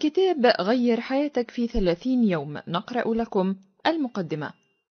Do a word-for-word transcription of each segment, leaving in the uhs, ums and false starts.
كتاب غير حياتك في ثلاثين يوم، نقرأ لكم المقدمة.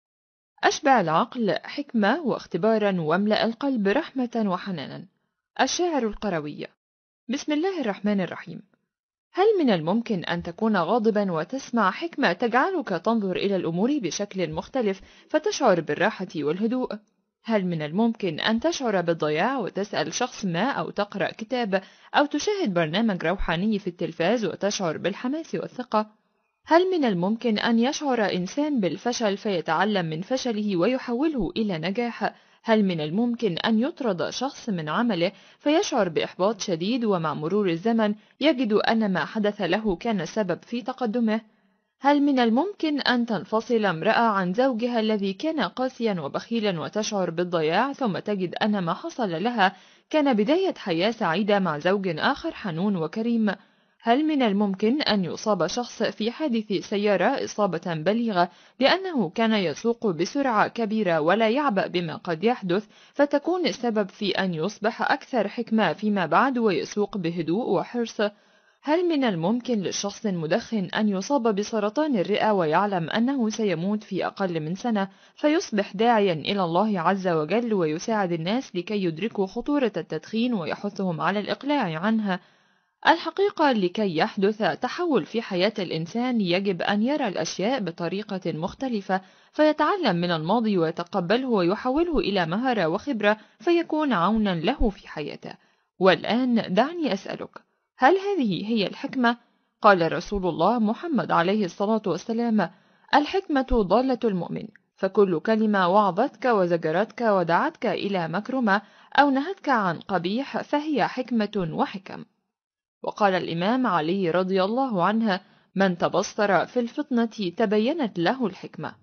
أشبع العقل حكمة واختبارا واملأ القلب رحمة وحنانا. الشاعر القروي. بسم الله الرحمن الرحيم. هل من الممكن أن تكون غاضبا وتسمع حكمة تجعلك تنظر إلى الأمور بشكل مختلف فتشعر بالراحة والهدوء؟ هل من الممكن أن تشعر بالضياع وتسأل شخص ما أو تقرأ كتاب أو تشاهد برنامج روحاني في التلفاز وتشعر بالحماس والثقة؟ هل من الممكن أن يشعر إنسان بالفشل فيتعلم من فشله ويحوله إلى نجاح؟ هل من الممكن أن يطرد شخص من عمله فيشعر بإحباط شديد ومع مرور الزمن يجد أن ما حدث له كان سبب في تقدمه؟ هل من الممكن أن تنفصل امرأة عن زوجها الذي كان قاسيا وبخيلا وتشعر بالضياع ثم تجد أن ما حصل لها كان بداية حياة سعيدة مع زوج آخر حنون وكريم؟ هل من الممكن أن يصاب شخص في حادث سيارة إصابة بليغة لأنه كان يسوق بسرعة كبيرة ولا يعبأ بما قد يحدث فتكون السبب في أن يصبح أكثر حكمة فيما بعد ويسوق بهدوء وحرص؟ هل من الممكن للشخص المدخن أن يصاب بسرطان الرئة ويعلم أنه سيموت في أقل من سنة فيصبح داعيا إلى الله عز وجل ويساعد الناس لكي يدركوا خطورة التدخين ويحثهم على الإقلاع عنها؟ الحقيقة لكي يحدث تحول في حياة الإنسان يجب أن يرى الأشياء بطريقة مختلفة فيتعلم من الماضي ويتقبله ويحوله إلى مهارة وخبرة فيكون عونا له في حياته. والآن دعني أسألك، هل هذه هي الحكمة؟ قال رسول الله محمد عليه الصلاة والسلام: الحكمة ضالة المؤمن، فكل كلمة وعظتك وزجرتك ودعتك إلى مكرمة أو نهتك عن قبيح فهي حكمة وحكم. وقال الإمام علي رضي الله عنه: من تبصر في الفطنة تبينت له الحكمة.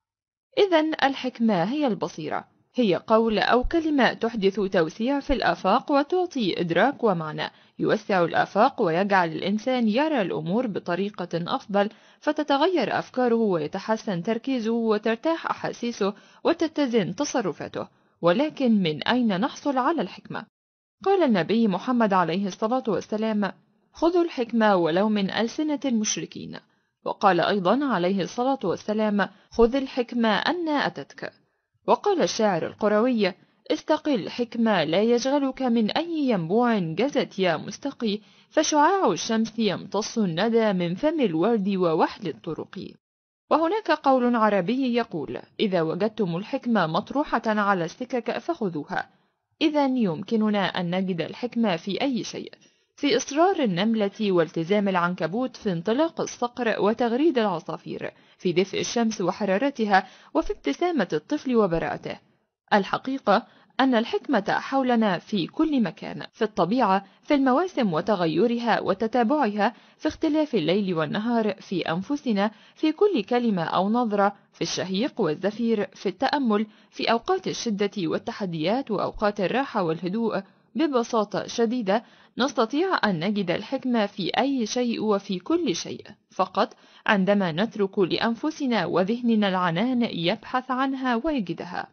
إذن الحكمة هي البصيرة، هي قول أو كلمة تحدث توسيع في الآفاق وتعطي إدراك ومعنى يوسع الآفاق ويجعل الإنسان يرى الأمور بطريقة أفضل فتتغير أفكاره ويتحسن تركيزه وترتاح أحاسيسه وتتزن تصرفاته. ولكن من أين نحصل على الحكمة؟ قال النبي محمد عليه الصلاة والسلام: خذوا الحكمة ولو من ألسنة المشركين. وقال أيضا عليه الصلاة والسلام: خذ الحكمة أن أتتك. وقال الشاعر القروي: استقي الحكمة لا يشغلك من أي ينبوع جزت يا مستقي، فشعاع الشمس يمتص الندى من فم الورد ووحل الطرق. وهناك قول عربي يقول: إذا وجدتم الحكمة مطروحة على السكك فخذوها. إذن يمكننا أن نجد الحكمة في أي شيء، في إصرار النملة والتزام العنكبوت، في انطلاق الصقر وتغريد العصافير، في دفء الشمس وحرارتها، وفي ابتسامة الطفل وبراءته. الحقيقة أن الحكمة حولنا في كل مكان، في الطبيعة، في المواسم وتغيرها وتتابعها، في اختلاف الليل والنهار، في أنفسنا، في كل كلمة أو نظرة، في الشهيق والزفير، في التأمل، في أوقات الشدة والتحديات وأوقات الراحة والهدوء. ببساطة شديدة نستطيع أن نجد الحكمة في أي شيء وفي كل شيء، فقط عندما نترك لأنفسنا وذهننا العنان يبحث عنها ويجدها.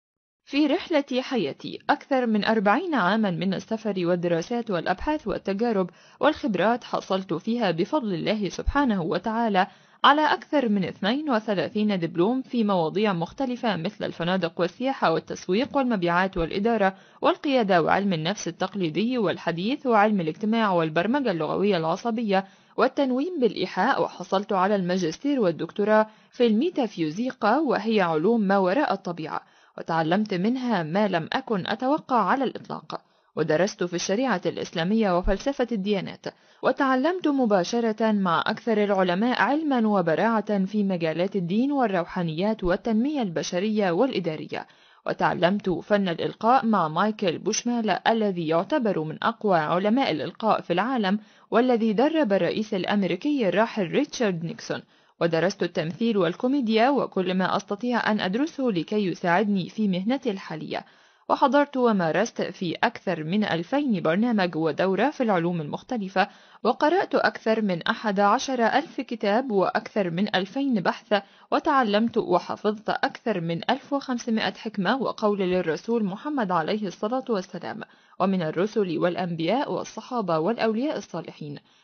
في رحلة حياتي أكثر من أربعين عاما من السفر والدراسات والأبحاث والتجارب والخبرات حصلت فيها بفضل الله سبحانه وتعالى على أكثر من اثنين وثلاثين دبلوم في مواضيع مختلفة مثل الفنادق والسياحة والتسويق والمبيعات والإدارة والقيادة وعلم النفس التقليدي والحديث وعلم الاجتماع والبرمجة اللغوية العصبية والتنويم بالإيحاء. وحصلت على الماجستير والدكتوراه في الميتافيزيقا وهي علوم ما وراء الطبيعة، وتعلمت منها ما لم أكن أتوقع على الإطلاق. ودرست في الشريعة الإسلامية وفلسفة الديانات، وتعلمت مباشرة مع أكثر العلماء علما وبراعة في مجالات الدين والروحانيات والتنمية البشرية والإدارية. وتعلمت فن الإلقاء مع مايكل بوشمال الذي يعتبر من أقوى علماء الإلقاء في العالم والذي درب الرئيس الأمريكي الراحل ريتشارد نيكسون. ودرست التمثيل والكوميديا وكل ما أستطيع أن أدرسه لكي يساعدني في مهنتي الحالية. وحضرت ومارست في أكثر من ألفين برنامج ودورة في العلوم المختلفة، وقرأت أكثر من أحد عشر ألف كتاب وأكثر من ألفين بحث، وتعلمت وحفظت أكثر من ألف وخمسمائة حكمة وقول للرسول محمد عليه الصلاة والسلام، ومن الرسل والأنبياء والصحابة والأولياء الصالحين.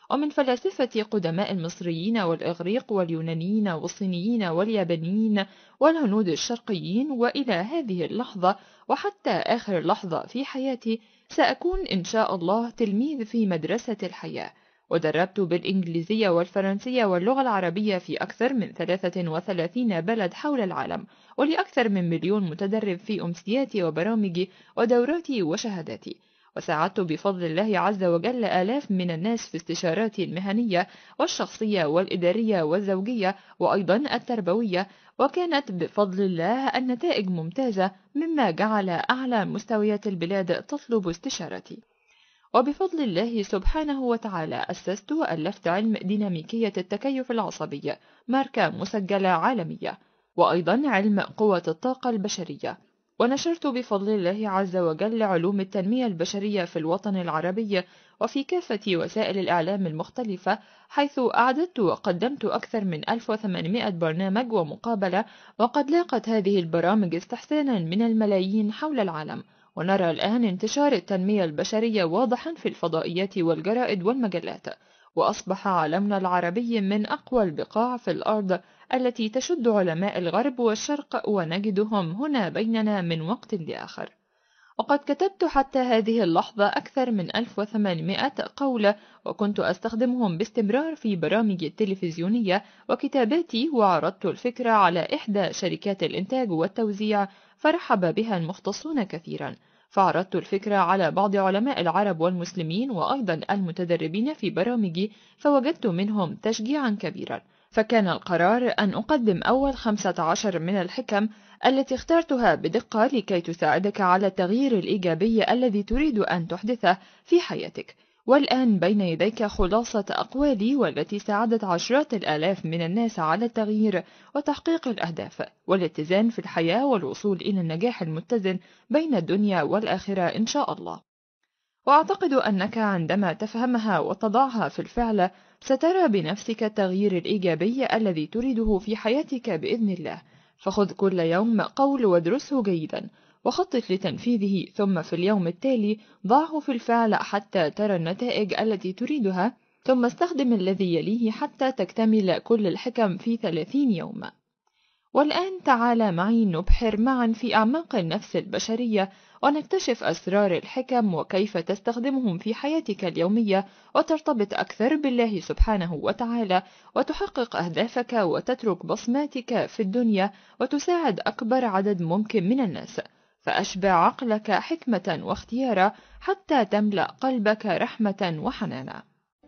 ومن فلاسفة قدماء المصريين والإغريق واليونانيين والصينيين واليابانيين والهنود الشرقيين، وإلى هذه اللحظة وحتى آخر لحظة في حياتي سأكون إن شاء الله تلميذ في مدرسة الحياة. ودربت بالإنجليزية والفرنسية واللغة العربية في أكثر من ثلاثة وثلاثين بلد حول العالم، ولأكثر من مليون متدرب في أمسياتي وبرامجي ودوراتي وشهاداتي. وساعدت بفضل الله عز وجل آلاف من الناس في استشاراتي المهنية والشخصية والإدارية والزوجية وأيضا التربوية، وكانت بفضل الله النتائج ممتازة مما جعل أعلى مستويات البلاد تطلب استشارتي. وبفضل الله سبحانه وتعالى أسست وألفت علم ديناميكية التكيف العصبي، ماركة مسجلة عالمية، وأيضا علم قوة الطاقة البشرية. ونشرت بفضل الله عز وجل علوم التنمية البشرية في الوطن العربي وفي كافة وسائل الإعلام المختلفة، حيث أعددت وقدمت أكثر من ألف وثمانمائة برنامج ومقابلة، وقد لاقت هذه البرامج استحسانا من الملايين حول العالم. ونرى الآن انتشار التنمية البشرية واضحا في الفضائيات والجرائد والمجلات، وأصبح عالمنا العربي من أقوى البقاع في الأرض التي تشد علماء الغرب والشرق، ونجدهم هنا بيننا من وقت لآخر. وقد كتبت حتى هذه اللحظة أكثر من ألف وثمانمائة قولة، وكنت أستخدمهم باستمرار في برامجي التلفزيونية وكتاباتي، وعرضت الفكرة على إحدى شركات الإنتاج والتوزيع فرحب بها المختصون كثيرا، فعرضت الفكرة على بعض علماء العرب والمسلمين وأيضا المتدربين في برامجي، فوجدت منهم تشجيعا كبيرا، فكان القرار أن أقدم أول خمسة عشر من الحكم التي اخترتها بدقة لكي تساعدك على التغيير الإيجابي الذي تريد أن تحدثه في حياتك. والآن بين يديك خلاصة أقوالي، والتي ساعدت عشرات الآلاف من الناس على التغيير وتحقيق الأهداف والاتزان في الحياة والوصول إلى النجاح المتزن بين الدنيا والآخرة إن شاء الله. وأعتقد أنك عندما تفهمها وتضعها في الفعل سترى بنفسك التغيير الإيجابي الذي تريده في حياتك بإذن الله. فخذ كل يوم قول وادرسه جيدا وخطط لتنفيذه، ثم في اليوم التالي ضعه في الفعل حتى ترى النتائج التي تريدها، ثم استخدم الذي يليه حتى تكتمل كل الحكم في ثلاثين يوم. والآن تعال معي نبحر معا في أعماق النفس البشرية ونكتشف أسرار الحكم وكيف تستخدمهم في حياتك اليومية وترتبط أكثر بالله سبحانه وتعالى وتحقق أهدافك وتترك بصماتك في الدنيا وتساعد أكبر عدد ممكن من الناس. فأشبع عقلك حكمة واختيارا حتى تملأ قلبك رحمة وحنانا.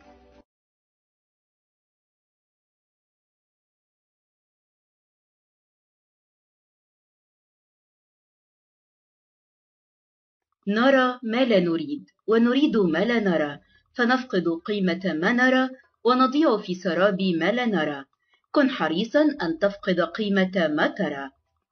نرى ما لا نريد ونريد ما لا نرى، فنفقد قيمة ما نرى ونضيع في سراب ما لا نرى. كن حريصا أن تفقد قيمة ما ترى.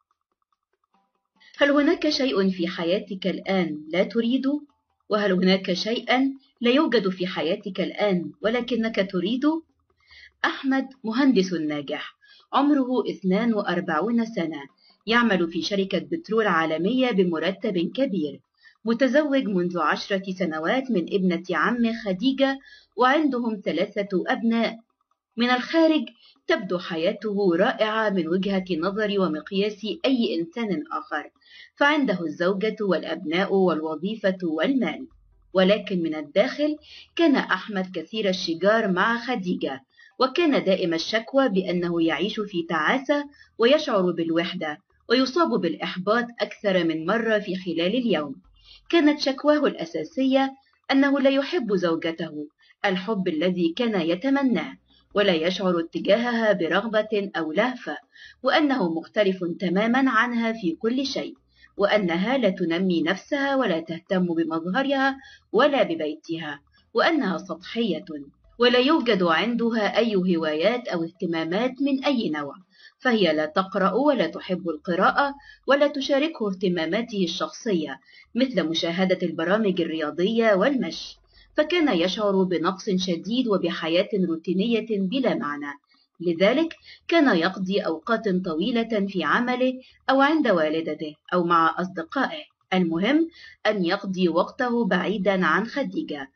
هل هناك شيء في حياتك الآن لا تريده؟ وهل هناك شيئا لا يوجد في حياتك الآن ولكنك تريده؟ أحمد مهندس ناجح، عمره اثنان وأربعين سنة، يعمل في شركة بترول عالمية بمرتب كبير، متزوج منذ عشرة سنوات من ابنة عمه خديجة، وعندهم ثلاثة أبناء. من الخارج تبدو حياته رائعة من وجهة نظر ومقياس أي إنسان آخر، فعنده الزوجة والأبناء والوظيفة والمال. ولكن من الداخل كان أحمد كثير الشجار مع خديجة، وكان دائم الشكوى بأنه يعيش في تعاسة ويشعر بالوحدة ويصاب بالإحباط أكثر من مرة في خلال اليوم. كانت شكواه الأساسية أنه لا يحب زوجته الحب الذي كان يتمناه، ولا يشعر اتجاهها برغبة أو لهفة، وأنه مختلف تماما عنها في كل شيء، وأنها لا تنمي نفسها ولا تهتم بمظهرها ولا ببيتها، وأنها سطحية ولا يوجد عندها أي هوايات أو اهتمامات من أي نوع، فهي لا تقرأ ولا تحب القراءة ولا تشاركه اهتماماته الشخصية مثل مشاهدة البرامج الرياضية والمشي، فكان يشعر بنقص شديد وبحياة روتينية بلا معنى. لذلك كان يقضي أوقات طويلة في عمله أو عند والدته أو مع أصدقائه، المهم أن يقضي وقته بعيدا عن خديجة.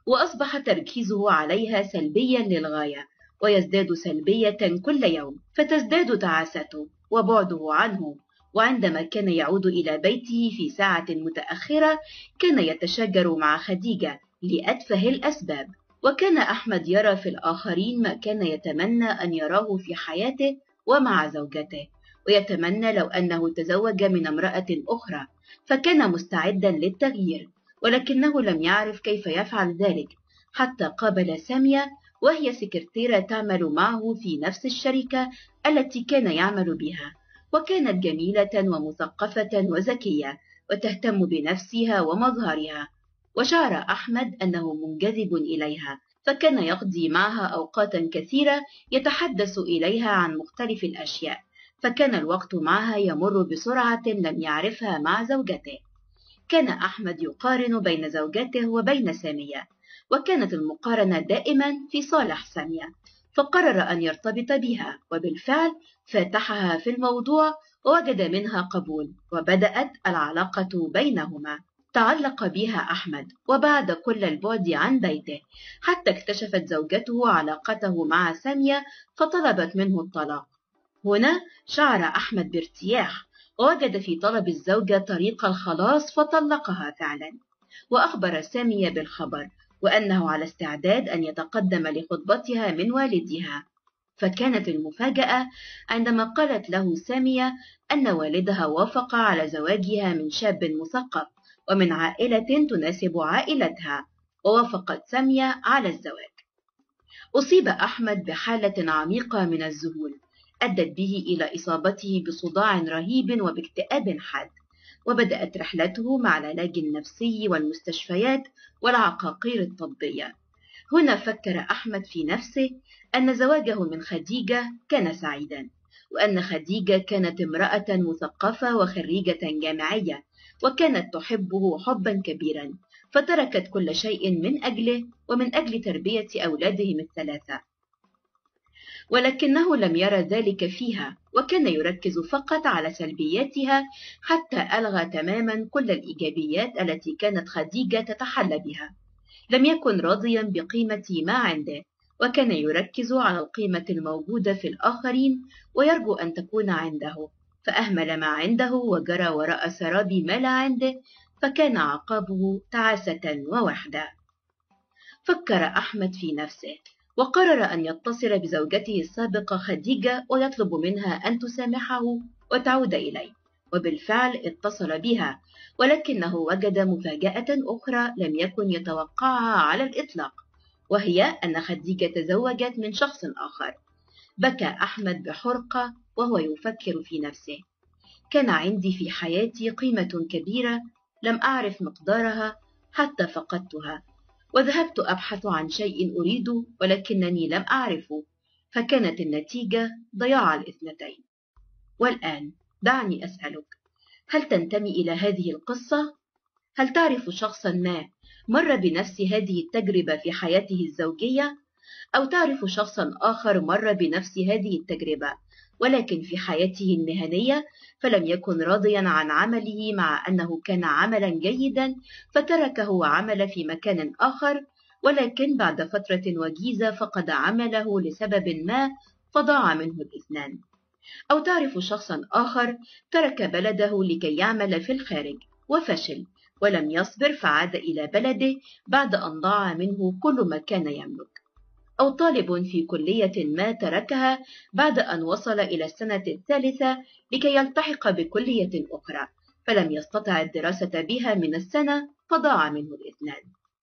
وأصبح تركيزه عليها سلبيا للغاية، ويزداد سلبية كل يوم، فتزداد تعاسته وبعده عنه. وعندما كان يعود إلى بيته في ساعة متأخرة كان يتشاجر مع خديجة لأتفه الأسباب. وكان أحمد يرى في الآخرين ما كان يتمنى أن يراه في حياته ومع زوجته، ويتمنى لو أنه تزوج من امرأة أخرى، فكان مستعدا للتغيير، ولكنه لم يعرف كيف يفعل ذلك، حتى قابل سامية وهي سكرتيرة تعمل معه في نفس الشركة التي كان يعمل بها، وكانت جميلة ومثقفة وذكية وتهتم بنفسها ومظهرها. وشعر أحمد أنه منجذب إليها، فكان يقضي معها أوقاتا كثيرة يتحدث إليها عن مختلف الأشياء، فكان الوقت معها يمر بسرعة لم يعرفها مع زوجته. كان أحمد يقارن بين زوجته وبين سامية، وكانت المقارنة دائما في صالح سامية، فقرر أن يرتبط بها، وبالفعل فاتحها في الموضوع ووجد منها قبول، وبدأت العلاقة بينهما. تعلق بها أحمد وبعد كل البعد عن بيته، حتى اكتشفت زوجته علاقته مع سامية فطلبت منه الطلاق. هنا شعر أحمد بارتياح، ووجد في طلب الزوجة طريق الخلاص فطلقها فعلا، وأخبر سامية بالخبر، وأنه على استعداد أن يتقدم لخطبتها من والدها. فكانت المفاجأة عندما قالت له سامية أن والدها وافق على زواجها من شاب مثقف ومن عائلة تناسب عائلتها، ووافقت سامية على الزواج. أصيب أحمد بحالة عميقة من الذهول أدت به إلى إصابته بصداع رهيب وباكتئاب حاد، وبدأت رحلته مع العلاج النفسي والمستشفيات والعقاقير الطبية. هنا فكر أحمد في نفسه أن زواجه من خديجة كان سعيدا، وأن خديجة كانت امرأة مثقفة وخريجة جامعية، وكانت تحبه حبا كبيرا، فتركت كل شيء من أجله ومن أجل تربية أولادهم الثلاثة. ولكنه لم يرى ذلك فيها، وكان يركز فقط على سلبياتها، حتى ألغى تماما كل الإيجابيات التي كانت خديجة تتحلى بها. لم يكن راضيا بقيمة ما عنده، وكان يركز على القيمة الموجودة في الآخرين ويرجو أن تكون عنده، فأهمل ما عنده وجرى وراء سراب ما لا عنده، فكان عقابه تعاسة ووحدة. فكر أحمد في نفسه وقرر أن يتصل بزوجته السابقة خديجة ويطلب منها أن تسامحه وتعود إليه، وبالفعل اتصل بها، ولكنه وجد مفاجأة أخرى لم يكن يتوقعها على الإطلاق، وهي أن خديجة تزوجت من شخص آخر. بكى أحمد بحرقة وهو يفكر في نفسه: كان عندي في حياتي قيمة كبيرة لم أعرف مقدارها حتى فقدتها، وذهبت أبحث عن شيء أريده ولكنني لم أعرفه، فكانت النتيجة ضياع الاثنتين. والآن دعني أسألك، هل تنتمي إلى هذه القصة؟ هل تعرف شخصا ما مر بنفس هذه التجربة في حياته الزوجية؟ أو تعرف شخصا آخر مر بنفس هذه التجربة ولكن في حياته المهنية فلم يكن راضيا عن عمله مع أنه كان عملا جيدا، فتركه وعمل في مكان آخر، ولكن بعد فترة وجيزة فقد عمله لسبب ما فضاع منه الاثنان؟ أو تعرف شخصا آخر ترك بلده لكي يعمل في الخارج وفشل ولم يصبر فعاد إلى بلده بعد أن ضاع منه كل ما كان يملك؟ أو طالب في كلية ما تركها بعد أن وصل إلى السنة الثالثة لكي يلتحق بكلية أخرى فلم يستطع الدراسة بها من السنة فضاع منه الاثنان.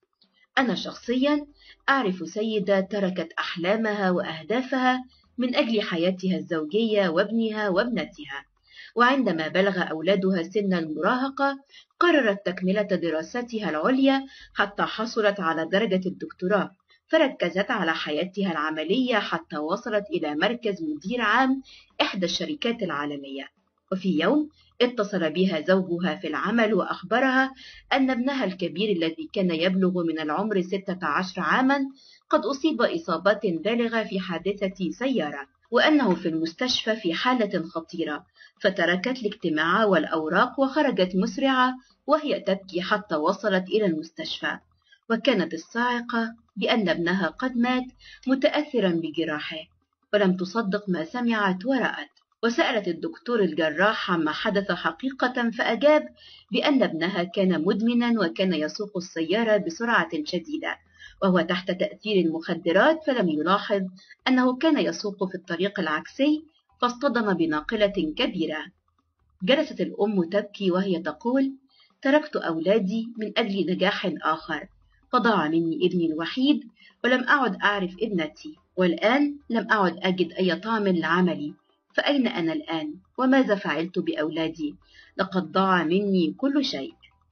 أنا شخصيا أعرف سيدة تركت أحلامها وأهدافها من أجل حياتها الزوجية وابنها وابنتها، وعندما بلغ أولادها سن المراهقة قررت تكملة دراستها العليا حتى حصلت على درجة الدكتوراه، فركزت على حياتها العملية حتى وصلت إلى مركز مدير عام إحدى الشركات العالمية. وفي يوم اتصل بها زوجها في العمل وأخبرها أن ابنها الكبير الذي كان يبلغ من العمر ستة عشر عاما قد أصيب إصابات بالغة في حادثة سيارة، وأنه في المستشفى في حالة خطيرة، فتركت الاجتماع والأوراق وخرجت مسرعة وهي تبكي حتى وصلت إلى المستشفى. وكانت الصاعقة بأن ابنها قد مات متأثرا بجراحه، ولم تصدق ما سمعت ورأت، وسألت الدكتور الجراح عما حدث حقيقة، فأجاب بأن ابنها كان مدمنا وكان يسوق السيارة بسرعة شديدة وهو تحت تأثير المخدرات، فلم يلاحظ أنه كان يسوق في الطريق العكسي فاصطدم بناقلة كبيرة. جلست الأم تبكي وهي تقول: تركت أولادي من أجل نجاح آخر، فضاع مني ابني الوحيد ولم أعد أعرف ابنتي، والآن لم أعد أجد أي طعم لعملي، فأين أنا الآن؟ وماذا فعلت بأولادي؟ لقد ضاع مني كل شيء.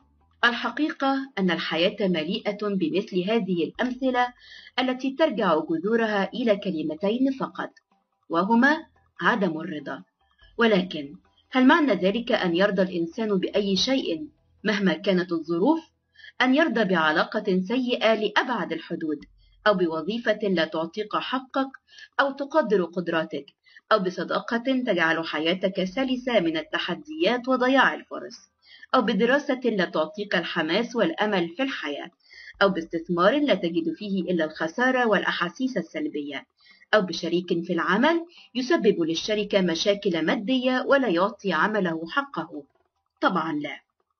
الحقيقة أن الحياة مليئة بمثل هذه الأمثلة التي ترجع جذورها إلى كلمتين فقط، وهما عدم الرضا. ولكن هل معنى ذلك أن يرضى الإنسان بأي شيء مهما كانت الظروف؟ أن يرضى بعلاقة سيئة لأبعد الحدود، أو بوظيفة لا تعطيك حقك أو تقدر قدراتك، أو بصداقة تجعل حياتك سلسة من التحديات وضياع الفرص، أو بدراسة لا تعطيك الحماس والأمل في الحياة، أو باستثمار لا تجد فيه إلا الخسارة والأحاسيس السلبية، أو بشريك في العمل يسبب للشركة مشاكل مادية ولا يعطي عمله حقه؟ طبعا لا.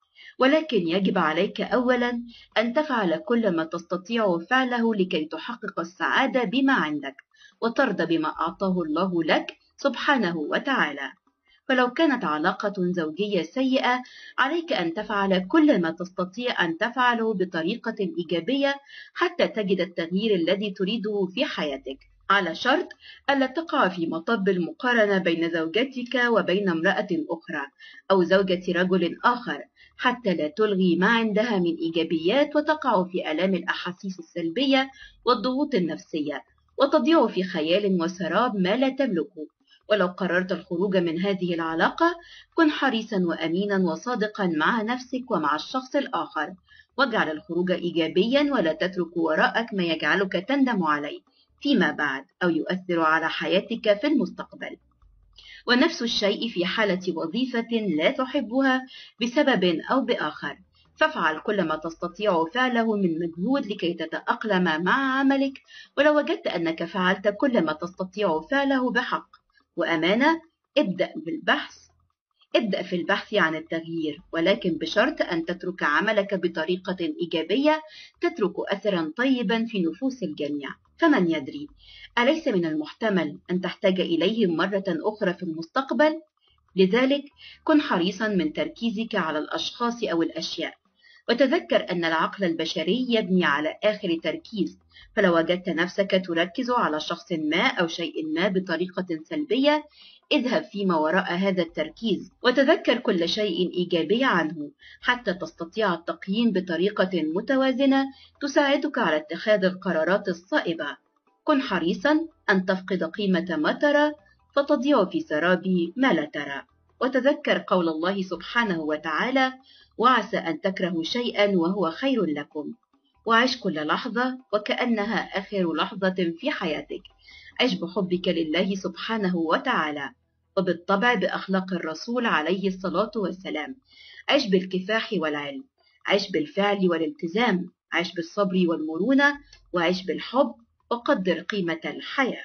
ولكن يجب عليك أولا أن تفعل كل ما تستطيع فعله لكي تحقق السعادة بما عندك وترضى بما أعطاه الله لك سبحانه وتعالى. فلو كانت علاقة زوجية سيئة، عليك أن تفعل كل ما تستطيع أن تفعله بطريقة إيجابية حتى تجد التغيير الذي تريده في حياتك، على شرط ألا تقع في مطب المقارنة بين زوجتك وبين امرأة أخرى أو زوجة رجل آخر، حتى لا تلغي ما عندها من إيجابيات وتقع في آلام الأحاسيس السلبية والضغوط النفسية، وتضيع في خيال وسراب ما لا تملكه. ولو قررت الخروج من هذه العلاقة، كن حريصا وأمينا وصادقا مع نفسك ومع الشخص الآخر، واجعل الخروج إيجابيا ولا تترك وراءك ما يجعلك تندم عليه فيما بعد أو يؤثر على حياتك في المستقبل. ونفس الشيء في حالة وظيفة لا تحبها بسبب أو بآخر، فافعل كل ما تستطيع فعله من مجهود لكي تتأقلم مع عملك. ولو وجدت أنك فعلت كل ما تستطيع فعله بحق وأمانة، ابدأ بالبحث ابدأ في البحث عن التغيير، ولكن بشرط أن تترك عملك بطريقة إيجابية تترك أثرا طيبا في نفوس الجميع. فمن يدري، أليس من المحتمل أن تحتاج إليه مرة أخرى في المستقبل؟ لذلك كن حريصا من تركيزك على الأشخاص أو الأشياء، وتذكر أن العقل البشري يبني على آخر تركيز، فلو وجدت نفسك تركز على شخص ما أو شيء ما بطريقة سلبية، اذهب فيما وراء هذا التركيز وتذكر كل شيء إيجابي عنه حتى تستطيع التقييم بطريقة متوازنة تساعدك على اتخاذ القرارات الصائبة. كن حريصا أن تفقد قيمة ما ترى فتضيع في سراب ما لا ترى، وتذكر قول الله سبحانه وتعالى: وعسى أن تكرهوا شيئا وهو خير لكم. وعيش كل لحظة وكأنها آخر لحظة في حياتك. عيش بحبك لله سبحانه وتعالى، وبالطبع بأخلاق الرسول عليه الصلاة والسلام. عيش بالكفاح والعلم، عيش بالفعل والالتزام، عيش بالصبر والمرونة، وعيش بالحب، وقدر قيمة الحياة.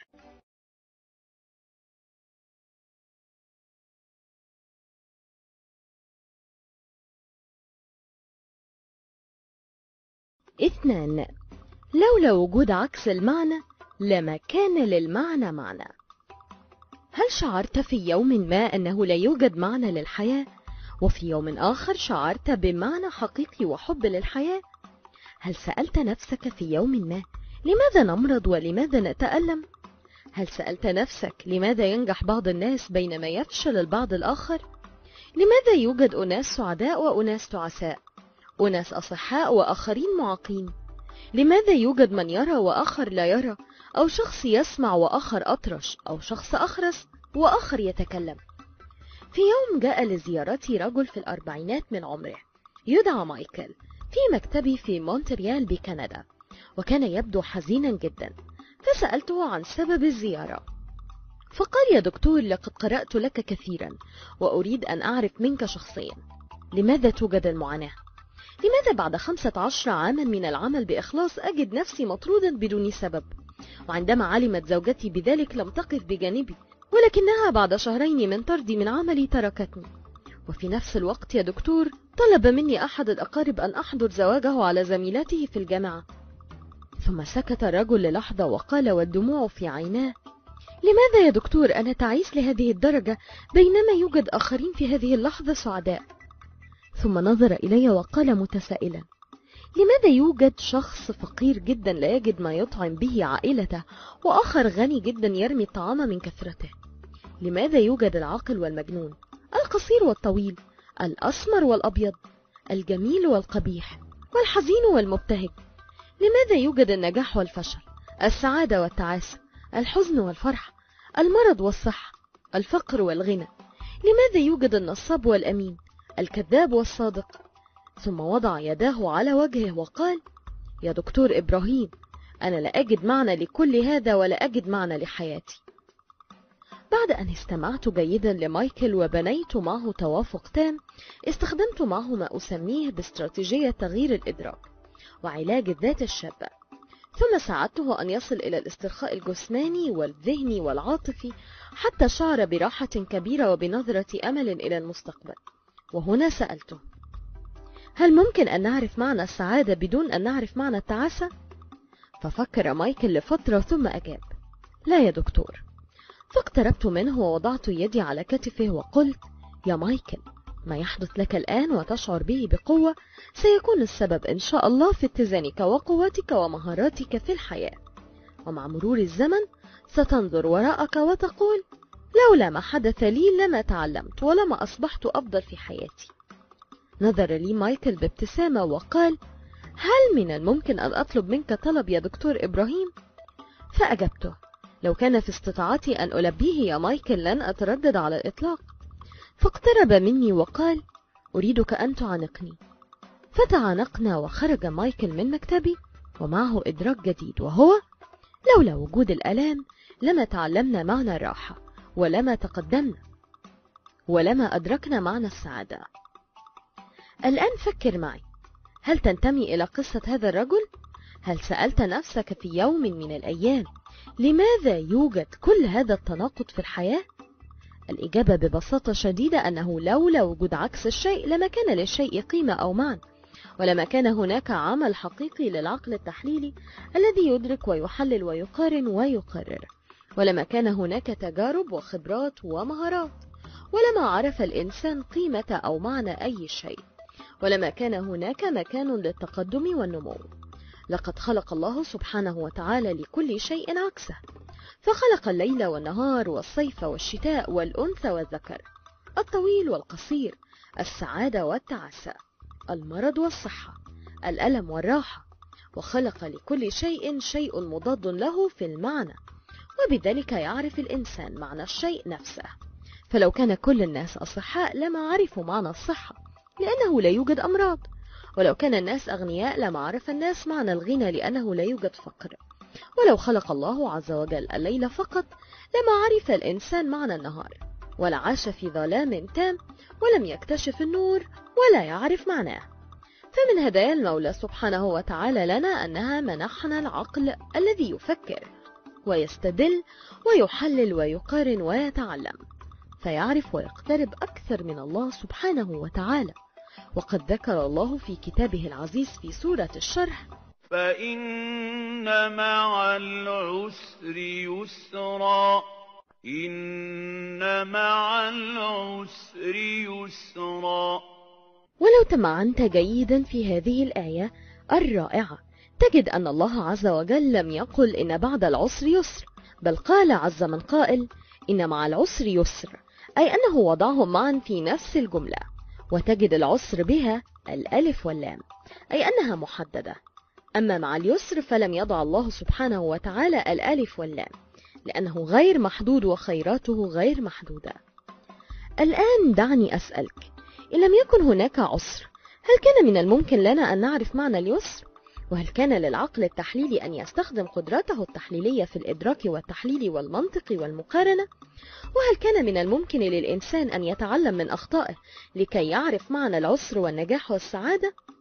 اثنان. لولا وجود عكس المعنى لما كان للمعنى معنى. هل شعرت في يوم ما أنه لا يوجد معنى للحياة، وفي يوم آخر شعرت بمعنى حقيقي وحب للحياة؟ هل سألت نفسك في يوم ما لماذا نمرض ولماذا نتألم؟ هل سألت نفسك لماذا ينجح بعض الناس بينما يفشل البعض الآخر؟ لماذا يوجد أناس سعداء وأناس تعساء، أناس أصحاء وآخرين معاقين؟ لماذا يوجد من يرى وآخر لا يرى، أو شخص يسمع وآخر أطرش، أو شخص أخرس وآخر يتكلم؟ في يوم جاء لزيارتي رجل في الأربعينات من عمره يدعى مايكل في مكتبي في مونتريال بكندا، وكان يبدو حزينا جدا، فسألته عن سبب الزيارة. فقال: يا دكتور، لقد قرأت لك كثيرا وأريد أن أعرف منك شخصيا لماذا توجد المعاناة؟ لماذا بعد خمسة عشر عاما من العمل بإخلاص أجد نفسي مطرودا بدون سبب؟ وعندما علمت زوجتي بذلك لم تقف بجانبي، ولكنها بعد شهرين من طردي من عملي تركتني. وفي نفس الوقت يا دكتور طلب مني أحد الأقارب أن أحضر زواجه على زميلته في الجامعة. ثم سكت الرجل للحظة وقال والدموع في عيناه: لماذا يا دكتور أنا تعيس لهذه الدرجة بينما يوجد آخرين في هذه اللحظة سعداء؟ ثم نظر إلي وقال متسائلا: لماذا يوجد شخص فقير جدا لا يجد ما يطعم به عائلته، وآخر غني جدا يرمي الطعام من كثرته؟ لماذا يوجد العاقل والمجنون، القصير والطويل، الأسمر والأبيض، الجميل والقبيح، والحزين والمبتهج؟ لماذا يوجد النجاح والفشل، السعادة والتعاسة، الحزن والفرح، المرض والصحة، الفقر والغنى؟ لماذا يوجد النصاب والأمين، الكذاب والصادق؟ ثم وضع يداه على وجهه وقال: يا دكتور إبراهيم، أنا لا أجد معنى لكل هذا ولا أجد معنى لحياتي. بعد أن استمعت جيدا لمايكل وبنيت معه توافق تام، استخدمت معه ما أسميه باستراتيجية تغيير الإدراك وعلاج الذات الشابة، ثم ساعدته أن يصل إلى الاسترخاء الجسماني والذهني والعاطفي حتى شعر براحة كبيرة وبنظرة أمل إلى المستقبل. وهنا سألته: هل ممكن أن نعرف معنى السعادة بدون أن نعرف معنى التعاسة؟ ففكر مايكل لفترة ثم أجاب: لا يا دكتور. فاقتربت منه ووضعت يدي على كتفه وقلت: يا مايكل، ما يحدث لك الآن وتشعر به بقوة سيكون السبب إن شاء الله في اتزانك وقوتك ومهاراتك في الحياة، ومع مرور الزمن ستنظر وراءك وتقول: لولا ما حدث لي لما تعلمت ولما أصبحت أفضل في حياتي. نظر لي مايكل بابتسامة وقال: هل من الممكن أن أطلب منك طلب يا دكتور إبراهيم؟ فأجبته: لو كان في استطاعتي أن ألبيه يا مايكل لن أتردد على الإطلاق. فاقترب مني وقال: أريدك أن تعانقني. فتعانقنا وخرج مايكل من مكتبي ومعه إدراك جديد، وهو: لولا وجود الآلام لما تعلمنا معنى الراحة، ولما تقدمنا، ولما أدركنا معنى السعادة. الآن فكر معي، هل تنتمي إلى قصة هذا الرجل؟ هل سألت نفسك في يوم من الأيام لماذا يوجد كل هذا التناقض في الحياة؟ الإجابة ببساطة شديدة أنه لولا وجود عكس الشيء لما كان للشيء قيمة أو معنى، ولما كان هناك عمل حقيقي للعقل التحليلي الذي يدرك ويحلل ويقارن ويقرر، ولما كان هناك تجارب وخبرات ومهارات، ولما عرف الإنسان قيمة أو معنى أي شيء، ولما كان هناك مكان للتقدم والنمو. لقد خلق الله سبحانه وتعالى لكل شيء عكسه، فخلق الليل والنهار والصيف والشتاء والأنثى والذكر، الطويل والقصير، السعادة والتعاسة، المرض والصحة، الألم والراحة، وخلق لكل شيء شيء مضاد له في المعنى، وبذلك يعرف الإنسان معنى الشيء نفسه. فلو كان كل الناس أصحاء لما عرفوا معنى الصحة، لأنه لا يوجد أمراض، ولو كان الناس أغنياء لما عرف الناس معنى الغنى لأنه لا يوجد فقر، ولو خلق الله عز وجل الليل فقط لما عرف الإنسان معنى النهار، ولا عاش في ظلام تام ولم يكتشف النور ولا يعرف معناه. فمن هدايا المولى سبحانه وتعالى لنا أنها منحنا العقل الذي يفكر ويستدل ويحلل ويقارن ويتعلم، فيعرف ويقترب أكثر من الله سبحانه وتعالى. وقد ذكر الله في كتابه العزيز في سورة الشرح: فإن مع العسر يسرا إن مع العسر يسرا. ولو تمعنت جيدا في هذه الآية الرائعة تجد أن الله عز وجل لم يقل إن بعد العسر يسر، بل قال عز من قائل: إن مع العسر يسر، أي أنه وضعهم معا في نفس الجملة، وتجد العسر بها الألف واللام، أي أنها محددة. أما مع اليسر فلم يضع الله سبحانه وتعالى الألف واللام، لأنه غير محدود وخيراته غير محدودة. الآن دعني أسألك، إن لم يكن هناك عسر، هل كان من الممكن لنا أن نعرف معنى اليسر؟ وهل كان للعقل التحليلي أن يستخدم قدرته التحليلية في الإدراك والتحليل والمنطق والمقارنة؟ وهل كان من الممكن للإنسان أن يتعلم من أخطائه لكي يعرف معنى العسر والنجاح والسعادة؟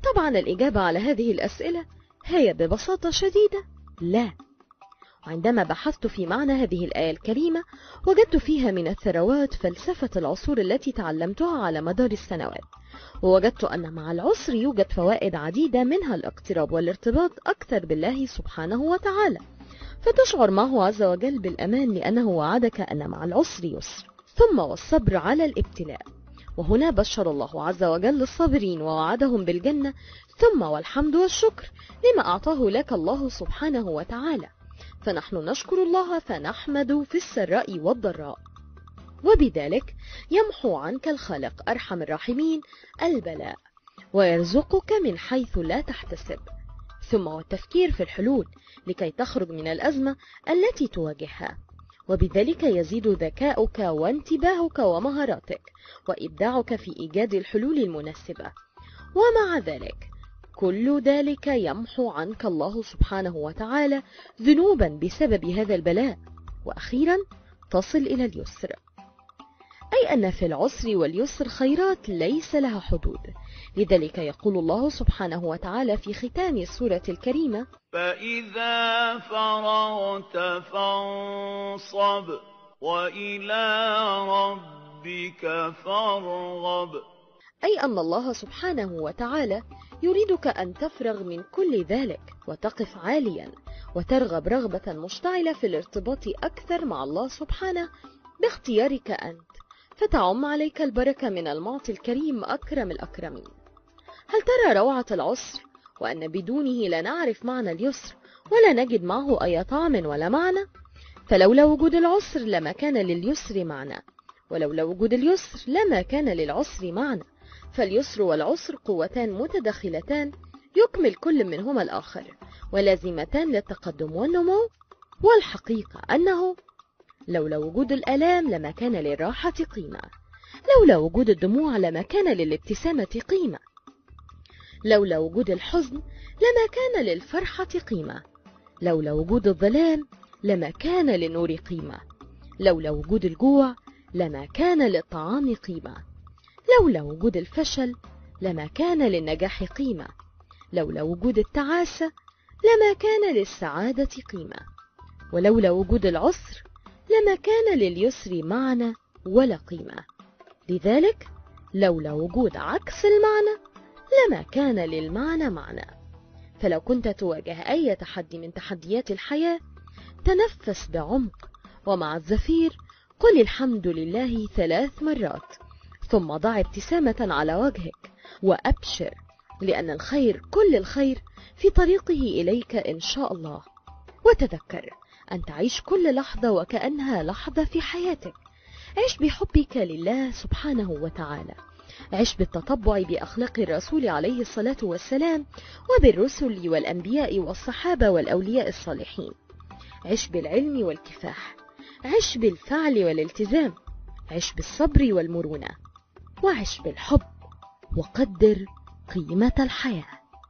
طبعا الإجابة على هذه الأسئلة هي ببساطة شديدة لا. عندما بحثت في معنى هذه الآية الكريمة وجدت فيها من الثروات فلسفة العصور التي تعلمتها على مدار السنوات، ووجدت أن مع العسر يوجد فوائد عديدة، منها الاقتراب والارتباط أكثر بالله سبحانه وتعالى، فتشعر معه عز وجل بالأمان لأنه وعدك أن مع العسر يسر، ثم والصبر على الابتلاء. وهنا بشر الله عز وجل الصابرين ووعدهم بالجنة، ثم والحمد والشكر لما أعطاه لك الله سبحانه وتعالى، فنحن نشكر الله فنحمد في السراء والضراء، وبذلك يمحو عنك الخالق أرحم الراحمين البلاء ويرزقك من حيث لا تحتسب، ثم والتفكير في الحلول لكي تخرج من الأزمة التي تواجهها، وبذلك يزيد ذكاؤك وانتباهك ومهاراتك وإبداعك في إيجاد الحلول المناسبة. ومع ذلك كل ذلك يمحو عنك الله سبحانه وتعالى ذنوبا بسبب هذا البلاء، وأخيرا تصل إلى اليسر، أي أن في العسر واليسر خيرات ليس لها حدود. لذلك يقول الله سبحانه وتعالى في ختام السورة الكريمة: فإذا فرغت فانصب وإلى ربك فارغب. أي أن الله سبحانه وتعالى يريدك أن تفرغ من كل ذلك وتقف عاليا وترغب رغبة مشتعلة في الارتباط أكثر مع الله سبحانه باختيارك أنت، فتعم عليك البركة من المعطي الكريم أكرم الأكرمين. هل ترى روعة العسر وأن بدونه لا نعرف معنى اليسر ولا نجد معه أي طعم ولا معنى؟ فلولا وجود العسر لما كان لليسر معنى، ولولا وجود اليسر لما كان للعسر معنى، فاليسر والعسر قوتان متداخلتان يكمل كل منهما الآخر ولازمتان للتقدم والنمو. والحقيقة أنه لولا وجود الآلام لما كان للراحة قيمة، لولا وجود الدموع لما كان للابتسامة قيمة، لولا وجود الحزن لما كان للفرحة قيمة، لولا وجود الظلام لما كان للنور قيمة، لولا وجود الجوع لما كان للطعام قيمة، لولا وجود الفشل لما كان للنجاح قيمة، لولا وجود التعاسة لما كان للسعادة قيمة، ولولا وجود العسر لما كان لليسر معنى ولا قيمة. لذلك لولا وجود عكس المعنى لما كان للمعنى معنى. فلو كنت تواجه أي تحدي من تحديات الحياة تنفس بعمق، ومع الزفير قل الحمد لله ثلاث مرات، ثم ضع ابتسامة على وجهك وأبشر، لأن الخير كل الخير في طريقه إليك إن شاء الله. وتذكر أن تعيش كل لحظة وكأنها لحظة في حياتك. عش بحبك لله سبحانه وتعالى، عش بالتطبع بأخلاق الرسول عليه الصلاة والسلام وبالرسل والأنبياء والصحابة والأولياء الصالحين، عش بالعلم والكفاح، عش بالفعل والالتزام، عش بالصبر والمرونة، وعش بالحب، وقدر قيمة الحياة.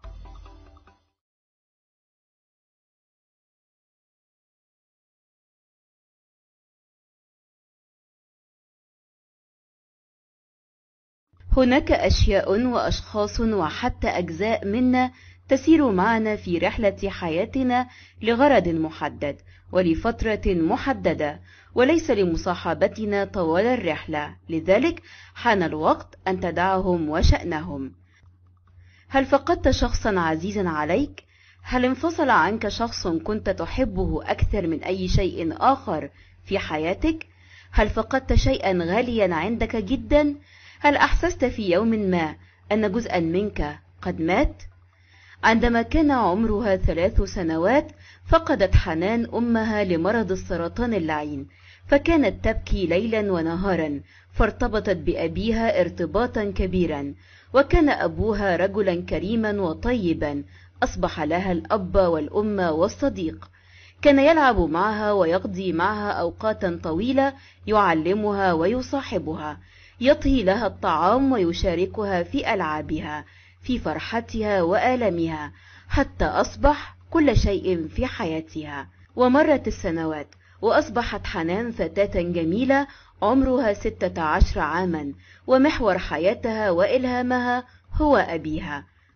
هناك أشياء وأشخاص وحتى أجزاء منا تسير معنا في رحلة حياتنا لغرض محدد ولفترة محددة، وليس لمصاحبتنا طوال الرحلة، لذلك حان الوقت أن تدعهم وشأنهم. هل فقدت شخصا عزيزا عليك؟ هل انفصل عنك شخص كنت تحبه أكثر من أي شيء آخر في حياتك؟ هل فقدت شيئا غاليا عندك جدا؟ هل أحسست في يوم ما أن جزءا منك قد مات؟ عندما كان عمرها ثلاث سنوات فقدت حنان أمها لمرض السرطان اللعين، فكانت تبكي ليلا ونهارا، فارتبطت بأبيها ارتباطا كبيرا، وكان أبوها رجلا كريما وطيبا، أصبح لها الأب والأم والصديق، كان يلعب معها ويقضي معها أوقاتا طويلة، يعلمها ويصاحبها، يطهي لها الطعام ويشاركها في ألعابها، في فرحتها وآلامها، حتى أصبح كل شيء في حياتها. ومرت السنوات وأصبحت حنان فتاة جميلة عمرها ستة عشر عاما، ومحور حياتها وإلهامها هو أبيها.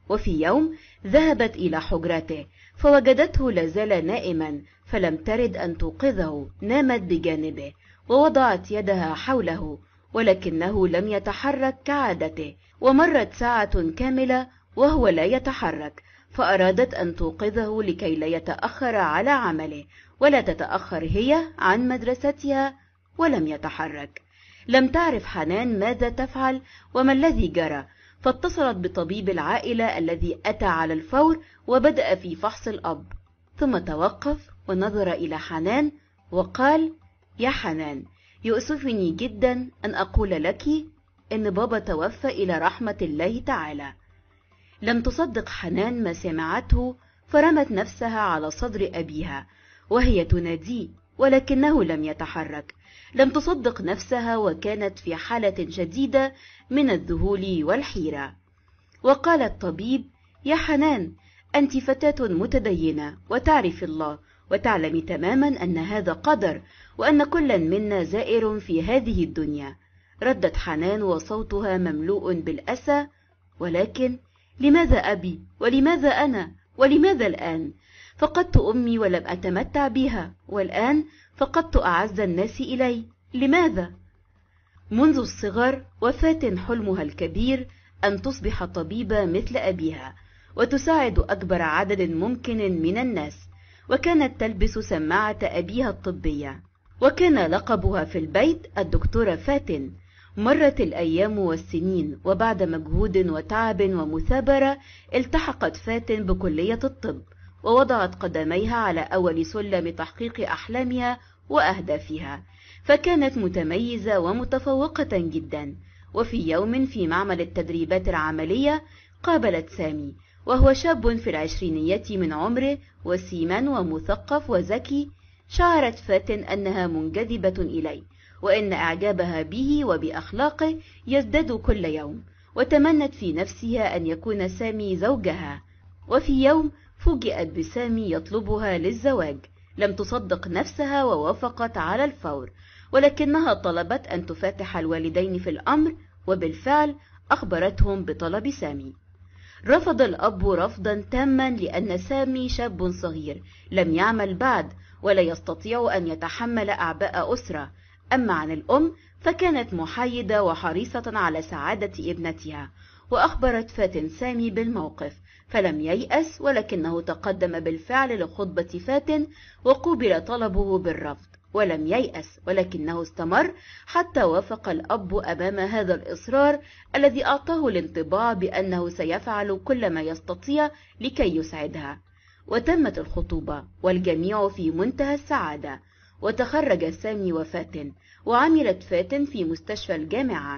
وفي يوم ذهبت إلى حجرته فوجدته لازال نائما، فلم ترد أن توقظه، نامت بجانبه ووضعت يدها حوله ولكنه لم يتحرك كعادته، ومرت ساعة كاملة وهو لا يتحرك، فأرادت أن توقظه لكي لا يتأخر على عمله ولا تتأخر هي عن مدرستها، ولم يتحرك. لم تعرف حنان ماذا تفعل وما الذي جرى، فاتصلت بطبيب العائلة الذي أتى على الفور وبدأ في فحص الأب، ثم توقف ونظر إلى حنان وقال: يا حنان، يؤسفني جدا أن أقول لك إن بابا توفى إلى رحمة الله تعالى. لم تصدق حنان ما سمعته، فرمت نفسها على صدر أبيها وهي تناديه ولكنه لم يتحرك. لم تصدق نفسها وكانت في حالة شديدة من الذهول والحيرة. وقال الطبيب: يا حنان، أنت فتاة متدينة وتعرف الله وتعلم تماما أن هذا قدر وأن كل منا زائر في هذه الدنيا. ردت حنان وصوتها مملوء بالأسى: ولكن لماذا أبي؟ ولماذا أنا؟ ولماذا الآن؟ فقدت أمي ولم أتمتع بها، والآن فقدت أعز الناس إلي، لماذا؟ منذ الصغر وفاة حلمها الكبير أن تصبح طبيبة مثل أبيها وتساعد أكبر عدد ممكن من الناس، وكانت تلبس سماعة أبيها الطبية، وكان لقبها في البيت الدكتورة فاتن. مرت الأيام والسنين، وبعد مجهود وتعب ومثابرة التحقت فاتن بكلية الطب، ووضعت قدميها على أول سلم تحقيق أحلامها وأهدافها، فكانت متميزة ومتفوقة جدا. وفي يوم في معمل التدريبات العملية قابلت سامي، وهو شاب في العشرينيات من عمره وسيما ومثقف وذكي. شعرت فاتن أنها منجذبة إليه، وإن إعجابها به وبأخلاقه يزداد كل يوم، وتمنت في نفسها أن يكون سامي زوجها. وفي يوم فوجئت بسامي يطلبها للزواج. لم تصدق نفسها ووافقت على الفور، ولكنها طلبت أن تفاتح الوالدين في الأمر، وبالفعل أخبرتهم بطلب سامي. رفض الأب رفضا تاما، لأن سامي شاب صغير لم يعمل بعد ولا يستطيع أن يتحمل أعباء أسرة. أما عن الأم فكانت محايدة وحريصة على سعادة ابنتها، وأخبرت فاتن سامي بالموقف، فلم ييأس، ولكنه تقدم بالفعل لخطبة فاتن وقوبل طلبه بالرفض. ولم ييأس، ولكنه استمر حتى وافق الأب أمام هذا الإصرار الذي أعطاه الانطباع بأنه سيفعل كل ما يستطيع لكي يسعدها. وتمت الخطوبة والجميع في منتهى السعادة، وتخرج سامي وفاتن، وعملت فاتن في مستشفى الجامعة،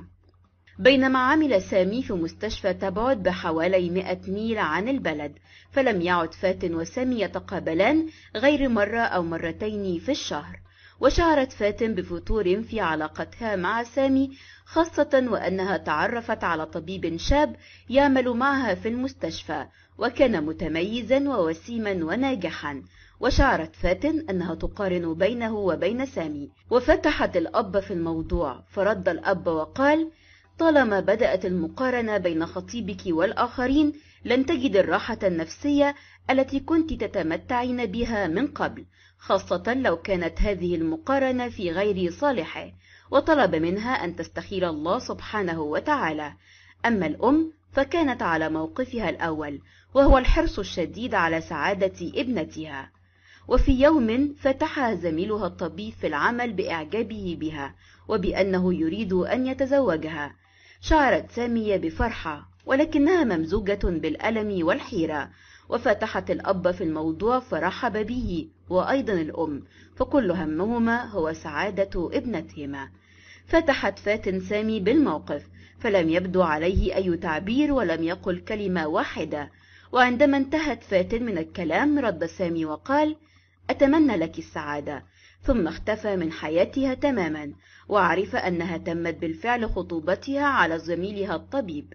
بينما عمل سامي في مستشفى تبعد بحوالي مئة ميل عن البلد. فلم يعد فاتن وسامي يتقابلان غير مرة أو مرتين في الشهر. وشعرت فاتن بفتور في علاقتها مع سامي، خاصة وأنها تعرفت على طبيب شاب يعمل معها في المستشفى، وكان متميزا ووسيما وناجحا. وشعرت فاتن أنها تقارن بينه وبين سامي، وفتحت الأب في الموضوع، فرد الأب وقال: طالما بدأت المقارنة بين خطيبك والآخرين لن تجد الراحة النفسية التي كنت تتمتعين بها من قبل، خاصة لو كانت هذه المقارنة في غير صالحه. وطلب منها أن تستخير الله سبحانه وتعالى. أما الأم فكانت على موقفها الأول، وهو الحرص الشديد على سعادة ابنتها. وفي يوم فتحها زميلها الطبيب في العمل بإعجابه بها وبأنه يريد أن يتزوجها. شعرت سامية بفرحة، ولكنها ممزوجة بالألم والحيرة، وفتحت الأب في الموضوع فرحب به، وأيضا الأم، فكل همهما هو سعادة ابنتهما. فتحت فاتن سامي بالموقف، فلم يبدو عليه أي تعبير ولم يقل كلمة واحدة. وعندما انتهت فاتن من الكلام رد سامي وقال: أتمنى لك السعادة. ثم اختفى من حياتها تماما، وعرف أنها تمت بالفعل خطوبتها على زميلها الطبيب.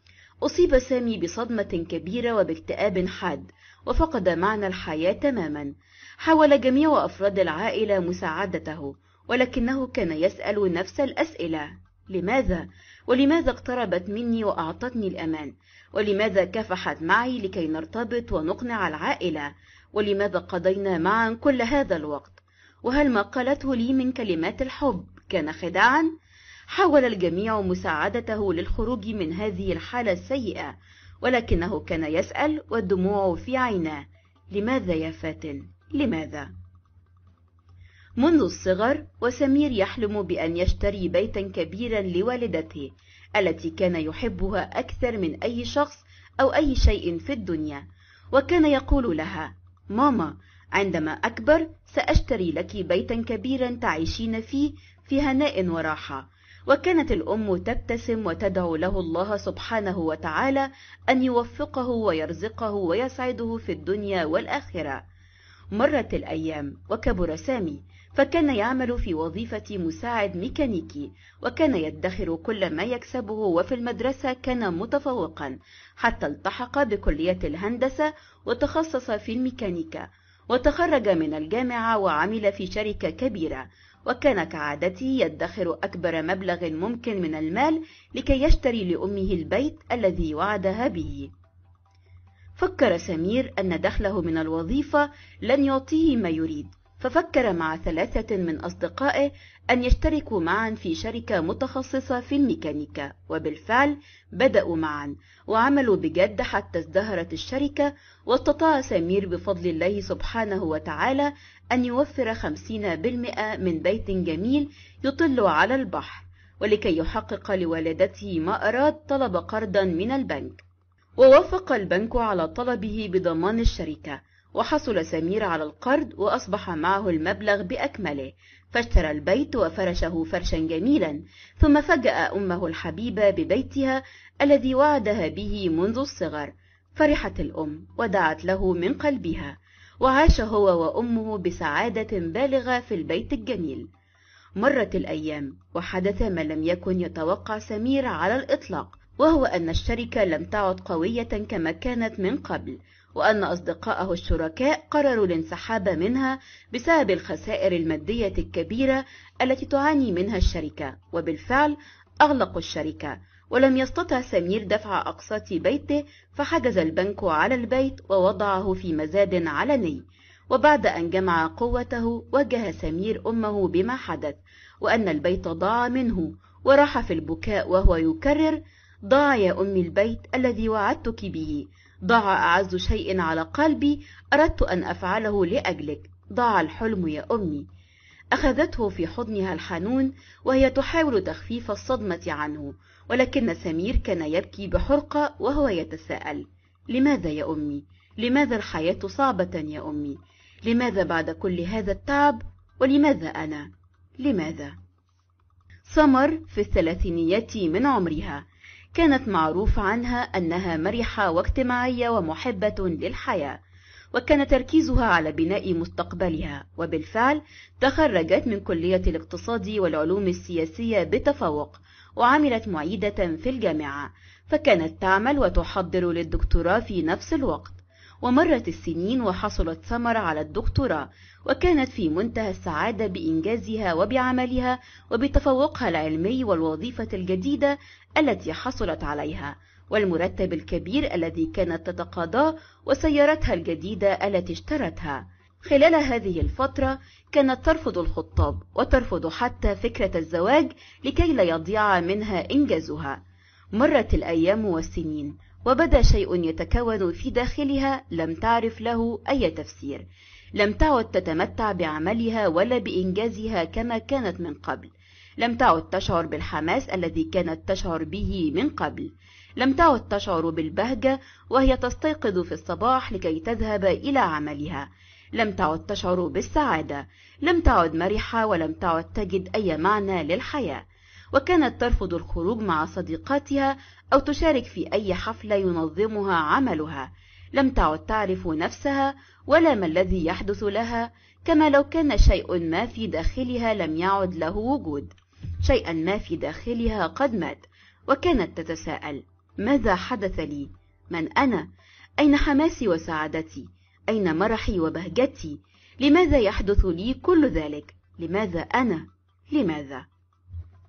أصيب سامي بصدمة كبيرة وباكتئاب حاد، وفقد معنى الحياة تماما. حاول جميع أفراد العائلة مساعدته، ولكنه كان يسأل نفس الأسئلة: لماذا؟ ولماذا اقتربت مني وأعطتني الأمان؟ ولماذا كافحت معي لكي نرتبط ونقنع العائلة؟ ولماذا قضينا معا كل هذا الوقت؟ وهل ما قالته لي من كلمات الحب كان خداعا؟ حاول الجميع مساعدته للخروج من هذه الحالة السيئة، ولكنه كان يسأل والدموع في عيناه: لماذا يا فاتن؟ لماذا؟ منذ الصغر وسمير يحلم بأن يشتري بيتا كبيرا لوالدته التي كان يحبها أكثر من أي شخص أو أي شيء في الدنيا، وكان يقول لها: ماما، عندما أكبر سأشتري لك بيتا كبيرا تعيشين فيه في هناء وراحة. وكانت الأم تبتسم وتدعو له الله سبحانه وتعالى أن يوفقه ويرزقه ويسعده في الدنيا والآخرة. مرت الأيام وكبر سامي، فكان يعمل في وظيفة مساعد ميكانيكي، وكان يدخر كل ما يكسبه، وفي المدرسة كان متفوقا حتى التحق بكلية الهندسة وتخصص في الميكانيكا، وتخرج من الجامعة وعمل في شركة كبيرة، وكان كعادته يدخر أكبر مبلغ ممكن من المال لكي يشتري لأمه البيت الذي وعدها به. فكر سمير أن دخله من الوظيفة لن يعطيه ما يريد، ففكر مع ثلاثة من أصدقائه أن يشتركوا معا في شركة متخصصة في الميكانيكا، وبالفعل بدأوا معا وعملوا بجد حتى ازدهرت الشركة، واستطاع سمير بفضل الله سبحانه وتعالى أن يوفر خمسين بالمئة من بيت جميل يطل على البحر، ولكي يحقق لوالدته ما أراد طلب قرضا من البنك، ووافق البنك على طلبه بضمان الشركة، وحصل سمير على القرض وأصبح معه المبلغ بأكمله، فاشترى البيت وفرشه فرشا جميلا، ثم فاجأ أمه الحبيبة ببيتها الذي وعدها به منذ الصغر. فرحت الأم ودعت له من قلبها، وعاش هو وأمه بسعادة بالغة في البيت الجميل. مرت الأيام وحدث ما لم يكن يتوقع سمير على الإطلاق، وهو أن الشركة لم تعد قوية كما كانت من قبل، وأن أصدقائه الشركاء قرروا الانسحاب منها بسبب الخسائر المادية الكبيرة التي تعاني منها الشركة، وبالفعل أغلقوا الشركة، ولم يستطع سمير دفع أقساط بيته، فحجز البنك على البيت ووضعه في مزاد علني. وبعد أن جمع قوته واجه سمير أمه بما حدث، وأن البيت ضاع منه، وراح في البكاء وهو يكرر: ضاع يا أمي البيت الذي وعدتك به، ضاع أعز شيء على قلبي أردت أن أفعله لأجلك، ضاع الحلم يا أمي. أخذته في حضنها الحنون وهي تحاول تخفيف الصدمة عنه، ولكن سمير كان يبكي بحرقة وهو يتساءل: لماذا يا أمي؟ لماذا الحياة صعبة يا أمي؟ لماذا بعد كل هذا التعب؟ ولماذا أنا؟ لماذا؟ سمر في الثلاثينيات من عمرها، كانت معروف عنها أنها مرحة واجتماعية ومحبة للحياة، وكان تركيزها على بناء مستقبلها، وبالفعل تخرجت من كلية الاقتصاد والعلوم السياسية بتفوق، وعملت معيدة في الجامعة، فكانت تعمل وتحضر للدكتوراه في نفس الوقت. ومرت السنين وحصلت سمر على الدكتوراه، وكانت في منتهى السعادة بإنجازها وبعملها وبتفوقها العلمي والوظيفة الجديدة التي حصلت عليها، والمرتب الكبير الذي كانت تتقاضاه، وسيارتها الجديدة التي اشترتها. خلال هذه الفترة كانت ترفض الخطاب، وترفض حتى فكرة الزواج لكي لا يضيع منها إنجازها. مرت الأيام والسنين، وبدا شيء يتكون في داخلها لم تعرف له أي تفسير. لم تعد تتمتع بعملها ولا بإنجازها كما كانت من قبل، لم تعد تشعر بالحماس الذي كانت تشعر به من قبل، لم تعد تشعر بالبهجة وهي تستيقظ في الصباح لكي تذهب إلى عملها، لم تعد تشعر بالسعادة، لم تعد مرحة، ولم تعد تجد أي معنى للحياة، وكانت ترفض الخروج مع صديقاتها أو تشارك في أي حفلة ينظمها عملها. لم تعد تعرف نفسها ولا ما الذي يحدث لها، كما لو كان شيء ما في داخلها لم يعد له وجود، شيئا ما في داخلها قد مات، وكانت تتساءل: ماذا حدث لي؟ من أنا؟ أين حماسي وسعادتي؟ أين مرحي وبهجتي؟ لماذا يحدث لي كل ذلك؟ لماذا أنا؟ لماذا؟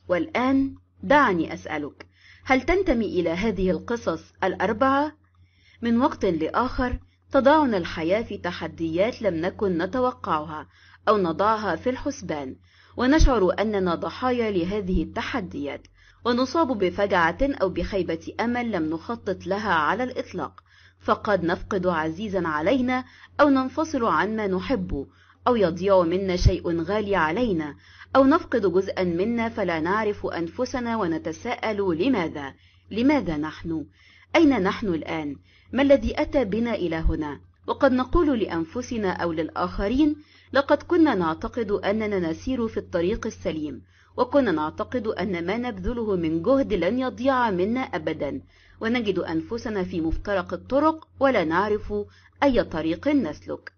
والآن دعني أسألك، هل تنتمي إلى هذه القصص الأربعة؟ من وقت لآخر تضعنا الحياة في تحديات لم نكن نتوقعها أو نضعها في الحسبان، ونشعر أننا ضحايا لهذه التحديات، ونصاب بفجعة أو بخيبة أمل لم نخطط لها على الإطلاق، فقد نفقد عزيزا علينا أو ننفصل عما نحبه، أو يضيع منا شيء غالي علينا، أو نفقد جزءا منا فلا نعرف أنفسنا ونتساءل لماذا؟ لماذا نحن؟ أين نحن الآن؟ ما الذي أتى بنا إلى هنا؟ وقد نقول لأنفسنا أو للآخرين لقد كنا نعتقد أننا نسير في الطريق السليم، وكنا نعتقد أن ما نبذله من جهد لن يضيع منا أبدا، ونجد أنفسنا في مفترق الطرق ولا نعرف أي طريق نسلك.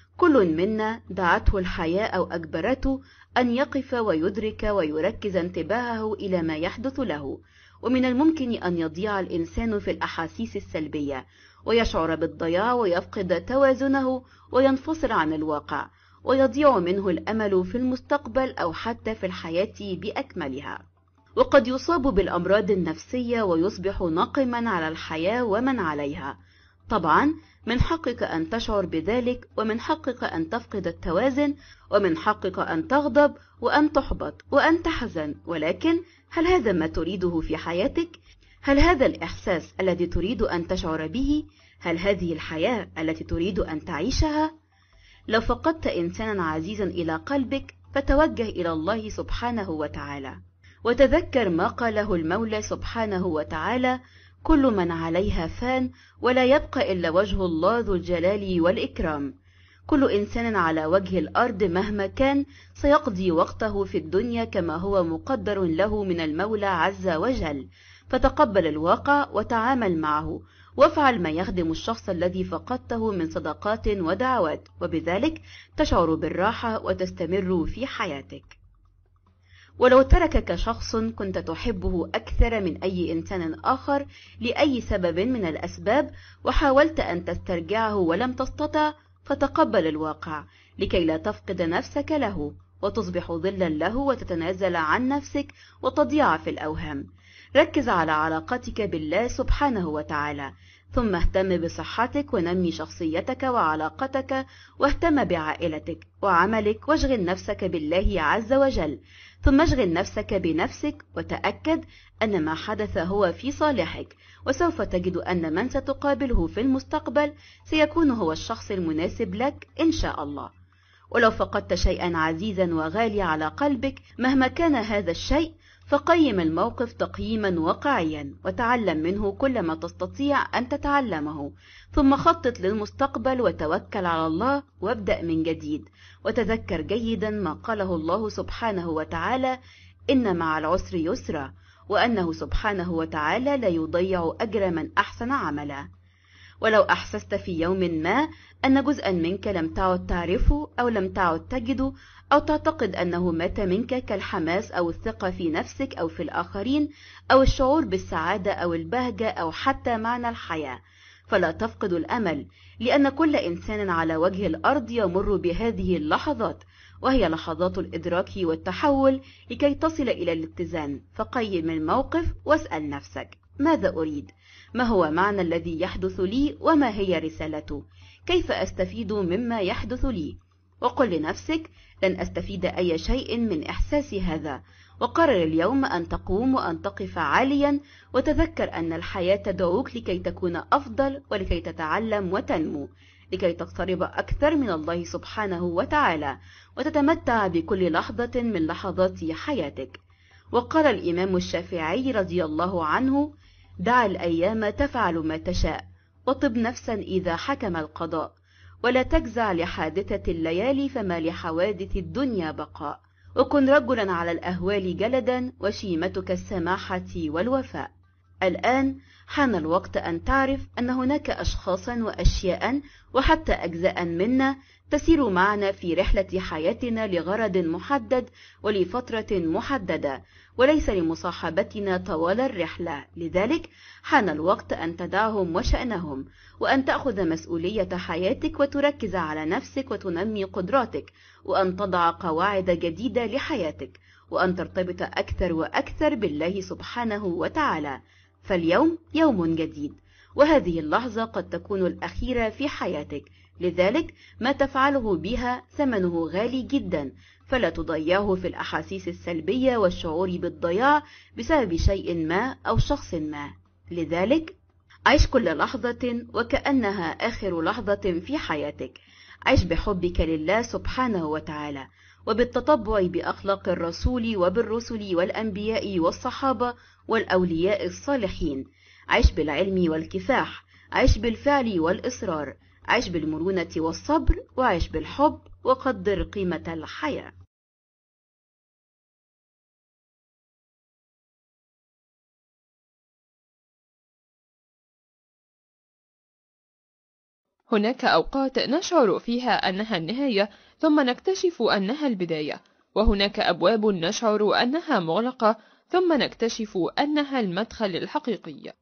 كل منا دعته الحياة أو أجبرته أن يقف ويدرك ويركز انتباهه إلى ما يحدث له، ومن الممكن أن يضيع الإنسان في الأحاسيس السلبية، ويشعر بالضياع ويفقد توازنه وينفصل عن الواقع، ويضيع منه الأمل في المستقبل أو حتى في الحياة بأكملها، وقد يصاب بالأمراض النفسية ويصبح ناقما على الحياة ومن عليها. طبعا من حقك أن تشعر بذلك، ومن حقك أن تفقد التوازن، ومن حقك أن تغضب وأن تحبط وأن تحزن، ولكن هل هذا ما تريده في حياتك؟ هل هذا الإحساس الذي تريد أن تشعر به؟ هل هذه الحياة التي تريد أن تعيشها؟ لو فقدت إنسانا عزيزا إلى قلبك فتوجه إلى الله سبحانه وتعالى، وتذكر ما قاله المولى سبحانه وتعالى: كل من عليها فان ولا يبقى إلا وجه الله ذو الجلال والإكرام. كل إنسان على وجه الأرض مهما كان سيقضي وقته في الدنيا كما هو مقدر له من المولى عز وجل، فتقبل الواقع وتعامل معه، وافعل ما يخدم الشخص الذي فقدته من صدقات ودعوات، وبذلك تشعر بالراحة وتستمر في حياتك. ولو تركك شخص كنت تحبه أكثر من أي إنسان آخر لأي سبب من الأسباب، وحاولت أن تسترجعه ولم تستطع، فتقبل الواقع لكي لا تفقد نفسك له، وتصبح ظلا له وتتنازل عن نفسك وتضيع في الأوهام. ركز على علاقتك بالله سبحانه وتعالى، ثم اهتم بصحتك ونمي شخصيتك وعلاقتك، واهتم بعائلتك وعملك، واشغل نفسك بالله عز وجل، ثم اشغل نفسك بنفسك، وتأكد أن ما حدث هو في صالحك، وسوف تجد أن من ستقابله في المستقبل سيكون هو الشخص المناسب لك إن شاء الله. ولو فقدت شيئا عزيزا وغالي على قلبك مهما كان هذا الشيء، فقيم الموقف تقييما واقعيا، وتعلم منه كل ما تستطيع أن تتعلمه، ثم خطط للمستقبل وتوكل على الله وابدأ من جديد. وتذكر جيدا ما قاله الله سبحانه وتعالى: إن مع العسر يسرا، وأنه سبحانه وتعالى لا يضيع أجر من أحسن عملا. ولو أحسست في يوم ما أن جزءا منك لم تعد تعرفه أو لم تعد تجده، أو تعتقد أنه مات منك، كالحماس أو الثقة في نفسك أو في الآخرين، أو الشعور بالسعادة أو البهجة، أو حتى معنى الحياة، فلا تفقد الأمل، لأن كل إنسان على وجه الأرض يمر بهذه اللحظات، وهي لحظات الإدراك والتحول لكي تصل إلى الاتزان. فقيم الموقف واسأل نفسك: ماذا أريد؟ ما هو معنى الذي يحدث لي؟ وما هي رسالته؟ كيف أستفيد مما يحدث لي؟ وقل لنفسك: لن أستفيد أي شيء من إحساسي هذا. وقرر اليوم أن تقوم وأن تقف عاليا، وتذكر أن الحياة تدعوك لكي تكون أفضل، ولكي تتعلم وتنمو، لكي تقترب أكثر من الله سبحانه وتعالى، وتتمتع بكل لحظة من لحظات حياتك. وقال الإمام الشافعي رضي الله عنه: دع الأيام تفعل ما تشاء، وطب نفسا إذا حكم القضاء، ولا تجزع لحادثة الليالي، فما لحوادث الدنيا بقاء، وكن رجلا على الأهوال جلدا، وشيمتك السماحة والوفاء. الآن حان الوقت أن تعرف أن هناك أشخاصا وأشياء وحتى أجزاء منا تسير معنا في رحلة حياتنا لغرض محدد ولفترة محددة، وليس لمصاحبتنا طوال الرحلة. لذلك حان الوقت أن تدعهم وشأنهم، وأن تأخذ مسؤولية حياتك وتركز على نفسك وتنمي قدراتك، وأن تضع قواعد جديدة لحياتك، وأن ترتبط أكثر وأكثر بالله سبحانه وتعالى. فاليوم يوم جديد، وهذه اللحظة قد تكون الأخيرة في حياتك، لذلك ما تفعله بها ثمنه غالي جدا، فلا تضيعه في الأحاسيس السلبية والشعور بالضياع بسبب شيء ما أو شخص ما. لذلك عيش كل لحظة وكأنها آخر لحظة في حياتك. عيش بحبك لله سبحانه وتعالى، وبالتطبع بأخلاق الرسول وبالرسل والأنبياء والصحابة والأولياء الصالحين. عيش بالعلم والكفاح، عيش بالفعل والإصرار، عيش بالمرونة والصبر، وعيش بالحب، وقدر قيمة الحياة. هناك أوقات نشعر فيها أنها النهاية ثم نكتشف أنها البداية، وهناك أبواب نشعر أنها مغلقة ثم نكتشف أنها المدخل الحقيقي.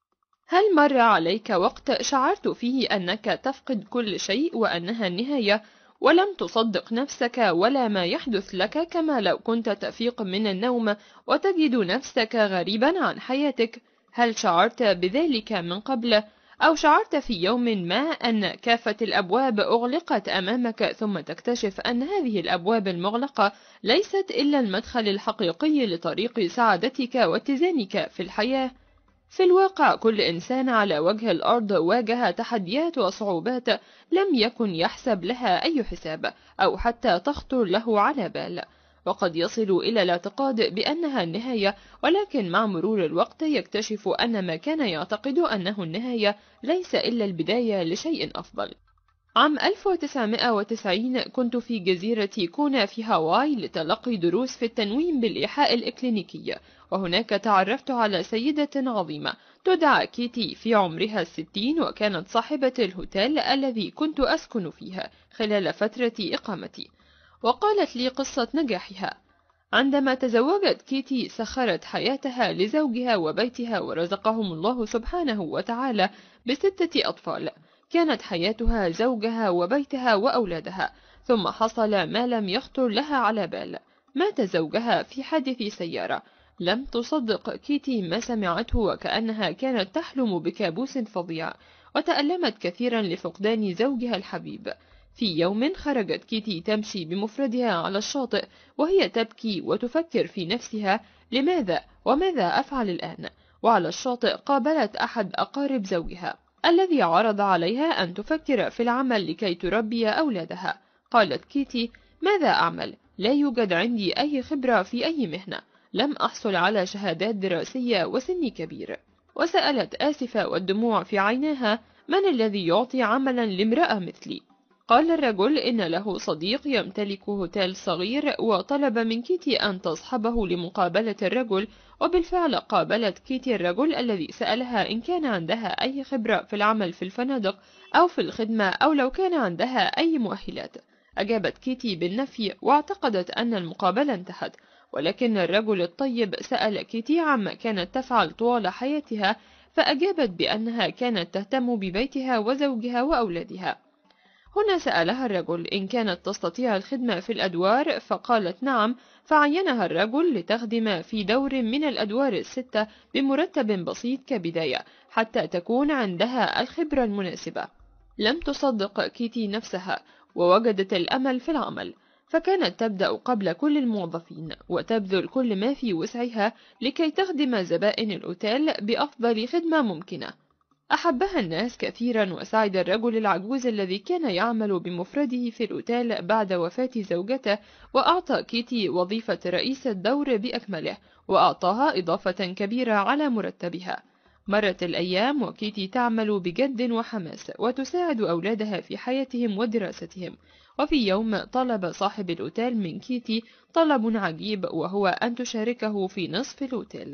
هل مر عليك وقت شعرت فيه أنك تفقد كل شيء وأنها النهاية، ولم تصدق نفسك ولا ما يحدث لك، كما لو كنت تفيق من النوم وتجد نفسك غريبا عن حياتك؟ هل شعرت بذلك من قبل، أو شعرت في يوم ما أن كافة الأبواب أغلقت أمامك ثم تكتشف أن هذه الأبواب المغلقة ليست إلا المدخل الحقيقي لطريق سعادتك واتزانك في الحياة؟ في الواقع كل إنسان على وجه الأرض واجه تحديات وصعوبات لم يكن يحسب لها أي حساب أو حتى تخطر له على بال، وقد يصل إلى الاعتقاد بأنها النهاية، ولكن مع مرور الوقت يكتشف أن ما كان يعتقد أنه النهاية ليس إلا البداية لشيء أفضل. عام ألف وتسعمائة وتسعين كنت في جزيرة كونا في هاواي لتلقي دروس في التنويم بالإيحاء الإكلينيكي، وهناك تعرفت على سيدة عظيمة تدعى كيتي في عمرها الستين، وكانت صاحبة الهوتيل الذي كنت أسكن فيها خلال فترة إقامتي، وقالت لي قصة نجاحها. عندما تزوجت كيتي سخرت حياتها لزوجها وبيتها، ورزقهم الله سبحانه وتعالى بستة أطفال. كانت حياتها زوجها وبيتها وأولادها، ثم حصل ما لم يخطر لها على بال. مات زوجها في حادث سيارة. لم تصدق كيتي ما سمعته، وكأنها كانت تحلم بكابوس فظيع، وتألمت كثيرا لفقدان زوجها الحبيب. في يوم خرجت كيتي تمشي بمفردها على الشاطئ وهي تبكي وتفكر في نفسها: لماذا وماذا أفعل الآن؟ وعلى الشاطئ قابلت أحد أقارب زوجها الذي عرض عليها أن تفكر في العمل لكي تربي أولادها. قالت كيتي: ماذا أعمل؟ لا يوجد عندي أي خبرة في أي مهنة، لم أحصل على شهادات دراسية وسني كبير. وسألت آسفة والدموع في عيناها: من الذي يعطي عملا لامرأة مثلي؟ قال الرجل إن له صديق يمتلك هوتيل صغير، وطلب من كيتي أن تصحبه لمقابلة الرجل. وبالفعل قابلت كيتي الرجل الذي سألها إن كان عندها أي خبرة في العمل في الفنادق أو في الخدمة، أو لو كان عندها أي مؤهلات. أجابت كيتي بالنفي، واعتقدت أن المقابلة انتهت، ولكن الرجل الطيب سأل كيتي عما كانت تفعل طوال حياتها، فأجابت بأنها كانت تهتم ببيتها وزوجها وأولادها. هنا سألها الرجل إن كانت تستطيع الخدمة في الأدوار، فقالت نعم، فعينها الرجل لتخدم في دور من الأدوار الستة بمرتب بسيط كبداية حتى تكون عندها الخبرة المناسبة. لم تصدق كيتي نفسها، ووجدت الأمل في العمل، فكانت تبدأ قبل كل الموظفين وتبذل كل ما في وسعها لكي تخدم زبائن الأوتيل بأفضل خدمة ممكنة. أحبها الناس كثيرا، وسعد الرجل العجوز الذي كان يعمل بمفرده في الأوتيل بعد وفاة زوجته، وأعطى كيتي وظيفة رئيس الدور بأكمله، وأعطاها إضافة كبيرة على مرتبها. مرت الأيام وكيتي تعمل بجد وحماس، وتساعد أولادها في حياتهم ودراستهم. وفي يوم طلب صاحب الأوتيل من كيتي طلب عجيب، وهو أن تشاركه في نصف الأوتيل.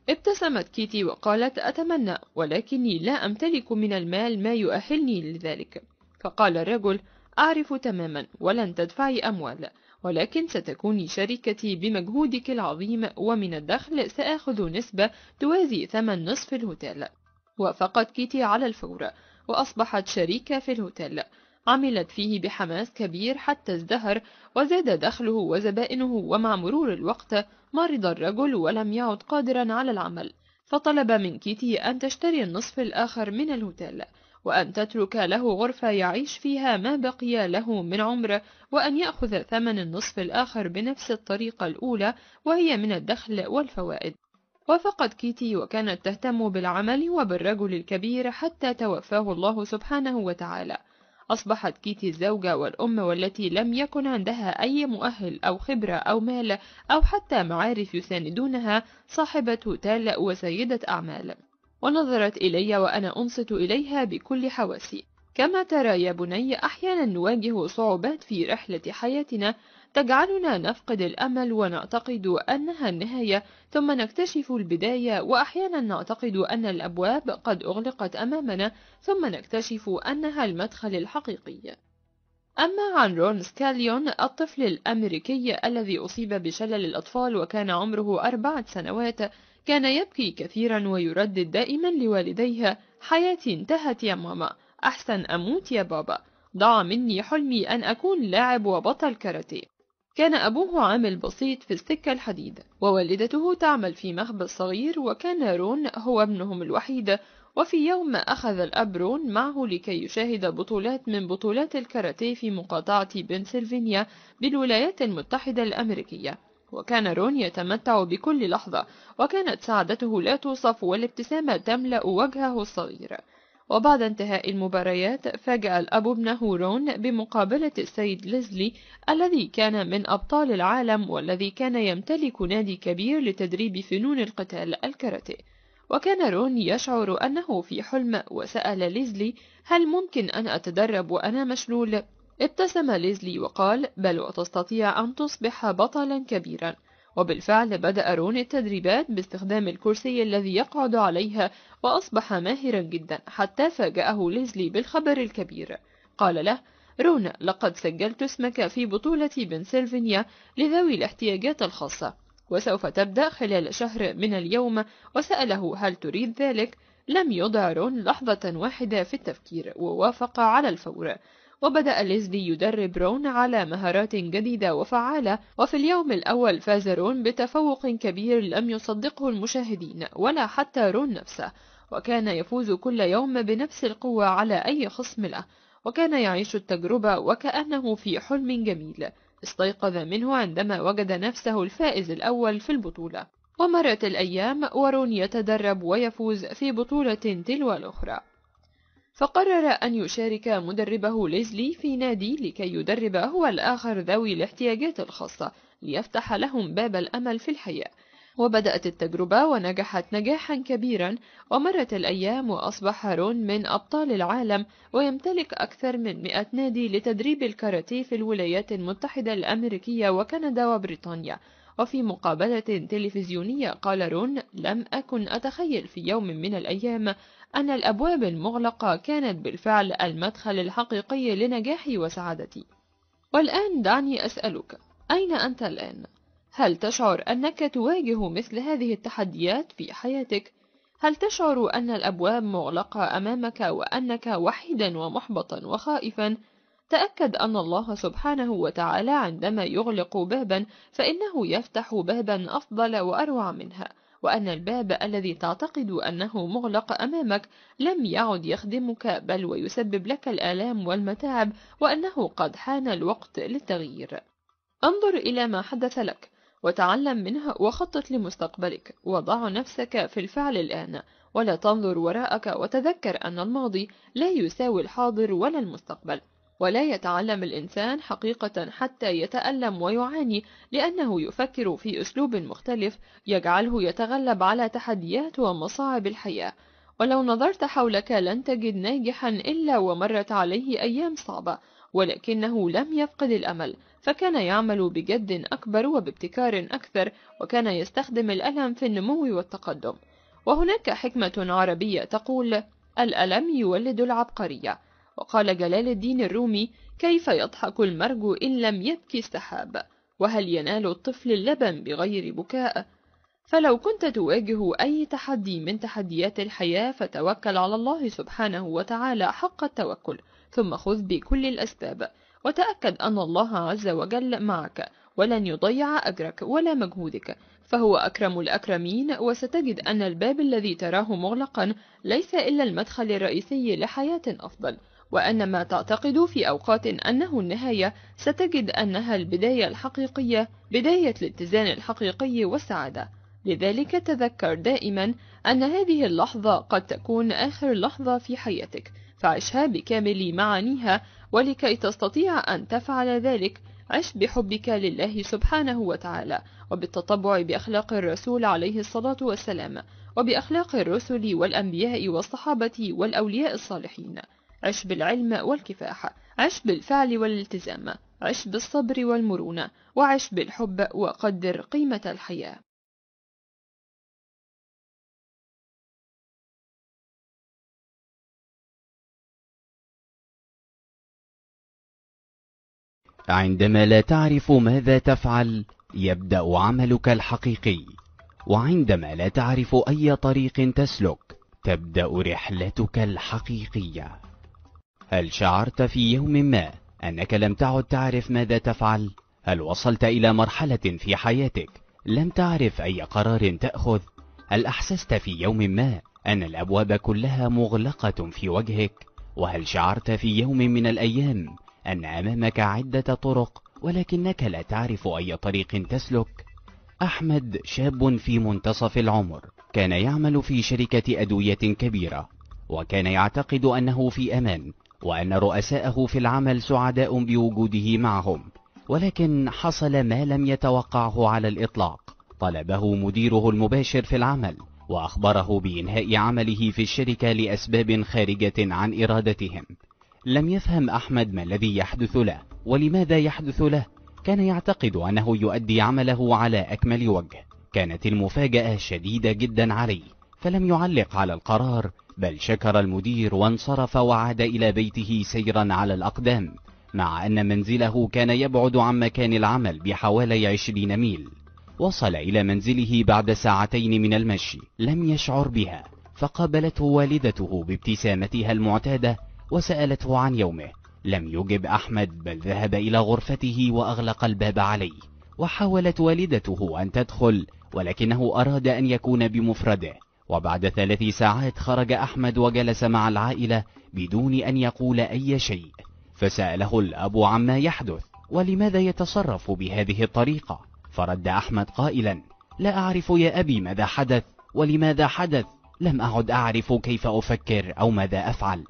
ابتسمت كيتي وقالت: أتمنى، ولكني لا أمتلك من المال ما يؤهلني لذلك. فقال الرجل: أعرف تماما، ولن تدفعي أموال، ولكن ستكوني شريكتي بمجهودك العظيم، ومن الدخل سآخذ نسبة توازي ثمن نصف الهوتيل. وافقت كيتي على الفور، وأصبحت شريكة في الهوتيل. عملت فيه بحماس كبير حتى ازدهر وزاد دخله وزبائنه، ومع مرور الوقت مرض الرجل ولم يعد قادرا على العمل، فطلب من كيتي أن تشتري النصف الآخر من الهوتيل، وأن تترك له غرفة يعيش فيها ما بقي له من عمره، وأن يأخذ ثمن النصف الآخر بنفس الطريقة الأولى، وهي من الدخل والفوائد. وافقت كيتي، وكانت تهتم بالعمل وبالرجل الكبير حتى توفاه الله سبحانه وتعالى. أصبحت كيتي الزوجة والأم، والتي لم يكن عندها أي مؤهل أو خبرة أو مال أو حتى معارف يساندونها، صاحبة هوتيل وسيدة أعمال. ونظرت إلي وأنا أنصت إليها بكل حواسي. كما ترى يا بني، أحيانا نواجه صعوبات في رحلة حياتنا تجعلنا نفقد الأمل ونعتقد أنها النهاية، ثم نكتشف البداية، وأحيانا نعتقد أن الأبواب قد أغلقت أمامنا، ثم نكتشف أنها المدخل الحقيقي. أما عن رون سكاليون، الطفل الأمريكي الذي أصيب بشلل الأطفال وكان عمره أربعة سنوات، كان يبكي كثيرا ويردد دائما لوالديه: حياتي انتهت يا ماما، أحسن أموت يا بابا، ضاع مني حلمي أن أكون لاعب وبطل كاراتيه. كان أبوه عامل بسيط في السكة الحديد، ووالدته تعمل في مخبز صغير، وكان رون هو ابنهم الوحيد. وفي يوم أخذ الأب رون معه لكي يشاهد بطولات من بطولات الكاراتيه في مقاطعة بنسلفانيا بالولايات المتحدة الأمريكية، وكان رون يتمتع بكل لحظة، وكانت سعادته لا توصف، والابتسامة تملأ وجهه الصغير. وبعد انتهاء المباريات، فاجأ الأب ابنه رون بمقابلة السيد ليزلي الذي كان من أبطال العالم، والذي كان يمتلك نادي كبير لتدريب فنون القتال الكاراتيه. وكان رون يشعر أنه في حلم، وسأل ليزلي: هل ممكن أن أتدرب وأنا مشلول؟ ابتسم ليزلي وقال: بل، وتستطيع أن تصبح بطلا كبيرا. وبالفعل بدأ رون التدريبات باستخدام الكرسي الذي يقعد عليها، وأصبح ماهرا جدا، حتى فاجأه ليزلي بالخبر الكبير. قال له: رون، لقد سجلت اسمك في بطولة بنسلفانيا لذوي الاحتياجات الخاصة، وسوف تبدأ خلال شهر من اليوم. وسأله: هل تريد ذلك؟ لم يضع رون لحظة واحدة في التفكير، ووافق على الفور. وبدأ ليزلي يدرب رون على مهارات جديدة وفعالة، وفي اليوم الأول فاز رون بتفوق كبير لم يصدقه المشاهدين ولا حتى رون نفسه، وكان يفوز كل يوم بنفس القوة على أي خصم له، وكان يعيش التجربة وكأنه في حلم جميل استيقظ منه عندما وجد نفسه الفائز الأول في البطولة. ومرت الأيام ورون يتدرب ويفوز في بطولة تلو الأخرى، فقرر أن يشارك مدربه ليزلي في نادي لكي يدرب هو الآخر ذوي الاحتياجات الخاصة، ليفتح لهم باب الأمل في الحياة. وبدأت التجربة ونجحت نجاحا كبيرا، ومرت الأيام وأصبح رون من أبطال العالم، ويمتلك أكثر من مئة نادي لتدريب الكاراتيه في الولايات المتحدة الأمريكية وكندا وبريطانيا. وفي مقابلة تلفزيونية قال رون: لم أكن أتخيل في يوم من الأيام أن الأبواب المغلقة كانت بالفعل المدخل الحقيقي لنجاحي وسعادتي. والآن دعني أسألك، أين أنت الآن؟ هل تشعر أنك تواجه مثل هذه التحديات في حياتك؟ هل تشعر أن الأبواب مغلقة أمامك وأنك وحيدا ومحبطا وخائفا؟ تأكد أن الله سبحانه وتعالى عندما يغلق بابا فإنه يفتح بابا أفضل وأروع منها، وأن الباب الذي تعتقد أنه مغلق أمامك لم يعد يخدمك، بل ويسبب لك الآلام والمتاعب، وأنه قد حان الوقت للتغيير. انظر إلى ما حدث لك وتعلم منه، وخطط لمستقبلك، وضع نفسك في الفعل الآن، ولا تنظر وراءك، وتذكر أن الماضي لا يساوي الحاضر ولا المستقبل. ولا يتعلم الإنسان حقيقة حتى يتألم ويعاني، لأنه يفكر في أسلوب مختلف يجعله يتغلب على تحديات ومصاعب الحياة. ولو نظرت حولك لن تجد ناجحا إلا ومرت عليه أيام صعبة، ولكنه لم يفقد الأمل، فكان يعمل بجد أكبر وبابتكار أكثر، وكان يستخدم الألم في النمو والتقدم. وهناك حكمة عربية تقول: الألم يولد العبقرية. وقال جلال الدين الرومي: كيف يضحك المرج إن لم يبكي السحاب، وهل ينال الطفل اللبن بغير بكاء؟ فلو كنت تواجه أي تحدي من تحديات الحياة فتوكل على الله سبحانه وتعالى حق التوكل، ثم خذ بكل الأسباب، وتأكد أن الله عز وجل معك ولن يضيع أجرك ولا مجهودك، فهو أكرم الأكرمين. وستجد أن الباب الذي تراه مغلقا ليس إلا المدخل الرئيسي لحياة أفضل، وأن ما تعتقد في أوقات أنه النهاية ستجد أنها البداية الحقيقية، بداية الاتزان الحقيقي والسعادة. لذلك تذكر دائما أن هذه اللحظة قد تكون آخر لحظة في حياتك، فعشها بكامل معانيها. ولكي تستطيع أن تفعل ذلك عش بحبك لله سبحانه وتعالى، وبالتطبع بأخلاق الرسول عليه الصلاة والسلام، وبأخلاق الرسل والأنبياء والصحابة والأولياء الصالحين. عش بالعلم والكفاح، عش بالفعل والالتزام، عش بالصبر والمرونة، وعش بالحب، وقدر قيمة الحياة. عندما لا تعرف ماذا تفعل يبدأ عملك الحقيقي، وعندما لا تعرف أي طريق تسلك تبدأ رحلتك الحقيقية. هل شعرت في يوم ما أنك لم تعد تعرف ماذا تفعل؟ هل وصلت إلى مرحلة في حياتك لم تعرف أي قرار تأخذ؟ هل أحسست في يوم ما أن الأبواب كلها مغلقة في وجهك؟ وهل شعرت في يوم من الأيام أن أمامك عدة طرق ولكنك لا تعرف أي طريق تسلك؟ أحمد شاب في منتصف العمر، كان يعمل في شركة أدوية كبيرة، وكان يعتقد أنه في أمان، وأن رؤساءه في العمل سعداء بوجوده معهم. ولكن حصل ما لم يتوقعه على الإطلاق. طلبه مديره المباشر في العمل وأخبره بإنهاء عمله في الشركة لأسباب خارجة عن إرادتهم. لم يفهم أحمد ما الذي يحدث له ولماذا يحدث له. كان يعتقد أنه يؤدي عمله على أكمل وجه. كانت المفاجأة شديدة جدا عليه، فلم يعلق على القرار، بل شكر المدير وانصرف وعاد إلى بيته سيرا على الأقدام، مع أن منزله كان يبعد عن مكان العمل بحوالي عشرين ميل. وصل إلى منزله بعد ساعتين من المشي، لم يشعر بها، فقابلته والدته بابتسامتها المعتادة وسألته عن يومه. لم يجب أحمد، بل ذهب إلى غرفته وأغلق الباب عليه. وحاولت والدته أن تدخل، ولكنه أراد أن يكون بمفرده. وبعد ثلاث ساعات خرج أحمد وجلس مع العائلة بدون أن يقول أي شيء. فسأله الأب عما يحدث ولماذا يتصرف بهذه الطريقة، فرد أحمد قائلا: لا أعرف يا أبي ماذا حدث ولماذا حدث، لم أعد أعرف كيف أفكر أو ماذا أفعل.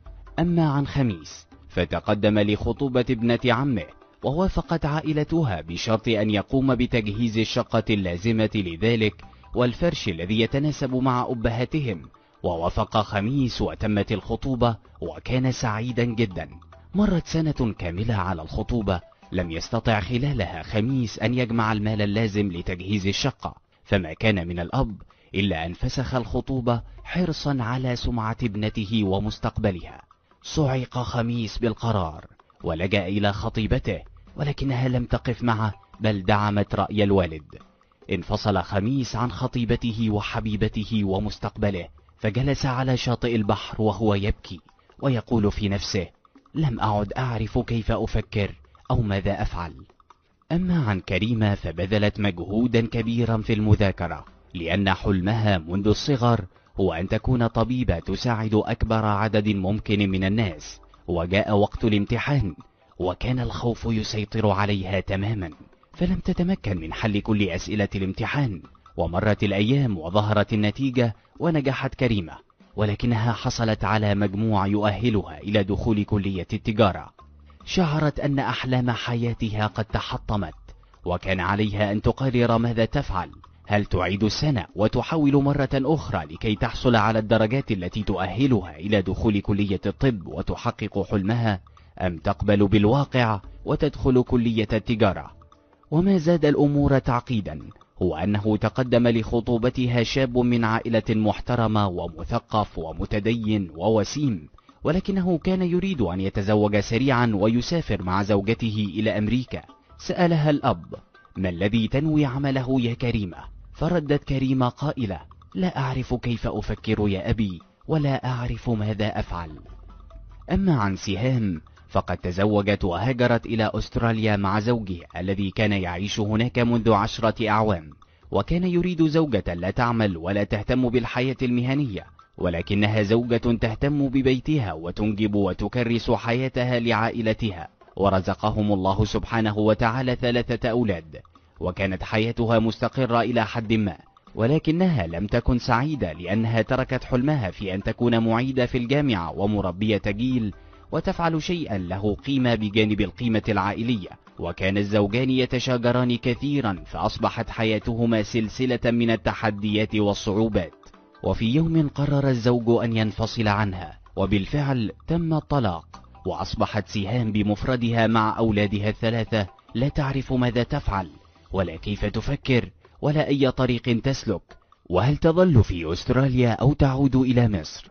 أما عن خميس فتقدم لخطوبة ابنة عمه، ووافقت عائلتها بشرط أن يقوم بتجهيز الشقة اللازمة لذلك والفرش الذي يتناسب مع أبهاتهم. ووافق خميس وتمت الخطوبة، وكان سعيدا جدا. مرت سنة كاملة على الخطوبة، لم يستطع خلالها خميس أن يجمع المال اللازم لتجهيز الشقة، فما كان من الأب إلا أن فسخ الخطوبة حرصا على سمعة ابنته ومستقبلها. صعق خميس بالقرار ولجأ إلى خطيبته، ولكنها لم تقف معه، بل دعمت رأي الوالد. انفصل خميس عن خطيبته وحبيبته ومستقبله، فجلس على شاطئ البحر وهو يبكي ويقول في نفسه: لم أعد أعرف كيف أفكر أو ماذا أفعل. أما عن كريمة فبذلت مجهودا كبيرا في المذاكرة، لأن حلمها منذ الصغر هو أن تكون طبيبة تساعد أكبر عدد ممكن من الناس. وجاء وقت الامتحان، وكان الخوف يسيطر عليها تماما، فلم تتمكن من حل كل أسئلة الامتحان. ومرت الأيام وظهرت النتيجة ونجحت كريمة، ولكنها حصلت على مجموع يؤهلها إلى دخول كلية التجارة. شعرت أن أحلام حياتها قد تحطمت، وكان عليها أن تقرر ماذا تفعل. هل تعيد السنة وتحاول مرة أخرى لكي تحصل على الدرجات التي تؤهلها إلى دخول كلية الطب وتحقق حلمها، أم تقبل بالواقع وتدخل كلية التجارة؟ وما زاد الأمور تعقيدا هو أنه تقدم لخطوبتها شاب من عائلة محترمة ومثقف ومتدين ووسيم، ولكنه كان يريد أن يتزوج سريعا ويسافر مع زوجته إلى أمريكا. سألها الأب: ما الذي تنوي عمله يا كريمة؟ فردت كريمة قائلة: لا أعرف كيف أفكر يا أبي، ولا أعرف ماذا أفعل. أما عن سهام فقد تزوجت وهاجرت إلى أستراليا مع زوجه الذي كان يعيش هناك منذ عشرة أعوام، وكان يريد زوجة لا تعمل ولا تهتم بالحياة المهنية، ولكنها زوجة تهتم ببيتها وتنجب وتكرس حياتها لعائلتها. ورزقهم الله سبحانه وتعالى ثلاثة أولاد، وكانت حياتها مستقرة إلى حد ما، ولكنها لم تكن سعيدة لأنها تركت حلمها في أن تكون معيدة في الجامعة ومربية جيل وتفعل شيئا له قيمة بجانب القيمة العائلية. وكان الزوجان يتشاجران كثيرا، فأصبحت حياتهما سلسلة من التحديات والصعوبات. وفي يوم قرر الزوج أن ينفصل عنها، وبالفعل تم الطلاق، وأصبحت سهام بمفردها مع أولادها الثلاثة لا تعرف ماذا تفعل ولا كيف تفكر ولا أي طريق تسلك، وهل تظل في أستراليا أو تعود إلى مصر؟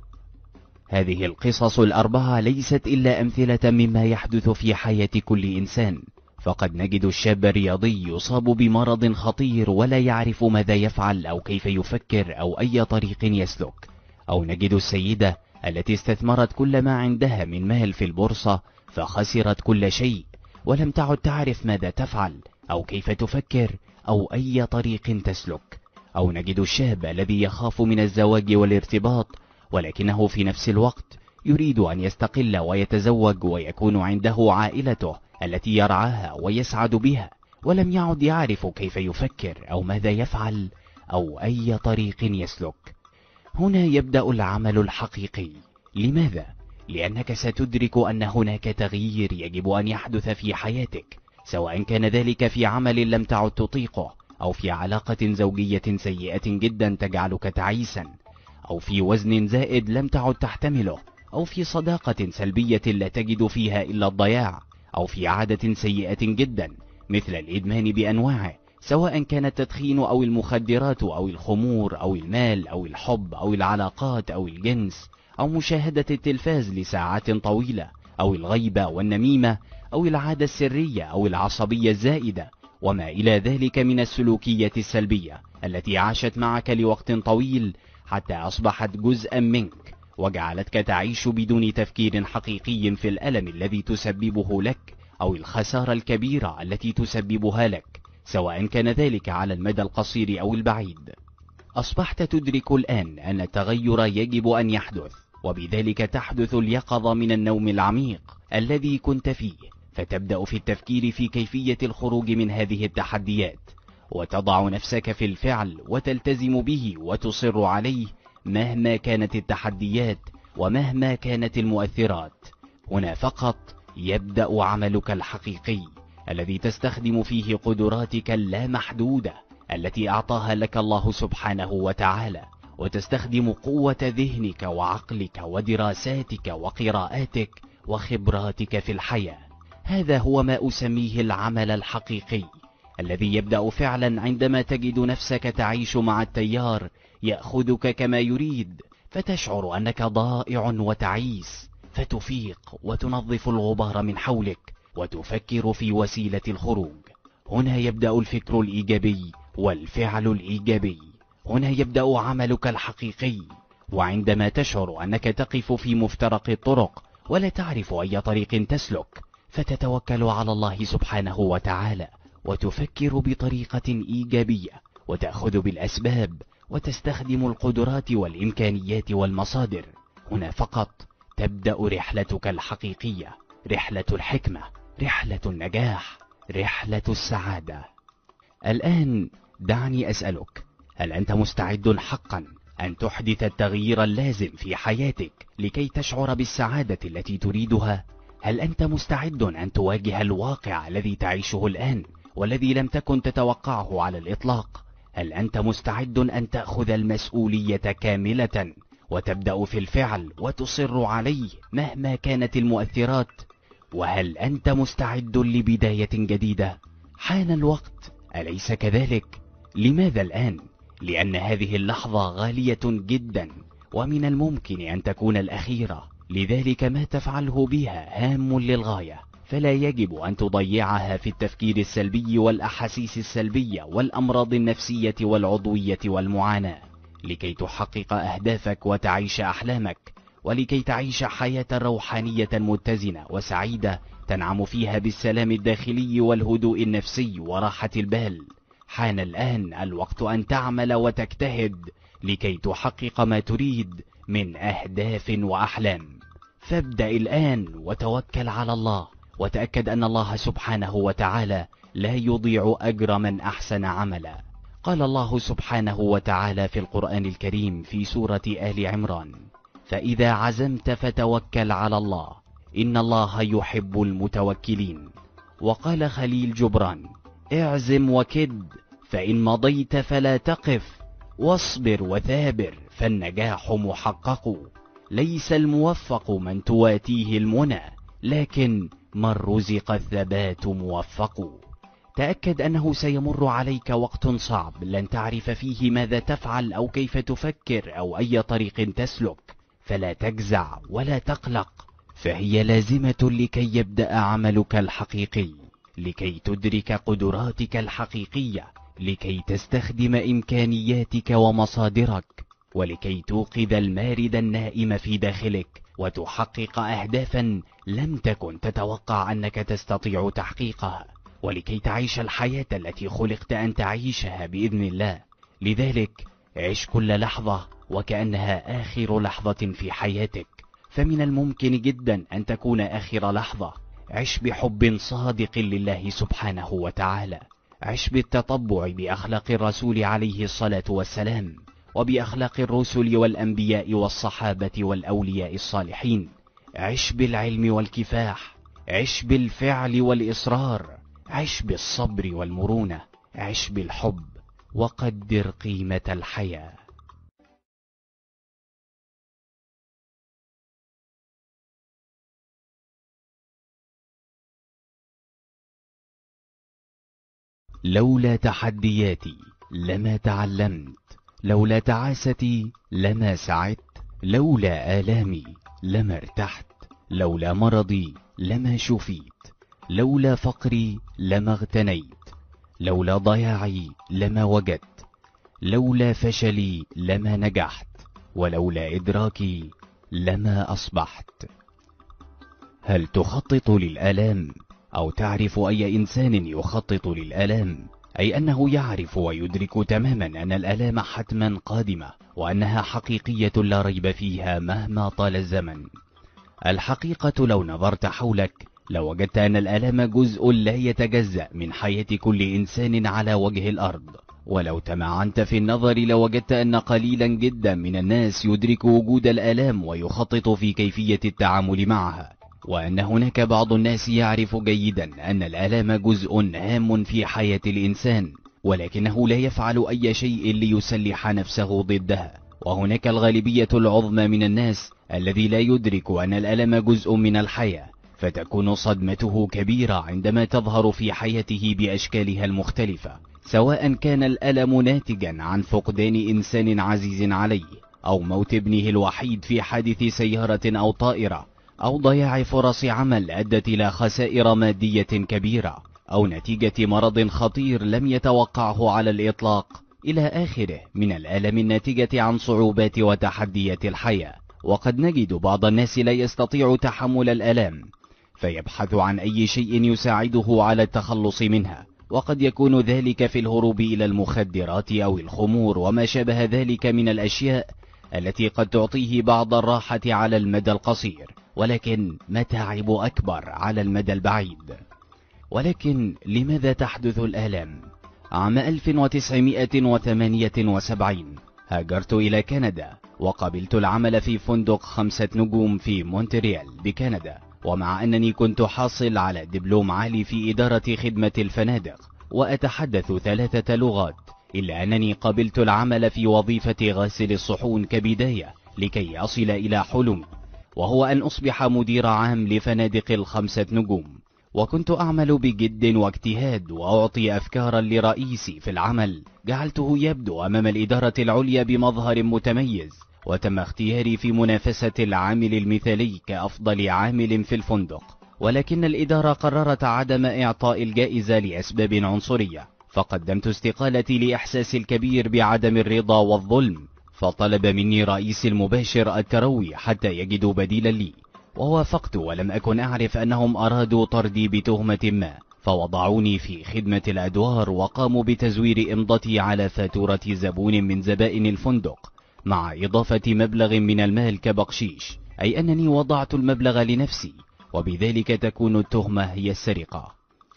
هذه القصص الأربعة ليست إلا أمثلة مما يحدث في حياة كل إنسان، فقد نجد الشاب الرياضي يصاب بمرض خطير ولا يعرف ماذا يفعل أو كيف يفكر أو أي طريق يسلك، أو نجد السيدة التي استثمرت كل ما عندها من مال في البورصة فخسرت كل شيء ولم تعد تعرف ماذا تفعل أو كيف تفكر أو أي طريق تسلك، أو نجد الشاب الذي يخاف من الزواج والارتباط ولكنه في نفس الوقت يريد أن يستقل ويتزوج ويكون عنده عائلته التي يرعاها ويسعد بها، ولم يعد يعرف كيف يفكر أو ماذا يفعل أو أي طريق يسلك. هنا يبدأ العمل الحقيقي. لماذا؟ لأنك ستدرك أن هناك تغيير يجب أن يحدث في حياتك، سواء كان ذلك في عمل لم تعد تطيقه، أو في علاقة زوجية سيئة جدا تجعلك تعيسا، أو في وزن زائد لم تعد تحتمله، أو في صداقة سلبية لا تجد فيها إلا الضياع، أو في عادة سيئة جدا مثل الإدمان بأنواعه، سواء كان التدخين أو المخدرات أو الخمور أو المال أو الحب أو العلاقات أو الجنس، أو مشاهدة التلفاز لساعات طويلة، أو الغيبة والنميمة، أو العادة السرية أو العصبية الزائدة، وما إلى ذلك من السلوكية السلبية التي عاشت معك لوقت طويل حتى أصبحت جزءا منك، وجعلتك تعيش بدون تفكير حقيقي في الألم الذي تسببه لك أو الخسارة الكبيرة التي تسببها لك، سواء كان ذلك على المدى القصير أو البعيد. أصبحت تدرك الآن أن التغير يجب أن يحدث، وبذلك تحدث اليقظة من النوم العميق الذي كنت فيه، فتبدأ في التفكير في كيفية الخروج من هذه التحديات، وتضع نفسك في الفعل وتلتزم به وتصر عليه مهما كانت التحديات ومهما كانت المؤثرات. هنا فقط يبدأ عملك الحقيقي الذي تستخدم فيه قدراتك اللامحدودة التي أعطاها لك الله سبحانه وتعالى، وتستخدم قوة ذهنك وعقلك ودراساتك وقراءاتك وخبراتك في الحياة. هذا هو ما أسميه العمل الحقيقي الذي يبدأ فعلا عندما تجد نفسك تعيش مع التيار يأخذك كما يريد، فتشعر أنك ضائع وتعيس، فتفيق وتنظف الغبار من حولك وتفكر في وسيلة الخروج. هنا يبدأ الفكر الإيجابي والفعل الإيجابي. هنا يبدأ عملك الحقيقي. وعندما تشعر أنك تقف في مفترق الطرق ولا تعرف أي طريق تسلك، فتتوكل على الله سبحانه وتعالى وتفكر بطريقة إيجابية وتأخذ بالأسباب وتستخدم القدرات والإمكانيات والمصادر. هنا فقط تبدأ رحلتك الحقيقية، رحلة الحكمة، رحلة النجاح، رحلة السعادة. الآن دعني أسألك، هل أنت مستعد حقا أن تحدث التغيير اللازم في حياتك لكي تشعر بالسعادة التي تريدها؟ هل أنت مستعد أن تواجه الواقع الذي تعيشه الآن والذي لم تكن تتوقعه على الإطلاق؟ هل أنت مستعد أن تأخذ المسؤولية كاملة وتبدأ في الفعل وتصر عليه مهما كانت المؤثرات؟ وهل أنت مستعد لبداية جديدة؟ حان الوقت، أليس كذلك؟ لماذا الآن؟ لأن هذه اللحظة غالية جدا، ومن الممكن أن تكون الأخيرة، لذلك ما تفعله بها هام للغاية، فلا يجب أن تضيعها في التفكير السلبي والأحاسيس السلبية والأمراض النفسية والعضوية والمعاناة. لكي تحقق أهدافك وتعيش أحلامك، ولكي تعيش حياة روحانية متزنة وسعيدة تنعم فيها بالسلام الداخلي والهدوء النفسي وراحة البال، حان الآن الوقت أن تعمل وتجتهد لكي تحقق ما تريد من أهداف وأحلام. فابدأ الآن وتوكل على الله، وتأكد أن الله سبحانه وتعالى لا يضيع أجر من أحسن عملا. قال الله سبحانه وتعالى في القرآن الكريم في سورة آل عمران: فإذا عزمت فتوكل على الله إن الله يحب المتوكلين. وقال خليل جبران: اعزم وكد، فإن مضيت فلا تقف، واصبر وثابر فالنجاح محقق. ليس الموفق من تواتيه المنى، لكن من رزق الثبات موفق. تأكد أنه سيمر عليك وقت صعب لن تعرف فيه ماذا تفعل أو كيف تفكر أو أي طريق تسلك، فلا تجزع ولا تقلق، فهي لازمة لكي يبدأ عملك الحقيقي، لكي تدرك قدراتك الحقيقية، لكي تستخدم إمكانياتك ومصادرك، ولكي توقظ المارد النائم في داخلك وتحقق أهدافا لم تكن تتوقع أنك تستطيع تحقيقها، ولكي تعيش الحياة التي خلقت أن تعيشها بإذن الله. لذلك عش كل لحظة وكأنها آخر لحظة في حياتك، فمن الممكن جدا أن تكون آخر لحظة. عش بحب صادق لله سبحانه وتعالى، عش بالتطبع بأخلاق الرسول عليه الصلاة والسلام، وبأخلاق الرسل والأنبياء والصحابة والأولياء الصالحين. عش بالعلم والكفاح، عش بالفعل والإصرار، عش بالصبر والمرونة، عش بالحب، وقدر قيمة الحياة. لولا تحدياتي لما تعلمت، لولا تعاستي لما سعدت، لولا آلامي لما ارتحت، لولا مرضي لما شفيت، لولا فقري لما اغتنيت، لولا ضياعي لما وجدت، لولا فشلي لما نجحت، ولولا إدراكي لما أصبحت. هل تخطط للآلام؟ أو تعرف أي إنسان يخطط للآلام؟ أي أنه يعرف ويدرك تماما أن الآلام حتما قادمة، وأنها حقيقية لا ريب فيها مهما طال الزمن. الحقيقة لو نظرت حولك لوجدت أن الآلام جزء لا يتجزأ من حياة كل إنسان على وجه الأرض، ولو تمعنت في النظر لوجدت أن قليلا جدا من الناس يدرك وجود الآلام ويخطط في كيفية التعامل معها، وأن هناك بعض الناس يعرف جيدا أن الآلام جزء هام في حياة الإنسان، ولكنه لا يفعل أي شيء ليسلح نفسه ضدها. وهناك الغالبية العظمى من الناس الذي لا يدرك أن الألم جزء من الحياة، فتكون صدمته كبيرة عندما تظهر في حياته بأشكالها المختلفة، سواء كان الألم ناتجا عن فقدان إنسان عزيز عليه، أو موت ابنه الوحيد في حادث سيارة أو طائرة، أو ضياع فرص عمل أدت إلى خسائر مادية كبيرة، أو نتيجة مرض خطير لم يتوقعه على الإطلاق، إلى آخره من الآلام الناتجة عن صعوبات وتحديات الحياة. وقد نجد بعض الناس لا يستطيع تحمل الآلام، فيبحث عن أي شيء يساعده على التخلص منها، وقد يكون ذلك في الهروب إلى المخدرات أو الخمور وما شابه ذلك من الأشياء التي قد تعطيه بعض الراحة على المدى القصير، ولكن متاعب أكبر على المدى البعيد. ولكن لماذا تحدث الآلام؟ عام ألف وتسعمائة وثمانية وسبعين هاجرت إلى كندا، وقبلت العمل في فندق خمسة نجوم في مونتريال بكندا، ومع أنني كنت حاصل على دبلوم عالي في إدارة خدمة الفنادق وأتحدث ثلاثة لغات، إلا أنني قبلت العمل في وظيفة غاسل الصحون كبداية لكي أصل إلى حلمي. وهو أن أصبح مدير عام لفنادق الخمسة نجوم. وكنت أعمل بجد واجتهاد وأعطي أفكارا لرئيسي في العمل جعلته يبدو أمام الإدارة العليا بمظهر متميز، وتم اختياري في منافسة العامل المثالي كأفضل عامل في الفندق. ولكن الإدارة قررت عدم إعطاء الجائزة لأسباب عنصرية، فقدمت استقالتي لإحساسي الكبير بعدم الرضا والظلم، فطلب مني رئيسي المباشر التروي حتى يجدوا بديلا لي، ووافقت ولم أكن أعرف أنهم أرادوا طردي بتهمة ما، فوضعوني في خدمة الأدوار وقاموا بتزوير إمضتي على فاتورة زبون من زبائن الفندق مع إضافة مبلغ من المال كبقشيش، أي أنني وضعت المبلغ لنفسي، وبذلك تكون التهمة هي السرقة.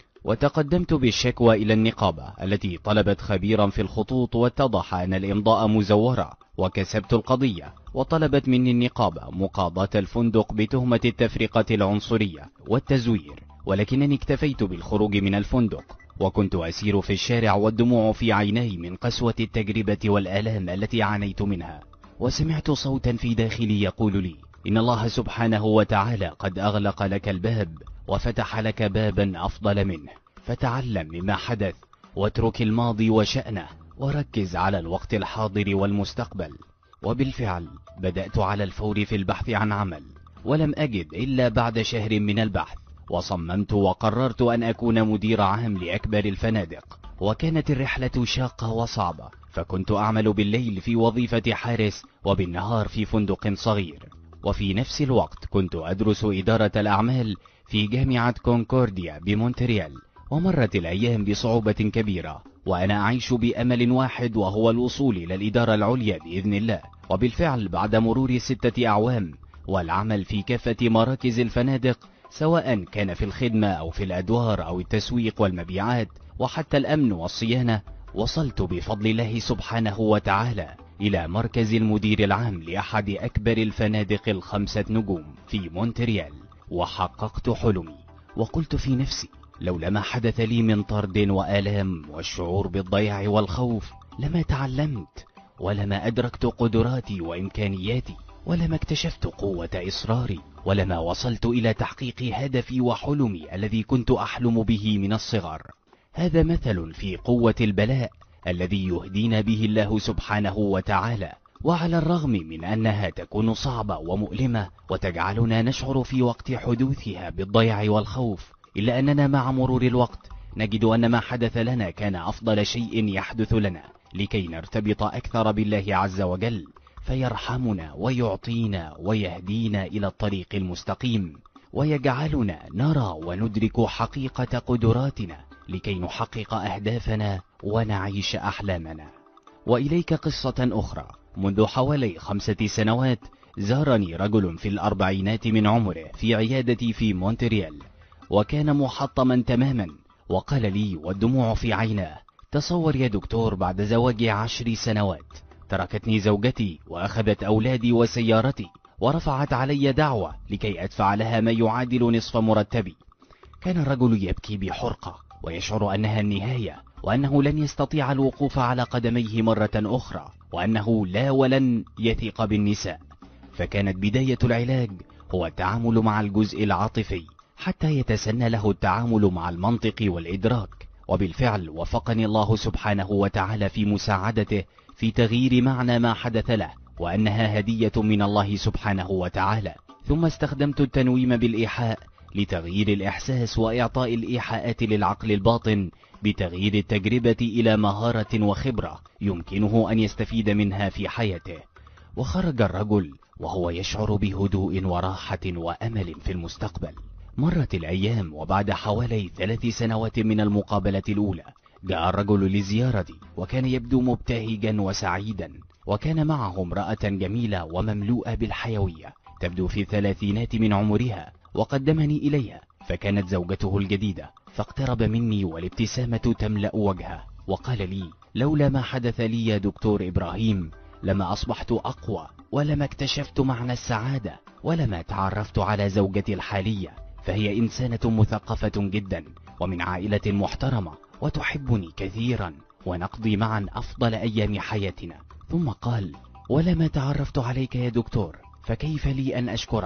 وتقدمت بالشكوى إلى النقابة التي طلبت خبيرا في الخطوط، واتضح أن الإمضاء مزورة، وكسبت القضية، وطلبت مني النقابة مقاضاة الفندق بتهمة التفرقة العنصرية والتزوير، ولكنني اكتفيت بالخروج من الفندق، وكنت أسير في الشارع والدموع في عيني من قسوة التجربة والآلام التي عانيت منها. وسمعت صوتا في داخلي يقول لي إن الله سبحانه وتعالى قد أغلق لك الباب وفتح لك بابا أفضل منه، فتعلم مما حدث واترك الماضي وشأنه وركز على الوقت الحاضر والمستقبل. وبالفعل بدأت على الفور في البحث عن عمل، ولم أجد إلا بعد شهر من البحث، وصممت وقررت أن أكون مدير عام لأكبر الفنادق. وكانت الرحلة شاقة وصعبة، فكنت أعمل بالليل في وظيفة حارس وبالنهار في فندق صغير، وفي نفس الوقت كنت أدرس إدارة الأعمال في جامعة كونكورديا بمونتريال. ومرت الأيام بصعوبة كبيرة وأنا أعيش بأمل واحد، وهو الوصول إلى الإدارة العليا بإذن الله. وبالفعل بعد مرور ستة أعوام والعمل في كافة مراكز الفنادق، سواء كان في الخدمة أو في الأدوار أو التسويق والمبيعات وحتى الأمن والصيانة، وصلت بفضل الله سبحانه وتعالى إلى مركز المدير العام لأحد أكبر الفنادق الخمسة نجوم في مونتريال، وحققت حلمي. وقلت في نفسي لولا ما حدث لي من طرد وآلام والشعور بالضياع والخوف لما تعلمت، ولما أدركت قدراتي وإمكانياتي، ولما اكتشفت قوة إصراري، ولما وصلت إلى تحقيق هدفي وحلمي الذي كنت أحلم به من الصغر. هذا مثل في قوة البلاء الذي يهدينا به الله سبحانه وتعالى، وعلى الرغم من أنها تكون صعبة ومؤلمة وتجعلنا نشعر في وقت حدوثها بالضياع والخوف، إلا أننا مع مرور الوقت نجد أن ما حدث لنا كان أفضل شيء يحدث لنا، لكي نرتبط أكثر بالله عز وجل، فيرحمنا ويعطينا ويهدينا إلى الطريق المستقيم، ويجعلنا نرى وندرك حقيقة قدراتنا لكي نحقق أهدافنا ونعيش أحلامنا. وإليك قصة أخرى. منذ حوالي خمسة سنوات زارني رجل في الأربعينات من عمره في عيادتي في مونتريال، وكان محطما تماما، وقال لي والدموع في عيناه: تصور يا دكتور، بعد زواجي عشر سنوات تركتني زوجتي وأخذت أولادي وسيارتي، ورفعت علي دعوة لكي أدفع لها ما يعادل نصف مرتبي. كان الرجل يبكي بحرقة ويشعر أنها النهاية، وأنه لن يستطيع الوقوف على قدميه مرة أخرى، وأنه لا ولن يثق بالنساء. فكانت بداية العلاج هو التعامل مع الجزء العاطفي حتى يتسنى له التعامل مع المنطق والإدراك. وبالفعل وفقني الله سبحانه وتعالى في مساعدته في تغيير معنى ما حدث له، وأنها هدية من الله سبحانه وتعالى. ثم استخدمت التنويم بالإيحاء لتغيير الإحساس وإعطاء الإيحاءات للعقل الباطن بتغيير التجربة إلى مهارة وخبرة يمكنه أن يستفيد منها في حياته. وخرج الرجل وهو يشعر بهدوء وراحة وأمل في المستقبل. مرت الأيام، وبعد حوالي ثلاث سنوات من المقابلة الأولى جاء الرجل لزيارتي، وكان يبدو مبتهجا وسعيدا، وكان معه امرأة جميلة ومملوءة بالحيوية تبدو في الثلاثينات من عمرها، وقدمني إليها، فكانت زوجته الجديدة. فاقترب مني والابتسامة تملأ وجهه، وقال لي: لولا ما حدث لي يا دكتور إبراهيم لما أصبحت أقوى، ولما اكتشفت معنى السعادة، ولما تعرفت على زوجتي الحالية، فهي إنسانة مثقفة جدا ومن عائلة محترمة وتحبني كثيرا، ونقضي معا أفضل أيام حياتنا. ثم قال: ولما تعرفت عليك يا دكتور، فكيف لي أن أشكرك؟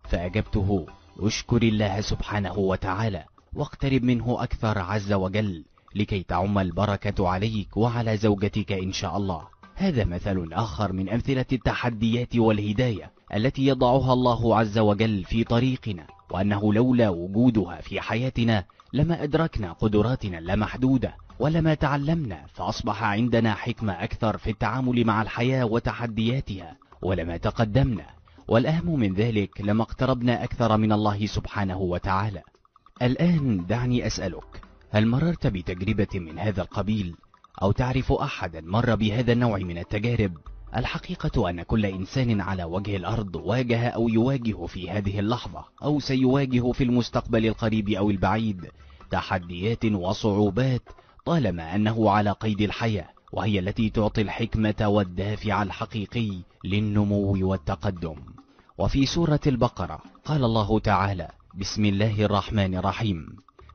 فأجبته: اشكر الله سبحانه وتعالى واقترب منه أكثر عز وجل لكي تعم البركة عليك وعلى زوجتك إن شاء الله. هذا مثل آخر من أمثلة التحديات والهداية التي يضعها الله عز وجل في طريقنا، وأنه لولا وجودها في حياتنا لما أدركنا قدراتنا اللامحدودة ولما تعلمنا فأصبح عندنا حكمة أكثر في التعامل مع الحياة وتحدياتها، ولما تقدمنا، والأهم من ذلك لما اقتربنا أكثر من الله سبحانه وتعالى. الآن دعني أسألك، هل مررت بتجربة من هذا القبيل؟ أو تعرف أحدا مر بهذا النوع من التجارب؟ الحقيقة أن كل إنسان على وجه الأرض واجه أو يواجه في هذه اللحظة أو سيواجه في المستقبل القريب أو البعيد تحديات وصعوبات طالما أنه على قيد الحياة، وهي التي تعطي الحكمة والدافع الحقيقي للنمو والتقدم. وفي سورة البقرة قال الله تعالى: بسم الله الرحمن الرحيم: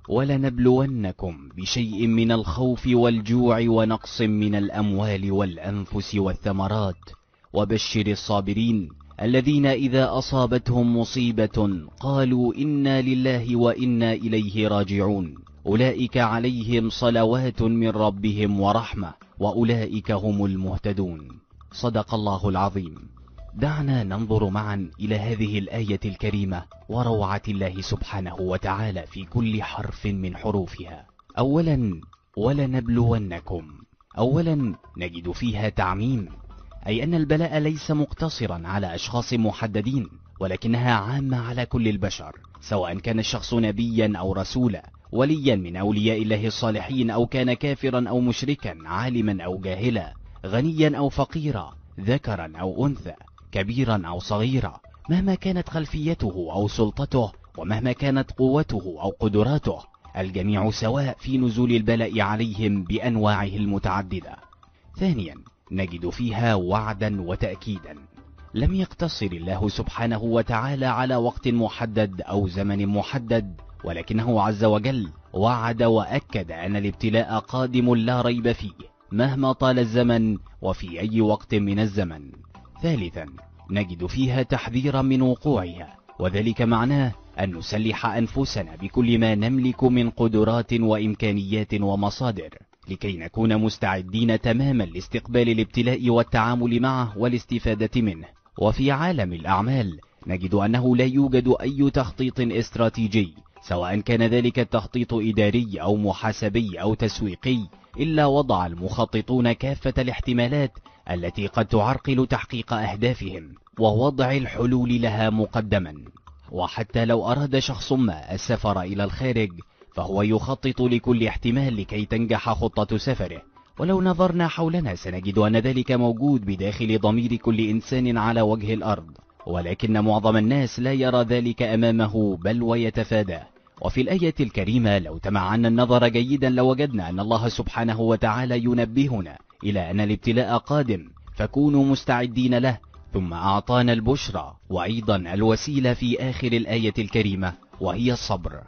ولنبلونكم بشيء من الخوف والجوع ونقص من الأموال والأنفس والثمرات وبشر الصابرين الذين إذا أصابتهم مصيبة قالوا إنا لله وإنا إليه راجعون أولئك عليهم صلوات من ربهم ورحمة وأولئك هم المهتدون. صدق الله العظيم. دعنا ننظر معا إلى هذه الآية الكريمة وروعة الله سبحانه وتعالى في كل حرف من حروفها. أولا ولنبلونكم، أولا نجد فيها تعميم، أي أن البلاء ليس مقتصرا على أشخاص محددين، ولكنها عامة على كل البشر، سواء كان الشخص نبيا أو رسولا، وليا من أولياء الله الصالحين، أو كان كافرا أو مشركا، عالما أو جاهلا، غنيا أو فقيرا، ذكرا أو أنثى، كبيرا أو صغيرا، مهما كانت خلفيته أو سلطته، ومهما كانت قوته أو قدراته، الجميع سواء في نزول البلاء عليهم بأنواعه المتعددة. ثانيا نجد فيها وعدا وتأكيدا، لم يقتصر الله سبحانه وتعالى على وقت محدد أو زمن محدد، ولكنه عز وجل وعد وأكد أن الابتلاء قادم لا ريب فيه مهما طال الزمن وفي أي وقت من الزمن. ثالثا نجد فيها تحذيرا من وقوعها، وذلك معناه أن نسلح أنفسنا بكل ما نملك من قدرات وإمكانيات ومصادر لكي نكون مستعدين تماما لاستقبال الابتلاء والتعامل معه والاستفادة منه. وفي عالم الأعمال نجد أنه لا يوجد أي تخطيط استراتيجي، سواء كان ذلك التخطيط إداري أو محاسبي أو تسويقي، إلا وضع المخططون كافة الاحتمالات التي قد تعرقل تحقيق أهدافهم ووضع الحلول لها مقدما. وحتى لو أراد شخص ما السفر إلى الخارج فهو يخطط لكل احتمال لكي تنجح خطة سفره. ولو نظرنا حولنا سنجد أن ذلك موجود بداخل ضمير كل إنسان على وجه الأرض، ولكن معظم الناس لا يرى ذلك أمامه بل ويتفاداه. وفي الآية الكريمة لو تمعنا النظر جيدا لوجدنا أن الله سبحانه وتعالى ينبهنا إلى أن الابتلاء قادم فكونوا مستعدين له، ثم أعطانا البشرى وأيضا الوسيلة في آخر الآية الكريمة وهي الصبر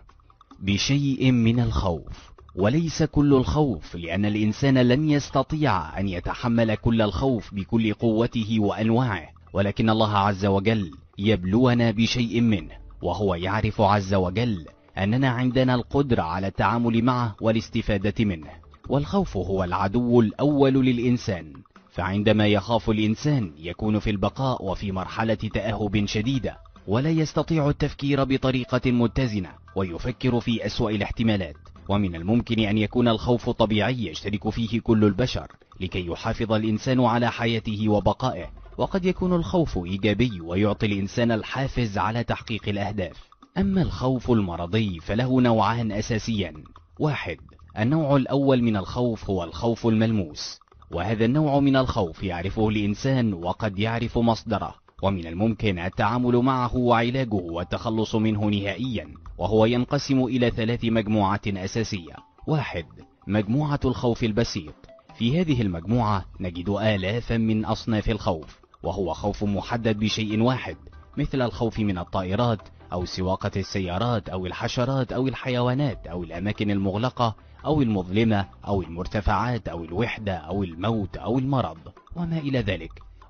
بشيء من الخوف، وليس كل الخوف، لأن الإنسان لن يستطيع أن يتحمل كل الخوف بكل قوته وأنواعه، ولكن الله عز وجل يبلونا بشيء منه، وهو يعرف عز وجل أننا عندنا القدرة على التعامل معه والاستفادة منه. والخوف هو العدو الأول للإنسان، فعندما يخاف الإنسان يكون في البقاء وفي مرحلة تأهب شديدة، ولا يستطيع التفكير بطريقة متزنة، ويفكر في أسوأ الاحتمالات. ومن الممكن أن يكون الخوف طبيعي يشترك فيه كل البشر لكي يحافظ الإنسان على حياته وبقائه، وقد يكون الخوف إيجابي ويعطي الإنسان الحافز على تحقيق الأهداف. أما الخوف المرضي فله نوعان أساسيان. واحد، النوع الأول من الخوف هو الخوف الملموس، وهذا النوع من الخوف يعرفه الإنسان وقد يعرف مصدره، ومن الممكن التعامل معه وعلاجه والتخلص منه نهائيا، وهو ينقسم إلى ثلاث مجموعات أساسية. واحد، مجموعة الخوف البسيط. في هذه المجموعة نجد آلافا من أصناف الخوف، وهو خوف محدد بشيء واحد، مثل الخوف من الطائرات أو سواقة السيارات أو الحشرات أو الحيوانات أو الأماكن المغلقة أو المظلمة أو المرتفعات أو الوحدة أو الموت أو المرض وما إلى ذلك.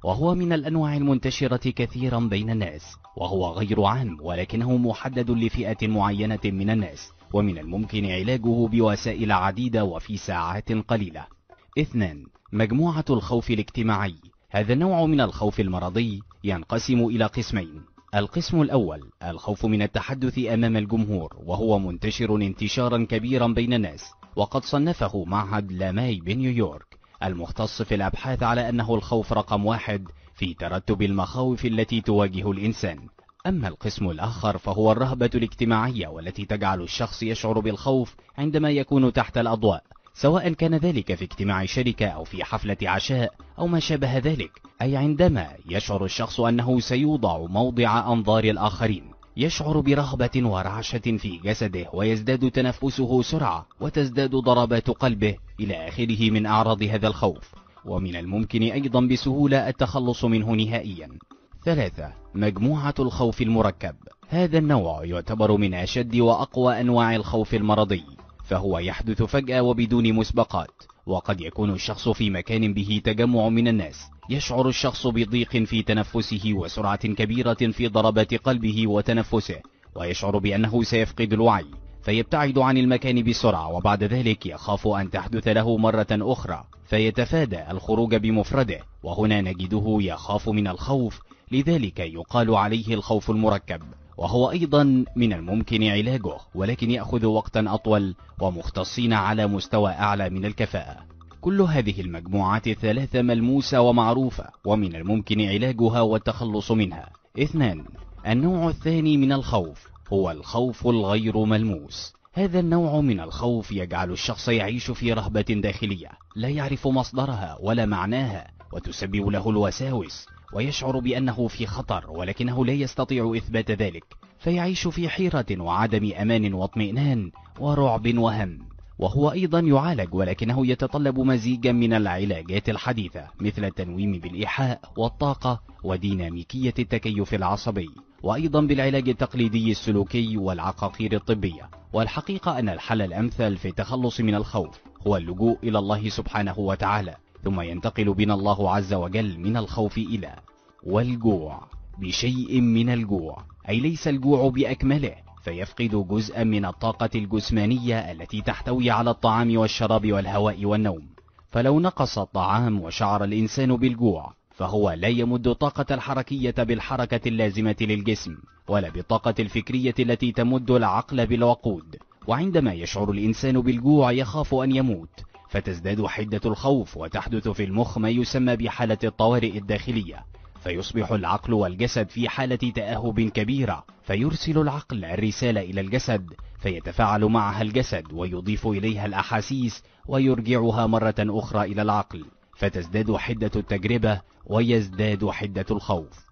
وهو من الأنواع المنتشرة كثيرا بين الناس، وهو غير عام ولكنه محدد لفئة معينة من الناس، ومن الممكن علاجه بوسائل عديدة وفي ساعات قليلة. اثنان، مجموعة الخوف الاجتماعي. هذا النوع من الخوف المرضي ينقسم إلى قسمين. القسم الأول الخوف من التحدث أمام الجمهور، وهو منتشر انتشارا كبيرا بين الناس، وقد صنفه معهد لاماي بنيويورك المختص في الأبحاث على أنه الخوف رقم واحد في ترتب المخاوف التي تواجه الإنسان. أما القسم الآخر فهو الرهبة الاجتماعية، والتي تجعل الشخص يشعر بالخوف عندما يكون تحت الأضواء، سواء كان ذلك في اجتماع شركة أو في حفلة عشاء أو ما شابه ذلك، أي عندما يشعر الشخص أنه سيوضع موضع أنظار الآخرين، يشعر برهبة ورعشة في جسده، ويزداد تنفسه سرعة وتزداد ضربات قلبه إلى آخره من أعراض هذا الخوف، ومن الممكن أيضا بسهولة التخلص منه نهائيا. ثلاثة، مجموعة الخوف المركب. هذا النوع يعتبر من أشد وأقوى أنواع الخوف المرضي، فهو يحدث فجأة وبدون مسبقات، وقد يكون الشخص في مكان به تجمع من الناس، يشعر الشخص بضيق في تنفسه وسرعة كبيرة في ضربات قلبه وتنفسه، ويشعر بأنه سيفقد الوعي، فيبتعد عن المكان بسرعة، وبعد ذلك يخاف أن تحدث له مرة أخرى فيتفادى الخروج بمفرده، وهنا نجده يخاف من الخوف، لذلك يقال عليه الخوف المركب، وهو أيضا من الممكن علاجه، ولكن يأخذ وقتا أطول ومختصين على مستوى أعلى من الكفاءة. كل هذه المجموعات الثلاثة ملموسة ومعروفة، ومن الممكن علاجها والتخلص منها. اثنان، النوع الثاني من الخوف هو الخوف الغير ملموس. هذا النوع من الخوف يجعل الشخص يعيش في رهبة داخلية لا يعرف مصدرها ولا معناها، وتسبب له الوساوس، ويشعر بأنه في خطر ولكنه لا يستطيع إثبات ذلك، فيعيش في حيرة وعدم أمان واطمئنان ورعب وهم. وهو أيضا يعالج، ولكنه يتطلب مزيجا من العلاجات الحديثة مثل التنويم بالإيحاء والطاقة وديناميكية التكيف العصبي، وأيضا بالعلاج التقليدي السلوكي والعقاقير الطبية. والحقيقة أن الحل الأمثل في التخلص من الخوف هو اللجوء إلى الله سبحانه وتعالى، ثم ينتقل بنا الله عز وجل من الخوف إلى والجوع بشيء من الجوع، أي ليس الجوع بأكمله، فيفقد جزءا من الطاقة الجسمانية التي تحتوي على الطعام والشراب والهواء والنوم. فلو نقص الطعام وشعر الإنسان بالجوع، فهو لا يمد الطاقة الحركية بالحركة اللازمة للجسم، ولا بالطاقة الفكرية التي تمد العقل بالوقود. وعندما يشعر الإنسان بالجوع يخاف أن يموت، فتزداد حدة الخوف، وتحدث في المخ ما يسمى بحالة الطوارئ الداخلية، فيصبح العقل والجسد في حالة تأهب كبيرة، فيرسل العقل الرسالة إلى الجسد، فيتفاعل معها الجسد ويضيف إليها الأحاسيس ويرجعها مرة أخرى إلى العقل، فتزداد حدة التجربة ويزداد حدة الخوف.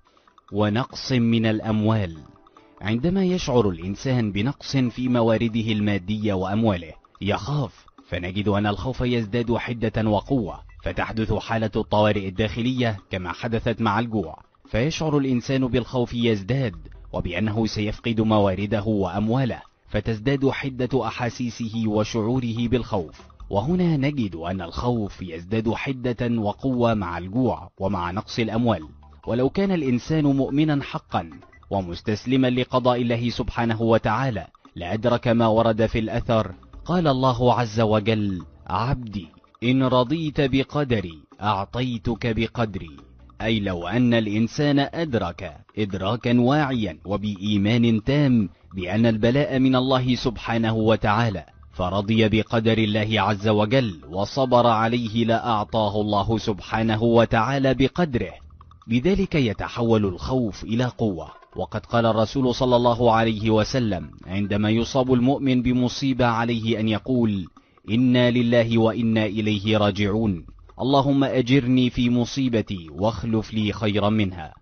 ونقص من الأموال. عندما يشعر الإنسان بنقص في موارده المادية وأمواله يخاف، فنجد أن الخوف يزداد حدة وقوة، فتحدث حالة الطوارئ الداخلية كما حدثت مع الجوع، فيشعر الإنسان بالخوف يزداد وبأنه سيفقد موارده وأمواله، فتزداد حدة أحاسيسه وشعوره بالخوف. وهنا نجد أن الخوف يزداد حدة وقوة مع الجوع ومع نقص الأموال. ولو كان الإنسان مؤمنا حقا ومستسلما لقضاء الله سبحانه وتعالى لأدرك ما ورد في الأثر. قال الله عز وجل: عبدي إن رضيت بقدري أعطيتك بقدري. أي لو أن الإنسان أدرك إدراكا واعيا وبإيمان تام بأن البلاء من الله سبحانه وتعالى، فرضي بقدر الله عز وجل وصبر عليه، لأعطاه الله سبحانه وتعالى بقدره. بذلك يتحول الخوف إلى قوة. وقد قال الرسول صلى الله عليه وسلم عندما يصاب المؤمن بمصيبة عليه أن يقول: إنا لله وإنا إليه راجعون، اللهم أجرني في مصيبتي واخلف لي خيرا منها.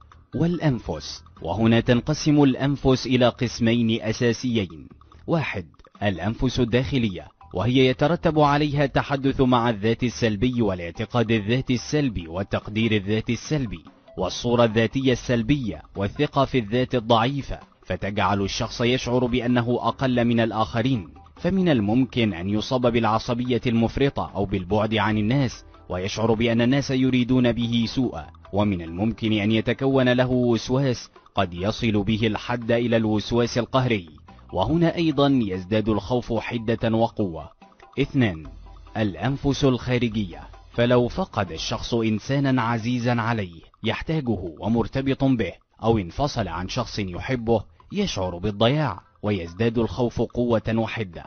والأنفس. وهنا تنقسم الأنفس إلى قسمين أساسيين: واحد، الأنفس الداخلية، وهي يترتب عليها التحدث مع الذات السلبي والاعتقاد الذاتي السلبي والتقدير الذاتي السلبي والصورة الذاتية السلبية والثقة في الذات الضعيفة، فتجعل الشخص يشعر بأنه أقل من الآخرين. فمن الممكن أن يصاب بالعصبية المفرطة أو بالبعد عن الناس، ويشعر بأن الناس يريدون به سوءا، ومن الممكن أن يتكون له وسواس قد يصل به الحد إلى الوسواس القهري، وهنا أيضا يزداد الخوف حدة وقوة. اثنان، الأنفس الخارجية. فلو فقد الشخص إنسانا عزيزا عليه يحتاجه ومرتبط به، أو انفصل عن شخص يحبه، يشعر بالضياع ويزداد الخوف قوة وحدة.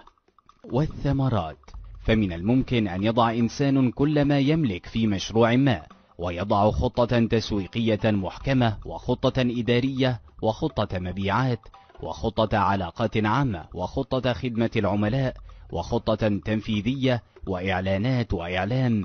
والثمرات. فمن الممكن أن يضع إنسان كل ما يملك في مشروع ما، ويضع خطة تسويقية محكمة، وخطة إدارية، وخطة مبيعات، وخطة علاقات عامة، وخطة خدمة العملاء، وخطة تنفيذية، وإعلانات وإعلام،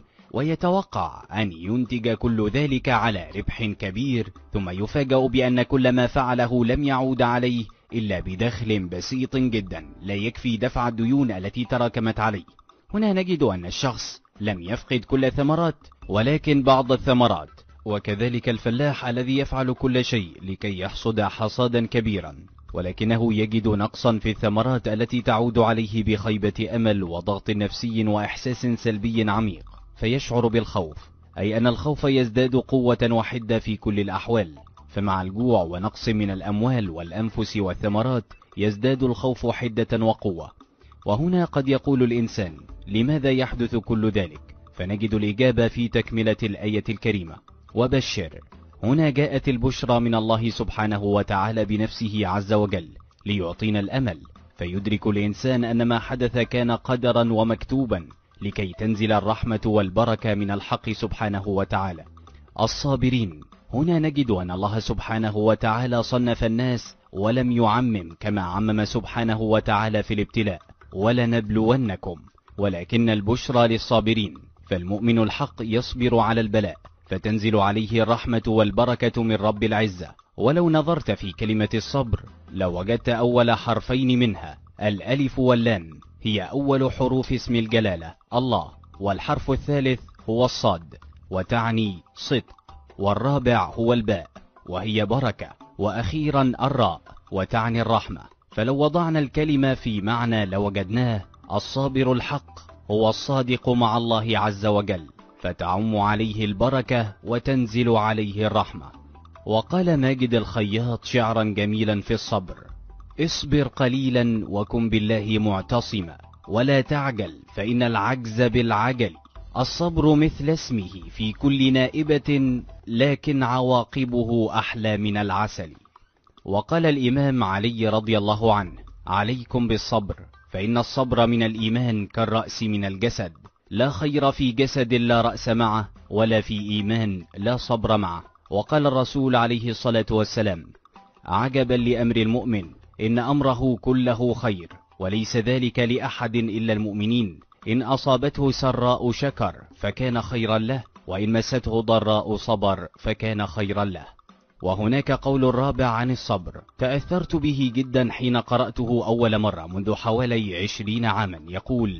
ويتوقع أن ينتج كل ذلك على ربح كبير، ثم يفاجأ بأن كل ما فعله لم يعود عليه إلا بدخل بسيط جدا لا يكفي دفع الديون التي تراكمت عليه. هنا نجد أن الشخص لم يفقد كل الثمرات، ولكن بعض الثمرات. وكذلك الفلاح الذي يفعل كل شيء لكي يحصد حصادا كبيرا، ولكنه يجد نقصا في الثمرات التي تعود عليه بخيبة أمل وضغط نفسي وإحساس سلبي عميق، فيشعر بالخوف، أي أن الخوف يزداد قوة وحدة في كل الأحوال. فمع الجوع ونقص من الأموال والأنفس والثمرات يزداد الخوف حدة وقوة. وهنا قد يقول الإنسان: لماذا يحدث كل ذلك؟ فنجد الإجابة في تكملة الآية الكريمة: وبشر. هنا جاءت البشرى من الله سبحانه وتعالى بنفسه عز وجل ليعطينا الأمل، فيدرك الإنسان أن ما حدث كان قدرا ومكتوبا لكي تنزل الرحمة والبركة من الحق سبحانه وتعالى. الصابرين. هنا نجد أن الله سبحانه وتعالى صنف الناس ولم يعمم كما عمم سبحانه وتعالى في الابتلاء: ولنبلونكم، ولكن البشرى للصابرين. فالمؤمن الحق يصبر على البلاء فتنزل عليه الرحمة والبركة من رب العزة. ولو نظرت في كلمة الصبر لوجدت أول حرفين منها الألف واللام هي أول حروف اسم الجلالة الله، والحرف الثالث هو الصاد وتعني صدق، والرابع هو الباء وهي بركة، وأخيرا الراء وتعني الرحمة. فلو وضعنا الكلمة في معنى لوجدناه: الصابر الحق هو الصادق مع الله عز وجل، فتعم عليه البركة وتنزل عليه الرحمة. وقال ماجد الخياط شعرا جميلا في الصبر: اصبر قليلا وكن بالله معتصما، ولا تعجل فإن العجز بالعجل. الصبر مثل اسمه في كل نائبة، لكن عواقبه أحلى من العسل. وقال الإمام علي رضي الله عنه: عليكم بالصبر، فإن الصبر من الإيمان كالرأس من الجسد، لا خير في جسد لا رأس معه، ولا في إيمان لا صبر معه. وقال الرسول عليه الصلاة والسلام: عجبا لأمر المؤمن، إن أمره كله خير، وليس ذلك لأحد إلا المؤمنين، إن أصابته سراء شكر فكان خيرا له، وإن مسته ضراء صبر فكان خيرا له. وهناك قول الرابع عن الصبر تأثرت به جدا حين قرأته أول مرة منذ حوالي عشرين عاما، يقول: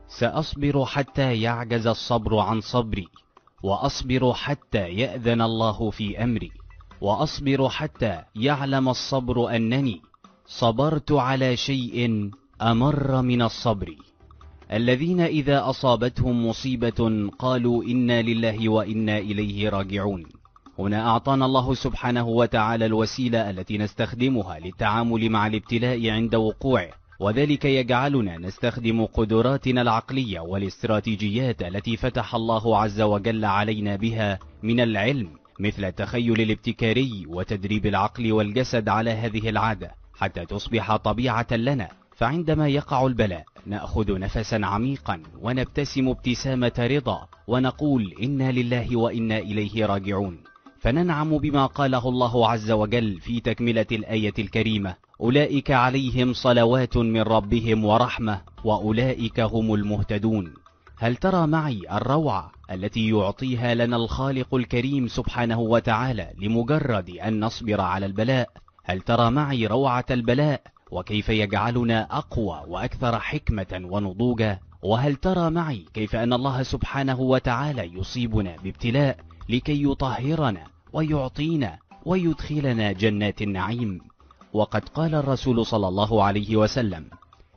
سأصبر حتى يعجز الصبر عن صبري، وأصبر حتى يأذن الله في أمري، وأصبر حتى يعلم الصبر أنني صبرت على شيء أمر من الصبر. الذين إذا أصابتهم مصيبة قالوا إنا لله وإنا إليه راجعون. هنا أعطانا الله سبحانه وتعالى الوسيلة التي نستخدمها للتعامل مع الابتلاء عند وقوعه، وذلك يجعلنا نستخدم قدراتنا العقلية والاستراتيجيات التي فتح الله عز وجل علينا بها من العلم، مثل التخيل الابتكاري وتدريب العقل والجسد على هذه العادة حتى تصبح طبيعة لنا. فعندما يقع البلاء نأخذ نفسا عميقا ونبتسم ابتسامة رضا ونقول إنا لله وإنا إليه راجعون، فننعم بما قاله الله عز وجل في تكملة الآية الكريمة: أولئك عليهم صلوات من ربهم ورحمة وأولئك هم المهتدون. هل ترى معي الروعة التي يعطيها لنا الخالق الكريم سبحانه وتعالى لمجرد أن نصبر على البلاء؟ هل ترى معي روعة البلاء وكيف يجعلنا أقوى وأكثر حكمة ونضوجا؟ وهل ترى معي كيف أن الله سبحانه وتعالى يصيبنا بابتلاء لكي يطهرنا ويعطينا ويدخلنا جنات النعيم؟ وقد قال الرسول صلى الله عليه وسلم: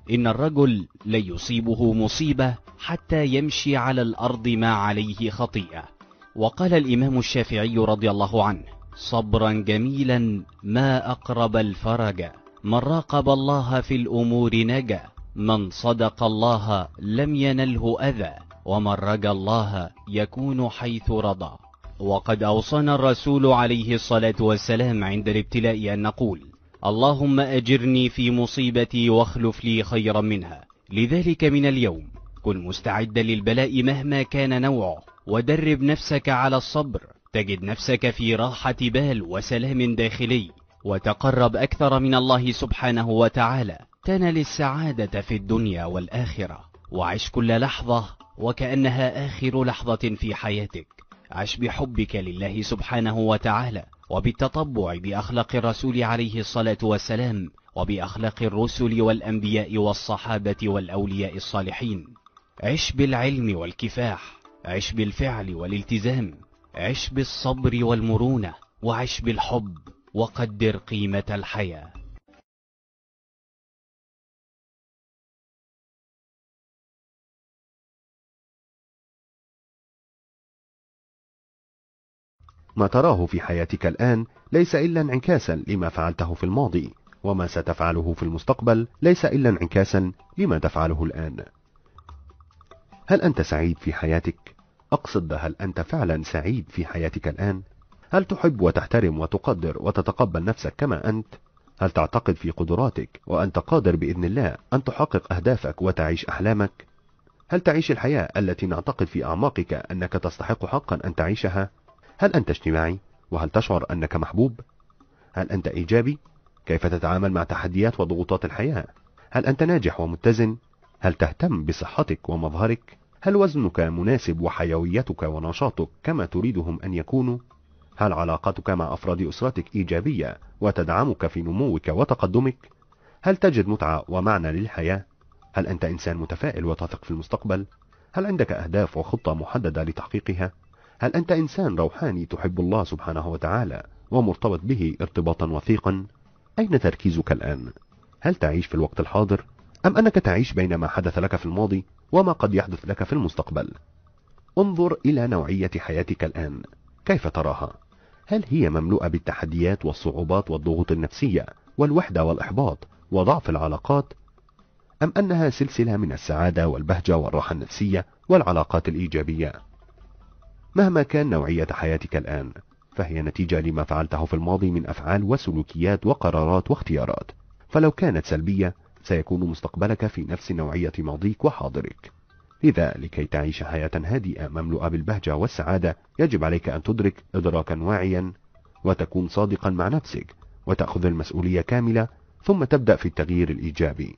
إن الرجل ليصيبه مصيبة حتى يمشي على الأرض ما عليه خطيئة. وقال الإمام الشافعي رضي الله عنه: صبرا جميلا ما أقرب الفرج، من راقب الله في الأمور نجا، من صدق الله لم ينله أذى، ومن رجا الله يكون حيث رضى. وقد أوصانا الرسول عليه الصلاة والسلام عند الابتلاء أن نقول: اللهم أجرني في مصيبتي واخلف لي خيرا منها. لذلك من اليوم كن مستعدا للبلاء مهما كان نوعه، ودرب نفسك على الصبر، تجد نفسك في راحة بال وسلام داخلي، وتقرب أكثر من الله سبحانه وتعالى، تنال السعادة في الدنيا والآخرة. وعش كل لحظة وكأنها آخر لحظة في حياتك. عش بحبك لله سبحانه وتعالى، وبالتطبع بأخلاق الرسول عليه الصلاة والسلام، وبأخلاق الرسل والأنبياء والصحابة والأولياء الصالحين. عش بالعلم والكفاح، عش بالفعل والالتزام، عش بالصبر والمرونة، وعش بالحب، وقدر قيمة الحياة. ما تراه في حياتك الآن ليس إلا انعكاسا لما فعلته في الماضي، وما ستفعله في المستقبل ليس إلا انعكاسا لما تفعله الآن. هل أنت سعيد في حياتك؟ أقصد، هل أنت فعلا سعيد في حياتك الآن؟ هل تحب وتحترم وتقدر وتتقبل نفسك كما أنت؟ هل تعتقد في قدراتك وأنت قادر بإذن الله أن تحقق أهدافك وتعيش أحلامك؟ هل تعيش الحياة التي نعتقد في أعماقك أنك تستحق حقا أن تعيشها؟ هل أنت اجتماعي؟ وهل تشعر أنك محبوب؟ هل أنت إيجابي؟ كيف تتعامل مع تحديات وضغوطات الحياة؟ هل أنت ناجح ومتزن؟ هل تهتم بصحتك ومظهرك؟ هل وزنك مناسب وحيويتك ونشاطك كما تريدهم أن يكونوا؟ هل علاقتك مع أفراد أسرتك إيجابية وتدعمك في نموك وتقدمك؟ هل تجد متعة ومعنى للحياة؟ هل أنت إنسان متفائل وتثق في المستقبل؟ هل عندك أهداف وخطة محددة لتحقيقها؟ هل أنت إنسان روحاني تحب الله سبحانه وتعالى ومرتبط به ارتباطا وثيقا؟ أين تركيزك الآن؟ هل تعيش في الوقت الحاضر؟ أم أنك تعيش بين ما حدث لك في الماضي وما قد يحدث لك في المستقبل؟ انظر إلى نوعية حياتك الآن، كيف تراها؟ هل هي مملوءة بالتحديات والصعوبات والضغوط النفسية والوحدة والإحباط وضعف العلاقات؟ أم أنها سلسلة من السعادة والبهجة والراحة النفسية والعلاقات الإيجابية؟ مهما كان نوعية حياتك الآن، فهي نتيجة لما فعلته في الماضي من أفعال وسلوكيات وقرارات واختيارات. فلو كانت سلبية سيكون مستقبلك في نفس نوعية ماضيك وحاضرك. لذا لكي تعيش حياة هادئة مملوءة بالبهجة والسعادة، يجب عليك أن تدرك إدراكا واعيا، وتكون صادقا مع نفسك، وتأخذ المسؤولية كاملة، ثم تبدأ في التغيير الإيجابي.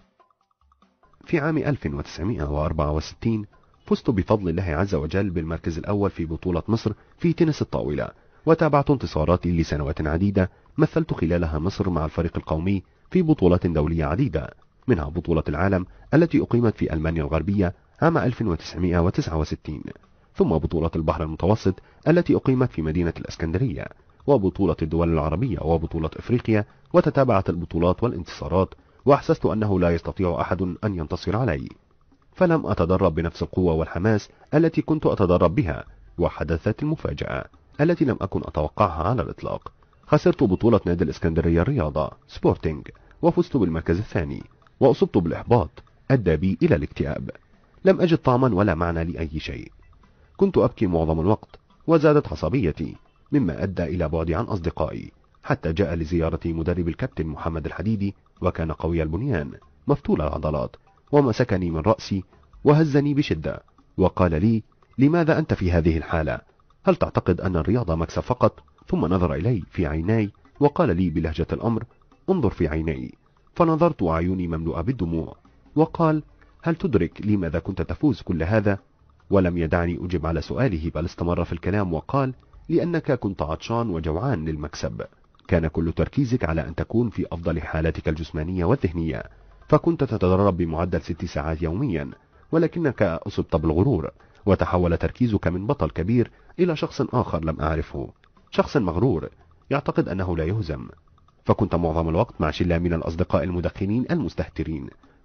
في عام ألف وتسعمائة وأربعة وستين فزت بفضل الله عز وجل بالمركز الأول في بطولة مصر في تنس الطاولة، وتابعت انتصاراتي لسنوات عديدة، مثلت خلالها مصر مع الفريق القومي في بطولات دولية عديدة، منها بطولة العالم التي أقيمت في ألمانيا الغربية عام ألف وتسعمائة وتسعة وستين، ثم بطولة البحر المتوسط التي أقيمت في مدينة الإسكندرية، وبطولة الدول العربية وبطولة إفريقيا. وتتابعت البطولات والانتصارات، وأحسست أنه لا يستطيع أحد أن ينتصر علي، فلم أتدرب بنفس القوة والحماس التي كنت أتدرب بها. وحدثت المفاجأة التي لم أكن أتوقعها على الإطلاق. خسرت بطولة نادي الإسكندرية الرياضة سبورتينج، وفزت بالمركز الثاني، وأصبت بالإحباط أدى بي إلى الاكتئاب. لم أجد طعما ولا معنى لأي شيء، كنت أبكي معظم الوقت، وزادت عصبيتي، مما أدى إلى بعدي عن أصدقائي، حتى جاء لزيارتي مدرب الكابتن محمد الحديدي، وكان قوي البنيان مفتول العضلات، ومسكني من رأسي وهزني بشدة، وقال لي: لماذا أنت في هذه الحالة؟ هل تعتقد أن الرياضة مكسب فقط؟ ثم نظر إلي في عيناي وقال لي بلهجة الأمر: انظر في عيني. فنظرت وعيوني مملوءة بالدموع، وقال: هل تدرك لماذا كنت تفوز كل هذا؟ ولم يدعني أجب على سؤاله، بل استمر في الكلام وقال: لأنك كنت عطشان وجوعان للمكسب، كان كل تركيزك على أن تكون في أفضل حالاتك الجسمانية والذهنية، فكنت تتدرب بمعدل ست ساعات يوميا، ولكنك أصبت بالغرور، وتحول تركيزك من بطل كبير إلى شخص آخر لم أعرفه، شخص مغرور يعتقد أنه لا يهزم. فكنت معظم الوقت مع شلة من الأصدقاء المدخنين المستهترين،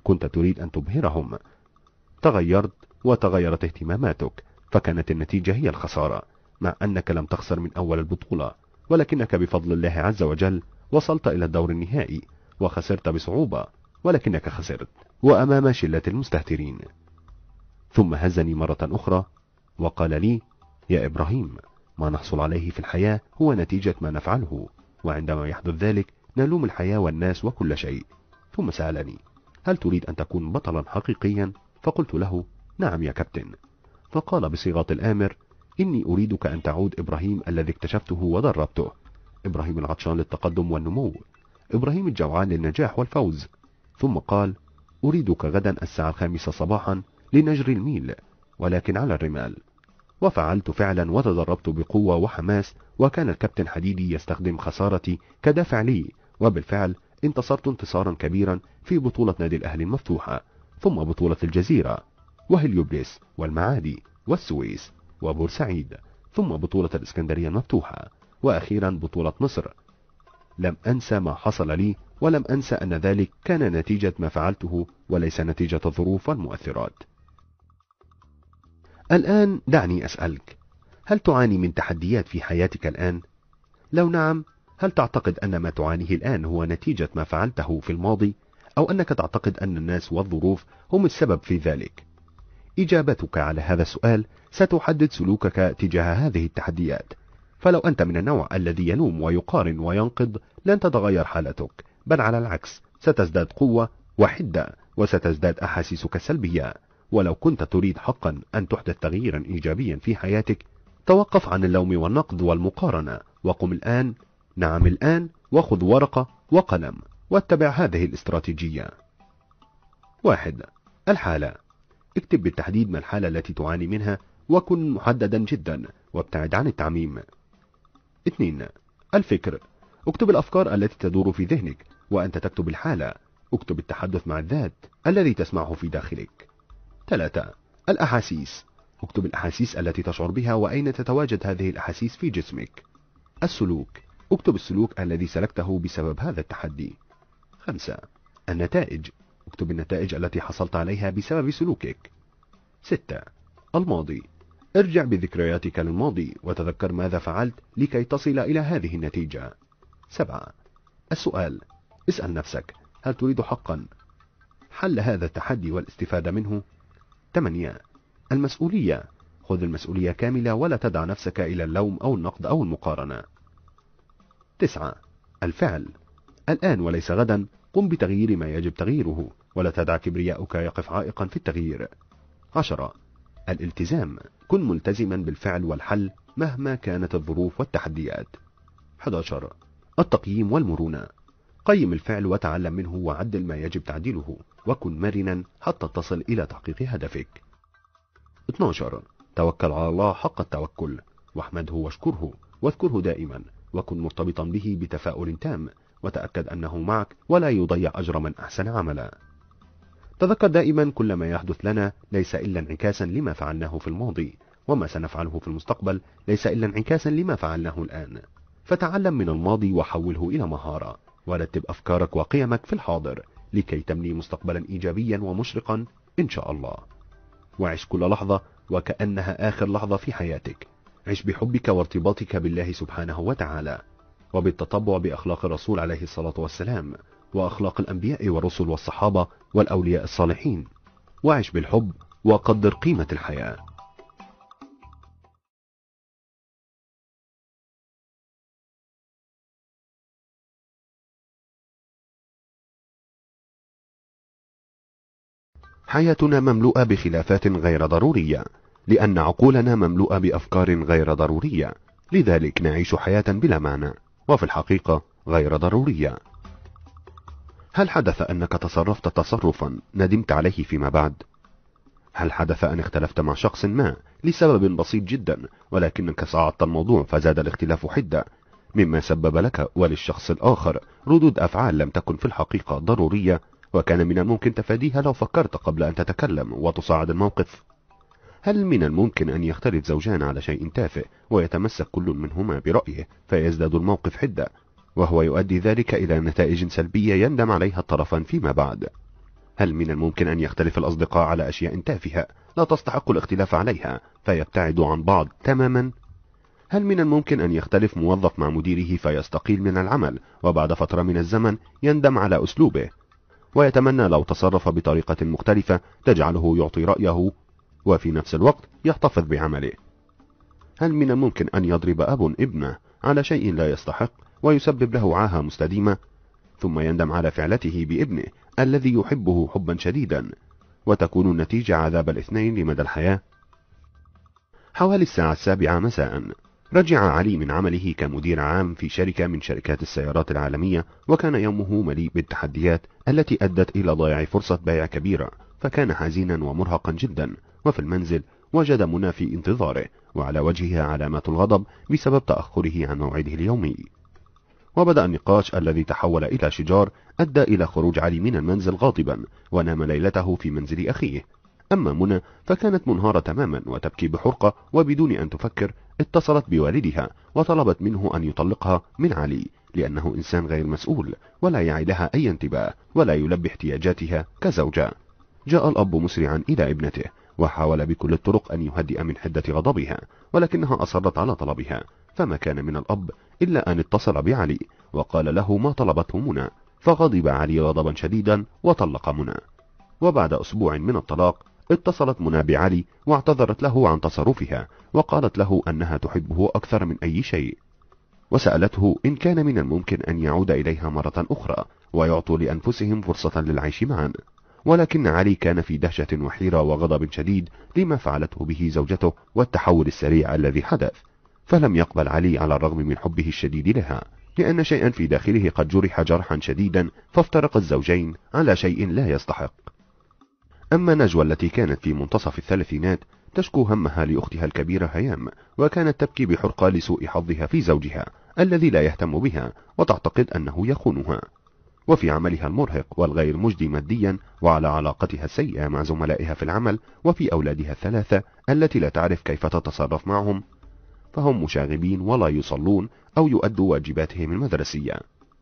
كنت تريد أن تبهرهم. تغيرت وتغيرت اهتماماتك، فكانت النتيجة هي الخسارة، مع أنك لم تخسر من أول البطولة، ولكنك بفضل الله عز وجل وصلت إلى الدور النهائي، وخسرت بصعوبة، ولكنك خسرت وأمام شلة المستهترين. ثم هزني مرة أخرى وقال لي: يا إبراهيم، ما نحصل عليه في الحياة هو نتيجة ما نفعله، وعندما يحدث ذلك نلوم الحياة والناس وكل شيء. ثم سألني: هل تريد أن تكون بطلا حقيقيا؟ فقلت له: نعم يا كابتن. فقال بصيغة الآمر: إني أريدك أن تعود إبراهيم الذي اكتشفته ودربته، إبراهيم العطشان للتقدم والنمو، إبراهيم الجوعان للنجاح والفوز. ثم قال: أريدك غدا الساعة الخامسة صباحا لنجري الميل، ولكن على الرمال. وفعلت فعلا وتدربت بقوة وحماس، وكان الكابتن حديدي يستخدم خسارتي كدافع لي، وبالفعل انتصرت انتصارا كبيرا في بطولة نادي الأهلي المفتوحة، ثم بطولة الجزيرة وهليوبلس والمعادي والسويس وبورسعيد، ثم بطولة الإسكندرية المفتوحة، وأخيرا بطولة مصر. لم أنسى ما حصل لي، ولم أنسى أن ذلك كان نتيجة ما فعلته وليس نتيجة الظروف والمؤثرات. الآن دعني أسألك: هل تعاني من تحديات في حياتك الآن؟ لو نعم، هل تعتقد أن ما تعانيه الآن هو نتيجة ما فعلته في الماضي، أو أنك تعتقد أن الناس والظروف هم السبب في ذلك؟ إجابتك على هذا السؤال ستحدد سلوكك تجاه هذه التحديات. فلو أنت من النوع الذي يلوم ويقارن وينقد، لن تتغير حالتك، بل على العكس ستزداد قوة وحدة، وستزداد أحاسيسك سلبية. ولو كنت تريد حقا أن تحدث تغييرا إيجابيا في حياتك، توقف عن اللوم والنقد والمقارنة، وقم الآن، نعم الآن، وخذ ورقة وقلم واتبع هذه الاستراتيجية. واحد. الحالة. اكتب بالتحديد ما الحالة التي تعاني منها، وكن محددا جدا وابتعد عن التعميم. اثنين. الفكر. اكتب الأفكار التي تدور في ذهنك وأنت تكتب الحالة. اكتب التحدث مع الذات الذي تسمعه في داخلك. ثلاثة. الأحاسيس. اكتب الأحاسيس التي تشعر بها وأين تتواجد هذه الأحاسيس في جسمك. السلوك. اكتب السلوك الذي سلكته بسبب هذا التحدي. خمسة. النتائج. اكتب النتائج التي حصلت عليها بسبب سلوكك. ستة. الماضي. ارجع بذكرياتك للماضي وتذكر ماذا فعلت لكي تصل إلى هذه النتيجة. سبعة. السؤال. اسأل نفسك: هل تريد حقا حل هذا التحدي والاستفادة منه؟ ثمانية. المسؤولية. خذ المسؤولية كاملة ولا تدع نفسك إلى اللوم أو النقد أو المقارنة. تسعة. الفعل. الآن وليس غدا، قم بتغيير ما يجب تغييره، ولا تدع كبرياؤك يقف عائقا في التغيير. عشرة. الالتزام. كن ملتزما بالفعل والحل مهما كانت الظروف والتحديات. أحد عشر. التقييم والمرونة. قيم الفعل وتعلم منه وعدل ما يجب تعديله، وكن مرنا حتى تصل إلى تحقيق هدفك. اثني عشر. توكل على الله حق التوكل، واحمده واشكره، واذكره دائما، وكن مرتبطا به بتفاؤل تام، وتأكد أنه معك ولا يضيع أجر من أحسن عملا. تذكر دائما كل ما يحدث لنا ليس إلا انعكاسا لما فعلناه في الماضي، وما سنفعله في المستقبل ليس إلا انعكاسا لما فعلناه الآن. فتعلم من الماضي وحوله إلى مهارة، ورتب أفكارك وقيمك في الحاضر لكي تبني مستقبلا إيجابيا ومشرقا إن شاء الله. وعش كل لحظة وكأنها آخر لحظة في حياتك. عش بحبك وارتباطك بالله سبحانه وتعالى، وبالتطبع بأخلاق الرسول عليه الصلاة والسلام، وأخلاق الأنبياء والرسل والصحابة والأولياء الصالحين. وعش بالحب وقدر قيمة الحياة. حياتنا مملوءة بخلافات غير ضرورية، لأن عقولنا مملوءة بأفكار غير ضرورية، لذلك نعيش حياة بلا معنى وفي الحقيقة غير ضرورية. هل حدث أنك تصرفت تصرفا ندمت عليه فيما بعد؟ هل حدث أن اختلفت مع شخص ما لسبب بسيط جدا، ولكنك صعدت الموضوع فزاد الاختلاف حدة، مما سبب لك وللشخص الآخر ردود أفعال لم تكن في الحقيقة ضرورية، وكان من الممكن تفاديها لو فكرت قبل أن تتكلم وتصاعد الموقف؟ هل من الممكن أن يختلف زوجان على شيء تافه ويتمسك كل منهما برأيه فيزداد الموقف حدة، وهو يؤدي ذلك إلى نتائج سلبية يندم عليها الطرفان فيما بعد؟ هل من الممكن أن يختلف الأصدقاء على أشياء تافهة لا تستحق الاختلاف عليها فيبتعدوا عن بعض تماما؟ هل من الممكن أن يختلف موظف مع مديره فيستقيل من العمل وبعد فترة من الزمن يندم على أسلوبه ويتمنى لو تصرف بطريقة مختلفة تجعله يعطي رأيه وفي نفس الوقت يحتفظ بعمله؟ هل من الممكن أن يضرب أب ابنه على شيء لا يستحق ويسبب له عاهة مستديمة ثم يندم على فعلته بابنه الذي يحبه حبا شديدا وتكون النتيجة عذاب الاثنين لمدى الحياة؟ حوالي الساعة السابعة مساء رجع علي من عمله كمدير عام في شركة من شركات السيارات العالمية، وكان يومه مليء بالتحديات التي أدت إلى ضياع فرصة بيع كبيرة، فكان حزينا ومرهقا جدا. وفي المنزل وجد منى في انتظاره وعلى وجهها علامات الغضب بسبب تأخره عن موعده اليومي. وبدأ النقاش الذي تحول إلى شجار أدى إلى خروج علي من المنزل غاضبا ونام ليلته في منزل أخيه. أما منى فكانت منهارة تماما وتبكي بحرقة، وبدون أن تفكر اتصلت بوالدها وطلبت منه أن يطلقها من علي لأنه إنسان غير مسؤول ولا يعي لها أي انتباه ولا يلبي احتياجاتها كزوجة. جاء الأب مسرعا إلى ابنته وحاول بكل الطرق أن يهدئ من حدة غضبها، ولكنها أصرت على طلبها، فما كان من الأب إلا أن اتصل بعلي وقال له ما طلبته منى، فغضب علي غضبا شديدا وطلق منى. وبعد أسبوع من الطلاق اتصلت منى بعلي واعتذرت له عن تصرفها وقالت له أنها تحبه أكثر من أي شيء، وسألته إن كان من الممكن أن يعود إليها مرة أخرى ويعطوا لأنفسهم فرصة للعيش معا. ولكن علي كان في دهشة وحيرة وغضب شديد لما فعلته به زوجته والتحول السريع الذي حدث، فلم يقبل علي على الرغم من حبه الشديد لها، لأن شيئا في داخله قد جرح جرحا شديدا، فافترق الزوجين على شيء لا يستحق. أما نجوى التي كانت في منتصف الثلاثينات تشكو همها لأختها الكبيرة هيام، وكانت تبكي بحرقة لسوء حظها في زوجها الذي لا يهتم بها وتعتقد أنه يخونها، وفي عملها المرهق والغير مجدي ماديا، وعلى علاقتها السيئة مع زملائها في العمل، وفي أولادها الثلاثة التي لا تعرف كيف تتصرف معهم، فهم مشاغبين ولا يصلون أو يؤدوا واجباتهم المدرسية.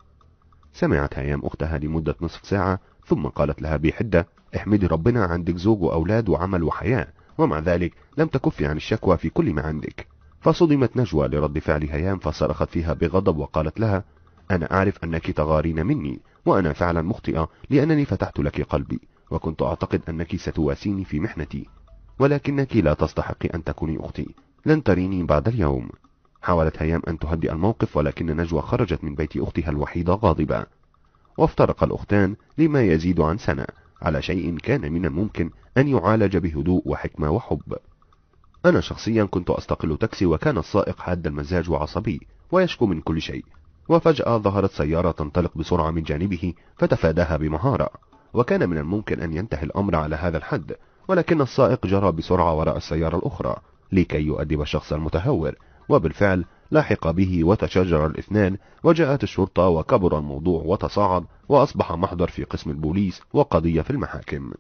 سمعت هيام أختها لمدة نصف ساعة ثم قالت لها بحدة: احمدي ربنا عندك زوج وأولاد وعمل وحياة، ومع ذلك لم تكفي عن الشكوى في كل ما عندك. فصدمت نجوى لرد فعل هيام فصرخت فيها بغضب وقالت لها: أنا أعرف أنك تغارين مني، وأنا فعلا مخطئة لأنني فتحت لك قلبي وكنت أعتقد أنك ستواسيني في محنتي، ولكنك لا تستحقي أن تكوني أختي، لن تريني بعد اليوم. حاولت هيام أن تهدئ الموقف، ولكن نجوى خرجت من بيت أختها الوحيدة غاضبة. وافترق الأختان لما يزيد عن سنة على شيء كان من الممكن أن يعالج بهدوء وحكمة وحب. أنا شخصيا كنت أستقل تاكسي، وكان السائق حاد المزاج وعصبي ويشكو من كل شيء، وفجأة ظهرت سيارة تنطلق بسرعة من جانبه فتفاداها بمهارة، وكان من الممكن أن ينتهي الأمر على هذا الحد، ولكن السائق جرى بسرعة وراء السيارة الأخرى لكي يؤدب الشخص المتهور، وبالفعل لاحق به وتشاجر الاثنان، وجاءت الشرطة وكبر الموضوع وتصاعد وأصبح محضر في قسم البوليس وقضية في المحاكم.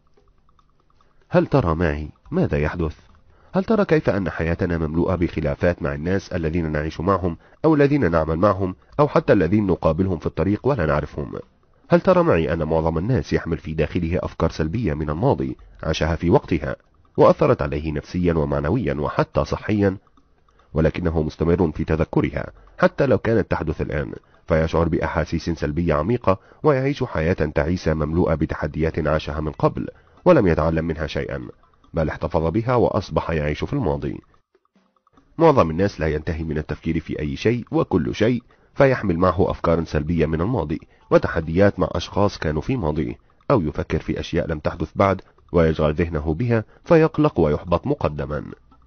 هل ترى معي ماذا يحدث؟ هل ترى كيف أن حياتنا مملوءة بخلافات مع الناس الذين نعيش معهم أو الذين نعمل معهم أو حتى الذين نقابلهم في الطريق ولا نعرفهم؟ هل ترى معي أن معظم الناس يحمل في داخله أفكار سلبية من الماضي عاشها في وقتها وأثرت عليه نفسيا ومعنويا وحتى صحيا، ولكنه مستمر في تذكرها حتى لو كانت تحدث الآن، فيشعر بأحاسيس سلبية عميقة ويعيش حياة تعيسة مملوءة بتحديات عاشها من قبل ولم يتعلم منها شيئا، بل احتفظ بها وأصبح يعيش في الماضي. معظم الناس لا ينتهي من التفكير في أي شيء وكل شيء، فيحمل معه أفكار سلبية من الماضي وتحديات مع أشخاص كانوا في ماضيه، أو يفكر في أشياء لم تحدث بعد ويشغل ذهنه بها فيقلق ويحبط مقدما.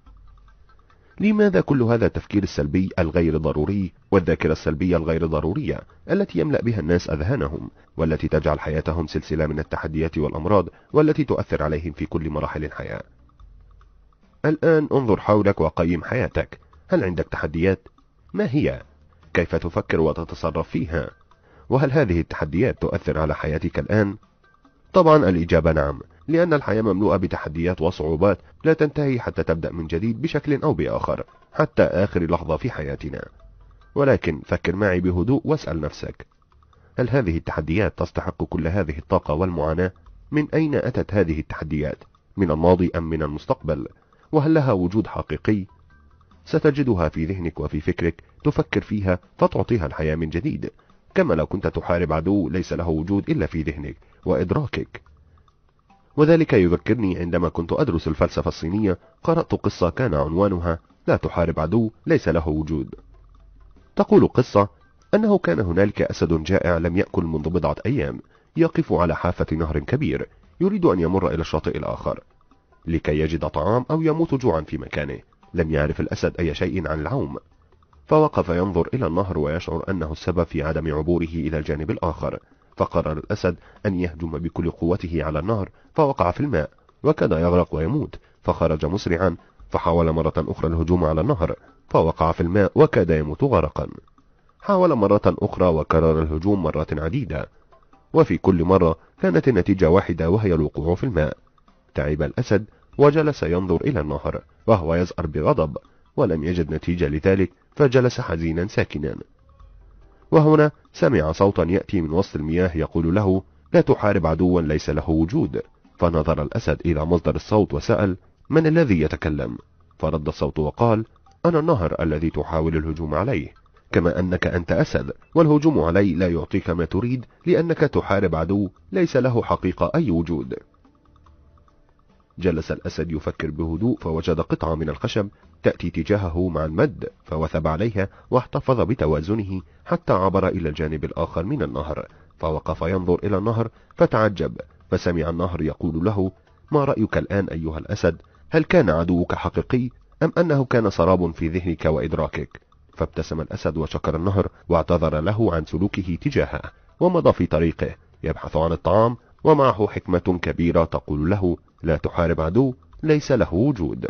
لماذا كل هذا التفكير السلبي الغير ضروري والذاكرة السلبية الغير ضرورية التي يملأ بها الناس أذهانهم، والتي تجعل حياتهم سلسلة من التحديات والأمراض والتي تؤثر عليهم في كل مراحل الحياة؟ الآن انظر حولك وقيم حياتك. هل عندك تحديات؟ ما هي؟ كيف تفكر وتتصرف فيها؟ وهل هذه التحديات تؤثر على حياتك الآن؟ طبعا الإجابة نعم، لأن الحياة مملوءة بتحديات وصعوبات لا تنتهي حتى تبدأ من جديد بشكل أو بآخر حتى آخر لحظة في حياتنا. ولكن فكر معي بهدوء واسأل نفسك: هل هذه التحديات تستحق كل هذه الطاقة والمعاناة؟ من أين أتت هذه التحديات؟ من الماضي أم من المستقبل؟ وهل لها وجود حقيقي؟ ستجدها في ذهنك وفي فكرك، تفكر فيها فتعطيها الحياة من جديد، كما لو كنت تحارب عدو ليس له وجود إلا في ذهنك وإدراكك. وذلك يذكرني عندما كنت أدرس الفلسفة الصينية، قرأت قصة كان عنوانها لا تحارب عدو ليس له وجود. تقول القصة أنه كان هنالك أسد جائع لم يأكل منذ بضعة أيام، يقف على حافة نهر كبير، يريد أن يمر إلى الشاطئ الآخر لكي يجد طعام أو يموت جوعا في مكانه. لم يعرف الأسد أي شيء عن العوم، فوقف ينظر إلى النهر ويشعر أنه السبب في عدم عبوره إلى الجانب الآخر. فقرر الأسد أن يهجم بكل قوته على النهر، فوقع في الماء وكاد يغرق ويموت، فخرج مسرعا فحاول مرة أخرى الهجوم على النهر، فوقع في الماء وكاد يموت غرقا. حاول مرة أخرى وكرر الهجوم مرات عديدة، وفي كل مرة كانت النتيجة واحدة وهي الوقوع في الماء. تعب الأسد وجلس ينظر إلى النهر وهو يزأر بغضب، ولم يجد نتيجة لذلك، فجلس حزينا ساكنا. وهنا سمع صوتا يأتي من وسط المياه يقول له لا تحارب عدوا ليس له وجود. فنظر الأسد إلى مصدر الصوت وسأل من الذي يتكلم؟ فرد الصوت وقال أنا النهر الذي تحاول الهجوم عليه، كما أنك أنت أسد، والهجوم علي لا يعطيك ما تريد لأنك تحارب عدو ليس له حقيقة أي وجود. جلس الأسد يفكر بهدوء، فوجد قطعة من الخشب تأتي تجاهه مع المد، فوثب عليها واحتفظ بتوازنه حتى عبر إلى الجانب الآخر من النهر، فوقف ينظر إلى النهر فتعجب، فسمع النهر يقول له ما رأيك الآن أيها الأسد؟ هل كان عدوك حقيقي أم أنه كان سراب في ذهنك وإدراكك؟ فابتسم الأسد وشكر النهر واعتذر له عن سلوكه تجاهه، ومضى في طريقه يبحث عن الطعام، ومعه حكمة كبيرة تقول له لا تحارب عدو ليس له وجود.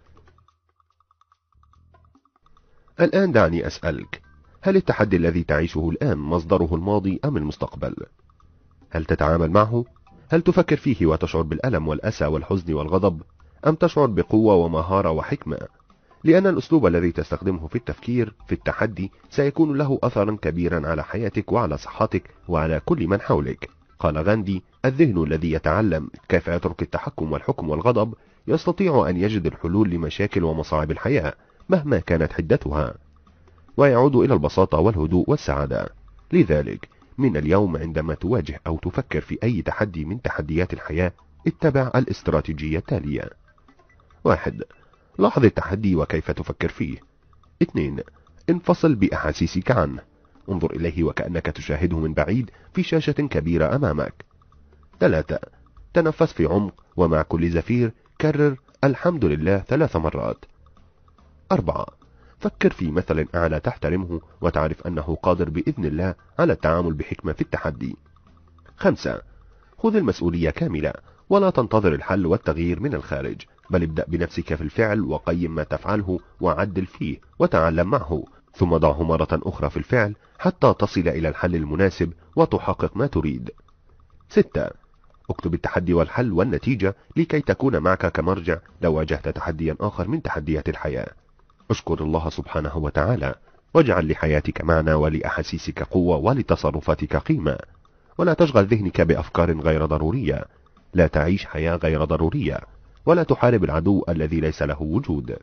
الآن دعني أسألك، هل التحدي الذي تعيشه الآن مصدره الماضي أم المستقبل؟ هل تتعامل معه؟ هل تفكر فيه وتشعر بالألم والأسى والحزن والغضب، أم تشعر بقوة ومهارة وحكمة؟ لأن الأسلوب الذي تستخدمه في التفكير في التحدي سيكون له أثرا كبيرا على حياتك وعلى صحتك وعلى كل من حولك. قال غاندي الذهن الذي يتعلم كيف يترك التحكم والحكم والغضب يستطيع أن يجد الحلول لمشاكل ومصاعب الحياة مهما كانت حدتها، ويعود إلى البساطة والهدوء والسعادة. لذلك من اليوم عندما تواجه أو تفكر في أي تحدي من تحديات الحياة اتبع الاستراتيجية التالية: واحد. لاحظ التحدي وكيف تفكر فيه. اثنين. انفصل بأحاسيسك عنه، انظر إليه وكأنك تشاهده من بعيد في شاشة كبيرة أمامك. ثلاثة. تنفس في عمق، ومع كل زفير كرر الحمد لله ثلاث مرات. أربعة. فكر في مثل أعلى تحترمه وتعرف أنه قادر بإذن الله على التعامل بحكمة في التحدي. خمسة. خذ المسؤولية كاملة، ولا تنتظر الحل والتغيير من الخارج، بل ابدأ بنفسك في الفعل وقيم ما تفعله وعدل فيه وتعلم معه، ثم ضعه مرة أخرى في الفعل حتى تصل إلى الحل المناسب وتحقق ما تريد. ستة. اكتب التحدي والحل والنتيجة لكي تكون معك كمرجع لو واجهت تحديا آخر من تحديات الحياة. اشكر الله سبحانه وتعالى، واجعل لحياتك معنى ولأحاسيسك قوة ولتصرفاتك قيمة، ولا تشغل ذهنك بأفكار غير ضرورية. لا تعيش حياة غير ضرورية، ولا تحارب العدو الذي ليس له وجود.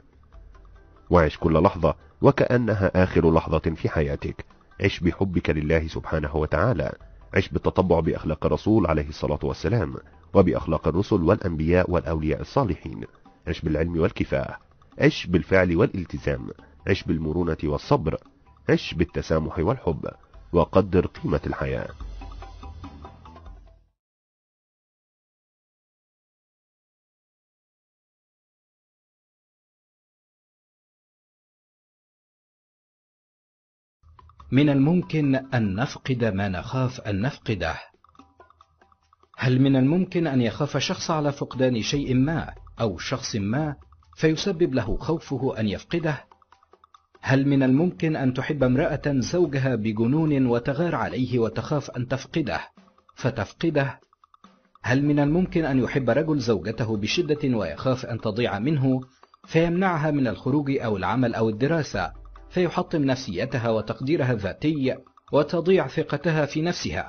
وعيش كل لحظة وكأنها آخر لحظة في حياتك. عش بحبك لله سبحانه وتعالى، عش بالتطبع بأخلاق الرسول عليه الصلاة والسلام وبأخلاق الرسل والأنبياء والأولياء الصالحين. عش بالعلم والكفاح، عش بالفعل والالتزام، عش بالمرونة والصبر، عش بالتسامح والحب، وقدر قيمة الحياة. من الممكن أن نفقد ما نخاف أن نفقده. هل من الممكن أن يخاف شخص على فقدان شيء ما أو شخص ما فيسبب له خوفه أن يفقده؟ هل من الممكن أن تحب امرأة زوجها بجنون وتغار عليه وتخاف أن تفقده فتفقده؟ هل من الممكن أن يحب رجل زوجته بشدة ويخاف أن تضيع منه فيمنعها من الخروج أو العمل أو الدراسة، فيحطم نفسيتها وتقديرها الذاتي وتضيع ثقتها في نفسها،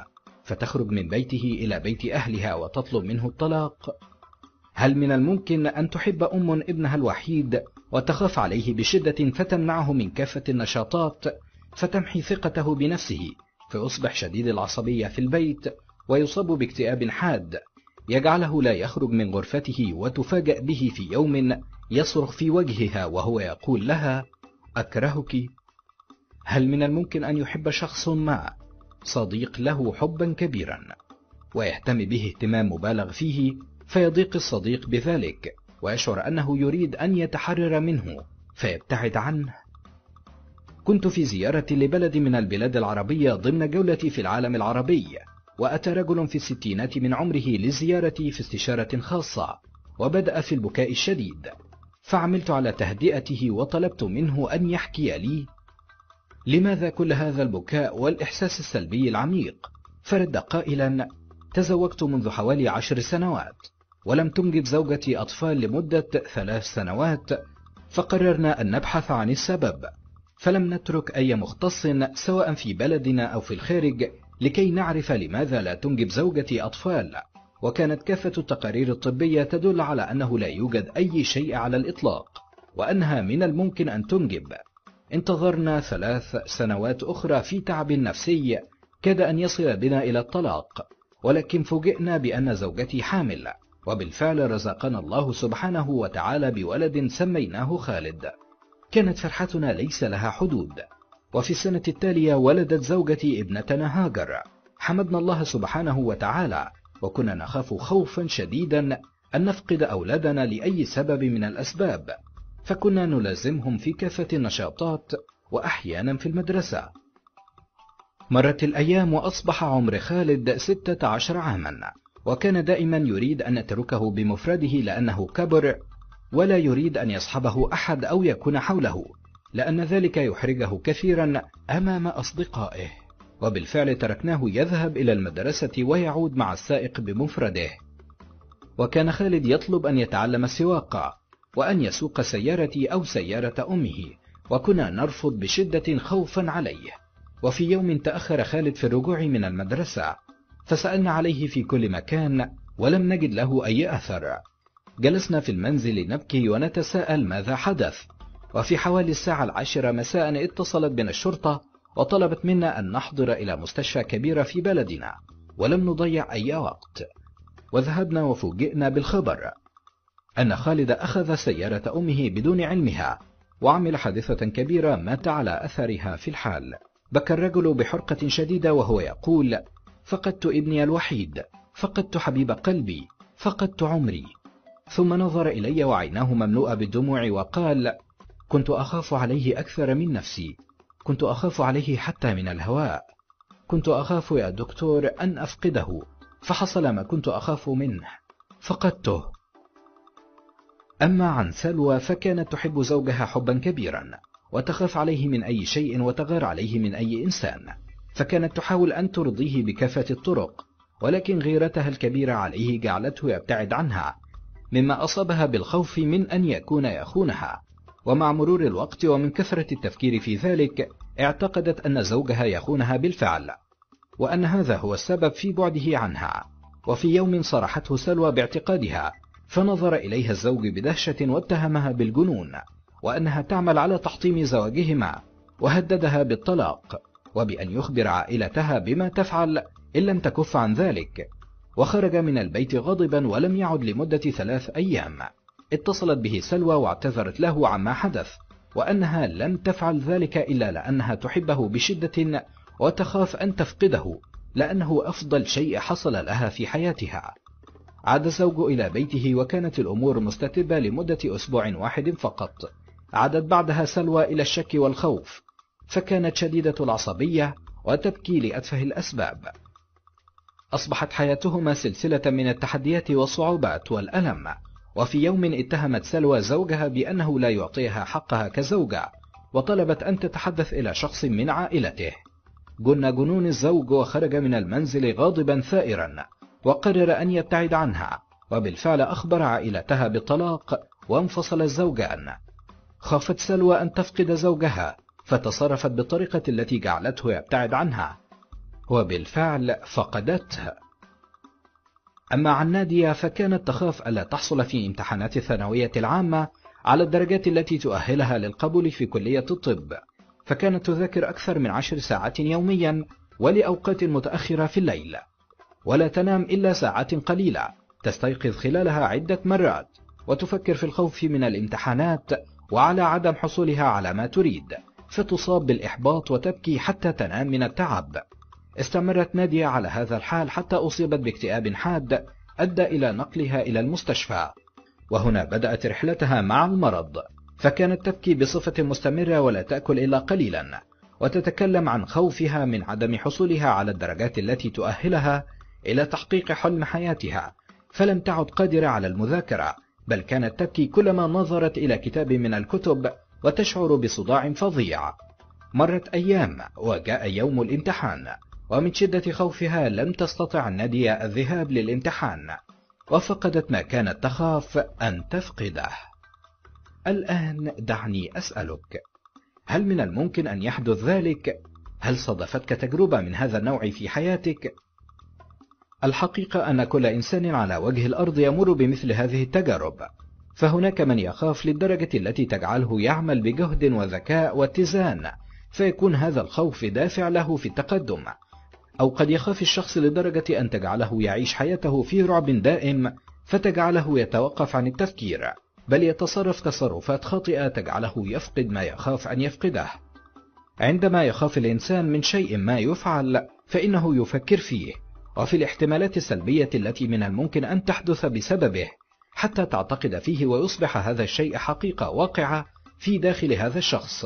فتخرج من بيته إلى بيت أهلها وتطلب منه الطلاق؟ هل من الممكن أن تحب أم ابنها الوحيد وتخاف عليه بشدة فتمنعه من كافة النشاطات، فتمحي ثقته بنفسه فيصبح شديد العصبية في البيت ويصاب باكتئاب حاد يجعله لا يخرج من غرفته، وتفاجأ به في يوم يصرخ في وجهها وهو يقول لها أكرهك؟ هل من الممكن أن يحب شخص ما صديق له حبا كبيرا ويهتم به اهتمام مبالغ فيه، فيضيق الصديق بذلك ويشعر أنه يريد أن يتحرر منه فيبتعد عنه؟ كنت في زيارة لبلد من البلاد العربية ضمن جولتي في العالم العربي، وأتى رجل في الستينات من عمره لزيارتي في استشارة خاصة، وبدأ في البكاء الشديد، فعملت على تهدئته وطلبت منه أن يحكي لي لماذا كل هذا البكاء والإحساس السلبي العميق، فرد قائلا: تزوجت منذ حوالي عشر سنوات ولم تنجب زوجتي أطفال لمدة ثلاث سنوات، فقررنا أن نبحث عن السبب، فلم نترك أي مختص سواء في بلدنا أو في الخارج لكي نعرف لماذا لا تنجب زوجتي أطفال، وكانت كافة التقارير الطبية تدل على أنه لا يوجد أي شيء على الإطلاق وأنها من الممكن أن تنجب. انتظرنا ثلاث سنوات أخرى في تعب نفسي كاد أن يصل بنا إلى الطلاق، ولكن فوجئنا بأن زوجتي حامل، وبالفعل رزقنا الله سبحانه وتعالى بولد سميناه خالد. كانت فرحتنا ليس لها حدود، وفي السنة التالية ولدت زوجتي ابنتنا هاجر. حمدنا الله سبحانه وتعالى، وكنا نخاف خوفا شديدا أن نفقد أولادنا لأي سبب من الأسباب، فكنا نلازمهم في كافة النشاطات وأحيانا في المدرسة. مرت الأيام وأصبح عمر خالد ستة عشر عاما، وكان دائما يريد أن نتركه بمفرده لأنه كبر، ولا يريد أن يصحبه أحد أو يكون حوله، لأن ذلك يحرجه كثيرا أمام أصدقائه. وبالفعل تركناه يذهب إلى المدرسة ويعود مع السائق بمفرده. وكان خالد يطلب أن يتعلم السواقة وأن يسوق سيارتي أو سيارة أمه، وكنا نرفض بشدة خوفا عليه. وفي يوم تأخر خالد في الرجوع من المدرسة، فسألنا عليه في كل مكان ولم نجد له أي أثر. جلسنا في المنزل نبكي ونتساءل ماذا حدث، وفي حوالي الساعة العاشرة مساء اتصلت بنا الشرطة وطلبت منا أن نحضر إلى مستشفى كبيرة في بلدنا، ولم نضيع أي وقت، وذهبنا وفوجئنا بالخبر أن خالد أخذ سيارة أمه بدون علمها وعمل حادثة كبيرة مات على أثرها في الحال. بكى الرجل بحرقة شديدة وهو يقول: فقدت ابني الوحيد، فقدت حبيب قلبي، فقدت عمري. ثم نظر إلي وعيناه مملوءة بالدموع وقال: كنت أخاف عليه أكثر من نفسي، كنت أخاف عليه حتى من الهواء، كنت أخاف يا دكتور أن أفقده، فحصل ما كنت أخاف منه، فقدته. أما عن سلوى فكانت تحب زوجها حبا كبيرا، وتخاف عليه من أي شيء وتغار عليه من أي إنسان، فكانت تحاول أن ترضيه بكافة الطرق، ولكن غيرتها الكبيرة عليه جعلته يبتعد عنها، مما أصابها بالخوف من أن يكون يخونها. ومع مرور الوقت ومن كثرة التفكير في ذلك اعتقدت أن زوجها يخونها بالفعل، وأن هذا هو السبب في بعده عنها. وفي يوم صرحته سلوى باعتقادها، فنظر إليها الزوج بدهشة واتهمها بالجنون، وأنها تعمل على تحطيم زواجهما، وهددها بالطلاق وبأن يخبر عائلتها بما تفعل إن لم تكف عن ذلك. وخرج من البيت غاضبا ولم يعد لمدة ثلاث أيام. اتصلت به سلوى واعتذرت له عما حدث، وأنها لم تفعل ذلك إلا لأنها تحبه بشدة وتخاف أن تفقده، لأنه أفضل شيء حصل لها في حياتها. عاد الزوج إلى بيته وكانت الأمور مستتبة لمدة أسبوع واحد فقط. عادت بعدها سلوى إلى الشك والخوف، فكانت شديدة العصبية وتبكي لأتفه الأسباب. أصبحت حياتهما سلسلة من التحديات والصعوبات والألم. وفي يوم اتهمت سلوى زوجها بأنه لا يعطيها حقها كزوجة، وطلبت أن تتحدث إلى شخص من عائلته. جن جنون الزوج وخرج من المنزل غاضبا ثائرا، وقرر أن يبتعد عنها، وبالفعل أخبر عائلتها بالطلاق وانفصل الزوجان. خافت سلوى أن تفقد زوجها، فتصرفت بالطريقة التي جعلته يبتعد عنها. وبالفعل فقدته. أما عن نادية فكانت تخاف ألا تحصل في امتحانات الثانوية العامة على الدرجات التي تؤهلها للقبول في كلية الطب، فكانت تذاكر أكثر من عشر ساعات يوميا ولأوقات متأخرة في الليل، ولا تنام إلا ساعات قليلة، تستيقظ خلالها عدة مرات، وتفكر في الخوف من الامتحانات وعلى عدم حصولها على ما تريد، فتصاب بالإحباط وتبكي حتى تنام من التعب. استمرت نادية على هذا الحال حتى أصيبت باكتئاب حاد أدى إلى نقلها إلى المستشفى، وهنا بدأت رحلتها مع المرض، فكانت تبكي بصفة مستمرة ولا تأكل إلا قليلا، وتتكلم عن خوفها من عدم حصولها على الدرجات التي تؤهلها إلى تحقيق حلم حياتها، فلم تعد قادرة على المذاكرة، بل كانت تبكي كلما نظرت إلى كتاب من الكتب وتشعر بصداع فظيع. مرت أيام وجاء يوم الامتحان، ومن شدة خوفها لم تستطع نادية الذهاب للامتحان، وفقدت ما كانت تخاف أن تفقده. الآن دعني أسألك، هل من الممكن أن يحدث ذلك؟ هل صادفتك تجربة من هذا النوع في حياتك؟ الحقيقة أن كل إنسان على وجه الأرض يمر بمثل هذه التجارب، فهناك من يخاف للدرجة التي تجعله يعمل بجهد وذكاء واتزان، فيكون هذا الخوف دافع له في التقدم، أو قد يخاف الشخص لدرجة أن تجعله يعيش حياته في رعب دائم فتجعله يتوقف عن التفكير، بل يتصرف تصرفات خاطئة تجعله يفقد ما يخاف أن يفقده. عندما يخاف الإنسان من شيء ما يفعل فإنه يفكر فيه وفي الاحتمالات السلبية التي من الممكن أن تحدث بسببه، حتى تعتقد فيه ويصبح هذا الشيء حقيقة واقعة في داخل هذا الشخص،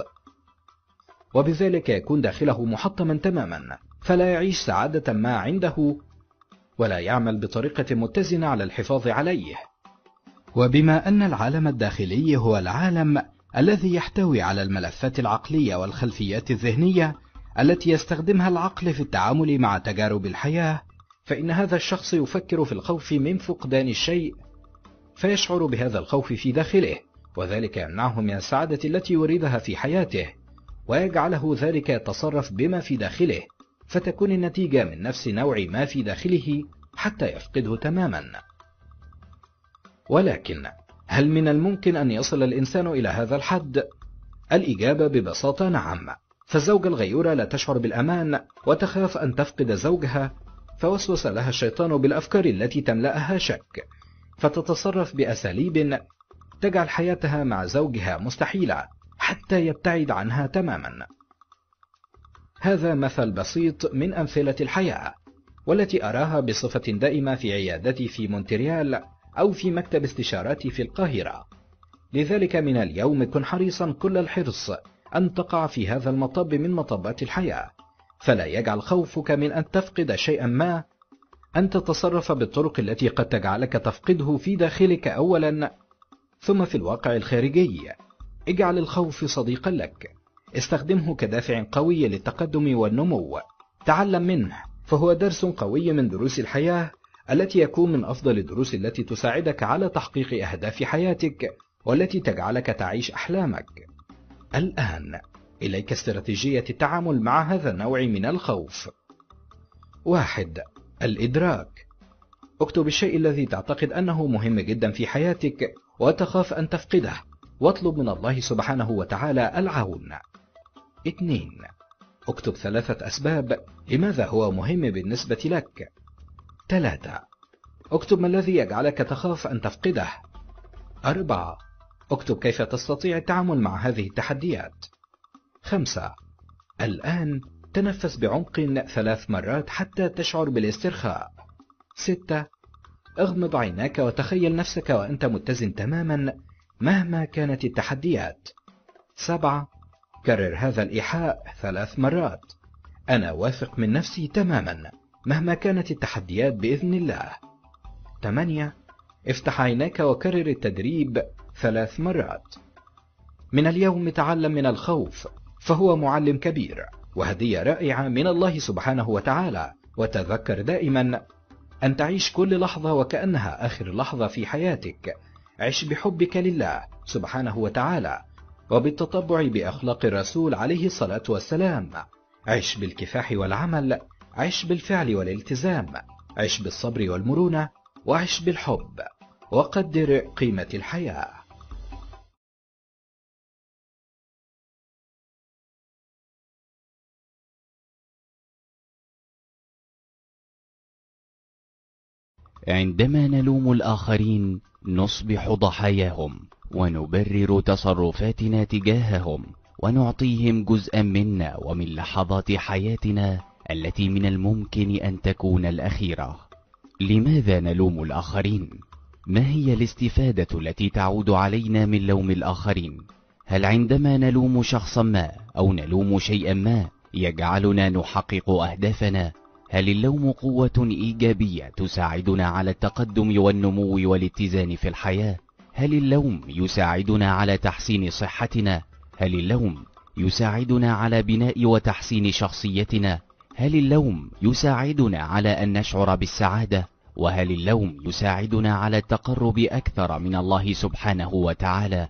وبذلك يكون داخله محطما تماما، فلا يعيش سعادة ما عنده ولا يعمل بطريقة متزنة على الحفاظ عليه. وبما أن العالم الداخلي هو العالم الذي يحتوي على الملفات العقلية والخلفيات الذهنية التي يستخدمها العقل في التعامل مع تجارب الحياة، فإن هذا الشخص يفكر في الخوف من فقدان الشيء، فيشعر بهذا الخوف في داخله، وذلك يمنعه من السعادة التي يريدها في حياته، ويجعله ذلك يتصرف بما في داخله، فتكون النتيجة من نفس نوع ما في داخله حتى يفقده تماما. ولكن هل من الممكن أن يصل الإنسان إلى هذا الحد؟ الإجابة ببساطة نعم، فالزوجة الغيورة لا تشعر بالأمان وتخاف أن تفقد زوجها، فوسوس لها الشيطان بالأفكار التي تملأها شك، فتتصرف بأساليب تجعل حياتها مع زوجها مستحيلة حتى يبتعد عنها تماما. هذا مثل بسيط من أمثلة الحياة، والتي أراها بصفة دائمة في عيادتي في مونتريال أو في مكتب استشاراتي في القاهرة. لذلك من اليوم كن حريصا كل الحرص أن تقع في هذا المطب من مطبات الحياة، فلا يجعل خوفك من أن تفقد شيئا ما أن تتصرف بالطرق التي قد تجعلك تفقده في داخلك أولا ثم في الواقع الخارجي. اجعل الخوف صديقا لك، استخدمه كدافع قوي للتقدم والنمو، تعلم منه، فهو درس قوي من دروس الحياة التي يكون من أفضل الدروس التي تساعدك على تحقيق أهداف حياتك والتي تجعلك تعيش أحلامك. الآن إليك استراتيجية التعامل مع هذا النوع من الخوف. واحد. الإدراك. اكتب الشيء الذي تعتقد أنه مهم جدا في حياتك وتخاف أن تفقده، واطلب من الله سبحانه وتعالى العون. اثنين. اكتب ثلاثة أسباب لماذا هو مهم بالنسبة لك. ثلاثة. اكتب ما الذي يجعلك تخاف أن تفقده. أربعة. اكتب كيف تستطيع التعامل مع هذه التحديات. خمسة. الآن تنفس بعمق ثلاث مرات حتى تشعر بالاسترخاء. ستة. اغمض عيناك وتخيل نفسك وأنت متزن تماما مهما كانت التحديات. سبعة. كرر هذا الإيحاء ثلاث مرات: أنا واثق من نفسي تماما مهما كانت التحديات بإذن الله. ثمانية. افتح عيناك وكرر التدريب ثلاث مرات. من اليوم تعلم من الخوف، فهو معلم كبير وهدية رائعة من الله سبحانه وتعالى، وتذكر دائما أن تعيش كل لحظة وكأنها آخر لحظة في حياتك. عش بحبك لله سبحانه وتعالى وبالتطبع بأخلاق الرسول عليه الصلاة والسلام. عش بالكفاح والعمل عش بالفعل والالتزام، عش بالصبر والمرونة، وعش بالحب، وقدر قيمة الحياة. عندما نلوم الآخرين نصبح ضحاياهم، ونبرر تصرفاتنا تجاههم، ونعطيهم جزءا منا ومن لحظات حياتنا التي من الممكن أن تكون الأخيرة. لماذا نلوم الآخرين؟ ما هي الاستفادة التي تعود علينا من لوم الآخرين؟ هل عندما نلوم شخصا ما أو نلوم شيئا ما يجعلنا نحقق أهدافنا؟ هل اللوم قوة إيجابية تساعدنا على التقدم والنمو والاتزان في الحياة؟ هل اللوم يساعدنا على تحسين صحتنا؟ هل اللوم يساعدنا على بناء وتحسين شخصيتنا؟ هل اللوم يساعدنا على أن نشعر بالسعادة؟ وهل اللوم يساعدنا على التقرب أكثر من الله سبحانه وتعالى؟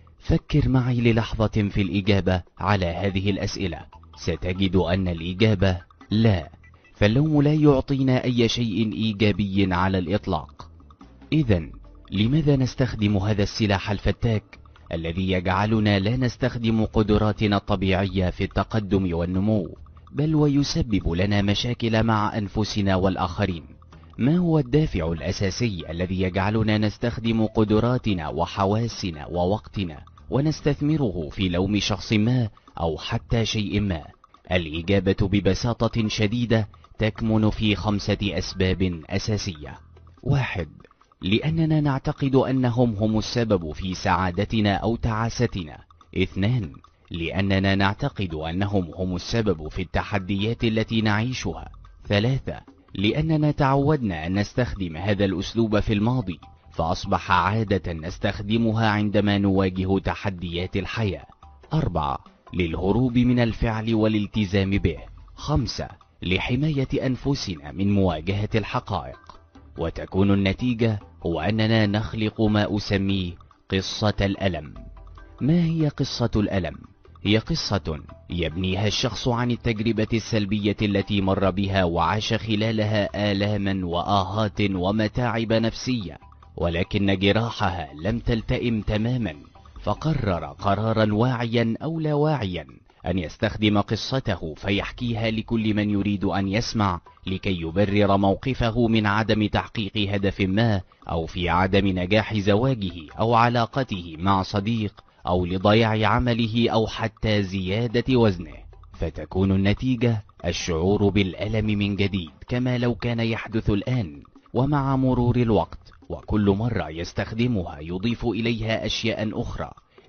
فكر معي للحظة في الإجابة على هذه الأسئلة، ستجد أن الإجابة لا، فاللوم لا يعطينا أي شيء إيجابي على الإطلاق. إذن لماذا نستخدم هذا السلاح الفتاك الذي يجعلنا لا نستخدم قدراتنا الطبيعية في التقدم والنمو، بل ويسبب لنا مشاكل مع أنفسنا والآخرين؟ ما هو الدافع الأساسي الذي يجعلنا نستخدم قدراتنا وحواسنا ووقتنا ونستثمره في لوم شخص ما أو حتى شيء ما؟ الإجابة ببساطة شديدة تكمن في خمسة أسباب أساسية. واحد، لأننا نعتقد أنهم هم السبب في سعادتنا أو تعاستنا. اثنان، لأننا نعتقد أنهم هم السبب في التحديات التي نعيشها. ثلاثة، لأننا تعودنا أن نستخدم هذا الأسلوب في الماضي، فأصبح عادة نستخدمها عندما نواجه تحديات الحياة. أربعة، للهروب من الفعل والالتزام به. خمسة، لحماية أنفسنا من مواجهة الحقائق. وتكون النتيجة هو أننا نخلق ما أسميه قصة الألم. ما هي قصة الألم؟ هي قصة يبنيها الشخص عن التجربة السلبية التي مر بها وعاش خلالها آلاما وآهات ومتاعب نفسية، ولكن جراحها لم تلتئم تماما، فقرر قرارا واعيا أو لا واعيا أن يستخدم قصته فيحكيها لكل من يريد أن يسمع، لكي يبرر موقفه من عدم تحقيق هدف ما، أو في عدم نجاح زواجه أو علاقته مع صديق، أو لضياع عمله، أو حتى زيادة وزنه. فتكون النتيجة الشعور بالألم من جديد، كما لو كان يحدث الآن. ومع مرور الوقت وكل مرة يستخدمها يضيف إليها أشياء أخرى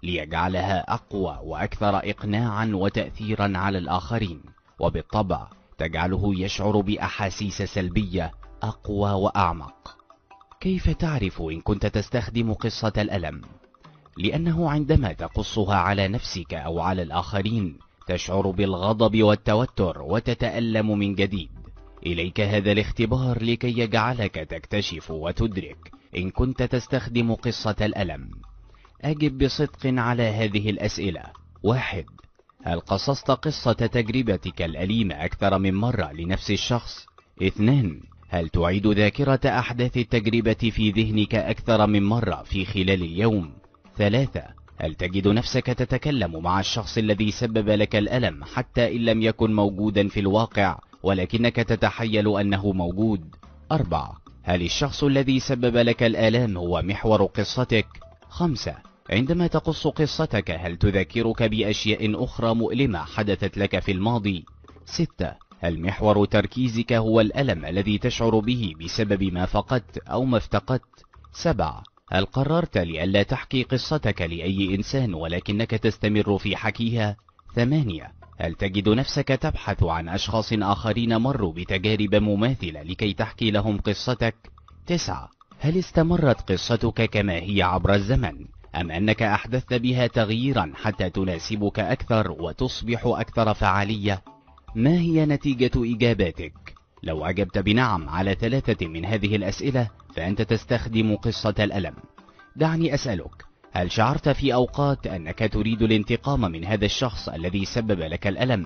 ليجعلها أقوى وأكثر إقناعا وتأثيرا على الآخرين، وبالطبع تجعله يشعر بأحاسيس سلبية أقوى وأعمق. كيف تعرف إن كنت تستخدم قصة الألم؟ لأنه عندما تقصها على نفسك أو على الآخرين تشعر بالغضب والتوتر وتتألم من جديد. إليك هذا الاختبار لكي يجعلك تكتشف وتدرك إن كنت تستخدم قصة الألم. أجب بصدق على هذه الأسئلة. واحد، هل قصصت قصة تجربتك الأليمة أكثر من مرة لنفس الشخص؟ اثنان، هل تعيد ذاكرة أحداث التجربة في ذهنك أكثر من مرة في خلال اليوم؟ ثلاثة، هل تجد نفسك تتكلم مع الشخص الذي سبب لك الألم حتى إن لم يكن موجودا في الواقع، ولكنك تتحيل أنه موجود؟ أربعة، هل الشخص الذي سبب لك الآلام هو محور قصتك؟ خمسة، عندما تقص قصتك هل تذكرك بأشياء أخرى مؤلمة حدثت لك في الماضي؟ ستة، هل محور تركيزك هو الألم الذي تشعر به بسبب ما فقدت أو ما افتقدت؟ سبعة، هل قررت لئلا تحكي قصتك لأي إنسان ولكنك تستمر في حكيها؟ ثمانية، هل تجد نفسك تبحث عن أشخاص آخرين مروا بتجارب مماثلة لكي تحكي لهم قصتك؟ تسعة، هل استمرت قصتك كما هي عبر الزمن، أم أنك أحدثت بها تغييرا حتى تناسبك أكثر وتصبح أكثر فعالية؟ ما هي نتيجة إجاباتك؟ لو أجبت بنعم على ثلاثة من هذه الأسئلة فأنت تستخدم قصة الألم. دعني أسألك، هل شعرت في أوقات أنك تريد الانتقام من هذا الشخص الذي سبب لك الألم؟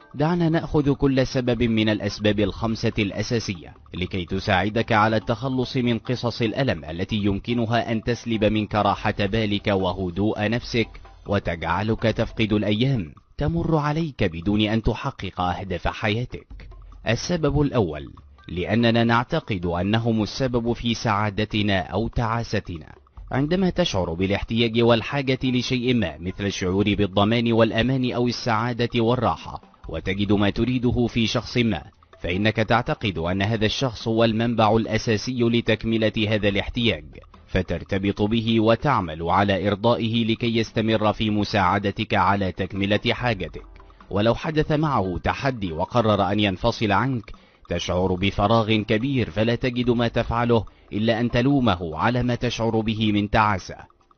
دعنا نأخذ كل سبب من الأسباب الخمسة الأساسية لكي تساعدك على التخلص من قصص الألم التي يمكنها أن تسلب منك راحة بالك وهدوء نفسك وتجعلك تفقد الأيام تمر عليك بدون أن تحقق أهداف حياتك. السبب الأول، لأننا نعتقد أنهم السبب في سعادتنا أو تعاستنا. عندما تشعر بالاحتياج والحاجة لشيء ما مثل الشعور بالضمان والأمان أو السعادة والراحة وتجد ما تريده في شخص ما، فإنك تعتقد أن هذا الشخص هو المنبع الأساسي لتكملة هذا الاحتياج، فترتبط به وتعمل على إرضائه لكي يستمر في مساعدتك على تكملة حاجتك. ولو حدث معه تحدي وقرر أن ينفصل عنك تشعر بفراغ كبير، فلا تجد ما تفعله إلا أن تلومه على ما تشعر به من تعاسة.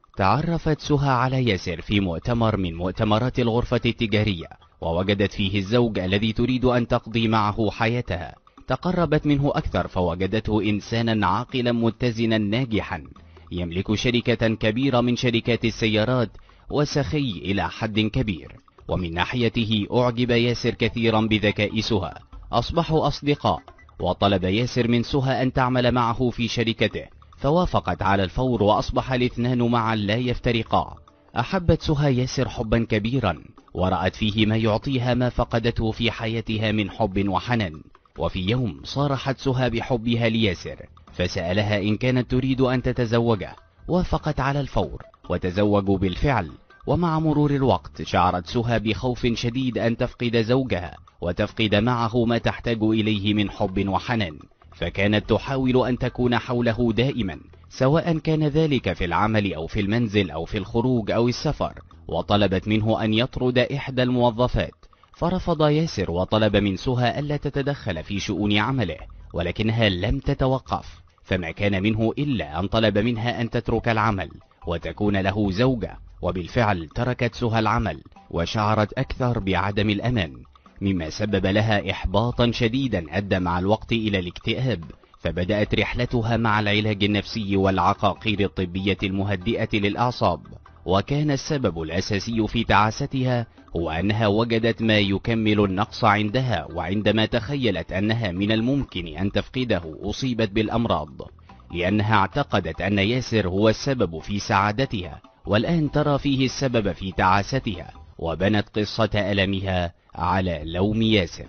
تعرفت سهى على ياسر في مؤتمر من مؤتمرات الغرفة التجارية، ووجدت فيه الزوج الذي تريد أن تقضي معه حياتها. تقربت منه أكثر فوجدته إنسانا عاقلا متزنا ناجحا يملك شركة كبيرة من شركات السيارات وسخي إلى حد كبير. ومن ناحيته أعجب ياسر كثيرا بذكاء سهى، أصبحوا أصدقاء، وطلب ياسر من سهى أن تعمل معه في شركته، فوافقت على الفور وأصبح الاثنان معا لا يفترقا. أحبت سهى ياسر حبا كبيرا، ورأت فيه ما يعطيها ما فقدته في حياتها من حب وحنان. وفي يوم صارحت سهى بحبها لياسر، فسألها إن كانت تريد أن تتزوجه، وافقت على الفور وتزوجوا بالفعل. ومع مرور الوقت شعرت سهى بخوف شديد أن تفقد زوجها وتفقد معه ما تحتاج إليه من حب وحنان، فكانت تحاول أن تكون حوله دائما، سواء كان ذلك في العمل أو في المنزل أو في الخروج أو السفر. وطلبت منه أن يطرد إحدى الموظفات، فرفض ياسر وطلب من سهى ألا تتدخل في شؤون عمله، ولكنها لم تتوقف، فما كان منه إلا أن طلب منها أن تترك العمل وتكون له زوجة. وبالفعل تركت سهى العمل، وشعرت أكثر بعدم الأمان، مما سبب لها إحباطا شديدا أدى مع الوقت إلى الاكتئاب. فبدأت رحلتها مع العلاج النفسي والعقاقير الطبية المهدئة للأعصاب. وكان السبب الأساسي في تعاستها هو أنها وجدت ما يكمل النقص عندها، وعندما تخيلت أنها من الممكن أن تفقده أصيبت بالأمراض، لأنها اعتقدت أن ياسر هو السبب في سعادتها، والآن ترى فيه السبب في تعاستها، وبنت قصة ألمها على لوم ياسر.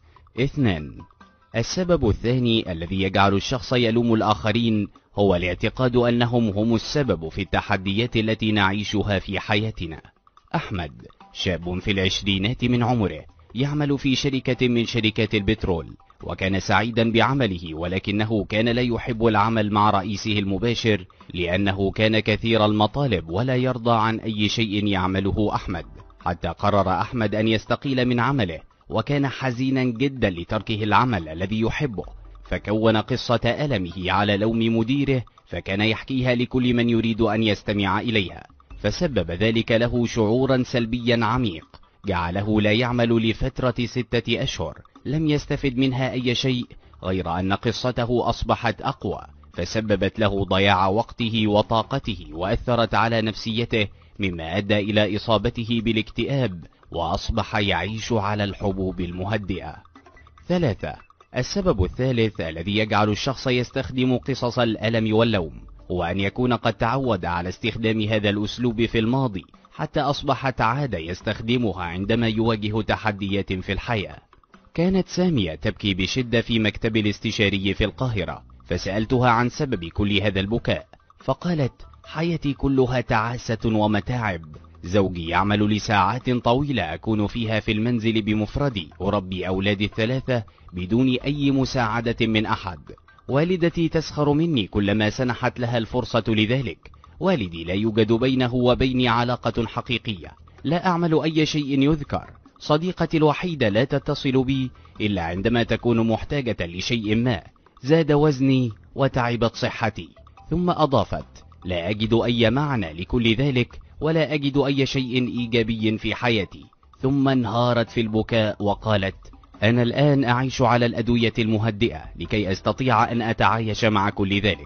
اثنان، السبب الثاني الذي يجعل الشخص يلوم الآخرين هو الاعتقاد أنهم هم السبب في التحديات التي نعيشها في حياتنا. أحمد شاب في العشرينات من عمره، يعمل في شركة من شركات البترول، وكان سعيدا بعمله، ولكنه كان لا يحب العمل مع رئيسه المباشر لأنه كان كثير المطالب ولا يرضى عن أي شيء يعمله أحمد، حتى قرر أحمد أن يستقيل من عمله، وكان حزينا جدا لتركه العمل الذي يحبه، فكون قصة ألمه على لوم مديره، فكان يحكيها لكل من يريد أن يستمع إليها، فسبب ذلك له شعورا سلبيا عميق جعله لا يعمل لفترة ستة أشهر، لم يستفد منها أي شيء غير أن قصته أصبحت أقوى، فسببت له ضياع وقته وطاقته، وأثرت على نفسيته، مما أدى إلى إصابته بالاكتئاب، وأصبح يعيش على الحبوب المهدئة. ثلاثة، السبب الثالث الذي يجعل الشخص يستخدم قصص الألم واللوم هو أن يكون قد تعود على استخدام هذا الأسلوب في الماضي، حتى أصبحت عادة يستخدمها عندما يواجه تحديات في الحياة. كانت سامية تبكي بشدة في مكتب الاستشاري في القاهرة، فسألتها عن سبب كل هذا البكاء، فقالت: حياتي كلها تعاسة ومتاعب، زوجي يعمل لساعات طويلة أكون فيها في المنزل بمفردي، أربي أولادي الثلاثة بدون أي مساعدة من أحد، والدتي تسخر مني كلما سنحت لها الفرصة لذلك، والدي لا يوجد بينه وبيني علاقة حقيقية، لا أعمل أي شيء يذكر، صديقتي الوحيدة لا تتصل بي إلا عندما تكون محتاجة لشيء ما، زاد وزني وتعبت صحتي. ثم أضافت: لا أجد أي معنى لكل ذلك، ولا أجد أي شيء إيجابي في حياتي. ثم انهارت في البكاء وقالت: أنا الآن أعيش على الأدوية المهدئة لكي أستطيع أن أتعايش مع كل ذلك.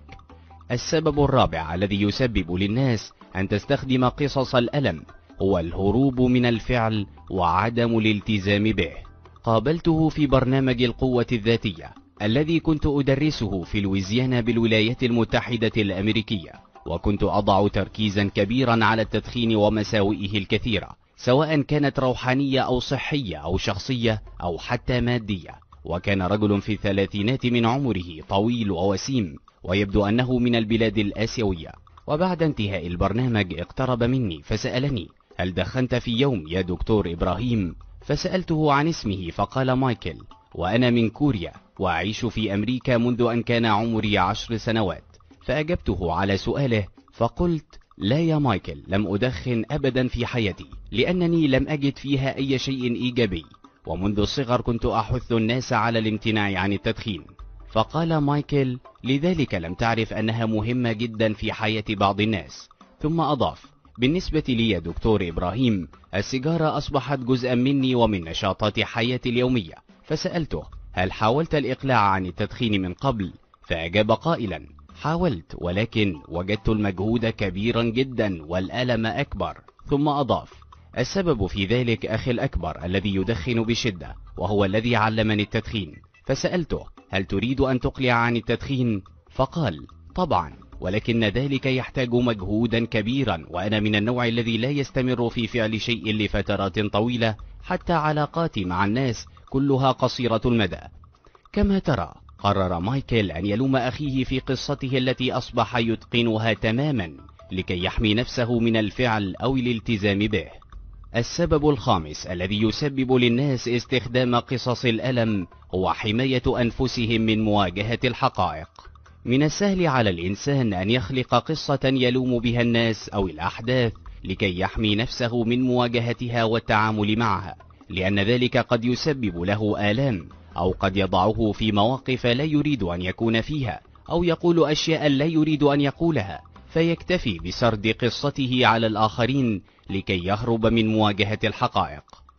السبب الرابع الذي يسبب للناس أن تستخدم قصص الألم هو الهروب من الفعل وعدم الالتزام به. قابلته في برنامج القوة الذاتية الذي كنت أدرسه في لويزيانا بالولايات المتحدة الأمريكية، وكنت أضع تركيزا كبيرا على التدخين ومساوئه الكثيرة، سواء كانت روحانية أو صحية أو شخصية أو حتى مادية. وكان رجل في الثلاثينات من عمره، طويل ووسيم، ويبدو أنه من البلاد الآسيوية. وبعد انتهاء البرنامج اقترب مني فسألني: هل دخنت في يوم يا دكتور إبراهيم؟ فسألته عن اسمه فقال: مايكل، وأنا من كوريا وأعيش في أمريكا منذ أن كان عمري عشر سنوات. فأجبته على سؤاله فقلت: لا يا مايكل، لم أدخن أبدا في حياتي، لأنني لم أجد فيها أي شيء إيجابي، ومنذ الصغر كنت أحث الناس على الامتناع عن التدخين. فقال مايكل: لذلك لم تعرف أنها مهمة جدا في حياة بعض الناس. ثم أضاف: بالنسبة لي يا دكتور إبراهيم، السيجارة أصبحت جزءا مني ومن نشاطات حياتي اليومية. فسألته: هل حاولت الإقلاع عن التدخين من قبل؟ فأجاب قائلا: حاولت، ولكن وجدت المجهود كبيرا جدا والألم أكبر. ثم أضاف: السبب في ذلك أخي الأكبر الذي يدخن بشدة، وهو الذي علمني التدخين. فسألته: هل تريد أن تقلع عن التدخين؟ فقال: طبعا، ولكن ذلك يحتاج مجهودا كبيرا، وأنا من النوع الذي لا يستمر في فعل شيء لفترات طويلة، حتى علاقاتي مع الناس كلها قصيرة المدى. كما ترى، قرر مايكل أن يلوم أخيه في قصته التي أصبح يتقنها تماما لكي يحمي نفسه من الفعل أو الالتزام به. السبب الخامس الذي يسبب للناس استخدام قصص الألم هو حماية أنفسهم من مواجهة الحقائق. من السهل على الإنسان أن يخلق قصة يلوم بها الناس أو الأحداث لكي يحمي نفسه من مواجهتها والتعامل معها، لأن ذلك قد يسبب له آلام، أو قد يضعه في مواقف لا يريد أن يكون فيها، أو يقول أشياء لا يريد أن يقولها، فيكتفي بسرد قصته على الآخرين لكي يهرب من مواجهة الحقائق.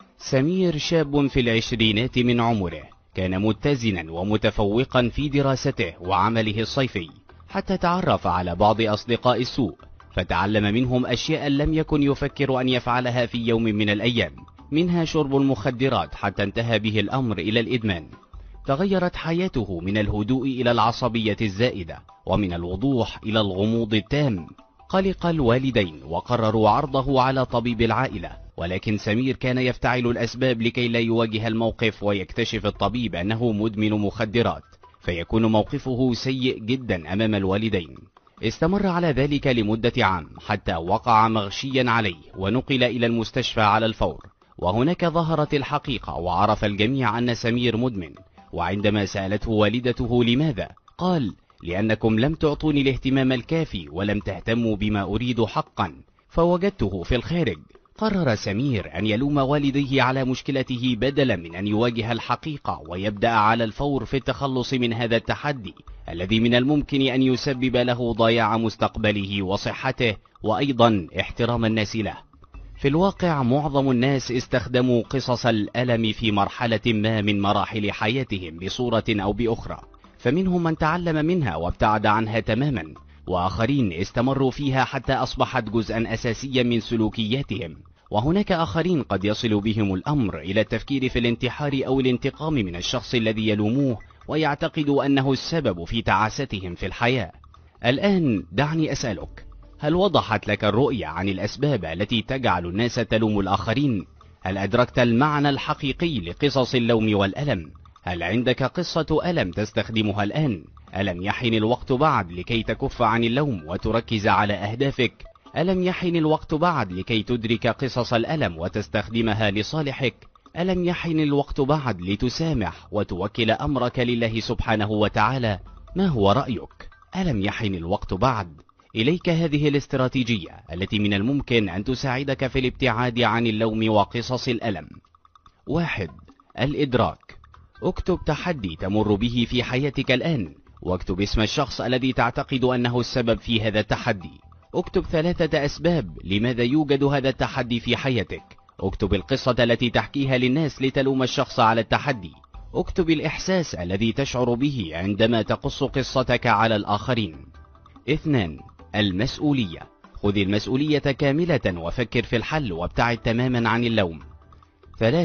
سمير شاب في العشرينات من عمره، كان متزنا ومتفوقا في دراسته وعمله الصيفي، حتى تعرف على بعض أصدقاء السوء، فتعلم منهم أشياء لم يكن يفكر أن يفعلها في يوم من الأيام، منها شرب المخدرات، حتى انتهى به الأمر إلى الإدمان. تغيرت حياته من الهدوء إلى العصبية الزائدة، ومن الوضوح إلى الغموض التام. قلق الوالدين وقرروا عرضه على طبيب العائلة، ولكن سمير كان يفتعل الأسباب لكي لا يواجه الموقف، ويكتشف الطبيب أنه مدمن مخدرات، فيكون موقفه سيء جدا أمام الوالدين. استمر على ذلك لمدة عام، حتى وقع مغشيا عليه ونقل إلى المستشفى على الفور، وهناك ظهرت الحقيقة وعرف الجميع أن سمير مدمن. وعندما سألته والدته لماذا، قال: لأنكم لم تعطوني الاهتمام الكافي ولم تهتموا بما أريد حقا، فوجدته في الخارج. قرر سمير أن يلوم والديه على مشكلته بدلا من أن يواجه الحقيقة ويبدأ على الفور في التخلص من هذا التحدي الذي من الممكن أن يسبب له ضياع مستقبله وصحته، وأيضا احترام الناس له. في الواقع معظم الناس استخدموا قصص الألم في مرحلة ما من مراحل حياتهم بصورة أو بأخرى، فمنهم من تعلم منها وابتعد عنها تماما، وآخرين استمروا فيها حتى أصبحت جزءا أساسيا من سلوكياتهم، وهناك آخرين قد يصل بهم الأمر إلى التفكير في الانتحار أو الانتقام من الشخص الذي يلوموه، ويعتقدوا أنه السبب في تعاستهم في الحياة. الآن دعني أسألك، هل وضحت لك الرؤية عن الأسباب التي تجعل الناس تلوم الآخرين؟ هل أدركت المعنى الحقيقي لقصص اللوم والألم؟ هل عندك قصة ألم تستخدمها الآن؟ ألم يحن الوقت بعد لكي تكف عن اللوم وتركز على أهدافك؟ ألم يحن الوقت بعد لكي تدرك قصص الألم وتستخدمها لصالحك؟ ألم يحن الوقت بعد لتسامح وتوكل أمرك لله سبحانه وتعالى؟ ما هو رأيك؟ ألم يحن الوقت بعد؟ إليك هذه الاستراتيجية التي من الممكن أن تساعدك في الابتعاد عن اللوم وقصص الألم. واحد. الإدراك. اكتب تحدي تمر به في حياتك الآن، واكتب اسم الشخص الذي تعتقد أنه السبب في هذا التحدي. اكتب ثلاثة أسباب لماذا يوجد هذا التحدي في حياتك. اكتب القصة التي تحكيها للناس لتلوم الشخص على التحدي. اكتب الإحساس الذي تشعر به عندما تقص قصتك على الآخرين. اثنان. المسؤولية. خذ المسؤولية كاملة وفكر في الحل وابتعد تماما عن اللوم. ثلاثة.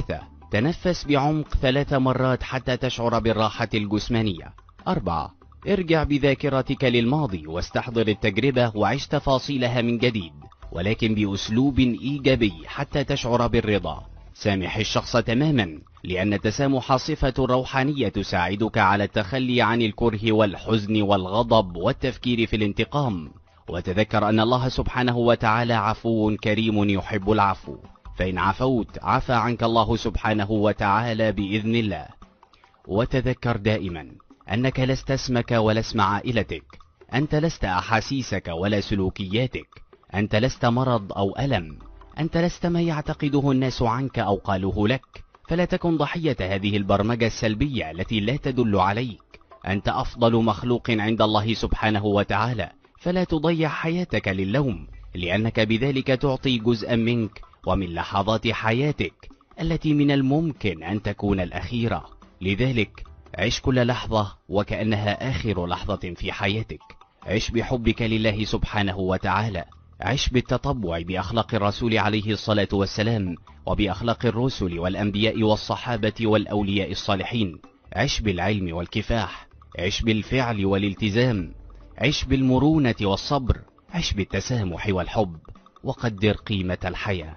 تنفس بعمق ثلاث مرات حتى تشعر بالراحة الجسمانية. أربعة. ارجع بذاكرتك للماضي واستحضر التجربة وعيش تفاصيلها من جديد، ولكن بأسلوب إيجابي حتى تشعر بالرضا. سامح الشخص تماما، لأن التسامح صفة روحانية تساعدك على التخلي عن الكره والحزن والغضب والتفكير في الانتقام. وتذكر أن الله سبحانه وتعالى عفو كريم يحب العفو، فإن عفوت عفى عنك الله سبحانه وتعالى بإذن الله. وتذكر دائما أنك لست اسمك ولا اسم عائلتك، أنت لست أحاسيسك ولا سلوكياتك، أنت لست مرض أو ألم، أنت لست ما يعتقده الناس عنك أو قالوه لك. فلا تكن ضحية هذه البرمجة السلبية التي لا تدل عليك. أنت أفضل مخلوق عند الله سبحانه وتعالى، فلا تضيع حياتك للوم، لأنك بذلك تعطي جزءا منك ومن لحظات حياتك التي من الممكن أن تكون الأخيرة. لذلك عش كل لحظة وكأنها آخر لحظة في حياتك. عش بحبك لله سبحانه وتعالى. عش بالتطبع بأخلاق الرسول عليه الصلاة والسلام وبأخلاق الرسل والأنبياء والصحابة والأولياء الصالحين. عش بالعلم والكفاح. عش بالفعل والالتزام. عش بالمرونة والصبر. عش بالتسامح والحب، وقدر قيمة الحياة.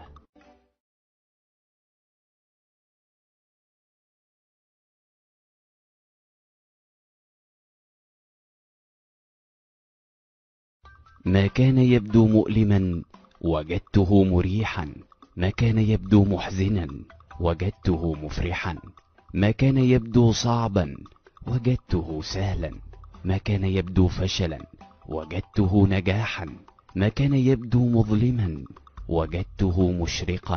ما كان يبدو مؤلما وجدته مريحا، ما كان يبدو محزنا وجدته مفرحا، ما كان يبدو صعبا وجدته سهلا، ما كان يبدو فشلا وجدته نجاحا، ما كان يبدو مظلما وجدته مشرقا.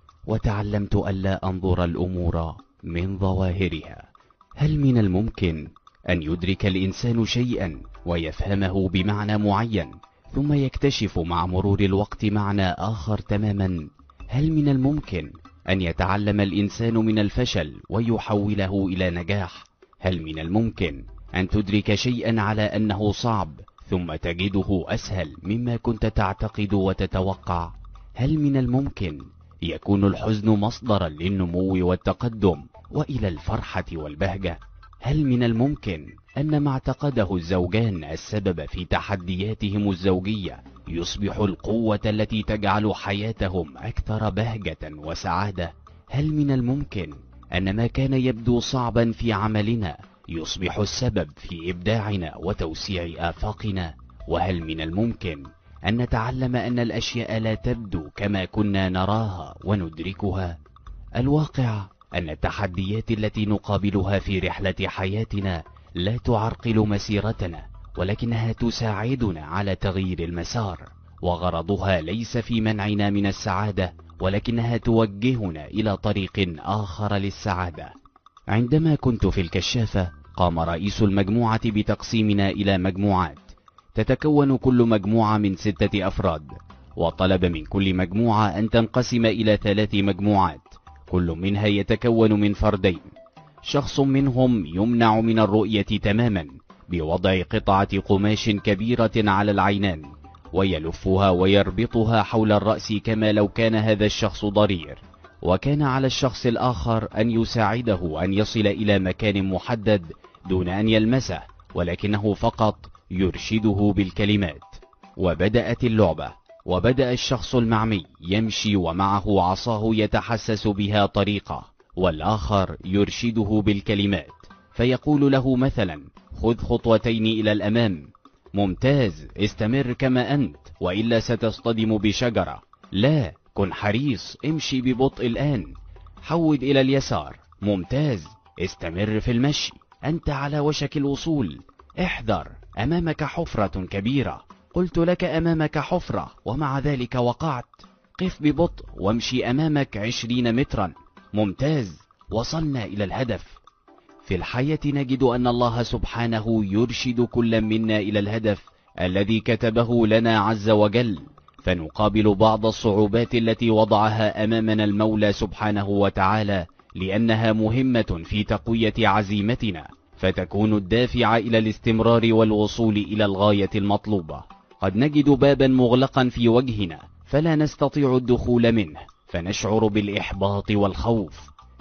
وتعلمت ألا أنظر الأمور من ظواهرها. هل من الممكن أن يدرك الإنسان شيئا ويفهمه بمعنى معين ثم يكتشف مع مرور الوقت معنى آخر تماما؟ هل من الممكن أن يتعلم الإنسان من الفشل ويحوله إلى نجاح؟ هل من الممكن أن تدرك شيئا على أنه صعب ثم تجده أسهل مما كنت تعتقد وتتوقع؟ هل من الممكن يكون الحزن مصدرا للنمو والتقدم وإلى الفرحة والبهجة؟ هل من الممكن أن ما اعتقده الزوجان السبب في تحدياتهم الزوجية يصبح القوة التي تجعل حياتهم أكثر بهجة وسعادة؟ هل من الممكن أن ما كان يبدو صعبا في عملنا يصبح السبب في إبداعنا وتوسيع آفاقنا؟ وهل من الممكن أن نتعلم أن الأشياء لا تبدو كما كنا نراها وندركها؟ الواقع أن التحديات التي نقابلها في رحلة حياتنا لا تعرقل مسيرتنا، ولكنها تساعدنا على تغيير المسار، وغرضها ليس في منعنا من السعادة، ولكنها توجهنا إلى طريق آخر للسعادة. عندما كنت في الكشافة قام رئيس المجموعة بتقسيمنا إلى مجموعات تتكون كل مجموعة من ستة أفراد، وطلب من كل مجموعة أن تنقسم إلى ثلاث مجموعات كل منها يتكون من فردين. شخص منهم يمنع من الرؤية تماما بوضع قطعة قماش كبيرة على العينان ويلفها ويربطها حول الرأس كما لو كان هذا الشخص ضرير، وكان على الشخص الآخر أن يساعده أن يصل إلى مكان محدد دون أن يلمسه، ولكنه فقط يرشده بالكلمات. وبدأت اللعبة، وبدأ الشخص المعمي يمشي ومعه عصاه يتحسس بها طريقة، والآخر يرشده بالكلمات فيقول له مثلا: خذ خطوتين إلى الأمام، ممتاز، استمر كما أنت وإلا ستصطدم بشجرة، لا، كن حريص، امشي ببطء الآن، حود إلى اليسار، ممتاز، استمر في المشي، أنت على وشك الوصول، احذر، أمامك حفرة كبيرة، قلت لك أمامك حفرة ومع ذلك وقعت، قف ببطء وامشي أمامك عشرين مترا، ممتاز، وصلنا إلى الهدف. في الحياة نجد أن الله سبحانه يرشد كل منا إلى الهدف الذي كتبه لنا عز وجل، فنقابل بعض الصعوبات التي وضعها أمامنا المولى سبحانه وتعالى لأنها مهمة في تقوية عزيمتنا، فتكون الدافع إلى الاستمرار والوصول إلى الغاية المطلوبة. قد نجد بابا مغلقا في وجهنا فلا نستطيع الدخول منه، فنشعر بالإحباط والخوف.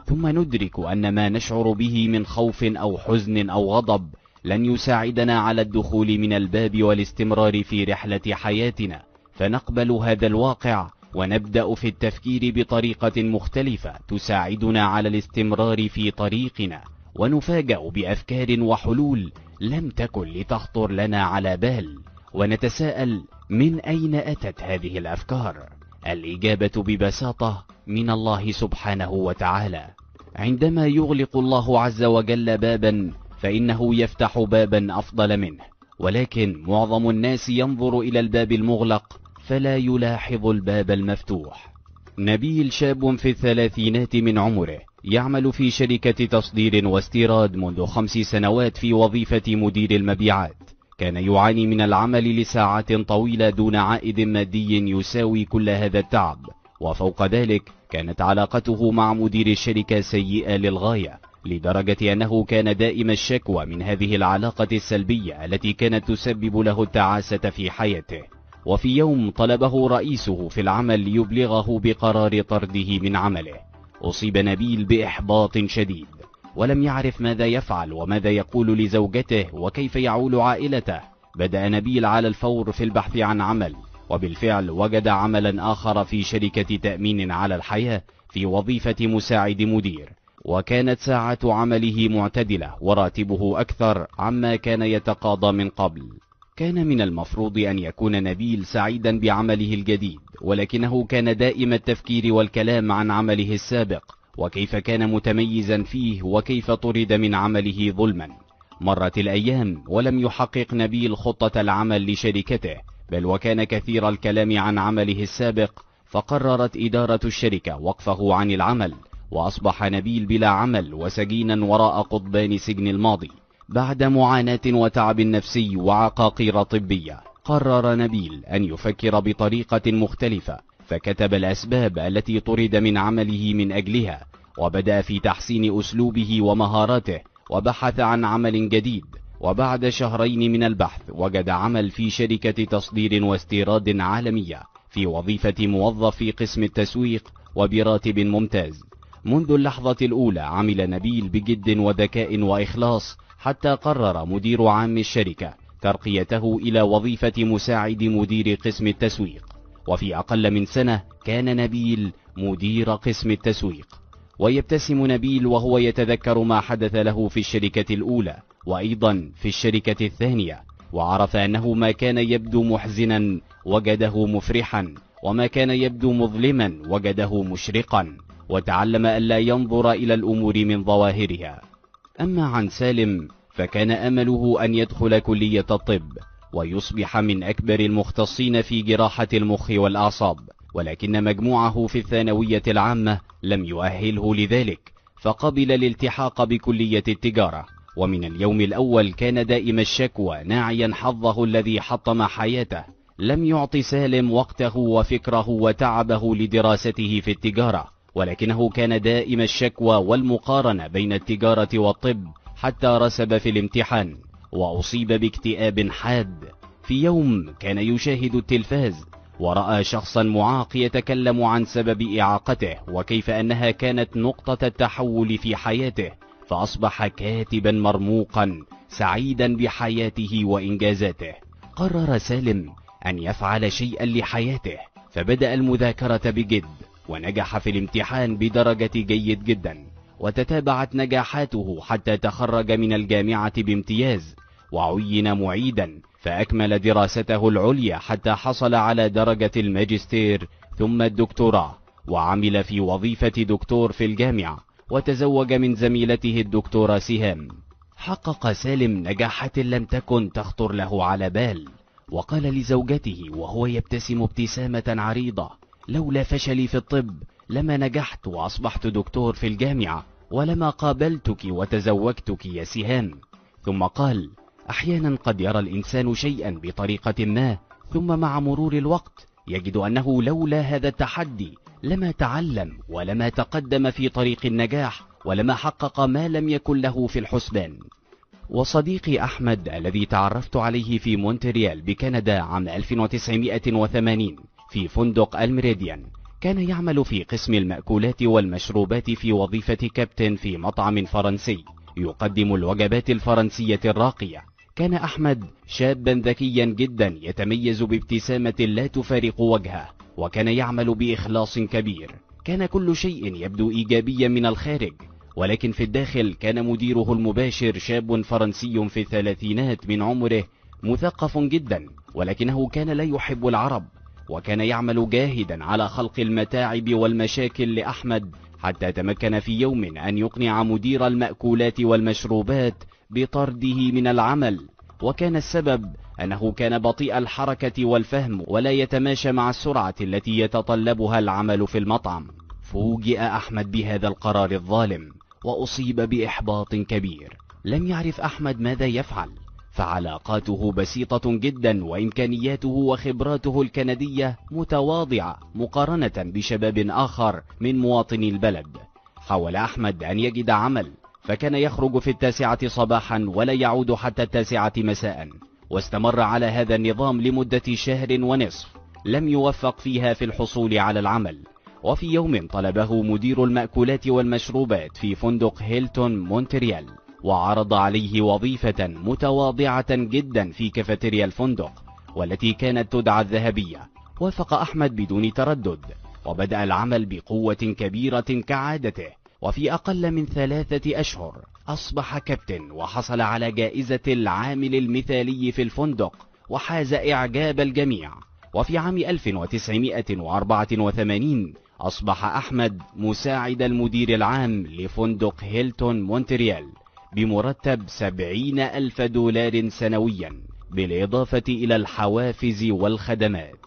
ثم ندرك أن ما نشعر به من خوف أو حزن أو غضب لن يساعدنا على الدخول من الباب والاستمرار في رحلة حياتنا، فنقبل هذا الواقع ونبدأ في التفكير بطريقة مختلفة تساعدنا على الاستمرار في طريقنا، ونفاجأ بأفكار وحلول لم تكن لتخطر لنا على بال، ونتساءل من أين أتت هذه الأفكار؟ الإجابة ببساطة من الله سبحانه وتعالى. عندما يغلق الله عز وجل بابا فإنه يفتح بابا أفضل منه، ولكن معظم الناس ينظر إلى الباب المغلق فلا يلاحظ الباب المفتوح. نبيل شاب في الثلاثينات من عمره يعمل في شركة تصدير واستيراد منذ خمس سنوات في وظيفة مدير المبيعات. كان يعاني من العمل لساعات طويلة دون عائد مادي يساوي كل هذا التعب، وفوق ذلك كانت علاقته مع مدير الشركة سيئة للغاية، لدرجة أنه كان دائم الشكوى من هذه العلاقة السلبية التي كانت تسبب له التعاسة في حياته. وفي يوم طلبه رئيسه في العمل ليبلغه بقرار طرده من عمله. أصيب نبيل بإحباط شديد، ولم يعرف ماذا يفعل وماذا يقول لزوجته وكيف يعول عائلته. بدأ نبيل على الفور في البحث عن عمل، وبالفعل وجد عملا آخر في شركة تأمين على الحياة في وظيفة مساعد مدير، وكانت ساعة عمله معتدلة وراتبه أكثر عما كان يتقاضى من قبل. كان من المفروض أن يكون نبيل سعيدا بعمله الجديد، ولكنه كان دائم التفكير والكلام عن عمله السابق وكيف كان متميزا فيه وكيف طرد من عمله ظلما. مرت الأيام ولم يحقق نبيل خطة العمل لشركته، بل وكان كثير الكلام عن عمله السابق، فقررت إدارة الشركة وقفه عن العمل، وأصبح نبيل بلا عمل وسجينا وراء قضبان سجن الماضي. بعد معاناة وتعب نفسي وعقاقير طبية، قرر نبيل أن يفكر بطريقة مختلفة، فكتب الأسباب التي طرد من عمله من أجلها، وبدأ في تحسين أسلوبه ومهاراته، وبحث عن عمل جديد. وبعد شهرين من البحث وجد عمل في شركة تصدير واستيراد عالمية في وظيفة موظف في قسم التسويق وبراتب ممتاز. منذ اللحظة الأولى عمل نبيل بجد وذكاء وإخلاص، حتى قرر مدير عام الشركة ترقيته إلى وظيفة مساعد مدير قسم التسويق، وفي أقل من سنة كان نبيل مدير قسم التسويق. ويبتسم نبيل وهو يتذكر ما حدث له في الشركة الأولى وأيضا في الشركة الثانية، وعرف أنه ما كان يبدو محزنا وجده مفرحا، وما كان يبدو مظلما وجده مشرقا، وتعلم ألا ينظر إلى الأمور من ظواهرها. أما عن سالم فكان أمله أن يدخل كلية الطب ويصبح من أكبر المختصين في جراحة المخ والأعصاب، ولكن مجموعه في الثانوية العامة لم يؤهله لذلك، فقبل الالتحاق بكلية التجارة. ومن اليوم الأول كان دائم الشكوى ناعيا حظه الذي حطم حياته. لم يعط سالم وقته وفكره وتعبه لدراسته في التجارة، ولكنه كان دائم الشكوى والمقارنة بين التجارة والطب، حتى رسب في الامتحان وأصيب باكتئاب حاد. في يوم كان يشاهد التلفاز ورأى شخصا معاق يتكلم عن سبب إعاقته وكيف أنها كانت نقطة التحول في حياته، فأصبح كاتبا مرموقا سعيدا بحياته وإنجازاته. قرر سالم أن يفعل شيئا لحياته، فبدأ المذاكرة بجد ونجح في الامتحان بدرجة جيد جدا، وتتابعت نجاحاته حتى تخرج من الجامعة بامتياز، وعين معيدا فأكمل دراسته العليا حتى حصل على درجة الماجستير ثم الدكتوراه، وعمل في وظيفة دكتور في الجامعة، وتزوج من زميلته الدكتورة سهام. حقق سالم نجاحات لم تكن تخطر له على بال، وقال لزوجته وهو يبتسم ابتسامة عريضة: لولا فشلي في الطب لما نجحت وأصبحت دكتور في الجامعة، ولما قابلتك وتزوجتك يا سهام. ثم قال: أحيانا قد يرى الإنسان شيئا بطريقة ما، ثم مع مرور الوقت يجد أنه لولا هذا التحدي لما تعلم ولما تقدم في طريق النجاح ولما حقق ما لم يكن له في الحسبان. وصديقي أحمد الذي تعرفت عليه في مونتريال بكندا عام ألف وتسعمائة وثمانين في فندق الميريديان كان يعمل في قسم المأكولات والمشروبات في وظيفة كابتن في مطعم فرنسي يقدم الوجبات الفرنسية الراقية. كان أحمد شابا ذكيا جدا يتميز بابتسامة لا تفارق وجهه، وكان يعمل بإخلاص كبير. كان كل شيء يبدو إيجابيا من الخارج، ولكن في الداخل كان مديره المباشر شاب فرنسي في الثلاثينات من عمره، مثقف جدا، ولكنه كان لا يحب العرب، وكان يعمل جاهدا على خلق المتاعب والمشاكل لأحمد، حتى تمكن في يوم أن يقنع مدير المأكولات والمشروبات بطرده من العمل. وكان السبب أنه كان بطيء الحركة والفهم، ولا يتماشى مع السرعة التي يتطلبها العمل في المطعم. فوجئ أحمد بهذا القرار الظالم، وأصيب بإحباط كبير. لم يعرف أحمد ماذا يفعل، فعلاقاته بسيطة جدا، وإمكانياته وخبراته الكندية متواضعة مقارنة بشباب آخر من مواطني البلد. حاول أحمد أن يجد عمل، فكان يخرج في التاسعة صباحا ولا يعود حتى التاسعة مساء، واستمر على هذا النظام لمدة شهر ونصف. لم يوفق فيها في الحصول على العمل، وفي يوم طلبه مدير المأكولات والمشروبات في فندق هيلتون مونتريال، وعرض عليه وظيفة متواضعة جدا في كافيتيريا الفندق، والتي كانت تدعى الذهبية. وافق أحمد بدون تردد، وبدأ العمل بقوة كبيرة كعادته، وفي أقل من ثلاثة أشهر أصبح كابتن، وحصل على جائزة العامل المثالي في الفندق، وحاز إعجاب الجميع. وفي عام ألف وتسعمائة وأربعة وثمانين أصبح أحمد مساعد المدير العام لفندق هيلتون مونتريال بمرتب سبعين ألف دولار سنويا، بالإضافة إلى الحوافز والخدمات.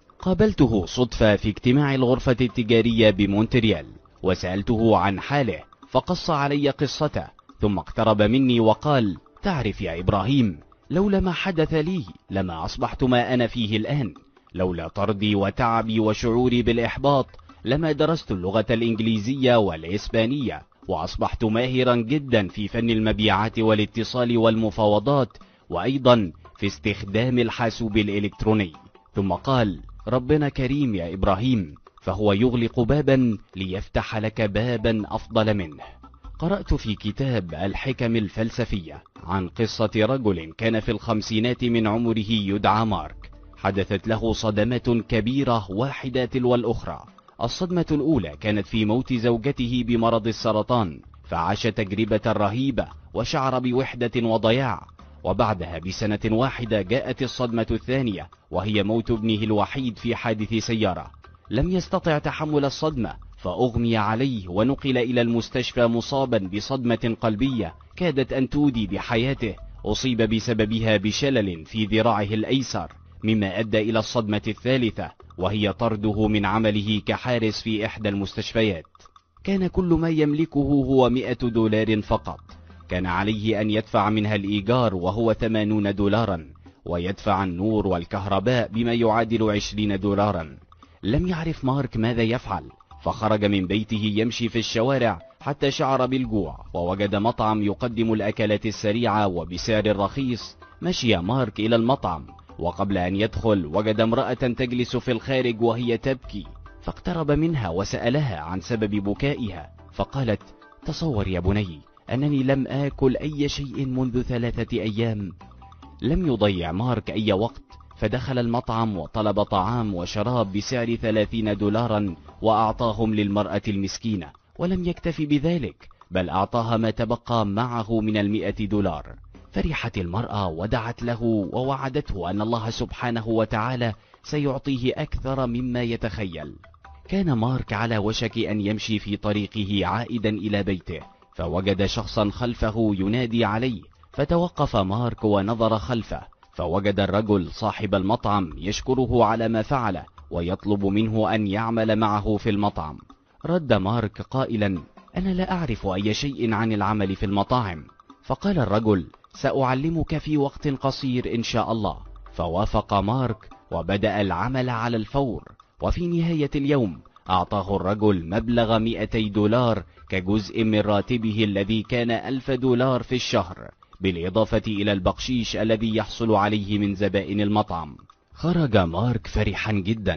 قابلته صدفة في اجتماع الغرفة التجارية بمونتريال، وسألته عن حاله، فقص علي قصته، ثم اقترب مني وقال: تعرف يا إبراهيم، لولا ما حدث لي لما أصبحت ما أنا فيه الآن. لولا طردي وتعبي وشعوري بالإحباط لما درست اللغة الإنجليزية والإسبانية، وأصبحت ماهرا جدا في فن المبيعات والاتصال والمفاوضات، وأيضا في استخدام الحاسوب الإلكتروني. ثم قال: ربنا كريم يا إبراهيم، فهو يغلق بابا ليفتح لك بابا أفضل منه. قرأت في كتاب الحكم الفلسفية عن قصة رجل كان في الخمسينات من عمره يدعى مارك. حدثت له صدمات كبيرة واحدة تلو الأخرى. الصدمة الأولى كانت في موت زوجته بمرض السرطان، فعاش تجربة رهيبة وشعر بوحدة وضياع. وبعدها بسنة واحدة جاءت الصدمة الثانية، وهي موت ابنه الوحيد في حادث سيارة. لم يستطع تحمل الصدمة، فأغمي عليه ونقل إلى المستشفى مصابا بصدمة قلبية كادت أن تودي بحياته، أصيب بسببها بشلل في ذراعه الأيسر، مما أدى إلى الصدمة الثالثة، وهي طرده من عمله كحارس في إحدى المستشفيات. كان كل ما يملكه هو مئة دولار فقط. كان عليه أن يدفع منها الإيجار وهو ثمانون دولارا، ويدفع النور والكهرباء بما يعادل عشرين دولارا. لم يعرف مارك ماذا يفعل، فخرج من بيته يمشي في الشوارع حتى شعر بالجوع، ووجد مطعم يقدم الأكلات السريعة وبسعر رخيص. مشي مارك إلى المطعم، وقبل أن يدخل وجد امرأة تجلس في الخارج وهي تبكي، فاقترب منها وسألها عن سبب بكائها، فقالت: تصور يا بني أنني لم آكل أي شيء منذ ثلاثة أيام. لم يضيع مارك أي وقت، فدخل المطعم وطلب طعام وشراب بسعر ثلاثين دولارا، وأعطاهم للمرأة المسكينة. ولم يكتفي بذلك، بل أعطاها ما تبقى معه من المئة دولار. فرحت المرأة ودعت له ووعدته أن الله سبحانه وتعالى سيعطيه أكثر مما يتخيل. كان مارك على وشك أن يمشي في طريقه عائدا إلى بيته، فوجد شخصا خلفه ينادي عليه، فتوقف مارك ونظر خلفه، فوجد الرجل صاحب المطعم يشكره على ما فعله ويطلب منه أن يعمل معه في المطعم. رد مارك قائلا: أنا لا أعرف أي شيء عن العمل في المطاعم. فقال الرجل: سأعلمك في وقت قصير إن شاء الله. فوافق مارك وبدأ العمل على الفور، وفي نهاية اليوم أعطاه الرجل مبلغ مئتي دولار كجزء من راتبه الذي كان ألف دولار في الشهر، بالإضافة إلى البقشيش الذي يحصل عليه من زبائن المطعم. خرج مارك فرحا جدا،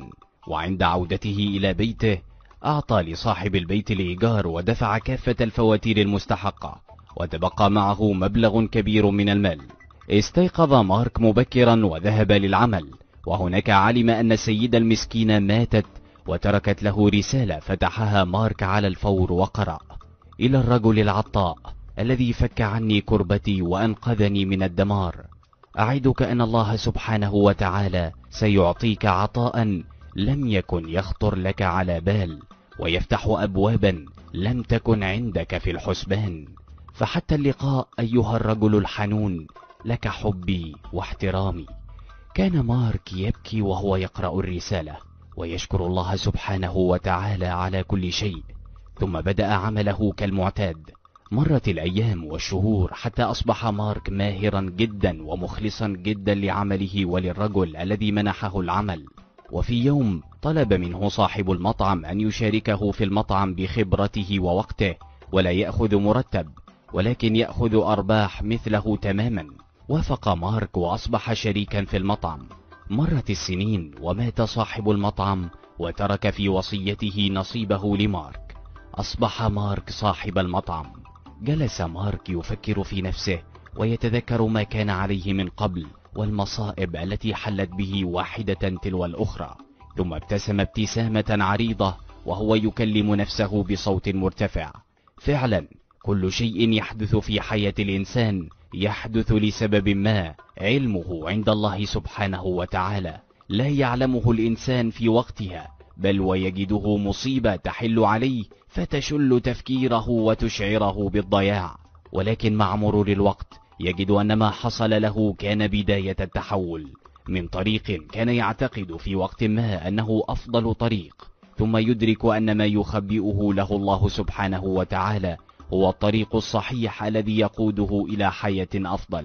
وعند عودته إلى بيته أعطى لصاحب البيت الإيجار ودفع كافة الفواتير المستحقة، وتبقى معه مبلغ كبير من المال. استيقظ مارك مبكرا وذهب للعمل، وهناك علم أن السيدة المسكينة ماتت وتركت له رسالة. فتحها مارك على الفور وقرأ: إلى الرجل العطاء الذي فك عني كربتي وأنقذني من الدمار، أعدك أن الله سبحانه وتعالى سيعطيك عطاء لم يكن يخطر لك على بال، ويفتح أبوابا لم تكن عندك في الحسبان. فحتى اللقاء أيها الرجل الحنون، لك حبي واحترامي. كان مارك يبكي وهو يقرأ الرسالة ويشكر الله سبحانه وتعالى على كل شيء، ثم بدأ عمله كالمعتاد. مرت الأيام والشهور حتى أصبح مارك ماهرا جدا ومخلصا جدا لعمله وللرجل الذي منحه العمل. وفي يوم طلب منه صاحب المطعم أن يشاركه في المطعم بخبرته ووقته، ولا يأخذ مرتب ولكن يأخذ أرباح مثله تماما. وافق مارك وأصبح شريكا في المطعم. مرت السنين ومات صاحب المطعم وترك في وصيته نصيبه لمارك. أصبح مارك صاحب المطعم. جلس مارك يفكر في نفسه ويتذكر ما كان عليه من قبل والمصائب التي حلت به واحدة تلو الأخرى، ثم ابتسم ابتسامة عريضة وهو يكلم نفسه بصوت مرتفع: فعلا كل شيء يحدث في حياة الإنسان يحدث لسبب ما علمه عند الله سبحانه وتعالى، لا يعلمه الإنسان في وقتها، بل ويجده مصيبة تحل عليه فتشل تفكيره وتشعره بالضياع. ولكن مع مرور الوقت يجد أن ما حصل له كان بداية التحول من طريق كان يعتقد في وقت ما أنه أفضل طريق، ثم يدرك أن ما يخبئه له الله سبحانه وتعالى هو الطريق الصحيح الذي يقوده إلى حياة أفضل.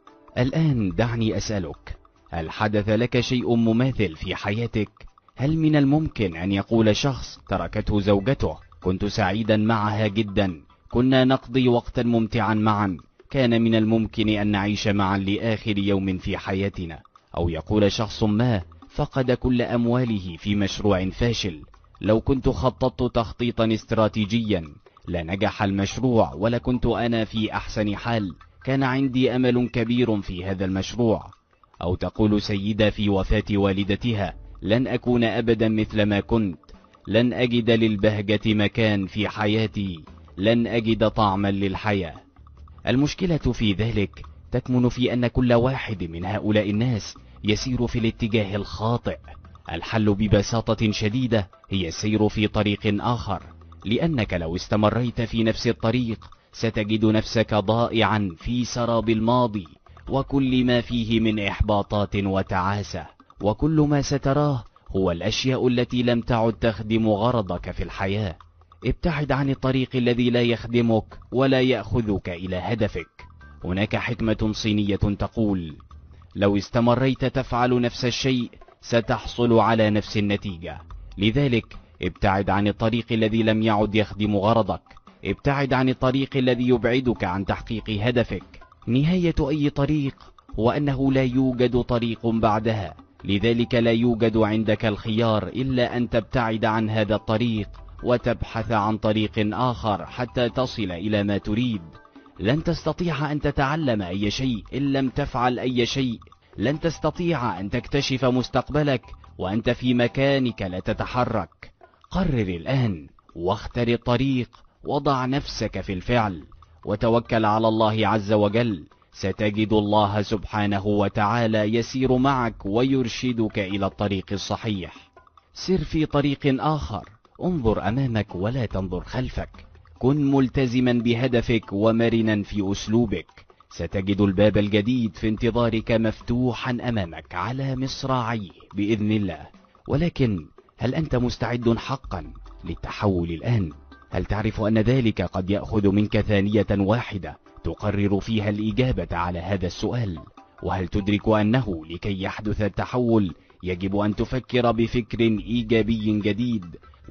الآن دعني أسألك، هل حدث لك شيء مماثل في حياتك؟ هل من الممكن أن يقول شخص تركته زوجته: كنت سعيدا معها جدا، كنا نقضي وقتا ممتعا معا، كان من الممكن أن نعيش معا لآخر يوم في حياتنا؟ أو يقول شخص ما: فقد كل أمواله في مشروع فاشل، لو كنت خططت تخطيطا استراتيجيا لنجح المشروع ولكنت أنا في أحسن حال، كان عندي أمل كبير في هذا المشروع. أو تقول سيدة في وفاة والدتها: لن أكون أبدا مثل ما كنت، لن أجد للبهجة مكان في حياتي، لن أجد طعما للحياة. المشكلة في ذلك تكمن في أن كل واحد من هؤلاء الناس يسير في الاتجاه الخاطئ. الحل ببساطة شديدة هي السير في طريق آخر، لأنك لو استمريت في نفس الطريق ستجد نفسك ضائعا في سراب الماضي وكل ما فيه من إحباطات وتعاسة، وكل ما ستراه هو الأشياء التي لم تعد تخدم غرضك في الحياة. ابتعد عن الطريق الذي لا يخدمك ولا يأخذك إلى هدفك. هناك حكمة صينية تقول: لو استمريت تفعل نفس الشيء ستحصل على نفس النتيجة. لذلك ابتعد عن الطريق الذي لم يعد يخدم غرضك، ابتعد عن الطريق الذي يبعدك عن تحقيق هدفك. نهاية أي طريق هو أنه لا يوجد طريق بعدها، لذلك لا يوجد عندك الخيار إلا أن تبتعد عن هذا الطريق وتبحث عن طريق آخر حتى تصل إلى ما تريد. لن تستطيع أن تتعلم أي شيء إن لم تفعل أي شيء، لن تستطيع أن تكتشف مستقبلك وأنت في مكانك لا تتحرك. قرر الآن واختر الطريق، وضع نفسك في الفعل وتوكل على الله عز وجل، ستجد الله سبحانه وتعالى يسير معك ويرشدك إلى الطريق الصحيح. سر في طريق آخر، انظر أمامك ولا تنظر خلفك، كن ملتزما بهدفك ومرنا في أسلوبك، ستجد الباب الجديد في انتظارك مفتوحا أمامك على مصراعيه بإذن الله. ولكن هل أنت مستعد حقا للتحول الآن؟ هل تعرف أن ذلك قد يأخذ منك ثانية واحدة تقرر فيها الإجابة على هذا السؤال؟ وهل تدرك أنه لكي يحدث التحول يجب أن تفكر بفكر إيجابي جديد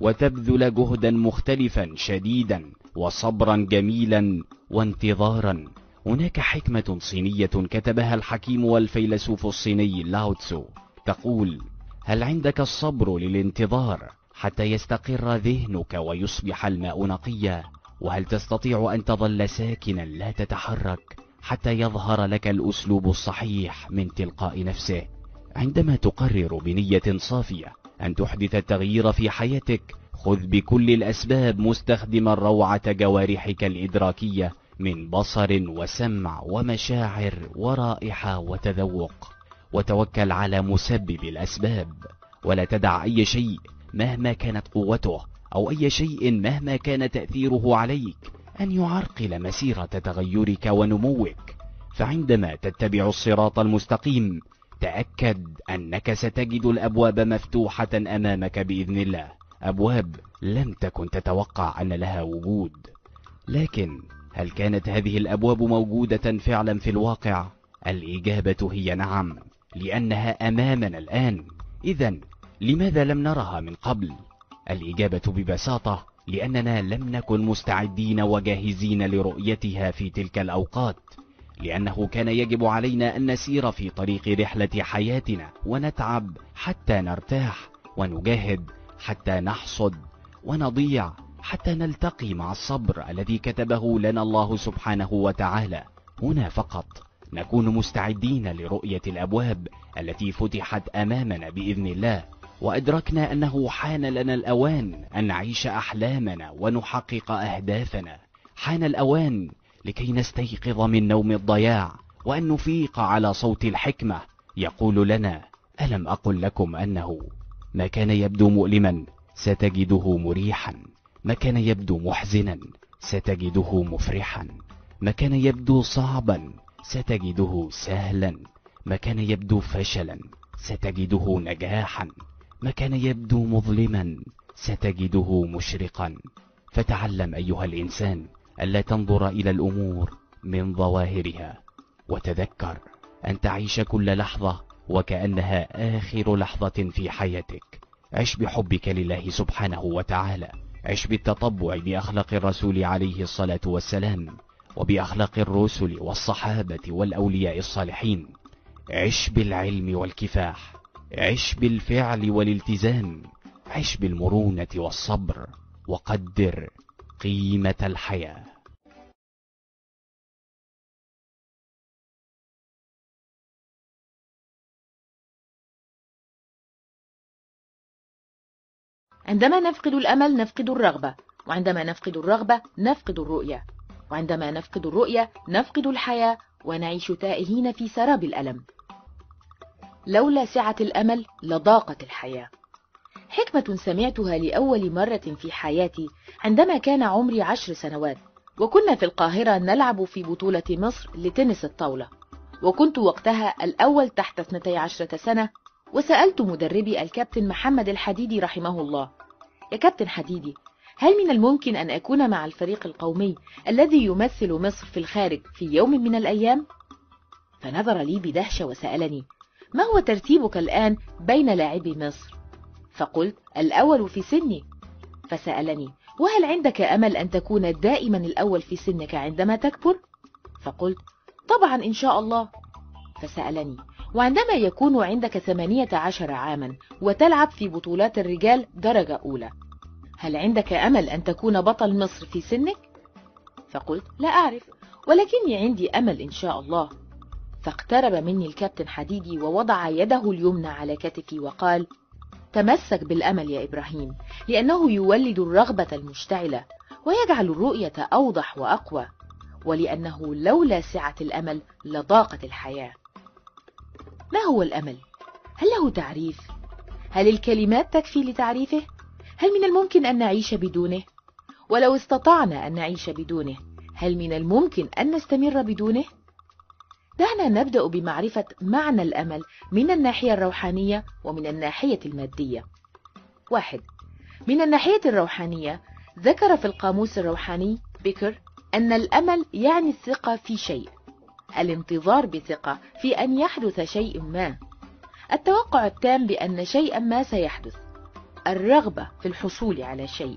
وتبذل جهدا مختلفا شديدا وصبرا جميلا وانتظارا؟ هناك حكمة صينية كتبها الحكيم والفيلسوف الصيني لاو تسو تقول: هل عندك الصبر للانتظار حتى يستقر ذهنك ويصبح الماء نقيا؟ وهل تستطيع أن تظل ساكنا لا تتحرك حتى يظهر لك الأسلوب الصحيح من تلقاء نفسه؟ عندما تقرر بنية صافية أن تحدث التغيير في حياتك، خذ بكل الأسباب مستخدما روعة جوارحك الإدراكية من بصر وسمع ومشاعر ورائحة وتذوق، وتوكل على مسبب الأسباب، ولا تدع أي شيء مهما كانت قوته أو أي شيء مهما كان تأثيره عليك أن يعرقل مسيرة تغيرك ونموك. فعندما تتبع الصراط المستقيم تأكد أنك ستجد الأبواب مفتوحة أمامك بإذن الله، أبواب لم تكن تتوقع أن لها وجود. لكن هل كانت هذه الأبواب موجودة فعلا في الواقع؟ الإجابة هي نعم، لأنها أمامنا الآن. إذن لماذا لم نرها من قبل؟ الإجابة ببساطة لأننا لم نكن مستعدين وجاهزين لرؤيتها في تلك الأوقات، لأنه كان يجب علينا أن نسير في طريق رحلة حياتنا ونتعب حتى نرتاح، ونجاهد حتى نحصد، ونضيع حتى نلتقي مع الصبر الذي كتبه لنا الله سبحانه وتعالى. هنا فقط نكون مستعدين لرؤية الأبواب التي فتحت أمامنا بإذن الله، وأدركنا أنه حان لنا الأوان أن نعيش أحلامنا ونحقق أهدافنا. حان الأوان لكي نستيقظ من نوم الضياع وأن نفيق على صوت الحكمة يقول لنا: ألم أقل لكم أنه ما كان يبدو مؤلما ستجده مريحا، ما كان يبدو محزنا ستجده مفرحا، ما كان يبدو صعبا ستجده سهلا، ما كان يبدو فشلا ستجده نجاحا، ما كان يبدو مظلما ستجده مشرقا. فتعلم أيها الإنسان ألا تنظر إلى الأمور من ظواهرها، وتذكر أن تعيش كل لحظة وكأنها آخر لحظة في حياتك. عش بحبك لله سبحانه وتعالى، عش بالتطبع بأخلاق الرسول عليه الصلاة والسلام وبأخلاق الرسل والصحابة والأولياء الصالحين. عش بالعلم والكفاح، عش بالفعل والالتزام، عش بالمرونة والصبر، وقدر قيمة الحياة. عندما نفقد الأمل نفقد الرغبة، وعندما نفقد الرغبة نفقد الرؤية، وعندما نفقد الرؤية نفقد الحياة ونعيش تائهين في سراب الألم. لولا سعة الأمل لضاقت الحياة. حكمة سمعتها لأول مرة في حياتي عندما كان عمري عشر سنوات، وكنا في القاهرة نلعب في بطولة مصر لتنس الطاولة، وكنت وقتها الأول تحت اثنتي عشرة سنة. وسألت مدربي الكابتن محمد الحديدي رحمه الله: يا كابتن حديدي، هل من الممكن أن أكون مع الفريق القومي الذي يمثل مصر في الخارج في يوم من الأيام؟ فنظر لي بدهشة وسألني: ما هو ترتيبك الآن بين لاعبي مصر؟ فقلت: الأول في سني. فسألني: وهل عندك أمل أن تكون دائما الأول في سنك عندما تكبر؟ فقلت: طبعا إن شاء الله. فسألني: وعندما يكون عندك ثمانية عشر عاما وتلعب في بطولات الرجال درجة أولى، هل عندك أمل أن تكون بطل مصر في سنك؟ فقلت: لا أعرف، ولكني عندي أمل إن شاء الله. فاقترب مني الكابتن حديدي ووضع يده اليمنى على كتفي وقال: تمسك بالأمل يا إبراهيم، لأنه يولد الرغبة المشتعلة ويجعل الرؤية أوضح وأقوى، ولأنه لولا سعة الأمل لضاقت الحياة. ما هو الأمل؟ هل له تعريف؟ هل الكلمات تكفي لتعريفه؟ هل من الممكن أن نعيش بدونه؟ ولو استطعنا أن نعيش بدونه، هل من الممكن أن نستمر بدونه؟ دعنا نبدأ بمعرفة معنى الأمل من الناحية الروحانية ومن الناحية المادية. واحد، من الناحية الروحانية ذكر في القاموس الروحاني بيكر أن الأمل يعني الثقة في شيء، الانتظار بثقة في أن يحدث شيء ما، التوقع التام بأن شيئا ما سيحدث، الرغبة في الحصول على شيء.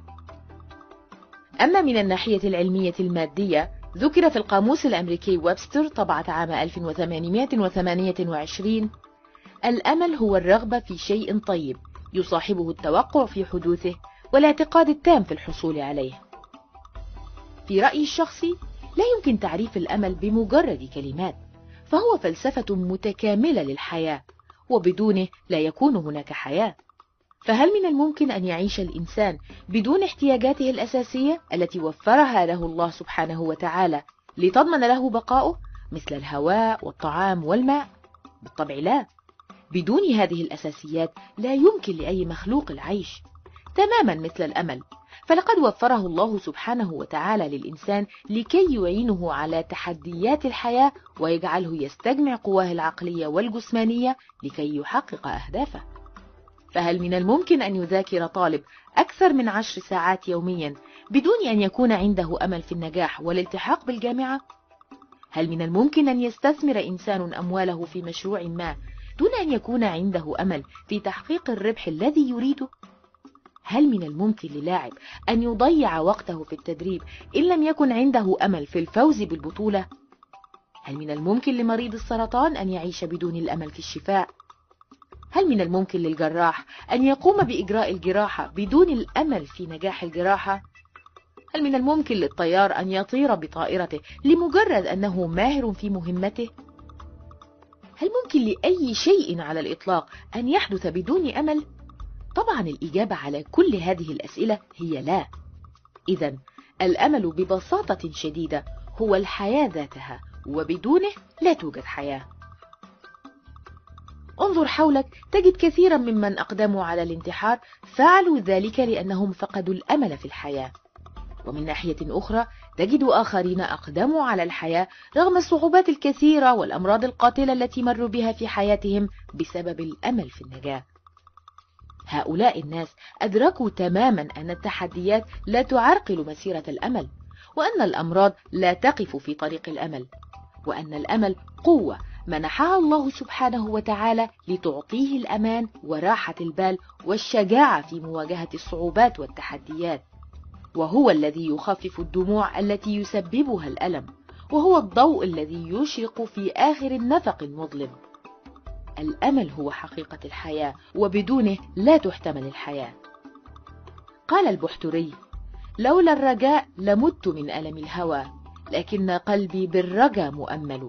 أما من الناحية العلمية المادية ذكر في القاموس الأمريكي ويبستر طبعة عام ألف وثمانمائة وثمانية وعشرين الأمل هو الرغبة في شيء طيب يصاحبه التوقع في حدوثه والاعتقاد التام في الحصول عليه. في رأيي الشخصي لا يمكن تعريف الأمل بمجرد كلمات، فهو فلسفة متكاملة للحياة، وبدونه لا يكون هناك حياة. فهل من الممكن أن يعيش الإنسان بدون احتياجاته الأساسية التي وفرها له الله سبحانه وتعالى لتضمن له بقاؤه، مثل الهواء والطعام والماء؟ بالطبع لا. بدون هذه الأساسيات لا يمكن لأي مخلوق العيش، تماما مثل الأمل، فلقد وفره الله سبحانه وتعالى للإنسان لكي يعينه على تحديات الحياة ويجعله يستجمع قواه العقلية والجسمانية لكي يحقق أهدافه. فهل من الممكن أن يذاكر طالب أكثر من عشر ساعات يوميا بدون أن يكون عنده أمل في النجاح والالتحاق بالجامعة؟ هل من الممكن أن يستثمر إنسان أمواله في مشروع ما دون أن يكون عنده أمل في تحقيق الربح الذي يريده؟ هل من الممكن للاعب أن يضيع وقته في التدريب إن لم يكن عنده أمل في الفوز بالبطولة؟ هل من الممكن لمريض السرطان أن يعيش بدون الأمل في الشفاء؟ هل من الممكن للجراح أن يقوم بإجراء الجراحة بدون الأمل في نجاح الجراحة؟ هل من الممكن للطيار أن يطير بطائرته لمجرد أنه ماهر في مهمته؟ هل ممكن لأي شيء على الإطلاق أن يحدث بدون أمل؟ طبعا الإجابة على كل هذه الأسئلة هي لا. إذن الأمل ببساطة شديدة هو الحياة ذاتها، وبدونه لا توجد حياة. انظر حولك تجد كثيرا ممن أقدموا على الانتحار فعلوا ذلك لأنهم فقدوا الأمل في الحياة، ومن ناحية أخرى تجد آخرين أقدموا على الحياة رغم الصعوبات الكثيرة والأمراض القاتلة التي مروا بها في حياتهم بسبب الأمل في النجاة. هؤلاء الناس أدركوا تماما أن التحديات لا تعرقل مسيرة الأمل، وأن الأمراض لا تقف في طريق الأمل، وأن الأمل قوة منحها الله سبحانه وتعالى لتعطيه الأمان وراحة البال والشجاعة في مواجهة الصعوبات والتحديات، وهو الذي يخفف الدموع التي يسببها الألم، وهو الضوء الذي يشرق في آخر النفق المظلم. الأمل هو حقيقة الحياة، وبدونه لا تحتمل الحياة. قال البحتري: لولا الرجاء لمت من ألم الهوى، لكن قلبي بالرجا مؤمل.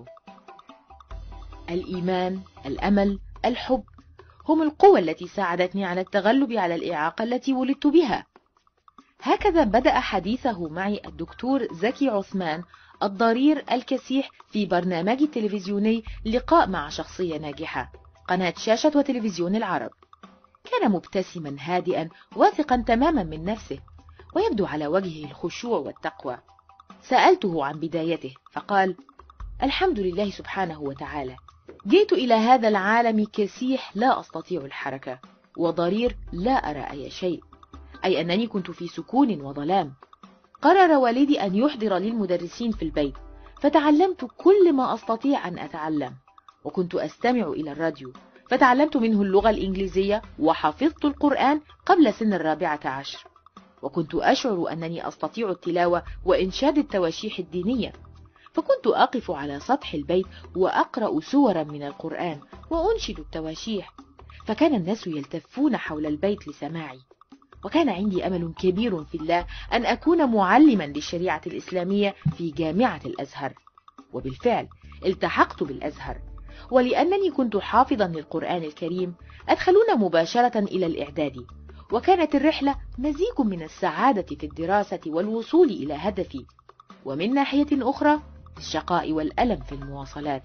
الإيمان، الأمل، الحب هم القوى التي ساعدتني على التغلب على الإعاقة التي ولدت بها. هكذا بدأ حديثه معي الدكتور زكي عثمان الضرير الكسيح في برنامج تلفزيوني لقاء مع شخصية ناجحة، قناة شاشة وتلفزيون العرب. كان مبتسما هادئا واثقا تماما من نفسه، ويبدو على وجهه الخشوع والتقوى. سألته عن بدايته فقال: الحمد لله سبحانه وتعالى، جئت إلى هذا العالم كسيح لا أستطيع الحركة، وضرير لا أرى أي شيء، أي أنني كنت في سكون وظلام. قرر والدي أن يحضر لي المدرسين في البيت، فتعلمت كل ما أستطيع أن أتعلم، وكنت أستمع إلى الراديو، فتعلمت منه اللغة الإنجليزية، وحفظت القرآن قبل سن الرابعة عشر، وكنت أشعر أنني أستطيع التلاوة وإنشاد التواشيح الدينية، فكنت أقف على سطح البيت وأقرأ سورا من القرآن وأنشد التواشيح، فكان الناس يلتفون حول البيت لسماعي. وكان عندي أمل كبير في الله أن أكون معلما للشريعة الإسلامية في جامعة الأزهر، وبالفعل التحقت بالأزهر. ولأنني كنت حافظا للقرآن الكريم أدخلونا مباشرة إلى الإعدادي، وكانت الرحلة مزيج من السعادة في الدراسة والوصول إلى هدفي، ومن ناحية أخرى الشقاء والألم في المواصلات.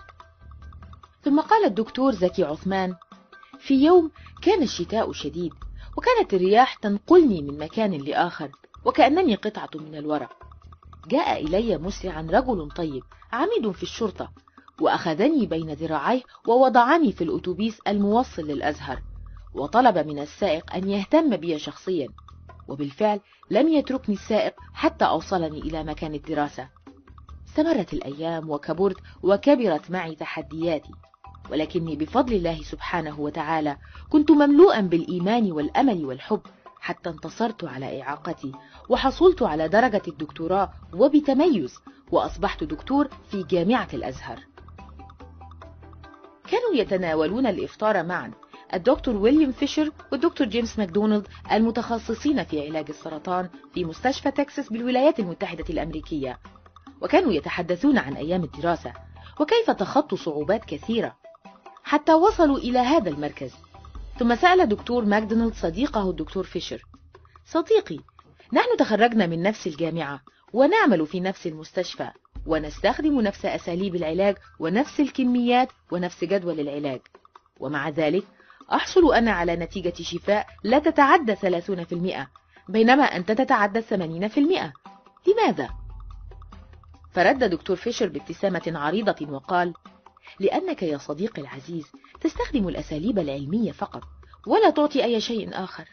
ثم قال الدكتور زكي عثمان: في يوم كان الشتاء شديد، وكانت الرياح تنقلني من مكان لآخر وكأنني قطعة من الورق. جاء إلي مسرعا رجل طيب عميد في الشرطة، وأخذني بين ذراعيه ووضعني في الأتوبيس الموصل للأزهر، وطلب من السائق أن يهتم بي شخصيا، وبالفعل لم يتركني السائق حتى أوصلني إلى مكان الدراسة. استمرت الأيام وكبرت وكبرت معي تحدياتي، ولكني بفضل الله سبحانه وتعالى كنت مملوءا بالإيمان والأمل والحب حتى انتصرت على إعاقتي، وحصلت على درجة الدكتوراه وبتميز، وأصبحت دكتور في جامعة الأزهر. كانوا يتناولون الإفطار معا، الدكتور ويليام فيشر والدكتور جيمس ماكدونالد المتخصصين في علاج السرطان في مستشفى تكساس بالولايات المتحدة الأمريكية، وكانوا يتحدثون عن أيام الدراسة وكيف تخطوا صعوبات كثيرة حتى وصلوا إلى هذا المركز. ثم سأل دكتور ماكدونالد صديقه الدكتور فيشر: صديقي، نحن تخرجنا من نفس الجامعة ونعمل في نفس المستشفى ونستخدم نفس أساليب العلاج ونفس الكميات ونفس جدول العلاج، ومع ذلك أحصل أنا على نتيجة شفاء لا تتعدى ثلاثين بالمئة بينما أنت تتعدى ثمانين بالمئة. لماذا؟ فرد دكتور فيشر بابتسامة عريضة وقال: لأنك يا صديقي العزيز تستخدم الأساليب العلمية فقط ولا تعطي أي شيء آخر.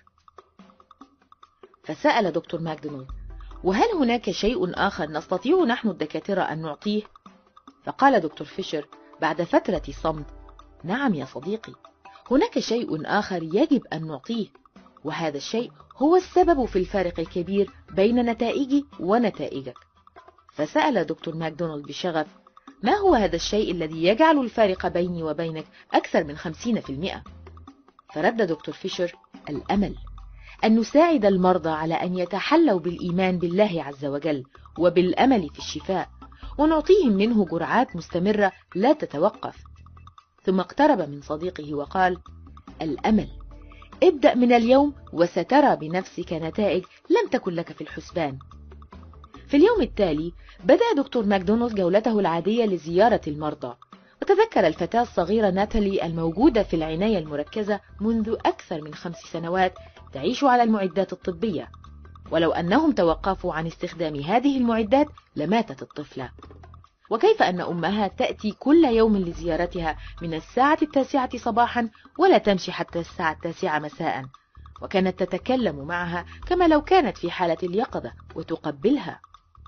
فسأل دكتور ماكدونالد: وهل هناك شيء آخر نستطيع نحن الدكاترة أن نعطيه؟ فقال دكتور فيشر بعد فترة صمت: نعم يا صديقي، هناك شيء آخر يجب أن نعطيه، وهذا الشيء هو السبب في الفارق الكبير بين نتائجي ونتائجك. فسأل دكتور ماكدونالد بشغف: ما هو هذا الشيء الذي يجعل الفارق بيني وبينك أكثر من خمسين بالمئة؟ فرد دكتور فيشر: الأمل، أن نساعد المرضى على أن يتحلوا بالإيمان بالله عز وجل وبالأمل في الشفاء، ونعطيهم منه جرعات مستمرة لا تتوقف. ثم اقترب من صديقه وقال: الأمل، ابدأ من اليوم وسترى بنفسك نتائج لم تكن لك في الحسبان. في اليوم التالي بدأ دكتور ماكدونالد جولته العادية لزيارة المرضى، وتذكر الفتاة الصغيرة ناتالي الموجودة في العناية المركزة منذ أكثر من خمس سنوات تعيش على المعدات الطبية، ولو أنهم توقفوا عن استخدام هذه المعدات لماتت الطفلة. وكيف أن أمها تأتي كل يوم لزيارتها من الساعة التاسعة صباحا ولا تمشي حتى الساعة التاسعة مساء، وكانت تتكلم معها كما لو كانت في حالة اليقظة وتقبلها.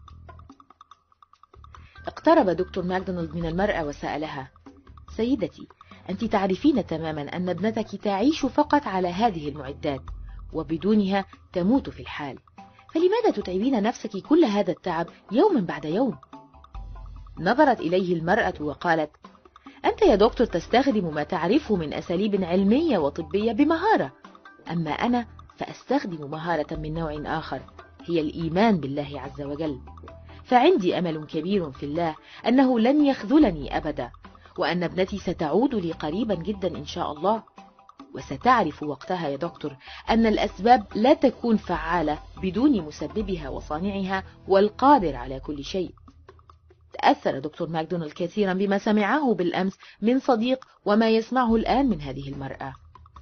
اقترب دكتور ماكدونالد من المرأة وسألها: سيدتي، أنت تعرفين تماما أن ابنتك تعيش فقط على هذه المعدات وبدونها تموت في الحال، فلماذا تتعبين نفسك كل هذا التعب يوما بعد يوم؟ نظرت إليه المرأة وقالت: أنت يا دكتور تستخدم ما تعرفه من أساليب علمية وطبية بمهارة، أما أنا فأستخدم مهارة من نوع آخر، هي الإيمان بالله عز وجل. فعندي أمل كبير في الله أنه لن يخذلني أبدا، وأن ابنتي ستعود لي قريبا جدا إن شاء الله. وستعرف وقتها يا دكتور أن الأسباب لا تكون فعالة بدون مسببها وصانعها والقادر على كل شيء. تأثر دكتور ماكدونالد كثيرا بما سمعه بالأمس من صديق وما يسمعه الآن من هذه المرأة.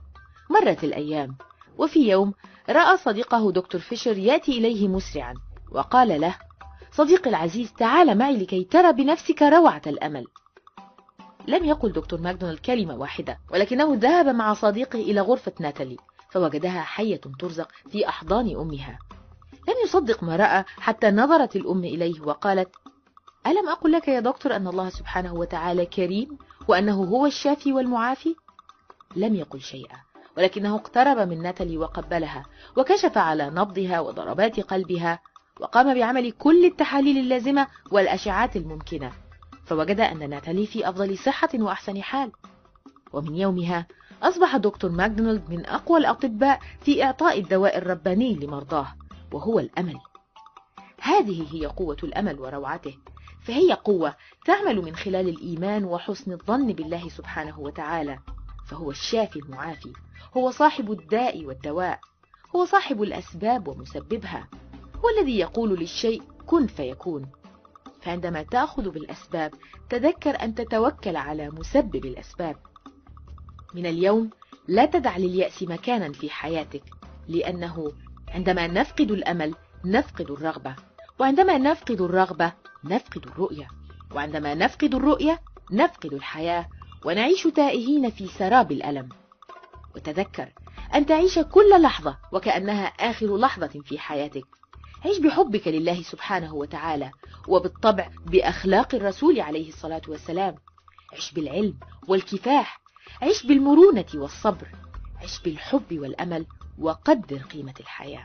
مرت الأيام، وفي يوم رأى صديقه دكتور فيشر يأتي إليه مسرعا وقال له: صديقي العزيز، تعال معي لكي ترى بنفسك روعة الأمل. لم يقل دكتور ماكدونالد كلمة واحدة، ولكنه ذهب مع صديقه إلى غرفة ناتالي فوجدها حية ترزق في أحضان أمها. لم يصدق ما رأى حتى نظرت الأم إليه وقالت: ألم أقل لك يا دكتور أن الله سبحانه وتعالى كريم وأنه هو الشافي والمعافي؟ لم يقل شيئا، ولكنه اقترب من ناتالي وقبلها وكشف على نبضها وضربات قلبها، وقام بعمل كل التحاليل اللازمة والأشعات الممكنة، فوجد أن ناتالي في أفضل صحة وأحسن حال. ومن يومها أصبح دكتور ماكدونالد من أقوى الأطباء في إعطاء الدواء الرباني لمرضاه، وهو الأمل. هذه هي قوة الأمل وروعته، فهي قوة تعمل من خلال الإيمان وحسن الظن بالله سبحانه وتعالى، فهو الشافي المعافي، هو صاحب الداء والدواء، هو صاحب الأسباب ومسببها، هو الذي يقول للشيء كن فيكون. فعندما تأخذ بالأسباب تذكر أن تتوكل على مسبب الأسباب. من اليوم لا تدع لليأس مكانا في حياتك، لأنه عندما نفقد الأمل نفقد الرغبة، وعندما نفقد الرغبة نفقد الرؤية، وعندما نفقد الرؤية نفقد الحياة ونعيش تائهين في سراب الألم. وتذكر أن تعيش كل لحظة وكأنها آخر لحظة في حياتك. عيش بحبك لله سبحانه وتعالى، وبالطبع بأخلاق الرسول عليه الصلاة والسلام. عيش بالعلم والكفاح، عيش بالمرونة والصبر، عيش بالحب والأمل، وقدر قيمة الحياة.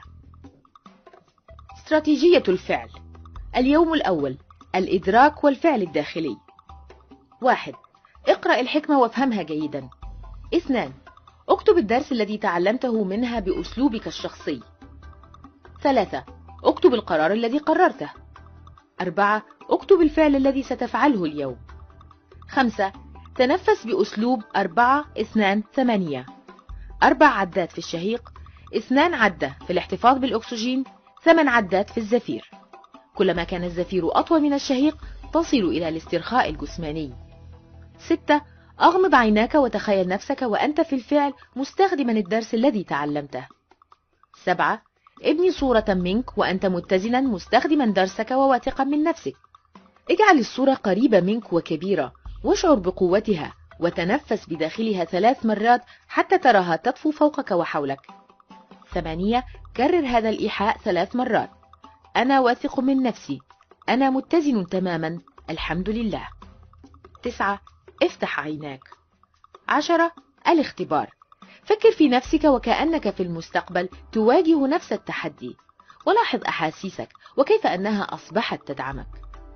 استراتيجية الفعل. اليوم الأول: الإدراك والفعل الداخلي. واحد. اقرأ الحكمة وافهمها جيدا. اثنان، اكتب الدرس الذي تعلمته منها بأسلوبك الشخصي. ثلاثة، اكتب القرار الذي قررته. أربعة، اكتب الفعل الذي ستفعله اليوم. خمسة، تنفس بأسلوب أربعة اثنان ثمانية. أربع عدات في الشهيق، اثنان عدة في الاحتفاظ بالأكسجين، ثمان عدات في الزفير. كلما كان الزفير أطول من الشهيق تصل إلى الاسترخاء الجسماني. ستة، أغمض عيناك وتخيل نفسك وأنت في الفعل مستخدما الدرس الذي تعلمته. سبعة، ابني صورة منك وأنت متزنا مستخدما درسك وواثقا من نفسك. اجعل الصورة قريبة منك وكبيرة، واشعر بقوتها، وتنفس بداخلها ثلاث مرات حتى تراها تطفو فوقك وحولك. ثمانية، كرر هذا الإيحاء ثلاث مرات: أنا واثق من نفسي، أنا متزن تماما، الحمد لله. تسعة، افتح عيناك. عشرة، الاختبار. فكر في نفسك وكأنك في المستقبل تواجه نفس التحدي، ولاحظ أحاسيسك وكيف أنها أصبحت تدعمك.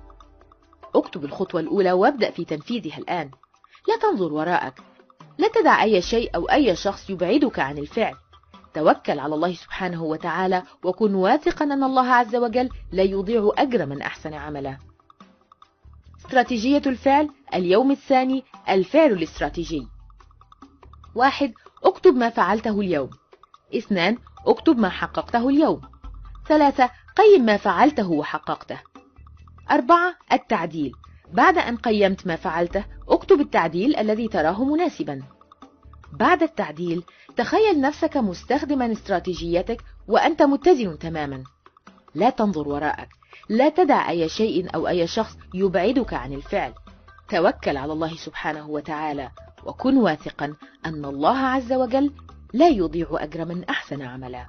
اكتب الخطوة الأولى وابدأ في تنفيذها الآن. لا تنظر وراءك، لا تدع أي شيء أو أي شخص يبعدك عن الفعل. توكل على الله سبحانه وتعالى، وكن واثقا أن الله عز وجل لا يضيع أجر من أحسن عملا. استراتيجية الفعل اليوم الثاني، الفعل الاستراتيجي. واحد، اكتب ما فعلته اليوم. اثنان، اكتب ما حققته اليوم. ثلاثة، قيم ما فعلته وحققته. أربعة، التعديل. بعد أن قيمت ما فعلته اكتب التعديل الذي تراه مناسبا. بعد التعديل تخيل نفسك مستخدما استراتيجيتك وأنت متزن تماما. لا تنظر وراءك، لا تدع أي شيء أو أي شخص يبعدك عن الفعل. توكل على الله سبحانه وتعالى، وكن واثقا أن الله عز وجل لا يضيع أجر من أحسن عملا.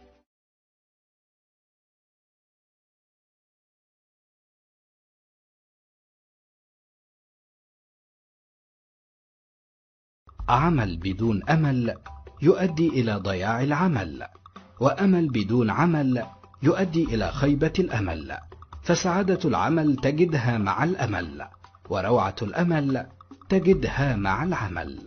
عمل بدون أمل يؤدي إلى ضياع العمل، وأمل بدون عمل يؤدي إلى خيبة الأمل. فسعادة العمل تجدها مع الأمل، وروعة الأمل تجدها مع العمل.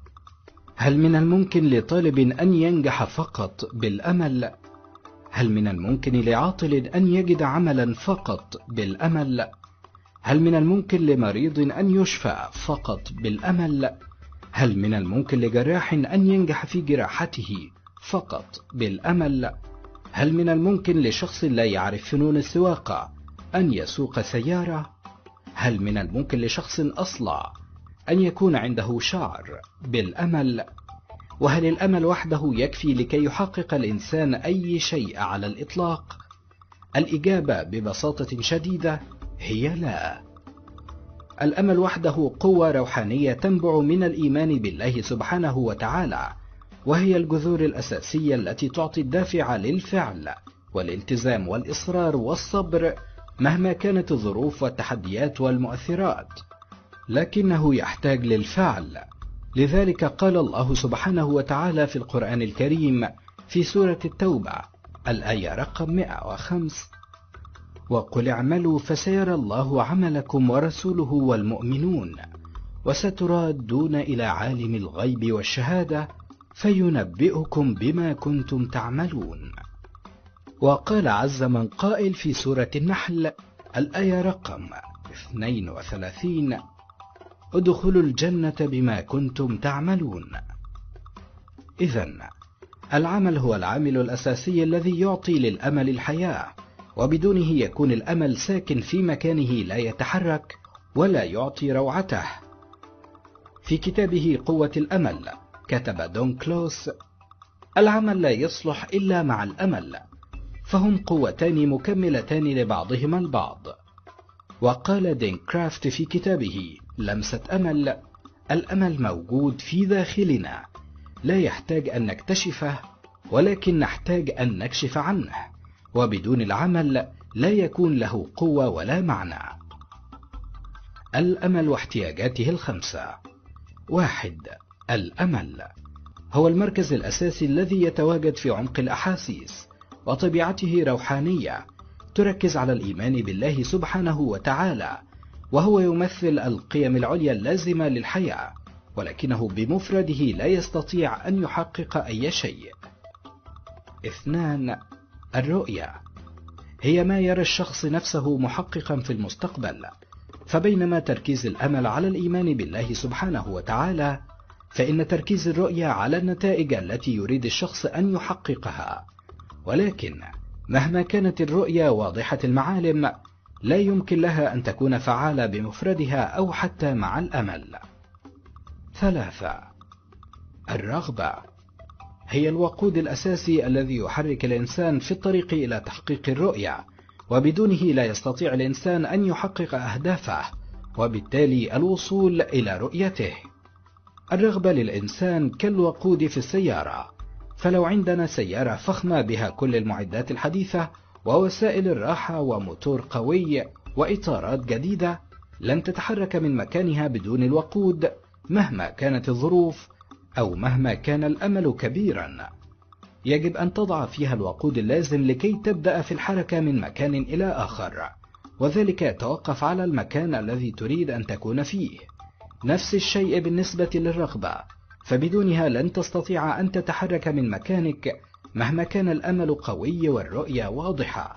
هل من الممكن لطالب أن ينجح فقط بالأمل؟ هل من الممكن لعاطل أن يجد عملا فقط بالأمل؟ هل من الممكن لمريض أن يشفى فقط بالأمل؟ هل من الممكن لجراح أن ينجح في جراحته فقط بالأمل؟ هل من الممكن لشخص لا يعرف فنون السواقة أن يسوق سيارة؟ هل من الممكن لشخص أصلع أن يكون عنده شعر بالأمل؟ وهل الأمل وحده يكفي لكي يحقق الإنسان أي شيء على الإطلاق؟ الإجابة ببساطة شديدة هي لا. الأمل وحده قوة روحانية تنبع من الإيمان بالله سبحانه وتعالى، وهي الجذور الأساسية التي تعطي الدافع للفعل والالتزام والإصرار والصبر مهما كانت الظروف والتحديات والمؤثرات، لكنه يحتاج للفعل. لذلك قال الله سبحانه وتعالى في القرآن الكريم في سورة التوبة الآية رقم مئة وخمسة: وقل اعملوا فسيرى الله عملكم ورسوله والمؤمنون وستردون إلى عالم الغيب والشهادة فينبئكم بما كنتم تعملون. وقال عز من قائل في سورة النحل الآية رقم اثنين وثلاثين: ادخلوا الجنة بما كنتم تعملون. إذن العمل هو العامل الأساسي الذي يعطي للأمل الحياة، وبدونه يكون الأمل ساكن في مكانه لا يتحرك ولا يعطي روعته. في كتابه قوة الأمل كتب دون كلوس: العمل لا يصلح إلا مع الأمل، فهم قوتان مكملتان لبعضهما البعض. وقال دين كرافت في كتابه لمسة أمل: الأمل موجود في داخلنا، لا يحتاج أن نكتشفه، ولكن نحتاج أن نكشف عنه، وبدون العمل لا يكون له قوة ولا معنى. الأمل واحتياجاته الخمسة. واحد، الأمل هو المركز الأساسي الذي يتواجد في عمق الأحاسيس، وطبيعته روحانية تركز على الإيمان بالله سبحانه وتعالى وهو يمثل القيم العليا اللازمة للحياة، ولكنه بمفرده لا يستطيع أن يحقق أي شيء. اثنان، الرؤية هي ما يرى الشخص نفسه محققا في المستقبل، فبينما تركيز الأمل على الإيمان بالله سبحانه وتعالى، فإن تركيز الرؤية على النتائج التي يريد الشخص أن يحققها. ولكن مهما كانت الرؤية واضحة المعالم، لا يمكن لها أن تكون فعالة بمفردها أو حتى مع الأمل. ثلاثة، الرغبة هي الوقود الأساسي الذي يحرك الإنسان في الطريق إلى تحقيق الرؤية، وبدونه لا يستطيع الإنسان أن يحقق أهدافه، وبالتالي الوصول إلى رؤيته. الرغبة للإنسان كالوقود في السيارة، فلو عندنا سيارة فخمة بها كل المعدات الحديثة ووسائل الراحة وموتور قوي وإطارات جديدة، لن تتحرك من مكانها بدون الوقود مهما كانت الظروف أو مهما كان الأمل كبيرا. يجب أن تضع فيها الوقود اللازم لكي تبدأ في الحركة من مكان إلى آخر، وذلك يتوقف على المكان الذي تريد أن تكون فيه. نفس الشيء بالنسبة للرغبة، فبدونها لن تستطيع أن تتحرك من مكانك مهما كان الأمل قوي والرؤية واضحة.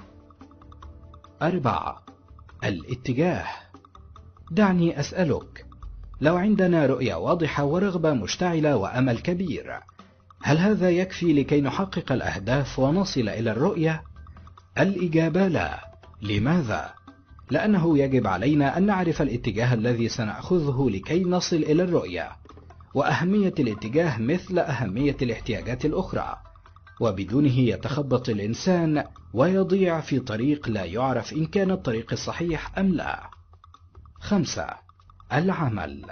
أربعة، الاتجاه. دعني أسألك، لو عندنا رؤية واضحة ورغبة مشتعلة وأمل كبير، هل هذا يكفي لكي نحقق الأهداف ونصل إلى الرؤية؟ الإجابة لا. لماذا؟ لأنه يجب علينا أن نعرف الاتجاه الذي سنأخذه لكي نصل إلى الرؤية، وأهمية الاتجاه مثل أهمية الاحتياجات الأخرى، وبدونه يتخبط الإنسان ويضيع في طريق لا يعرف إن كان الطريق الصحيح أم لا. خمسة، العمل.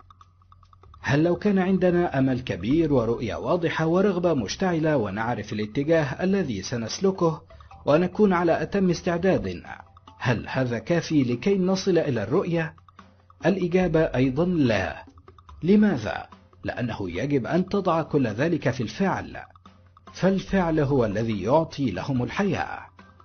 هل لو كان عندنا أمل كبير ورؤية واضحة ورغبة مشتعلة ونعرف الاتجاه الذي سنسلكه ونكون على أتم استعداد، هل هذا كافي لكي نصل إلى الرؤية؟ الإجابة أيضا لا. لماذا؟ لأنه يجب أن تضع كل ذلك في الفعل، فالفعل هو الذي يعطي لهم الحياة.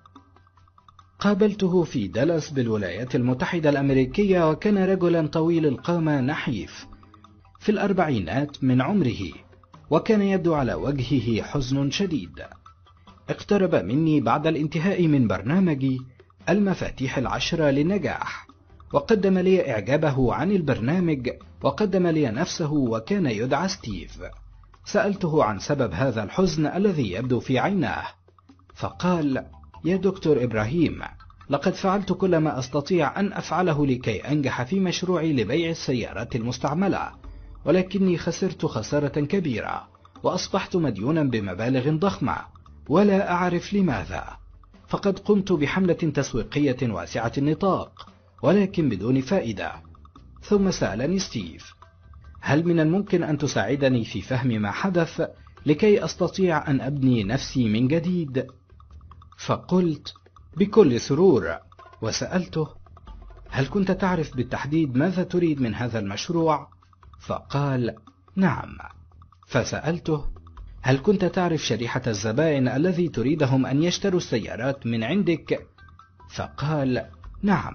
قابلته في دالاس بالولايات المتحدة الأمريكية، وكان رجلا طويل القامة نحيف في الأربعينات من عمره، وكان يبدو على وجهه حزن شديد. اقترب مني بعد الانتهاء من برنامجي المفاتيح العشرة للنجاح، وقدم لي إعجابه عن البرنامج، وقدم لي نفسه، وكان يدعى ستيف. سألته عن سبب هذا الحزن الذي يبدو في عيناه، فقال: يا دكتور إبراهيم، لقد فعلت كل ما أستطيع أن أفعله لكي أنجح في مشروعي لبيع السيارات المستعملة، ولكني خسرت خسارة كبيرة، وأصبحت مديونا بمبالغ ضخمة، ولا أعرف لماذا. فقد قمت بحملة تسويقية واسعة النطاق، ولكن بدون فائدة. ثم سألني ستيف: هل من الممكن أن تساعدني في فهم ما حدث لكي أستطيع أن أبني نفسي من جديد؟ فقلت: بكل سرور. وسألته: هل كنت تعرف بالتحديد ماذا تريد من هذا المشروع؟ فقال: نعم. فسألته: هل كنت تعرف شريحة الزبائن الذي تريدهم أن يشتروا السيارات من عندك؟ فقال: نعم.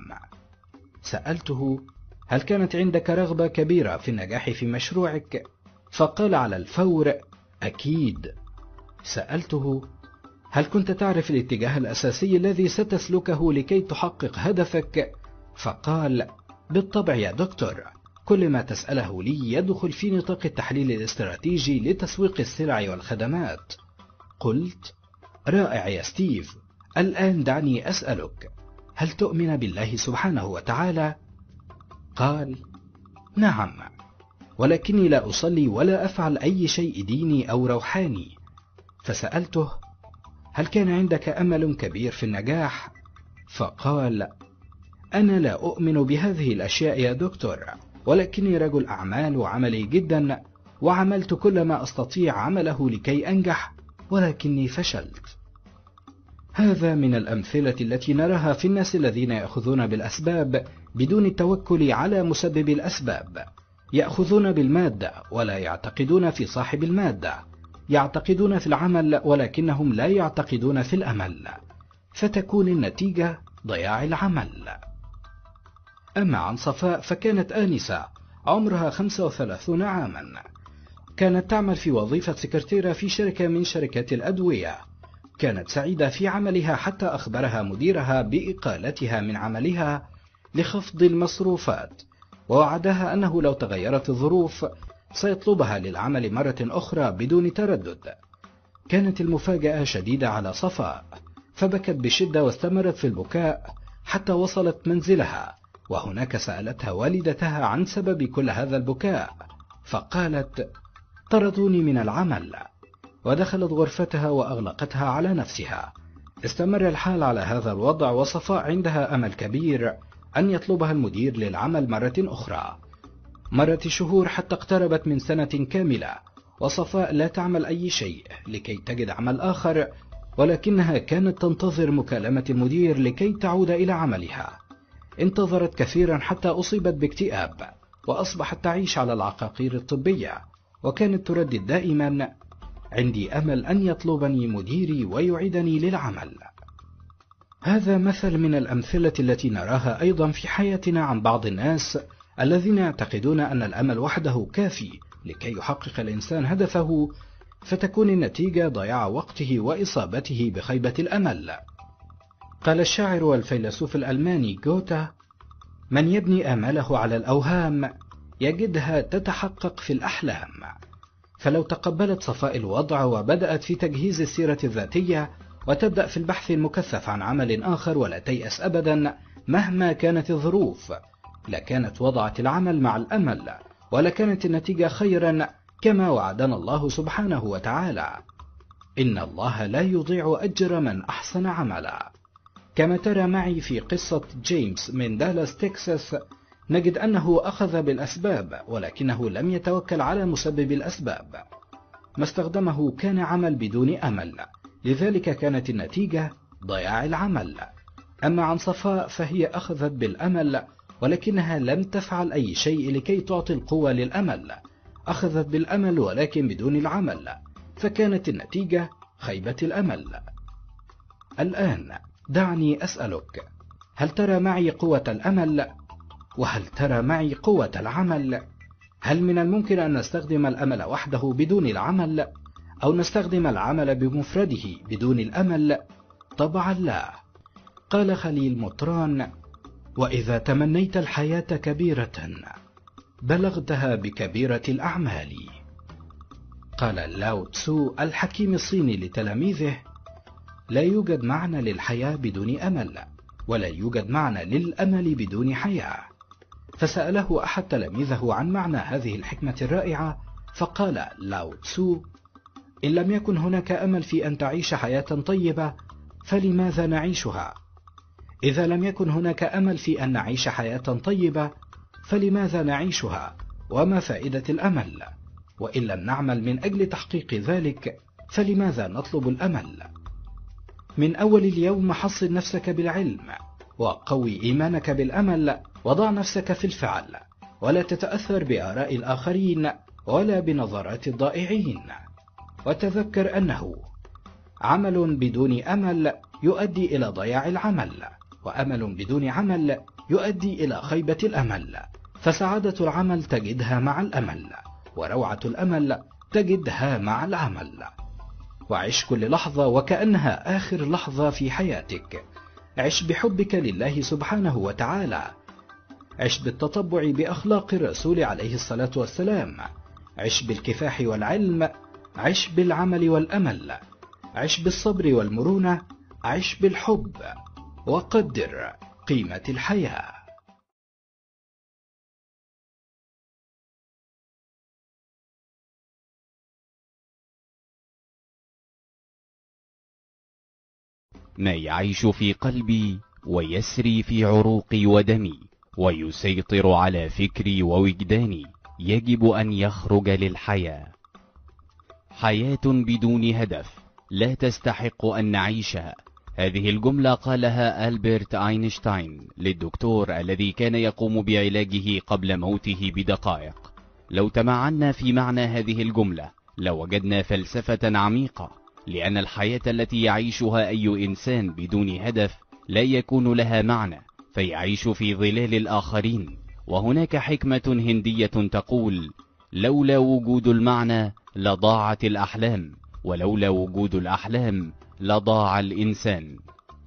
سألته: هل كانت عندك رغبة كبيرة في النجاح في مشروعك؟ فقال على الفور: أكيد. سألته: هل كنت تعرف الاتجاه الأساسي الذي ستسلكه لكي تحقق هدفك؟ فقال: بالطبع يا دكتور، كل ما تسأله لي يدخل في نطاق التحليل الاستراتيجي لتسويق السلع والخدمات. قلت: رائع يا ستيف، الآن دعني أسألك، هل تؤمن بالله سبحانه وتعالى؟ قال: نعم، ولكني لا أصلي ولا أفعل أي شيء ديني أو روحاني. فسألته: هل كان عندك أمل كبير في النجاح؟ فقال: أنا لا أؤمن بهذه الأشياء يا دكتور، ولكني رجل أعمال وعملي جدا، وعملت كل ما أستطيع عمله لكي أنجح، ولكني فشلت. هذا من الأمثلة التي نراها في الناس الذين يأخذون بالأسباب بدون التوكل على مسبب الأسباب. يأخذون بالمادة ولا يعتقدون في صاحب المادة، يعتقدون في العمل ولكنهم لا يعتقدون في الأمل، فتكون النتيجة ضياع العمل. أما عن صفاء فكانت آنسة عمرها خمسة وثلاثين عاما، كانت تعمل في وظيفة سكرتيرة في شركة من شركات الأدوية. كانت سعيدة في عملها حتى أخبرها مديرها بإقالتها من عملها لخفض المصروفات، ووعدها أنه لو تغيرت الظروف سيطلبها للعمل مرة أخرى بدون تردد. كانت المفاجأة شديدة على صفاء، فبكت بشدة واستمرت في البكاء حتى وصلت منزلها، وهناك سألتها والدتها عن سبب كل هذا البكاء، فقالت: طردوني من العمل. ودخلت غرفتها وأغلقتها على نفسها. استمر الحال على هذا الوضع، وصفاء عندها أمل كبير أن يطلبها المدير للعمل مرة أخرى. مرت الشهور حتى اقتربت من سنة كاملة، وصفاء لا تعمل أي شيء لكي تجد عمل آخر، ولكنها كانت تنتظر مكالمة المدير لكي تعود إلى عملها. انتظرت كثيرا حتى أصيبت باكتئاب، وأصبحت تعيش على العقاقير الطبية، وكانت تردد دائما: عندي أمل أن يطلبني مديري ويعيدني للعمل. هذا مثل من الأمثلة التي نراها أيضا في حياتنا عن بعض الناس الذين يعتقدون أن الأمل وحده كافي لكي يحقق الإنسان هدفه، فتكون النتيجة ضياع وقته وإصابته بخيبة الأمل. قال الشاعر والفيلسوف الألماني جوتا: من يبني آماله على الأوهام يجدها تتحقق في الأحلام. فلو تقبلت صفاء الوضع وبدأت في تجهيز السيرة الذاتية وتبدأ في البحث المكثف عن عمل آخر ولا تيأس أبدا مهما كانت الظروف، لكانت وضعت العمل مع الأمل، ولكانت النتيجة خيرا كما وعدنا الله سبحانه وتعالى: إن الله لا يضيع أجر من أحسن عملا. كما ترى معي في قصة جيمس من دالاس تكساس، نجد أنه أخذ بالأسباب ولكنه لم يتوكل على مسبب الأسباب. ما استخدمه كان عمل بدون أمل، لذلك كانت النتيجة ضياع العمل. أما عن صفاء فهي أخذت بالأمل ولكنها لم تفعل أي شيء لكي تعطي القوة للأمل، أخذت بالأمل ولكن بدون العمل، فكانت النتيجة خيبة الأمل. الآن دعني أسألك: هل ترى معي قوة الأمل؟ وهل ترى معي قوة العمل؟ هل من الممكن أن نستخدم الأمل وحده بدون العمل، أو نستخدم العمل بمفرده بدون الأمل؟ طبعا لا. قال خليل مطران: وإذا تمنيت الحياة كبيرة بلغتها بكبيرة الأعمال. قال لاو تسو الحكيم الصيني لتلاميذه: لا يوجد معنى للحياة بدون أمل، ولا يوجد معنى للأمل بدون حياة. فسأله أحد تلاميذه عن معنى هذه الحكمة الرائعة، فقال لاو تسو: إن لم يكن هناك أمل في أن تعيش حياة طيبة فلماذا نعيشها؟ إذا لم يكن هناك أمل في أن نعيش حياة طيبة فلماذا نعيشها؟ وما فائدة الأمل؟ وإن لم نعمل من أجل تحقيق ذلك فلماذا نطلب الأمل؟ من أول اليوم حصن نفسك بالعلم، وقوي إيمانك بالأمل، وضع نفسك في الفعل، ولا تتأثر بآراء الآخرين ولا بنظرات الضائعين. وتذكر أنه عمل بدون أمل يؤدي إلى ضياع العمل، وأمل بدون عمل يؤدي إلى خيبة الأمل. فسعادة العمل تجدها مع الأمل، وروعة الأمل تجدها مع العمل. وعش كل لحظة وكأنها آخر لحظة في حياتك. عش بحبك لله سبحانه وتعالى. عش بالتطبع بأخلاق الرسول عليه الصلاة والسلام. عش بالكفاح والعلم. عش بالعمل والأمل. عش بالصبر والمرونة. عش بالحب، وقدر قيمة الحياة. ما يعيش في قلبي ويسري في عروقي ودمي ويسيطر على فكري ووجداني يجب أن يخرج للحياة. حياة بدون هدف لا تستحق أن نعيشها. هذه الجملة قالها ألبرت أينشتاين للدكتور الذي كان يقوم بعلاجه قبل موته بدقائق. لو تمعنا في معنى هذه الجملة لوجدنا فلسفة عميقة، لأن الحياة التي يعيشها أي إنسان بدون هدف لا يكون لها معنى، فيعيش في ظلال الآخرين. وهناك حكمة هندية تقول: لولا وجود المعنى لضاعت الأحلام، ولولا وجود الأحلام لضاع الإنسان.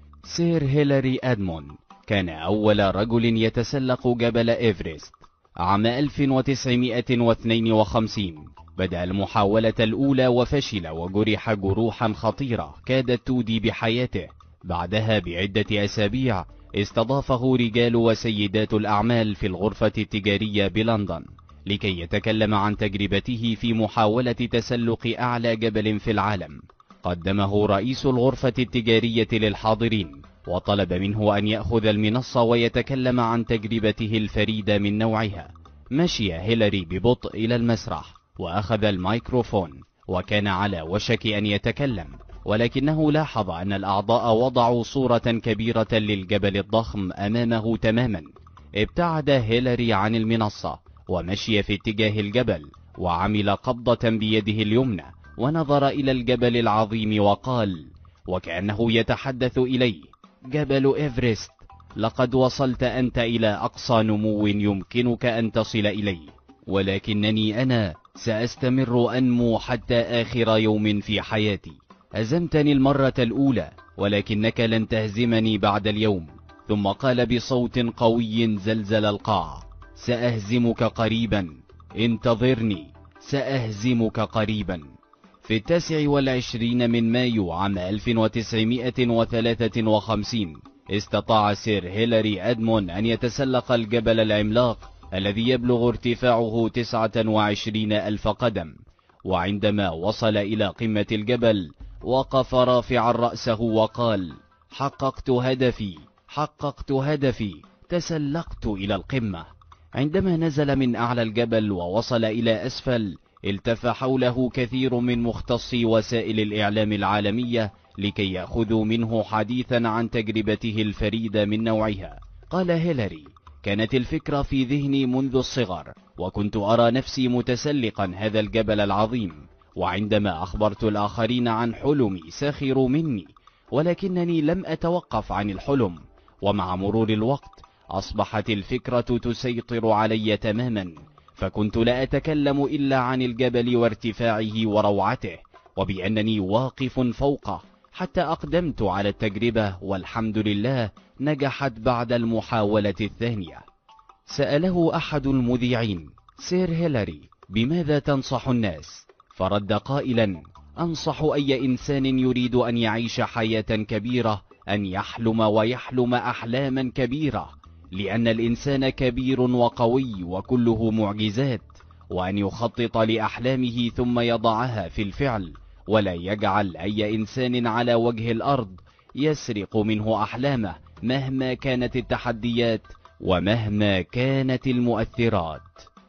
سير هيلاري أدمون كان أول رجل يتسلق جبل إيفرست. عام ألف وتسعمائة واثنين وخمسين بدأ المحاولة الأولى وفشل، وجرح جروحا خطيرة كادت تودي بحياته. بعدها بعدة أسابيع استضافه رجال وسيدات الأعمال في الغرفة التجارية بلندن لكي يتكلم عن تجربته في محاولة تسلق أعلى جبل في العالم. قدمه رئيس الغرفة التجارية للحاضرين وطلب منه أن يأخذ المنصة ويتكلم عن تجربته الفريدة من نوعها. مشي هيلاري ببطء إلى المسرح وأخذ الميكروفون، وكان على وشك أن يتكلم، ولكنه لاحظ أن الأعضاء وضعوا صورة كبيرة للجبل الضخم أمامه تماما. ابتعد هيلاري عن المنصة ومشي في اتجاه الجبل، وعمل قبضة بيده اليمنى ونظر إلى الجبل العظيم وقال وكأنه يتحدث إليه: جبل إيفرست، لقد وصلت أنت إلى أقصى نمو يمكنك أن تصل إليه، ولكنني أنا سأستمر أنمو حتى آخر يوم في حياتي. هزمتني المرة الأولى، ولكنك لن تهزمني بعد اليوم. ثم قال بصوت قوي زلزل القاع: سأهزمك قريبا، انتظرني، سأهزمك قريبا. في التاسع والعشرين من مايو عام ألف وتسعمائة وثلاثة وخمسين استطاع سير هيلاري أدمون أن يتسلق الجبل العملاق الذي يبلغ ارتفاعه تسعة وعشرين ألف قدم. وعندما وصل إلى قمة الجبل وقف رافعا رأسه وقال: حققت هدفي، حققت هدفي، تسلقت إلى القمة. عندما نزل من أعلى الجبل ووصل إلى أسفل التف حوله كثير من مختصي وسائل الإعلام العالمية لكي يأخذوا منه حديثا عن تجربته الفريدة من نوعها. قال هيلاري: كانت الفكرة في ذهني منذ الصغر، وكنت أرى نفسي متسلقا هذا الجبل العظيم، وعندما أخبرت الآخرين عن حلمي سخروا مني، ولكنني لم أتوقف عن الحلم. ومع مرور الوقت أصبحت الفكرة تسيطر علي تماما، فكنت لا أتكلم إلا عن الجبل وارتفاعه وروعته، وبأنني واقف فوقه، حتى أقدمت على التجربة والحمد لله نجحت بعد المحاولة الثانية. سأله أحد المذيعين: سير هيلاري، بماذا تنصح الناس؟ فرد قائلا: أنصح أي إنسان يريد أن يعيش حياة كبيرة أن يحلم ويحلم أحلاما كبيرة، لأن الإنسان كبير وقوي وكله معجزات، وأن يخطط لأحلامه ثم يضعها في الفعل، ولا يجعل أي إنسان على وجه الأرض يسرق منه أحلامه مهما كانت التحديات ومهما كانت المؤثرات.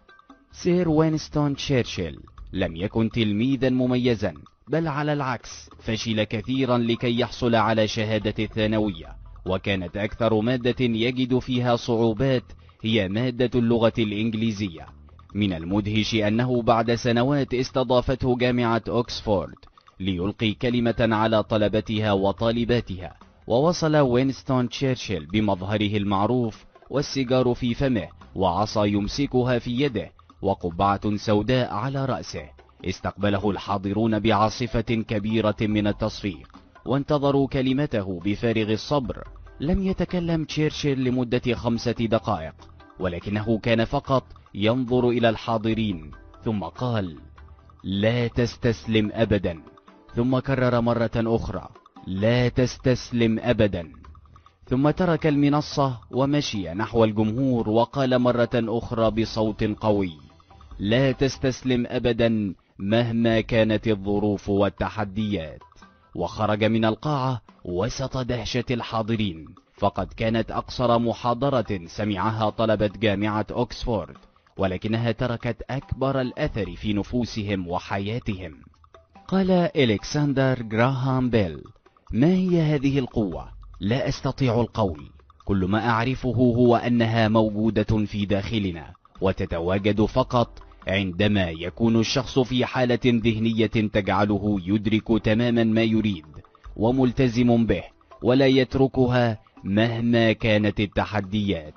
سير وينستون تشرشل لم يكن تلميذا مميزا، بل على العكس فشل كثيرا لكي يحصل على شهادة الثانوية، وكانت أكثر مادة يجد فيها صعوبات هي مادة اللغة الإنجليزية. من المدهش أنه بعد سنوات استضافته جامعة أكسفورد ليلقي كلمة على طلبتها وطالباتها، ووصل وينستون تشرشل بمظهره المعروف والسيجار في فمه وعصا يمسكها في يده وقبعة سوداء على رأسه. استقبله الحاضرون بعاصفة كبيرة من التصفيق، وانتظروا كلمته بفارغ الصبر. لم يتكلم تشرشل لمدة خمسة دقائق، ولكنه كان فقط ينظر إلى الحاضرين، ثم قال: لا تستسلم أبدا. ثم كرر مرة أخرى: لا تستسلم أبدا. ثم ترك المنصة ومشي نحو الجمهور وقال مرة أخرى بصوت قوي: لا تستسلم أبدا مهما كانت الظروف والتحديات. وخرج من القاعة وسط دهشة الحاضرين، فقد كانت أقصر محاضرة سمعها طلبة جامعة أكسفورد، ولكنها تركت أكبر الأثر في نفوسهم وحياتهم. قال إلكسندر جراهام بيل: ما هي هذه القوة؟ لا أستطيع القول. كل ما أعرفه هو أنها موجودة في داخلنا، وتتواجد فقط عندما يكون الشخص في حالة ذهنية تجعله يدرك تماما ما يريد وملتزم به، ولا يتركها مهما كانت التحديات.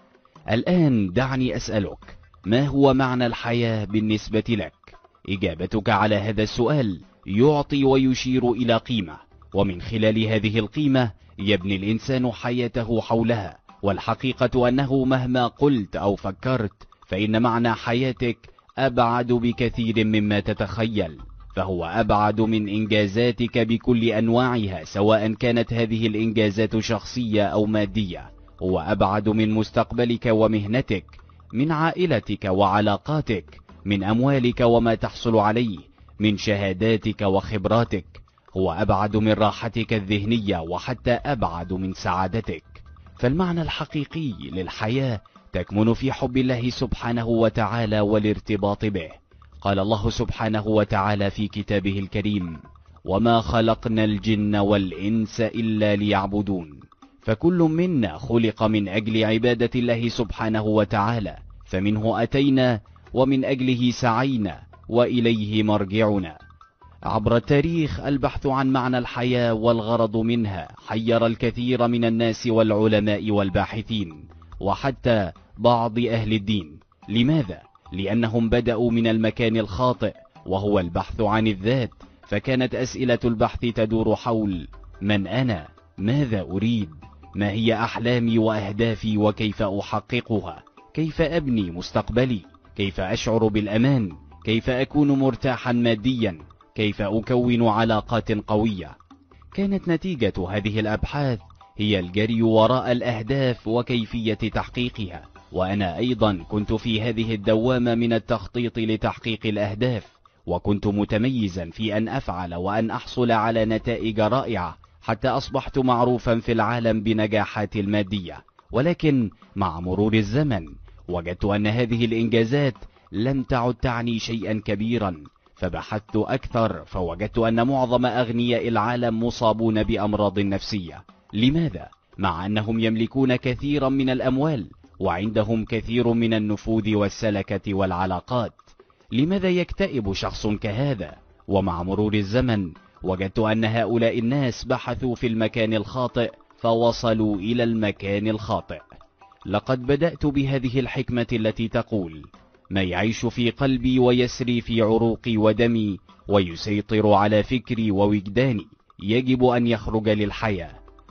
الآن دعني أسألك، ما هو معنى الحياة بالنسبة لك؟ إجابتك على هذا السؤال يعطي ويشير إلى قيمة، ومن خلال هذه القيمة يبني الإنسان حياته حولها. والحقيقة أنه مهما قلت أو فكرت فإن معنى حياتك أبعد بكثير مما تتخيل، فهو أبعد من إنجازاتك بكل أنواعها، سواء كانت هذه الإنجازات شخصية أو مادية. هو أبعد من مستقبلك ومهنتك، من عائلتك وعلاقاتك، من أموالك وما تحصل عليه، من شهاداتك وخبراتك. هو أبعد من راحتك الذهنية، وحتى أبعد من سعادتك. فالمعنى الحقيقي للحياة تكمن في حب الله سبحانه وتعالى والارتباط به. قال الله سبحانه وتعالى في كتابه الكريم: وما خلقنا الجن والإنس إلا ليعبدون. فكل منا خلق من أجل عبادة الله سبحانه وتعالى، فمنه أتينا ومن أجله سعينا وإليه مرجعنا. عبر التاريخ البحث عن معنى الحياة والغرض منها حير الكثير من الناس والعلماء والباحثين، وحتى بعض أهل الدين. لماذا؟ لأنهم بدأوا من المكان الخاطئ، وهو البحث عن الذات. فكانت أسئلة البحث تدور حول: من أنا؟ ماذا أريد؟ ما هي أحلامي وأهدافي وكيف أحققها؟ كيف أبني مستقبلي؟ كيف أشعر بالأمان؟ كيف أكون مرتاحا ماديا؟ كيف أكون علاقات قوية؟ كانت نتيجة هذه الأبحاث هي الجري وراء الأهداف وكيفية تحقيقها. وأنا أيضا كنت في هذه الدوامة من التخطيط لتحقيق الأهداف، وكنت متميزا في أن أفعل وأن أحصل على نتائج رائعة، حتى أصبحت معروفا في العالم بنجاحاتي المادية. ولكن مع مرور الزمن وجدت أن هذه الإنجازات لم تعد تعني شيئا كبيرا، فبحثت أكثر فوجدت أن معظم أغنياء العالم مصابون بأمراض نفسية. لماذا؟ مع أنهم يملكون كثيرا من الأموال وعندهم كثير من النفوذ والسلكة والعلاقات. لماذا يكتئب شخص كهذا؟ ومع مرور الزمن وجدت أن هؤلاء الناس بحثوا في المكان الخاطئ فوصلوا إلى المكان الخاطئ. لقد بدأت بهذه الحكمة التي تقول: ما يعيش في قلبي ويسري في عروقي ودمي ويسيطر على فكري ووجداني يجب أن يخرج للحياة.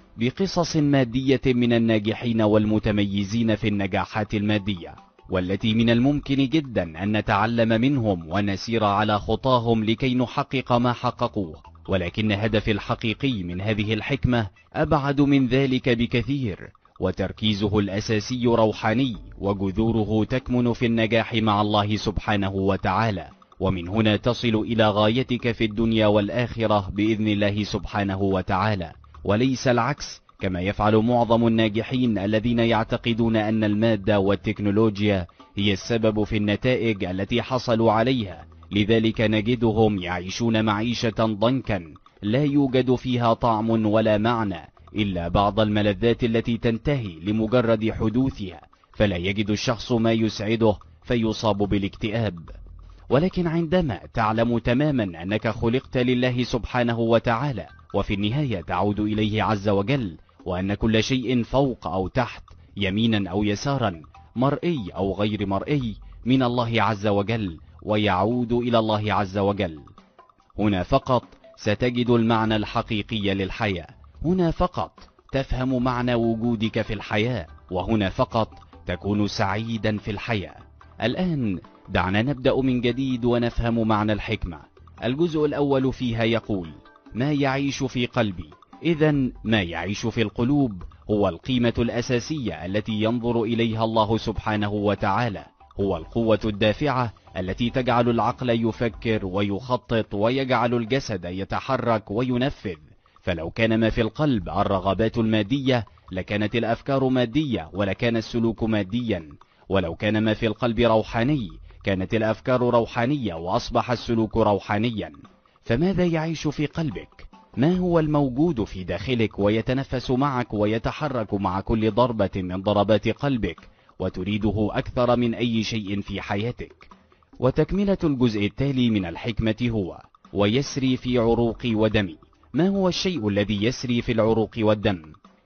بقصص مادية من الناجحين والمتميزين في النجاحات المادية، والتي من الممكن جدا أن نتعلم منهم ونسير على خطاهم لكي نحقق ما حققوه. ولكن هدفي الحقيقي من هذه الحكمة أبعد من ذلك بكثير، وتركيزه الأساسي روحاني، وجذوره تكمن في النجاح مع الله سبحانه وتعالى. ومن هنا تصل إلى غايتك في الدنيا والآخرة بإذن الله سبحانه وتعالى، وليس العكس كما يفعل معظم الناجحين الذين يعتقدون أن المادة والتكنولوجيا هي السبب في النتائج التي حصلوا عليها. لذلك نجدهم يعيشون معيشة ضنكا لا يوجد فيها طعم ولا معنى إلا بعض الملذات التي تنتهي لمجرد حدوثها، فلا يجد الشخص ما يسعده فيصاب بالاكتئاب. ولكن عندما تعلم تماما أنك خلقت لله سبحانه وتعالى، وفي النهاية تعود إليه عز وجل، وأن كل شيء فوق أو تحت، يمينا أو يسارا، مرئي أو غير مرئي، من الله عز وجل ويعود إلى الله عز وجل، هنا فقط ستجد المعنى الحقيقي للحياة. هنا فقط تفهم معنى وجودك في الحياة، وهنا فقط تكون سعيدا في الحياة. الآن دعنا نبدأ من جديد ونفهم معنى الحكمة. الجزء الأول فيها يقول: ما يعيش في قلبي. إذن ما يعيش في القلوب هو القيمة الأساسية التي ينظر إليها الله سبحانه وتعالى، هو القوة الدافعة التي تجعل العقل يفكر ويخطط ويجعل الجسد يتحرك وينفذ. فلو كان ما في القلب الرغبات المادية لكانت الأفكار مادية ولكان السلوك ماديا، ولو كان ما في القلب روحاني كانت الأفكار روحانية وأصبح السلوك روحانيا. فماذا يعيش في قلبك؟ ما هو الموجود في داخلك ويتنفس معك ويتحرك مع كل ضربة من ضربات قلبك وتريده أكثر من أي شيء في حياتك؟ وتكملة الجزء التالي من الحكمة هو: ويسري في عروقي ودمي. ما هو الشيء الذي يسري في العروق والدم؟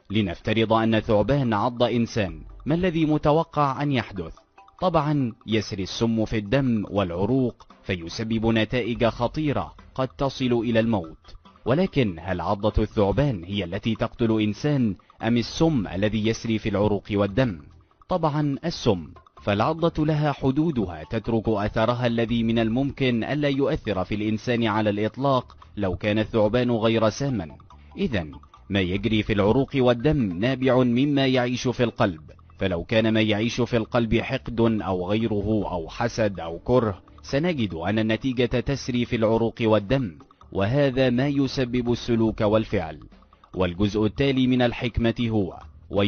لنفترض أن ثعبان عض إنسان، ما الذي متوقع أن يحدث؟ طبعا يسري السم في الدم والعروق فيسبب نتائج خطيرة قد تصل إلى الموت. ولكن هل عضة الثعبان هي التي تقتل إنسان أم السم الذي يسري في العروق والدم؟ طبعا السم، فالعضة لها حدودها تترك أثرها الذي من الممكن ألا يؤثر في الإنسان على الإطلاق لو كان الثعبان غير ساما. إذن ما يجري في العروق والدم نابع مما يعيش في القلب، فلو كان ما يعيش في القلب حقد أو غيره أو حسد أو كره، سنجد أن النتيجة تسري في العروق والدم، وهذا ما يسبب السلوك والفعل. والجزء التالي من الحكمة هو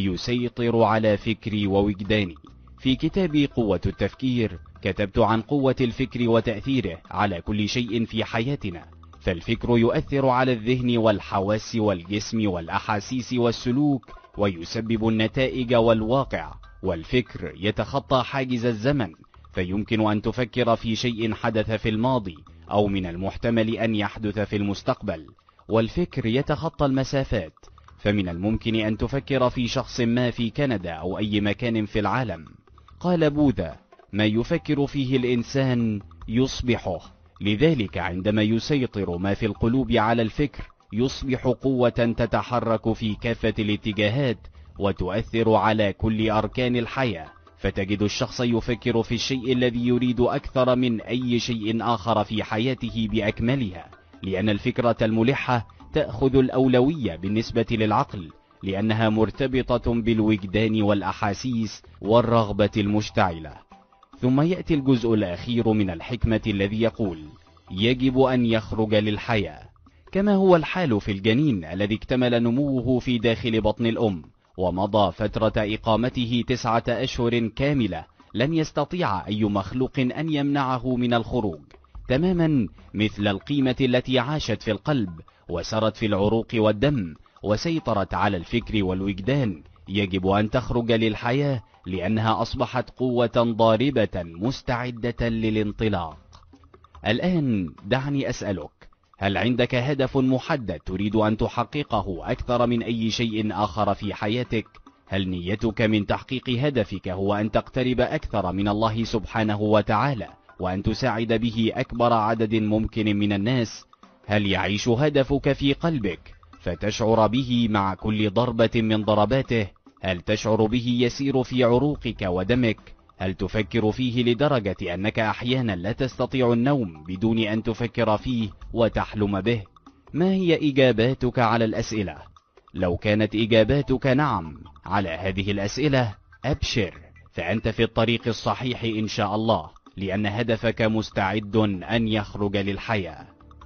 ويسيطر على فكري ووجداني. في كتابي قوة التفكير كتبت عن قوة الفكر وتأثيره على كل شيء في حياتنا، فالفكر يؤثر على الذهن والحواس والجسم والأحاسيس والسلوك ويسبب النتائج والواقع. والفكر يتخطى حاجز الزمن، فيمكن أن تفكر في شيء حدث في الماضي أو من المحتمل أن يحدث في المستقبل. والفكر يتخطى المسافات، فمن الممكن أن تفكر في شخص ما في كندا أو أي مكان في العالم. قال بوذا: ما يفكر فيه الإنسان يصبحه. لذلك عندما يسيطر ما في القلوب على الفكر يصبح قوة تتحرك في كافة الاتجاهات وتؤثر على كل أركان الحياة، فتجد الشخص يفكر في الشيء الذي يريد أكثر من أي شيء آخر في حياته بأكملها، لأن الفكرة الملحة تأخذ الأولوية بالنسبة للعقل، لأنها مرتبطة بالوجدان والأحاسيس والرغبة المشتعلة. ثم يأتي الجزء الأخير من الحكمة الذي يقول: يجب أن يخرج للحياة، كما هو الحال في الجنين الذي اكتمل نموه في داخل بطن الأم ومضى فترة إقامته تسعة أشهر كاملة، لن يستطيع أي مخلوق أن يمنعه من الخروج، تماما مثل القيمة التي عاشت في القلب وسرت في العروق والدم وسيطرت على الفكر والوجدان. يجب أن تخرج للحياة لأنها أصبحت قوة ضاربة مستعدة للانطلاق. الآن دعني أسألك: هل عندك هدف محدد تريد أن تحققه أكثر من أي شيء آخر في حياتك؟ هل نيتك من تحقيق هدفك هو أن تقترب أكثر من الله سبحانه وتعالى وأن تساعد به أكبر عدد ممكن من الناس؟ هل يعيش هدفك في قلبك فتشعر به مع كل ضربة من ضرباته؟ هل تشعر به يسير في عروقك ودمك؟ هل تفكر فيه لدرجة أنك أحيانا لا تستطيع النوم بدون أن تفكر فيه وتحلم به؟ ما هي إجاباتك على الأسئلة؟ لو كانت إجاباتك نعم على هذه الأسئلة، أبشر، فأنت في الطريق الصحيح إن شاء الله، لأن هدفك مستعد أن يخرج للحياة.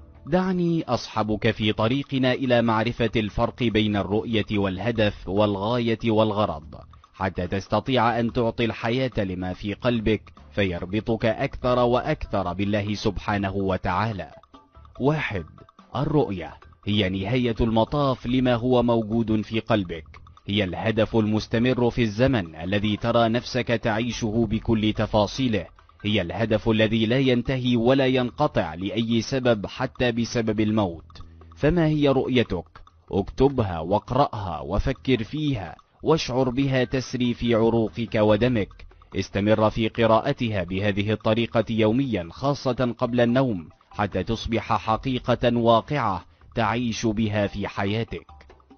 دعني أصحبك في طريقنا إلى معرفة الفرق بين الرؤية والهدف والغاية والغرض، حتى تستطيع أن تعطي الحياة لما في قلبك فيربطك أكثر وأكثر بالله سبحانه وتعالى. واحد، الرؤية هي نهاية المطاف لما هو موجود في قلبك، هي الهدف المستمر في الزمن الذي ترى نفسك تعيشه بكل تفاصيله، هي الهدف الذي لا ينتهي ولا ينقطع لأي سبب حتى بسبب الموت. فما هي رؤيتك؟ اكتبها واقرأها وفكر فيها واشعر بها تسري في عروقك ودمك. استمر في قراءتها بهذه الطريقة يوميا، خاصة قبل النوم، حتى تصبح حقيقة واقعة تعيش بها في حياتك.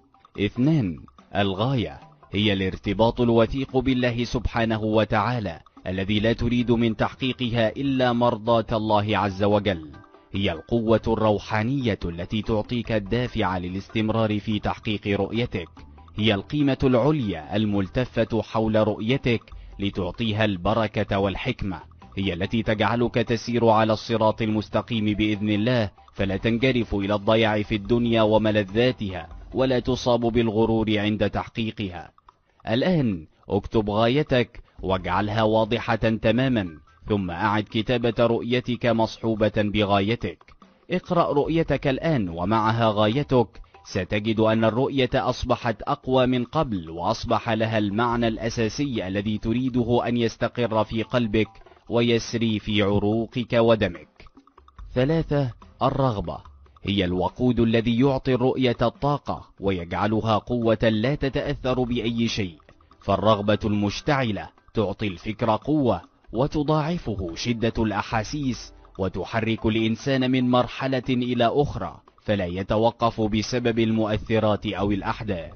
اثنان، الغاية هي الارتباط الوثيق بالله سبحانه وتعالى الذي لا تريد من تحقيقها إلا مرضاة الله عز وجل، هي القوة الروحانية التي تعطيك الدافع للاستمرار في تحقيق رؤيتك، هي القيمة العليا الملتفة حول رؤيتك لتعطيها البركة والحكمة، هي التي تجعلك تسير على الصراط المستقيم بإذن الله، فلا تنجرف إلى الضياع في الدنيا وملذاتها ولا تصاب بالغرور عند تحقيقها. الآن اكتب غايتك واجعلها واضحة تماما، ثم أعد كتابة رؤيتك مصحوبة بغايتك. اقرأ رؤيتك الآن ومعها غايتك، ستجد أن الرؤية أصبحت أقوى من قبل، وأصبح لها المعنى الأساسي الذي تريده أن يستقر في قلبك ويسري في عروقك ودمك. ثلاثة، الرغبة هي الوقود الذي يعطي الرؤية الطاقة ويجعلها قوة لا تتأثر بأي شيء، فالرغبة المشتعلة تعطي الفكر قوة وتضاعفه شدة الأحاسيس وتحرك الإنسان من مرحلة إلى أخرى، فلا يتوقف بسبب المؤثرات أو الأحداث.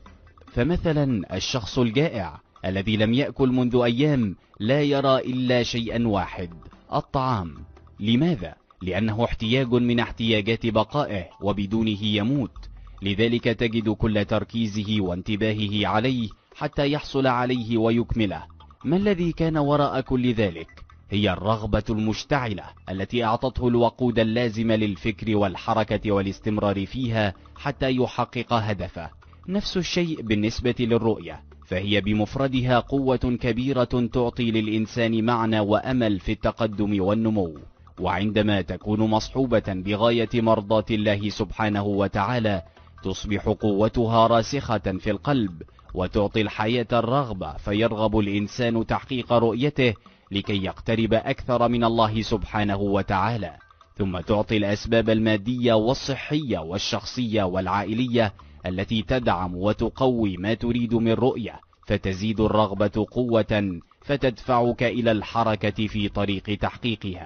فمثلا الشخص الجائع الذي لم يأكل منذ أيام لا يرى إلا شيئا واحد: الطعام. لماذا؟ لأنه احتياج من احتياجات بقائه وبدونه يموت، لذلك تجد كل تركيزه وانتباهه عليه حتى يحصل عليه ويكمله. ما الذي كان وراء كل ذلك؟ هي الرغبة المشتعلة التي أعطته الوقود اللازم للفكر والحركة والاستمرار فيها حتى يحقق هدفه. نفس الشيء بالنسبة للرؤية، فهي بمفردها قوة كبيرة تعطي للإنسان معنى وأمل في التقدم والنمو، وعندما تكون مصحوبة بغاية مرضاة الله سبحانه وتعالى تصبح قوتها راسخة في القلب وتعطي الحياة الرغبة، فيرغب الإنسان تحقيق رؤيته لكي يقترب أكثر من الله سبحانه وتعالى. ثم تعطي الأسباب المادية والصحية والشخصية والعائلية التي تدعم وتقوي ما تريد من رؤية، فتزيد الرغبة قوة فتدفعك إلى الحركة في طريق تحقيقها.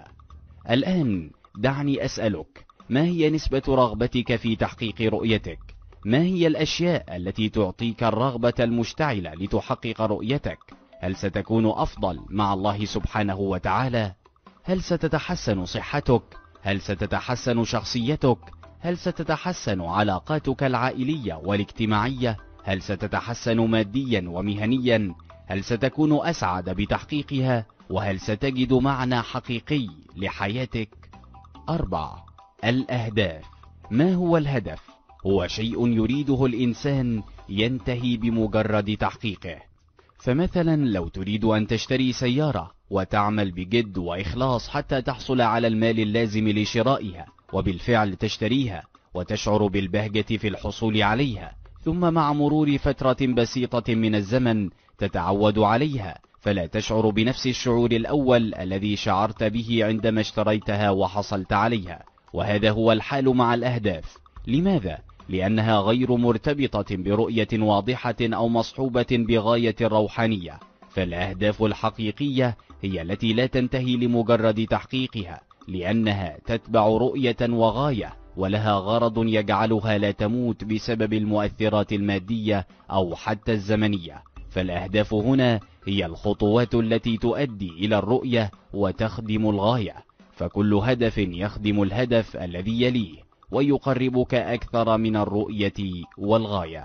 الآن دعني أسألك، ما هي نسبة رغبتك في تحقيق رؤيتك؟ ما هي الأشياء التي تعطيك الرغبة المشتعلة لتحقق رؤيتك؟ هل ستكون أفضل مع الله سبحانه وتعالى؟ هل ستتحسن صحتك؟ هل ستتحسن شخصيتك؟ هل ستتحسن علاقاتك العائلية والاجتماعية؟ هل ستتحسن ماديا ومهنيا؟ هل ستكون أسعد بتحقيقها؟ وهل ستجد معنى حقيقي لحياتك؟ أربع. الأهداف. ما هو الهدف؟ هو شيء يريده الإنسان ينتهي بمجرد تحقيقه. فمثلا لو تريد أن تشتري سيارة وتعمل بجد وإخلاص حتى تحصل على المال اللازم لشرائها، وبالفعل تشتريها وتشعر بالبهجة في الحصول عليها، ثم مع مرور فترة بسيطة من الزمن تتعود عليها، فلا تشعر بنفس الشعور الأول الذي شعرت به عندما اشتريتها وحصلت عليها. وهذا هو الحال مع الأهداف. لماذا؟ لأنها غير مرتبطة برؤية واضحة أو مصحوبة بغاية روحانية. فالأهداف الحقيقية هي التي لا تنتهي لمجرد تحقيقها، لأنها تتبع رؤية وغاية، ولها غرض يجعلها لا تموت بسبب المؤثرات المادية أو حتى الزمنية. فالأهداف هنا هي الخطوات التي تؤدي إلى الرؤية وتخدم الغاية، فكل هدف يخدم الهدف الذي يليه ويقربك أكثر من الرؤية والغاية.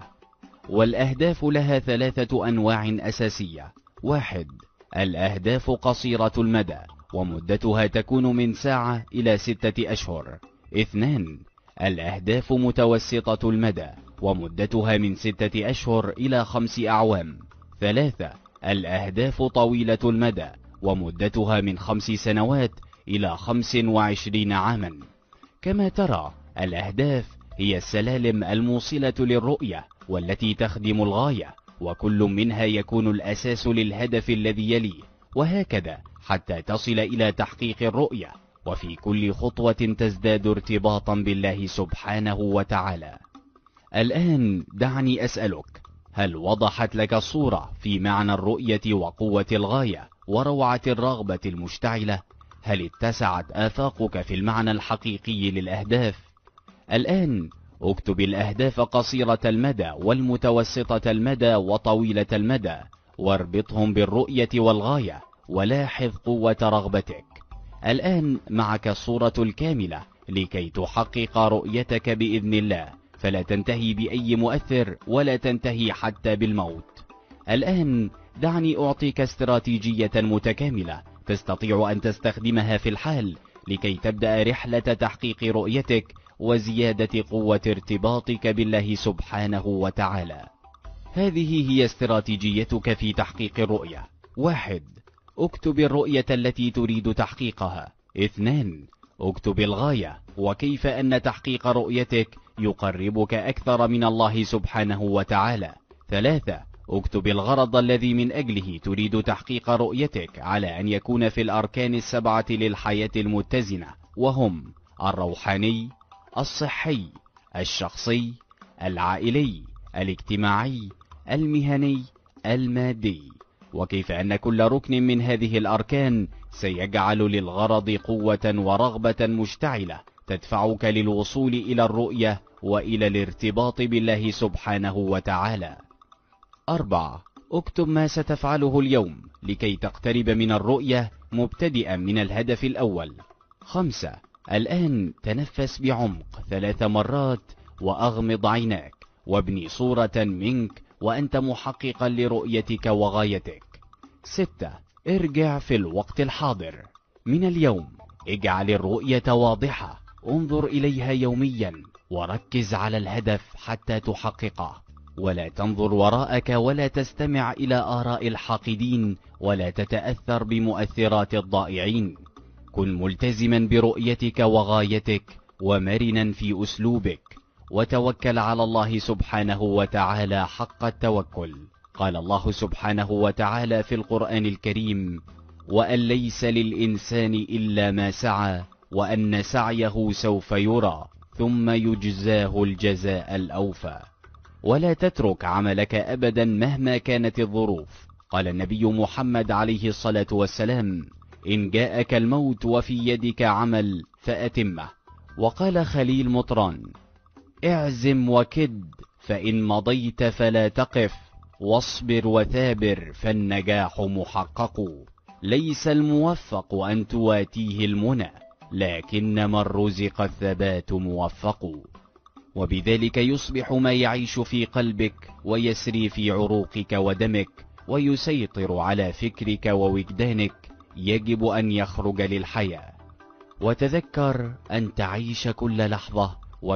والأهداف لها ثلاثة أنواع أساسية. واحد. الأهداف قصيرة المدى ومدتها تكون من ساعة إلى ستة أشهر. اثنان. الأهداف متوسطة المدى ومدتها من ستة أشهر إلى خمس أعوام. ثلاثة. الأهداف طويلة المدى ومدتها من خمس سنوات إلى خمس وعشرين عاما. كما ترى، الأهداف هي السلالم الموصلة للرؤية والتي تخدم الغاية، وكل منها يكون الأساس للهدف الذي يليه، وهكذا حتى تصل إلى تحقيق الرؤية، وفي كل خطوة تزداد ارتباطا بالله سبحانه وتعالى. الآن دعني أسألك، هل وضحت لك الصورة في معنى الرؤية وقوة الغاية وروعة الرغبة المشتعلة؟ هل اتسعت آفاقك في المعنى الحقيقي للأهداف؟ الآن اكتب الأهداف قصيرة المدى والمتوسطة المدى وطويلة المدى، واربطهم بالرؤية والغاية، ولاحظ قوة رغبتك. الآن معك الصورة الكاملة لكي تحقق رؤيتك بإذن الله، فلا تنتهي بأي مؤثر ولا تنتهي حتى بالموت. الآن دعني أعطيك استراتيجية متكاملة تستطيع أن تستخدمها في الحال لكي تبدأ رحلة تحقيق رؤيتك وزيادة قوة ارتباطك بالله سبحانه وتعالى. هذه هي استراتيجيتك في تحقيق الرؤية. واحد. اكتب الرؤية التي تريد تحقيقها. اثنان. اكتب الغاية وكيف أن تحقيق رؤيتك يقربك أكثر من الله سبحانه وتعالى. ثلاثة. اكتب الغرض الذي من أجله تريد تحقيق رؤيتك على أن يكون في الأركان السبعة للحياة المتزنة، وهم الروحاني، الصحي، الشخصي، العائلي، الاجتماعي، المهني، المادي، وكيف أن كل ركن من هذه الأركان سيجعل للغرض قوة ورغبة مشتعلة تدفعك للوصول إلى الرؤية وإلى الارتباط بالله سبحانه وتعالى. أربعة. اكتب ما ستفعله اليوم لكي تقترب من الرؤية مبتدئا من الهدف الأول. خمسة. الآن تنفس بعمق ثلاث مرات وأغمض عيناك وابني صورة منك وأنت محققا لرؤيتك وغايتك. ستة. ارجع في الوقت الحاضر. من اليوم اجعل الرؤية واضحة، انظر إليها يوميا وركز على الهدف حتى تحققه، ولا تنظر وراءك ولا تستمع إلى آراء الحاقدين ولا تتأثر بمؤثرات الضائعين. كن ملتزما برؤيتك وغايتك ومرنا في أسلوبك، وتوكل على الله سبحانه وتعالى حق التوكل. قال الله سبحانه وتعالى في القرآن الكريم: وأن ليس للإنسان إلا ما سعى وأن سعيه سوف يرى ثم يجزاه الجزاء الأوفى. ولا تترك عملك أبدا مهما كانت الظروف. قال النبي محمد عليه الصلاة والسلام: إن جاءك الموت وفي يدك عمل فأتمه. وقال خليل مطران: اعزم وكد فإن مضيت فلا تقف، واصبر وثابر فالنجاح محقق. ليس الموفق أن تواتيه المنى، لكن من رزق الثبات موفق. وبذلك يصبح ما يعيش في قلبك ويسري في عروقك ودمك ويسيطر على فكرك ووجدانك يجب أن يخرج للحياة. وتذكر أن تعيش كل لحظة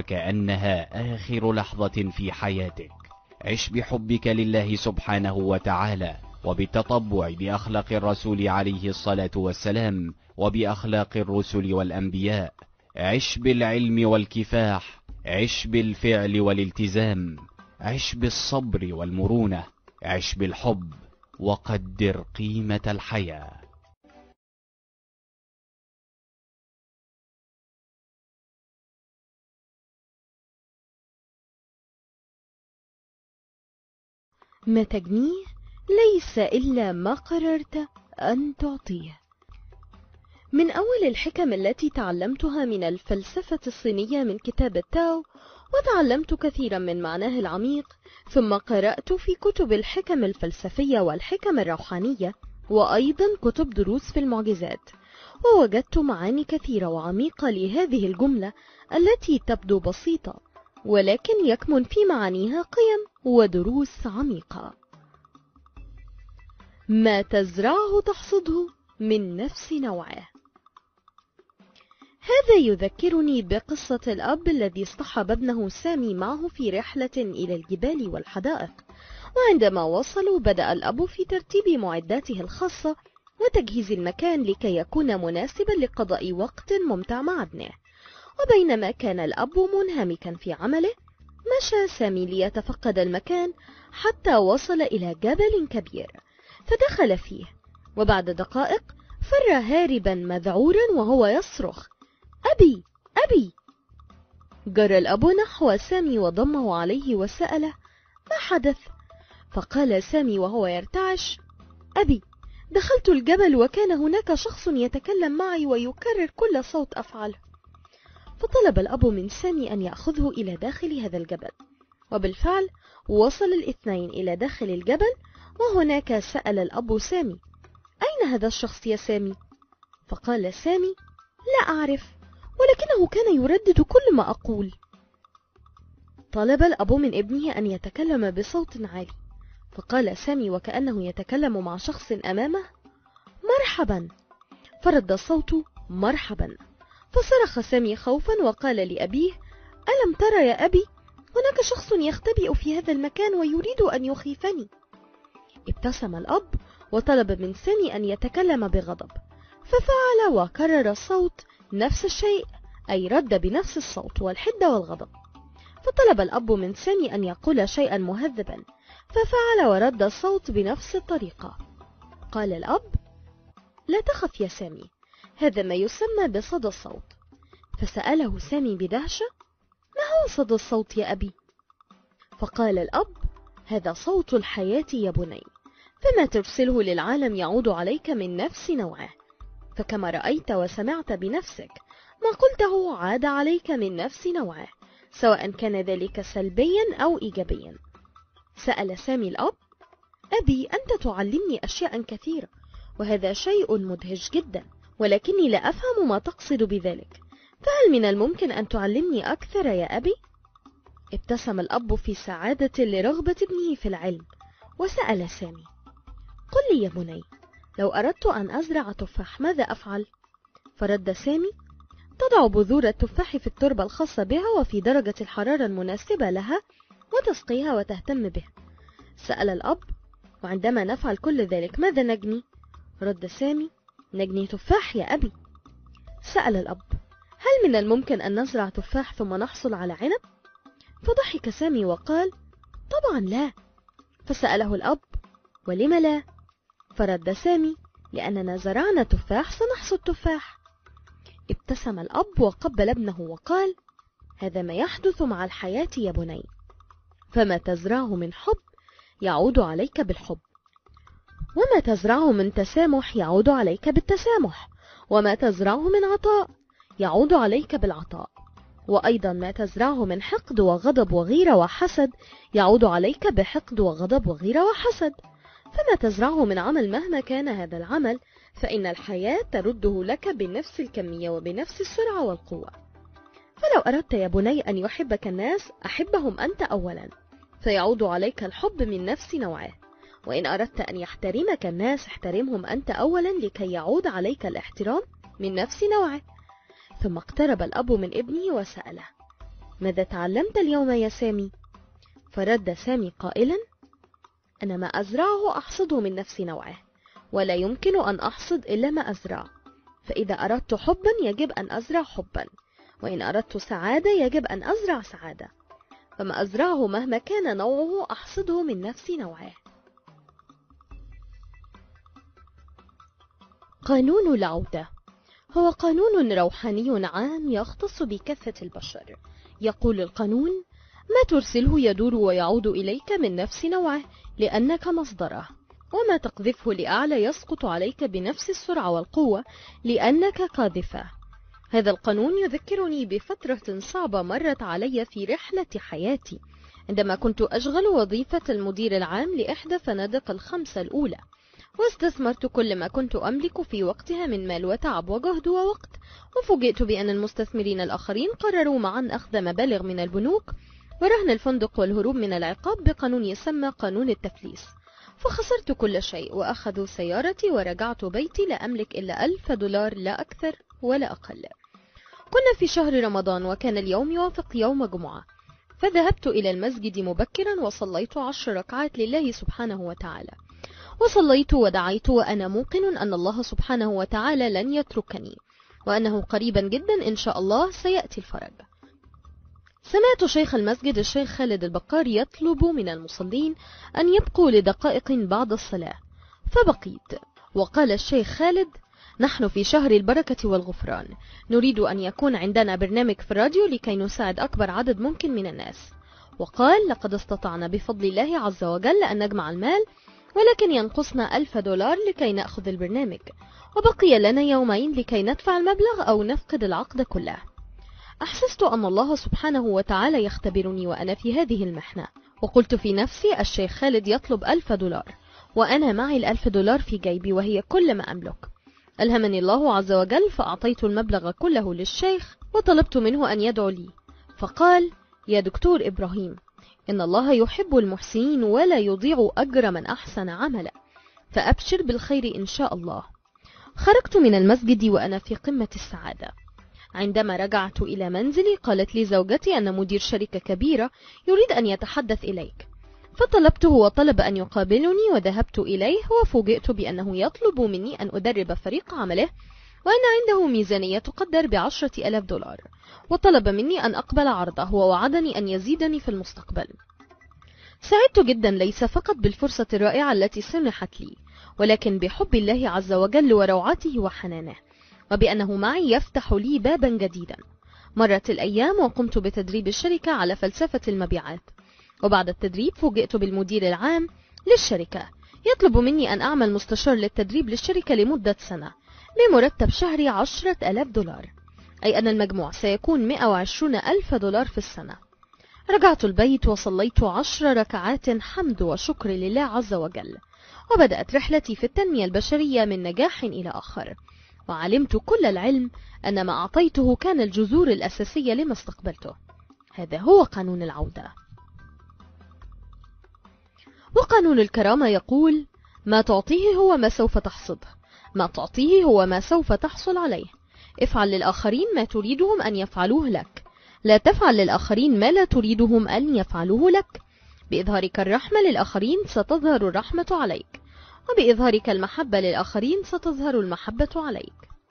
وكأنها آخر لحظة في حياتك. عش بحبك لله سبحانه وتعالى وبالتطبع بأخلاق الرسول عليه الصلاة والسلام وبأخلاق الرسل والأنبياء. عش بالعلم والكفاح، عش بالفعل والالتزام، عش بالصبر والمرونة، عش بالحب، وقدر قيمة الحياة. ما تجنيه ليس إلا ما قررت أن تعطيه. من أول الحكم التي تعلمتها من الفلسفة الصينية من كتاب التاو، وتعلمت كثيرا من معناه العميق، ثم قرأت في كتب الحكم الفلسفية والحكم الروحانية، وأيضا كتب دروس في المعجزات، ووجدت معاني كثيرة وعميقة لهذه الجملة التي تبدو بسيطة، ولكن يكمن في معانيها قيم ودروس عميقة. ما تزرعه تحصده من نفس نوعه. هذا يذكرني بقصة الأب الذي اصطحب ابنه سامي معه في رحلة إلى الجبال والحدائق، وعندما وصلوا بدأ الأب في ترتيب معداته الخاصة وتجهيز المكان لكي يكون مناسبا لقضاء وقت ممتع مع ابنه. وبينما كان الأب منهمكا في عمله، مشى سامي ليتفقد المكان حتى وصل إلى جبل كبير، فدخل فيه، وبعد دقائق فر هاربا مذعورا وهو يصرخ: أبي أبي! جرى الأب نحو سامي وضمه عليه وسأله: ما حدث؟ فقال سامي وهو يرتعش: أبي، دخلت الجبل وكان هناك شخص يتكلم معي ويكرر كل صوت أفعله. فطلب الأب من سامي أن يأخذه إلى داخل هذا الجبل، وبالفعل وصل الاثنين إلى داخل الجبل، وهناك سأل الأب سامي: أين هذا الشخص يا سامي؟ فقال سامي: لا أعرف، ولكنه كان يردد كل ما أقول. طلب الأب من ابنه أن يتكلم بصوت عالي، فقال سامي وكأنه يتكلم مع شخص أمامه: مرحبا. فرد الصوت: مرحبا. فصرخ سامي خوفا وقال لأبيه: ألم ترى يا أبي؟ هناك شخص يختبئ في هذا المكان ويريد أن يخيفني. ابتسم الأب وطلب من سامي أن يتكلم بغضب، ففعل وكرر الصوت نفس الشيء، أي رد بنفس الصوت والحدة والغضب. فطلب الأب من سامي أن يقول شيئا مهذبا، ففعل ورد الصوت بنفس الطريقة. قال الأب: لا تخف يا سامي، هذا ما يسمى بصدى الصوت. فسأله سامي بدهشة: هو صدى الصوت يا أبي؟ فقال الأب: هذا صوت الحياة يا بني، فما ترسله للعالم يعود عليك من نفس نوعه، فكما رأيت وسمعت بنفسك ما قلته عاد عليك من نفس نوعه، سواء كان ذلك سلبيا أو إيجابيا. سأل سامي الأب: أبي، أنت تعلمني أشياء كثيرة وهذا شيء مدهش جدا، ولكني لا أفهم ما تقصد بذلك، فهل من الممكن أن تعلمني أكثر يا أبي؟ ابتسم الأب في سعادة لرغبة ابنه في العلم، وسأل سامي: قل لي يا بني، لو أردت أن أزرع تفاح ماذا أفعل؟ فرد سامي: تضع بذور التفاح في التربة الخاصة بها وفي درجة الحرارة المناسبة لها، وتسقيها وتهتم بها. سأل الأب: وعندما نفعل كل ذلك ماذا نجني؟ رد سامي: نجني تفاح يا أبي. سأل الأب: هل من الممكن أن نزرع تفاح ثم نحصل على عنب؟ فضحك سامي وقال: طبعا لا. فسأله الأب: ولم لا؟ فرد سامي: لأننا زرعنا تفاح سنحصد تفاح. ابتسم الأب وقبل ابنه وقال: هذا ما يحدث مع الحياة يا بني، فما تزرعه من حب يعود عليك بالحب، وما تزرعه من تسامح يعود عليك بالتسامح، وما تزرعه من عطاء يعود عليك بالعطاء، وأيضا ما تزرعه من حقد وغضب وغيرة وحسد يعود عليك بحقد وغضب وغيرة وحسد. فما تزرعه من عمل مهما كان هذا العمل فإن الحياة ترده لك بنفس الكمية وبنفس السرعة والقوة. فلو أردت يا بني أن يحبك الناس أحبهم أنت أولا، فيعود عليك الحب من نفس نوعه، وإن أردت أن يحترمك الناس احترمهم أنت أولا لكي يعود عليك الاحترام من نفس نوعه. ثم اقترب الأب من ابنه وسأله: ماذا تعلمت اليوم يا سامي؟ فرد سامي قائلا: أنا ما أزرعه أحصده من نفس نوعه، ولا يمكن أن أحصد إلا ما أزرع، فإذا أردت حبا يجب أن أزرع حبا، وإن أردت سعادة يجب أن أزرع سعادة، فما أزرعه مهما كان نوعه أحصده من نفس نوعه. قانون العودة هو قانون روحاني عام يختص بكافة البشر. يقول القانون: ما ترسله يدور ويعود إليك من نفس نوعه لأنك مصدره، وما تقذفه لأعلى يسقط عليك بنفس السرعة والقوة لأنك قاذفه. هذا القانون يذكرني بفترة صعبة مرت علي في رحلة حياتي، عندما كنت أشغل وظيفة المدير العام لإحدى فنادق الخمسة الأولى، واستثمرت كل ما كنت أملك في وقتها من مال وتعب وجهد ووقت، وفوجئت بأن المستثمرين الآخرين قرروا معا أخذ مبالغ من البنوك ورهن الفندق والهروب من العقاب بقانون يسمى قانون التفليس. فخسرت كل شيء وأخذوا سيارتي ورجعت بيتي لا أملك إلا ألف دولار، لا أكثر ولا أقل. كنا في شهر رمضان وكان اليوم يوافق يوم جمعة، فذهبت إلى المسجد مبكرا وصليت عشر ركعات لله سبحانه وتعالى، وصليت ودعيت وأنا موقن أن الله سبحانه وتعالى لن يتركني، وأنه قريبا جدا إن شاء الله سيأتي الفرج. سمعت شيخ المسجد الشيخ خالد البقار يطلب من المصلين أن يبقوا لدقائق بعد الصلاة، فبقيت. وقال الشيخ خالد: نحن في شهر البركة والغفران، نريد أن يكون عندنا برنامج في الراديو لكي نساعد أكبر عدد ممكن من الناس. وقال: لقد استطعنا بفضل الله عز وجل أن نجمع المال، ولكن ينقصنا ألف دولار لكي نأخذ البرنامج، وبقي لنا يومين لكي ندفع المبلغ أو نفقد العقد كله. أحسست أن الله سبحانه وتعالى يختبرني وأنا في هذه المحنة، وقلت في نفسي: الشيخ خالد يطلب ألف دولار وأنا معي الألف دولار في جيبي وهي كل ما أملك. ألهمني الله عز وجل فأعطيت المبلغ كله للشيخ وطلبت منه أن يدعو لي، فقال: يا دكتور إبراهيم، إن الله يحب المحسنين ولا يضيع أجر من أحسن عملا، فأبشر بالخير إن شاء الله. خرجت من المسجد وأنا في قمة السعادة. عندما رجعت إلى منزلي قالت لي زوجتي أن مدير شركة كبيرة يريد أن يتحدث إليك، فطلبته وطلب أن يقابلني وذهبت إليه، وفوجئت بأنه يطلب مني أن أدرب فريق عمله، وأن عنده ميزانية تقدر بعشرة ألاف دولار، وطلب مني أن أقبل عرضه ووعدني أن يزيدني في المستقبل. سعدت جدا ليس فقط بالفرصة الرائعة التي سنحت لي، ولكن بحب الله عز وجل وروعته وحنانه، وبأنه معي يفتح لي بابا جديدا. مرت الأيام وقمت بتدريب الشركة على فلسفة المبيعات، وبعد التدريب فوجئت بالمدير العام للشركة يطلب مني أن أعمل مستشار للتدريب للشركة لمدة سنة بمرتب شهري عشرة آلاف دولار، أي أن المجموع سيكون مئة وعشرين ألف دولار في السنة. رجعت البيت وصليت عشر ركعات حمد وشكر لله عز وجل، وبدأت رحلتي في التنمية البشرية من نجاح إلى آخر، وعلمت كل العلم أن ما أعطيته كان الجذور الأساسية لما استقبلته. هذا هو قانون العودة. وقانون الكرامة يقول: ما تعطيه هو ما سوف تحصده، ما تعطيه هو ما سوف تحصل عليه. افعل للآخرين ما تريدهم أن يفعلوه لك، لا تفعل للآخرين ما لا تريدهم أن يفعلوه لك. بإظهارك الرحمة للآخرين ستظهر الرحمة عليك، وبإظهارك المحبة للآخرين ستظهر المحبة عليك.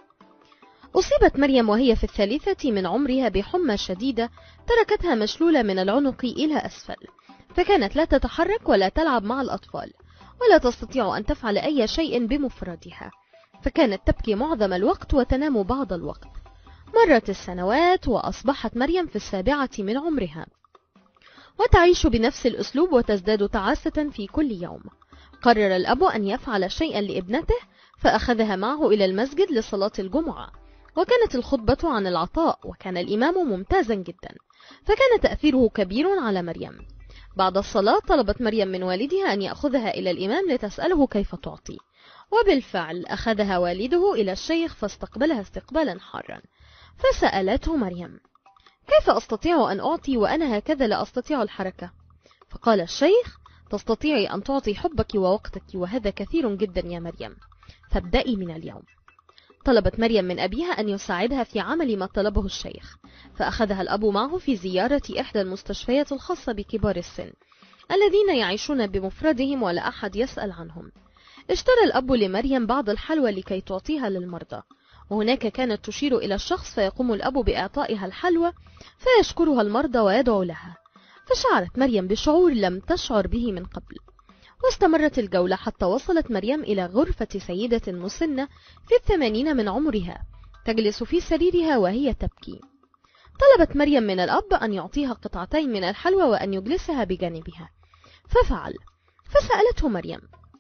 أصيبت مريم وهي في الثالثة من عمرها بحمى شديدة تركتها مشلولة من العنق إلى أسفل، فكانت لا تتحرك ولا تلعب مع الأطفال، ولا تستطيع أن تفعل أي شيء بمفردها، فكانت تبكي معظم الوقت وتنام بعض الوقت. مرت السنوات وأصبحت مريم في السابعة من عمرها، وتعيش بنفس الأسلوب وتزداد تعاسة في كل يوم. قرر الأب أن يفعل شيئا لابنته، فأخذها معه إلى المسجد لصلاة الجمعة، وكانت الخطبة عن العطاء، وكان الإمام ممتازا جدا، فكان تأثيره كبير على مريم. بعد الصلاة طلبت مريم من والدها أن يأخذها إلى الإمام لتسأله كيف تعطي، وبالفعل أخذها والده إلى الشيخ فاستقبلها استقبالا حارا. فسألته مريم: كيف أستطيع أن أعطي وأنا هكذا لا أستطيع الحركة؟ فقال الشيخ: تستطيعي أن تعطي حبك ووقتك، وهذا كثير جدا يا مريم، فابدأي من اليوم. طلبت مريم من أبيها أن يساعدها في عمل ما طلبه الشيخ، فأخذها الأب معه في زيارة إحدى المستشفيات الخاصة بكبار السن الذين يعيشون بمفردهم ولا أحد يسأل عنهم. اشترى الأب لمريم بعض الحلوى لكي تعطيها للمرضى، وهناك كانت تشير إلى الشخص فيقوم الأب بإعطائها الحلوى فيشكرها المرضى ويدعو لها. فشعرت مريم بشعور لم تشعر به من قبل، واستمرت الجولة حتى وصلت مريم إلى غرفة سيدة مسنة في الثمانين من عمرها تجلس في سريرها وهي تبكي. طلبت مريم من الأب أن يعطيها قطعتين من الحلوى وأن يجلسها بجانبها، ففعل. فسألته مريم: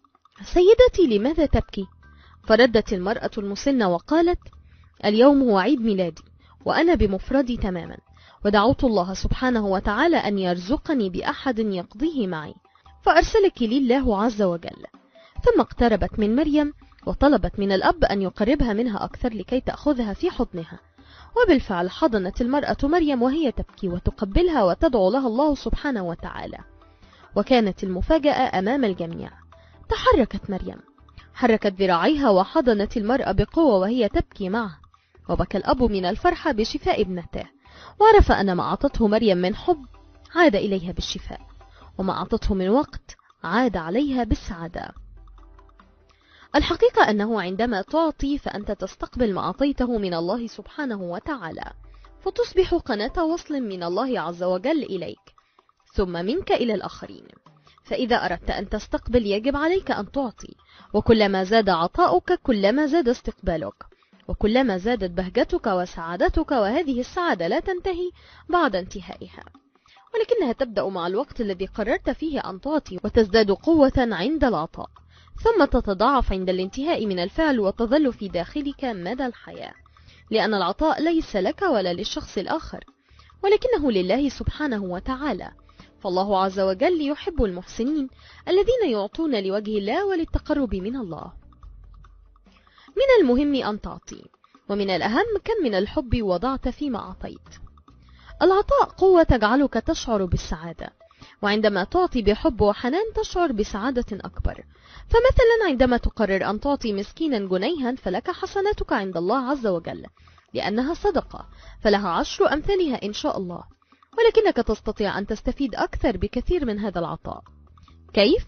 سيدتي لماذا تبكي؟ فردت المرأة المسنة وقالت: اليوم هو عيد ميلادي وأنا بمفردي تماما، ودعوت الله سبحانه وتعالى أن يرزقني بأحد يقضيه معي، فأرسلك لي الله عز وجل. ثم اقتربت من مريم وطلبت من الأب أن يقربها منها أكثر لكي تأخذها في حضنها، وبالفعل حضنت المرأة مريم وهي تبكي وتقبلها وتدعو لها الله سبحانه وتعالى. وكانت المفاجأة أمام الجميع. تحركت مريم، حركت ذراعيها وحضنت المرأة بقوة وهي تبكي معه، وبكى الأب من الفرحة بشفاء ابنته، وعرف أن ما أعطته مريم من حب عاد إليها بالشفاء، وما أعطته من وقت عاد عليها بالسعادة. الحقيقة أنه عندما تعطي فأنت تستقبل ما أعطيته من الله سبحانه وتعالى، فتصبح قناة وصل من الله عز وجل إليك ثم منك إلى الآخرين. فإذا أردت أن تستقبل يجب عليك أن تعطي، وكلما زاد عطاؤك كلما زاد استقبالك، وكلما زادت بهجتك وسعادتك، وهذه السعادة لا تنتهي بعد انتهائها، ولكنها تبدأ مع الوقت الذي قررت فيه أن تعطي، وتزداد قوة عند العطاء، ثم تتضاعف عند الانتهاء من الفعل، وتظل في داخلك مدى الحياة، لأن العطاء ليس لك ولا للشخص الآخر، ولكنه لله سبحانه وتعالى. فالله عز وجل يحب المحسنين الذين يعطون لوجه الله وللتقرب من الله. من المهم أن تعطي، ومن الأهم كم من الحب وضعت فيما أعطيت. العطاء قوة تجعلك تشعر بالسعادة، وعندما تعطي بحب وحنان تشعر بسعادة أكبر. فمثلا عندما تقرر أن تعطي مسكينا جنيها فلك حسناتك عند الله عز وجل، لأنها صدقة فلها عشر أمثالها إن شاء الله، ولكنك تستطيع أن تستفيد أكثر بكثير من هذا العطاء. كيف؟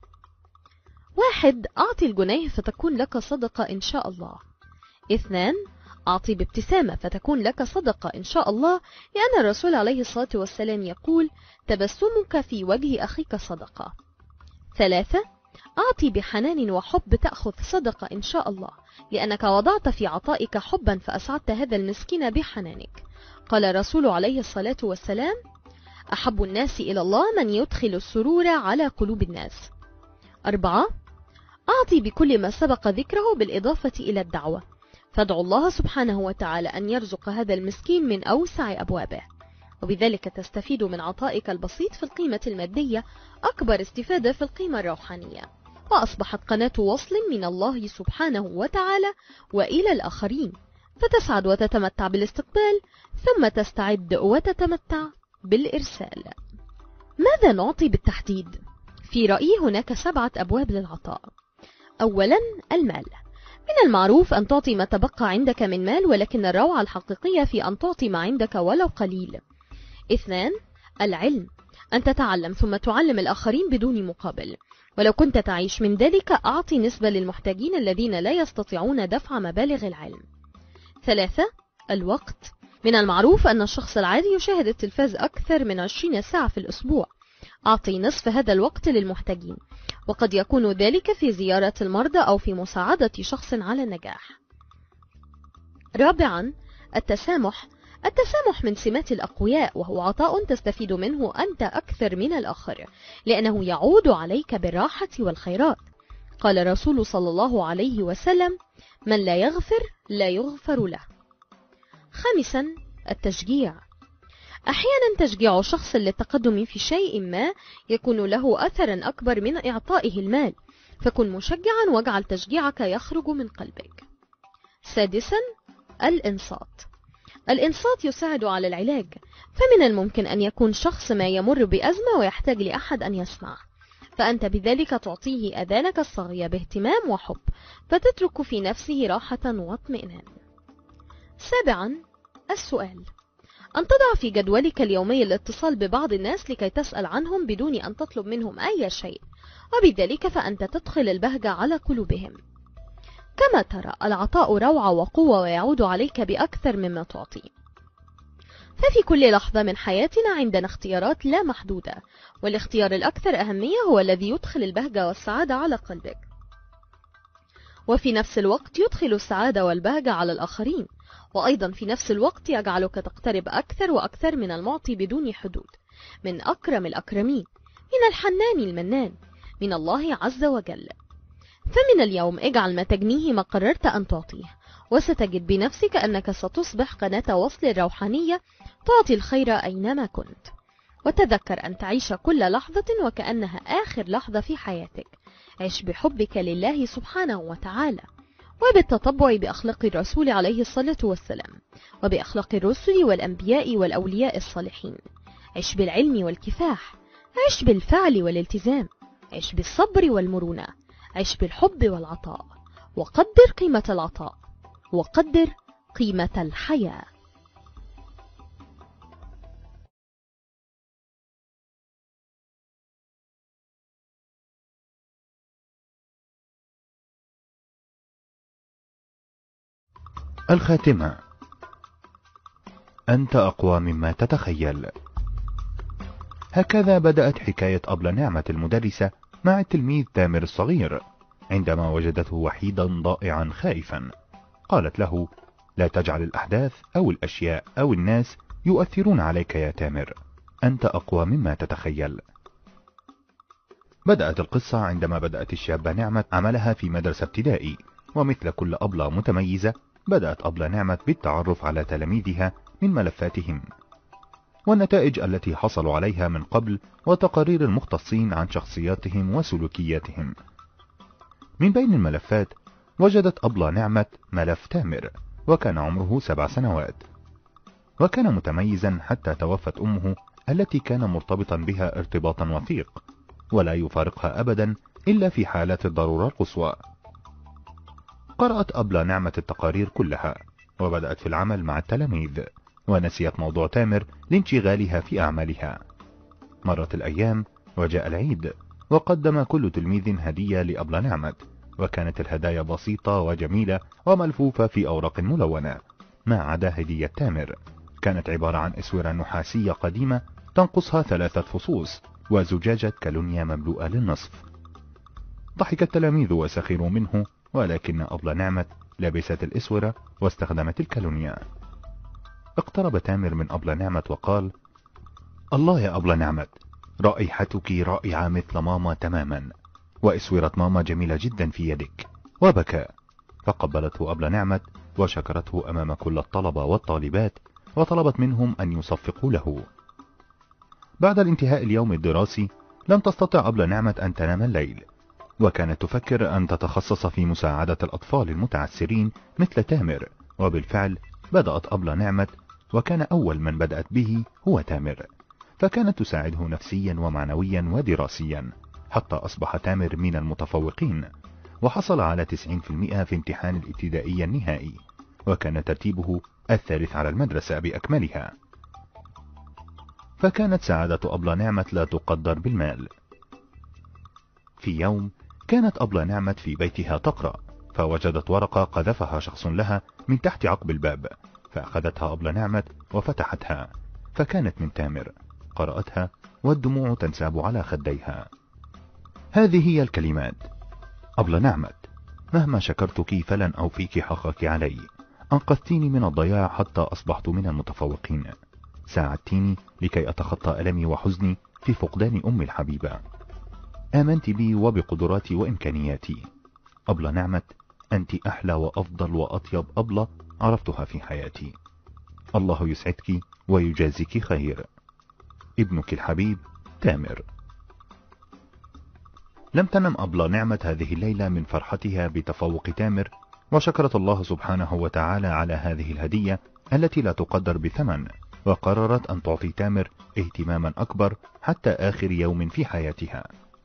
واحد، أعطي الجنيه فتكون لك صدقة إن شاء الله. اثنان، أعطي بابتسامة فتكون لك صدقة إن شاء الله، لأن الرسول عليه الصلاة والسلام يقول: تبسمك في وجه أخيك صدقة. ثلاثة، أعطي بحنان وحب تأخذ صدقة إن شاء الله، لأنك وضعت في عطائك حبا فأسعدت هذا المسكين بحنانك. قال الرسول عليه الصلاة والسلام: أحب الناس إلى الله من يدخل السرور على قلوب الناس. أربعة، أعطي بكل ما سبق ذكره بالإضافة إلى الدعوة، فادعو الله سبحانه وتعالى أن يرزق هذا المسكين من أوسع أبوابه، وبذلك تستفيد من عطائك البسيط في القيمة المادية أكبر استفادة في القيمة الروحانية، وأصبحت قناة وصل من الله سبحانه وتعالى وإلى الآخرين، فتسعد وتتمتع بالاستقبال ثم تستعد وتتمتع بالإرسال. ماذا نعطي بالتحديد؟ في رأيي هناك سبعة أبواب للعطاء. أولا، المال. من المعروف أن تعطي ما تبقى عندك من مال، ولكن الروعة الحقيقية في أن تعطي ما عندك ولو قليل. اثنان، العلم، أن تتعلم ثم تعلم الآخرين بدون مقابل، ولو كنت تعيش من ذلك أعطي نسبة للمحتاجين الذين لا يستطيعون دفع مبالغ العلم. ثلاثة، الوقت. من المعروف أن الشخص العادي يشاهد التلفاز أكثر من عشرين ساعة في الأسبوع، أعطي نصف هذا الوقت للمحتاجين، وقد يكون ذلك في زيارة المرضى أو في مساعدة شخص على النجاح. رابعا، التسامح. التسامح من سمات الأقوياء، وهو عطاء تستفيد منه أنت أكثر من الآخر، لأنه يعود عليك بالراحة والخيرات. قال الرسول صلى الله عليه وسلم: من لا يغفر لا يغفر له. خامسا، التشجيع. أحيانا تشجيع شخص للتقدم في شيء ما يكون له أثرا أكبر من إعطائه المال، فكن مشجعا واجعل تشجيعك يخرج من قلبك. سادسا، الإنصات. الإنصات يساعد على العلاج، فمن الممكن أن يكون شخص ما يمر بأزمة ويحتاج لأحد أن يسمع، فأنت بذلك تعطيه أذانك الصاغية باهتمام وحب، فتترك في نفسه راحة واطمئنان. سابعا، السؤال. أن تضع في جدولك اليومي الاتصال ببعض الناس لكي تسأل عنهم بدون أن تطلب منهم أي شيء، وبذلك فأنت تدخل البهجة على قلوبهم. كما ترى، العطاء روعة وقوة ويعود عليك بأكثر مما تعطي. ففي كل لحظة من حياتنا عندنا اختيارات لا محدودة، والاختيار الأكثر أهمية هو الذي يدخل البهجة والسعادة على قلبك، وفي نفس الوقت يدخل السعادة والبهجة على الآخرين، وأيضا في نفس الوقت يجعلك تقترب أكثر وأكثر من المعطي بدون حدود، من أكرم الأكرمين، من الحنان المنان، من الله عز وجل. فمن اليوم اجعل ما تجنيه ما قررت أن تعطيه، وستجد بنفسك أنك ستصبح قناة وصل روحانية تعطي الخير أينما كنت. وتذكر أن تعيش كل لحظة وكأنها آخر لحظة في حياتك. عش بحبك لله سبحانه وتعالى، وبالتطبع بأخلاق الرسول عليه الصلاة والسلام، وبأخلاق الرسل والأنبياء والأولياء الصالحين. عش بالعلم والكفاح، عش بالفعل والالتزام، عش بالصبر والمرونة، عش بالحب والعطاء، وقدر قيمة العطاء، وقدر قيمة الحياة. الخاتمة: أنت أقوى مما تتخيل. هكذا بدأت حكاية أبلة نعمة المدرسة مع التلميذ تامر الصغير عندما وجدته وحيدا ضائعا خائفا. قالت له: لا تجعل الأحداث أو الأشياء أو الناس يؤثرون عليك يا تامر، أنت أقوى مما تتخيل. بدأت القصة عندما بدأت الشابة نعمة عملها في مدرسة ابتدائي، ومثل كل أبلة متميزة بدأت أبلة نعمة بالتعرف على تلاميذها من ملفاتهم والنتائج التي حصلوا عليها من قبل، وتقارير المختصين عن شخصياتهم وسلوكياتهم. من بين الملفات وجدت أبلة نعمة ملف تامر، وكان عمره سبع سنوات، وكان متميزا حتى توفت أمه التي كان مرتبطا بها ارتباطا وثيق، ولا يفارقها أبدا إلا في حالات الضرورة القصوى. قرأت أبلة نعمة التقارير كلها، وبدأت في العمل مع التلاميذ، ونسيت موضوع تامر لانشغالها في أعمالها. مرت الأيام وجاء العيد، وقدم كل تلميذ هدية لأبلة نعمة، وكانت الهدايا بسيطة وجميلة وملفوفة في أوراق ملونة، ما عدا هدية تامر. كانت عبارة عن أسورة نحاسية قديمة تنقصها ثلاثة فصوص، وزجاجة كالونيا مملوءة للنصف. ضحك التلاميذ وسخروا منه، ولكن أبلة نعمة لبست الإسورة واستخدمت الكالونيا. اقترب تامر من أبلة نعمة وقال: الله يا أبلة نعمة، رائحتك رائعة مثل ماما تماما، وإسورة ماما جميلة جدا في يدك. وبكى، فقبلته أبلة نعمة وشكرته أمام كل الطلبة والطالبات، وطلبت منهم أن يصفقوا له. بعد الانتهاء اليوم الدراسي لم تستطع أبلة نعمة أن تنام الليل، وكانت تفكر أن تتخصص في مساعدة الأطفال المتعسرين مثل تامر، وبالفعل بدأت أبلة نعمة، وكان أول من بدأت به هو تامر، فكانت تساعده نفسيا ومعنويا ودراسيا، حتى أصبح تامر من المتفوقين، وحصل على تسعين بالمئة في امتحان الابتدائي النهائي، وكان ترتيبه الثالث على المدرسة بأكملها. فكانت سعادة أبلة نعمة لا تقدر بالمال. في يوم كانت أبلة نعمة في بيتها تقرأ، فوجدت ورقة قذفها شخص لها من تحت عقب الباب، فأخذتها أبلة نعمة وفتحتها، فكانت من تامر. قرأتها والدموع تنساب على خديها. هذه هي الكلمات: أبلة نعمة، مهما شكرتك فلن أوفيك حقك علي، أنقذتيني من الضياع حتى أصبحت من المتفوقين، ساعدتيني لكي أتخطى ألمي وحزني في فقدان أمي الحبيبة، آمنت بي وبقدراتي وإمكانياتي. أبلة نعمة، أنت أحلى وأفضل وأطيب أبلة عرفتها في حياتي. الله يسعدك ويجازيك خير. ابنك الحبيب تامر. لم تنم أبلة نعمة هذه الليلة من فرحتها بتفوق تامر، وشكرت الله سبحانه وتعالى على هذه الهدية التي لا تقدر بثمن، وقررت أن تعطي تامر اهتماما أكبر حتى آخر يوم في حياتها.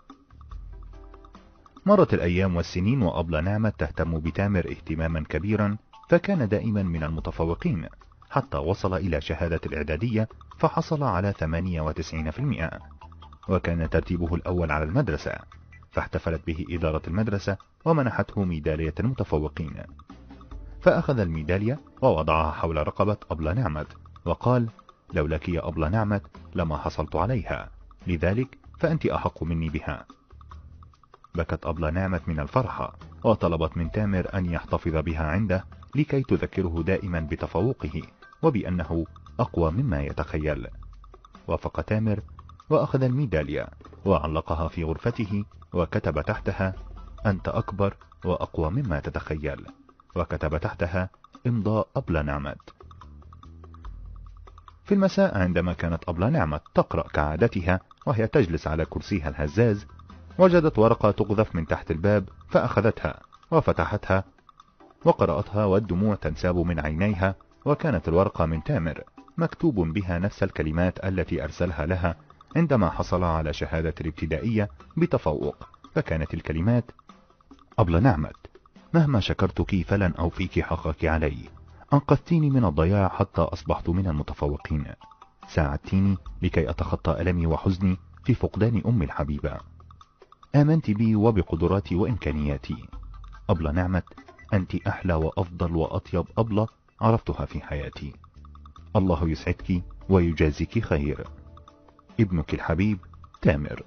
مرت الأيام والسنين وأبلة نعمة تهتم بتامر اهتماما كبيرا، فكان دائما من المتفوقين حتى وصل إلى شهادة الإعدادية، فحصل على ثمانية وتسعين بالمئة، وكان ترتيبه الأول على المدرسة، فاحتفلت به إدارة المدرسة ومنحته ميدالية المتفوقين. فأخذ الميدالية ووضعها حول رقبة أبلة نعمة وقال: لولاك يا أبلة نعمة لما حصلت عليها، لذلك فأنت أحق مني بها. بكت أبلة نعمة من الفرحة، وطلبت من تامر أن يحتفظ بها عنده لكي تذكره دائما بتفوقه وبأنه أقوى مما يتخيل. وافق تامر وأخذ الميدالية وعلقها في غرفته، وكتب تحتها: أنت أكبر وأقوى مما تتخيل، وكتب تحتها إمضاء أبلة نعمة. في المساء عندما كانت أبلة نعمة تقرأ كعادتها وهي تجلس على كرسيها الهزاز، وجدت ورقة تقذف من تحت الباب، فأخذتها وفتحتها وقرأتها والدموع تنساب من عينيها، وكانت الورقة من تامر مكتوب بها نفس الكلمات التي أرسلها لها عندما حصل على شهادة الابتدائية بتفوق، فكانت الكلمات: أبلة نعمة، مهما شكرتك فلن أوفيك حقك علي، أنقذتيني من الضياع حتى أصبحت من المتفوقين، ساعدتيني لكي أتخطى ألمي وحزني في فقدان أمي الحبيبة، آمنت بي وبقدراتي وإمكانياتي. أبلة نعمة، أنت أحلى وأفضل وأطيب أبلة عرفتها في حياتي. الله يسعدك ويجازيك خير. ابنك الحبيب تامر.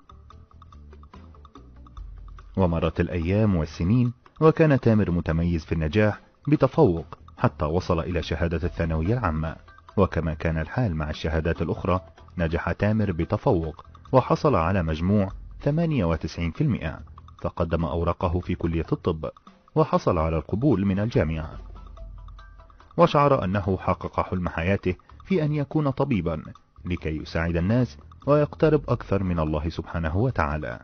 ومرت الأيام والسنين، وكان تامر متميز في النجاح بتفوق حتى وصل إلى شهادة الثانوية العامة، وكما كان الحال مع الشهادات الأخرى نجح تامر بتفوق وحصل على مجموع ثمانية وتسعين بالمئة، فقدم أوراقه في كلية الطب وحصل على القبول من الجامعة، وشعر أنه حقق حلم حياته في أن يكون طبيبا لكي يساعد الناس ويقترب أكثر من الله سبحانه وتعالى.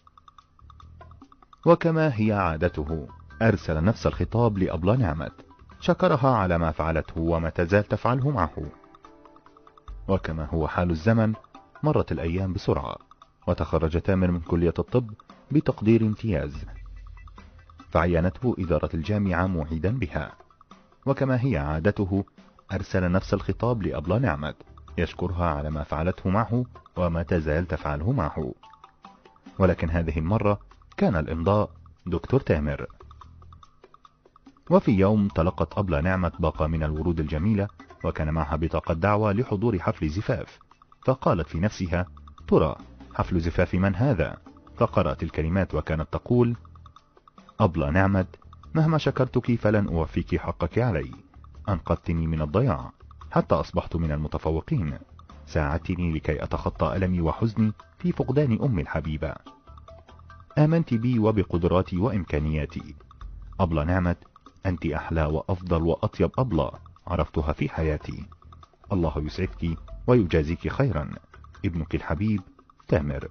وكما هي عادته أرسل نفس الخطاب لأبلة نعمة، شكرها على ما فعلته وما تزال تفعله معه. وكما هو حال الزمن، مرت الأيام بسرعة، وتخرج تامر من كلية الطب بتقدير امتياز، فعينته إدارة الجامعة معيدا بها. وكما هي عادته أرسل نفس الخطاب لأبلة نعمة، يشكرها على ما فعلته معه وما تزال تفعله معه، ولكن هذه المرة كان الإمضاء دكتور تامر. وفي يوم تلقت أبلة نعمة باقة من الورود الجميلة، وكان معها بطاقة دعوة لحضور حفل زفاف، فقالت في نفسها: ترى حفل زفاف من هذا؟ فقرأت الكلمات وكانت تقول: أبلة نعمت، مهما شكرتك فلن أوفيك حقك علي. أنقذتني من الضياع حتى أصبحت من المتفوقين. ساعدتني لكي أتخطى ألمي وحزني في فقدان أمي الحبيبة. آمنت بي وبقدراتي وإمكانياتي. أبلة نعمت، أنت أحلى وأفضل وأطيب أبلة عرفتها في حياتي. الله يسعدك ويجازيك خيرا. ابنك الحبيب تامر.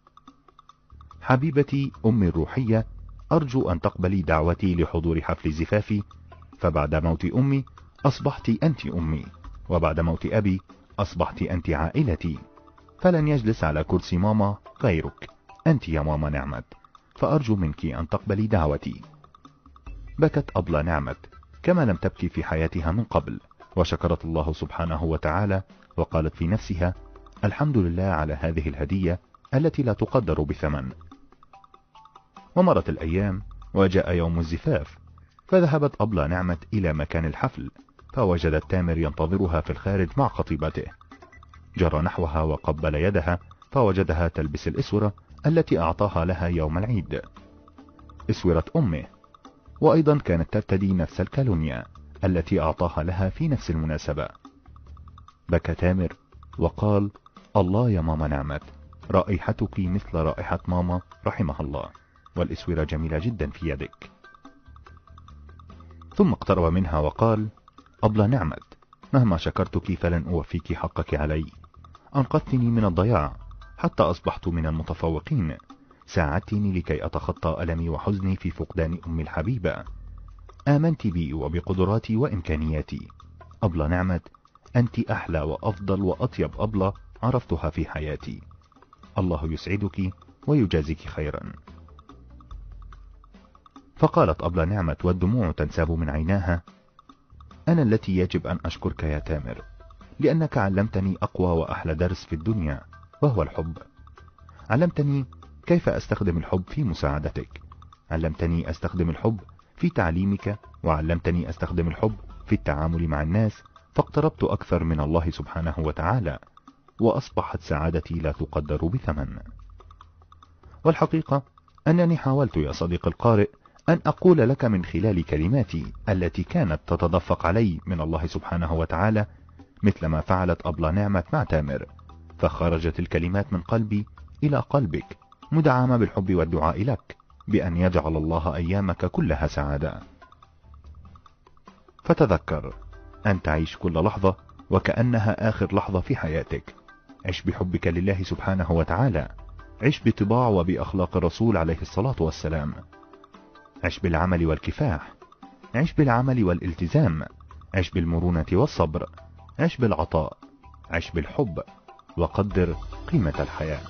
حبيبتي أمي الروحية، أرجو أن تقبلي دعوتي لحضور حفل زفافي، فبعد موت أمي أصبحت أنت أمي، وبعد موت أبي أصبحت أنت عائلتي، فلن يجلس على كرسي ماما غيرك، أنت يا ماما نعمت، فأرجو منك أن تقبلي دعوتي. بكت أبلة نعمت كما لم تبكي في حياتها من قبل، وشكرت الله سبحانه وتعالى وقالت في نفسها: الحمد لله على هذه الهدية التي لا تقدر بثمن. ومرت الأيام وجاء يوم الزفاف، فذهبت أبلة نعمت إلى مكان الحفل، فوجدت تامر ينتظرها في الخارج مع خطيبته. جرى نحوها وقبل يدها، فوجدها تلبس الإسورة التي أعطاها لها يوم العيد، إسورة أمه، وأيضا كانت ترتدي نفس الكالونيا التي أعطاها لها في نفس المناسبة. بكى تامر وقال: الله يا ماما نعمت، رائحتك مثل رائحة ماما رحمها الله، والإسورة جميلة جدا في يدك. ثم اقترب منها وقال: أبلة نعمت، مهما شكرتك فلن أوفيك حقك علي. أنقذتني من الضياع حتى أصبحت من المتفوقين. ساعدتني لكي أتخطى ألمي وحزني في فقدان أمي الحبيبة. آمنت بي وبقدراتي وإمكانياتي. أبلة نعمت، أنت أحلى وأفضل وأطيب أبلة عرفتها في حياتي. الله يسعدك ويجازيك خيرا. فقالت أبلة نعمت والدموع تنساب من عيناها: أنا التي يجب أن أشكرك يا تامر، لأنك علمتني أقوى وأحلى درس في الدنيا، وهو الحب. علمتني كيف أستخدم الحب في مساعدتك، علمتني أستخدم الحب في تعليمك، وعلمتني أستخدم الحب في التعامل مع الناس، فاقتربت أكثر من الله سبحانه وتعالى، وأصبحت سعادتي لا تقدر بثمن. والحقيقة أنني حاولت يا صديق القارئ أن أقول لك من خلال كلماتي التي كانت تتدفق علي من الله سبحانه وتعالى مثل ما فعلت أبلة نعمت مع تامر، فخرجت الكلمات من قلبي إلى قلبك مدعمة بالحب والدعاء لك بأن يجعل الله أيامك كلها سعادة. فتذكر أن تعيش كل لحظة وكأنها آخر لحظة في حياتك. عش بحبك لله سبحانه وتعالى، عش بطباع وبأخلاق الرسول عليه الصلاة والسلام، عش بالعمل والكفاح، عش بالعمل والالتزام، عش بالمرونة والصبر، عش بالعطاء، عش بالحب، وقدر قيمة الحياة.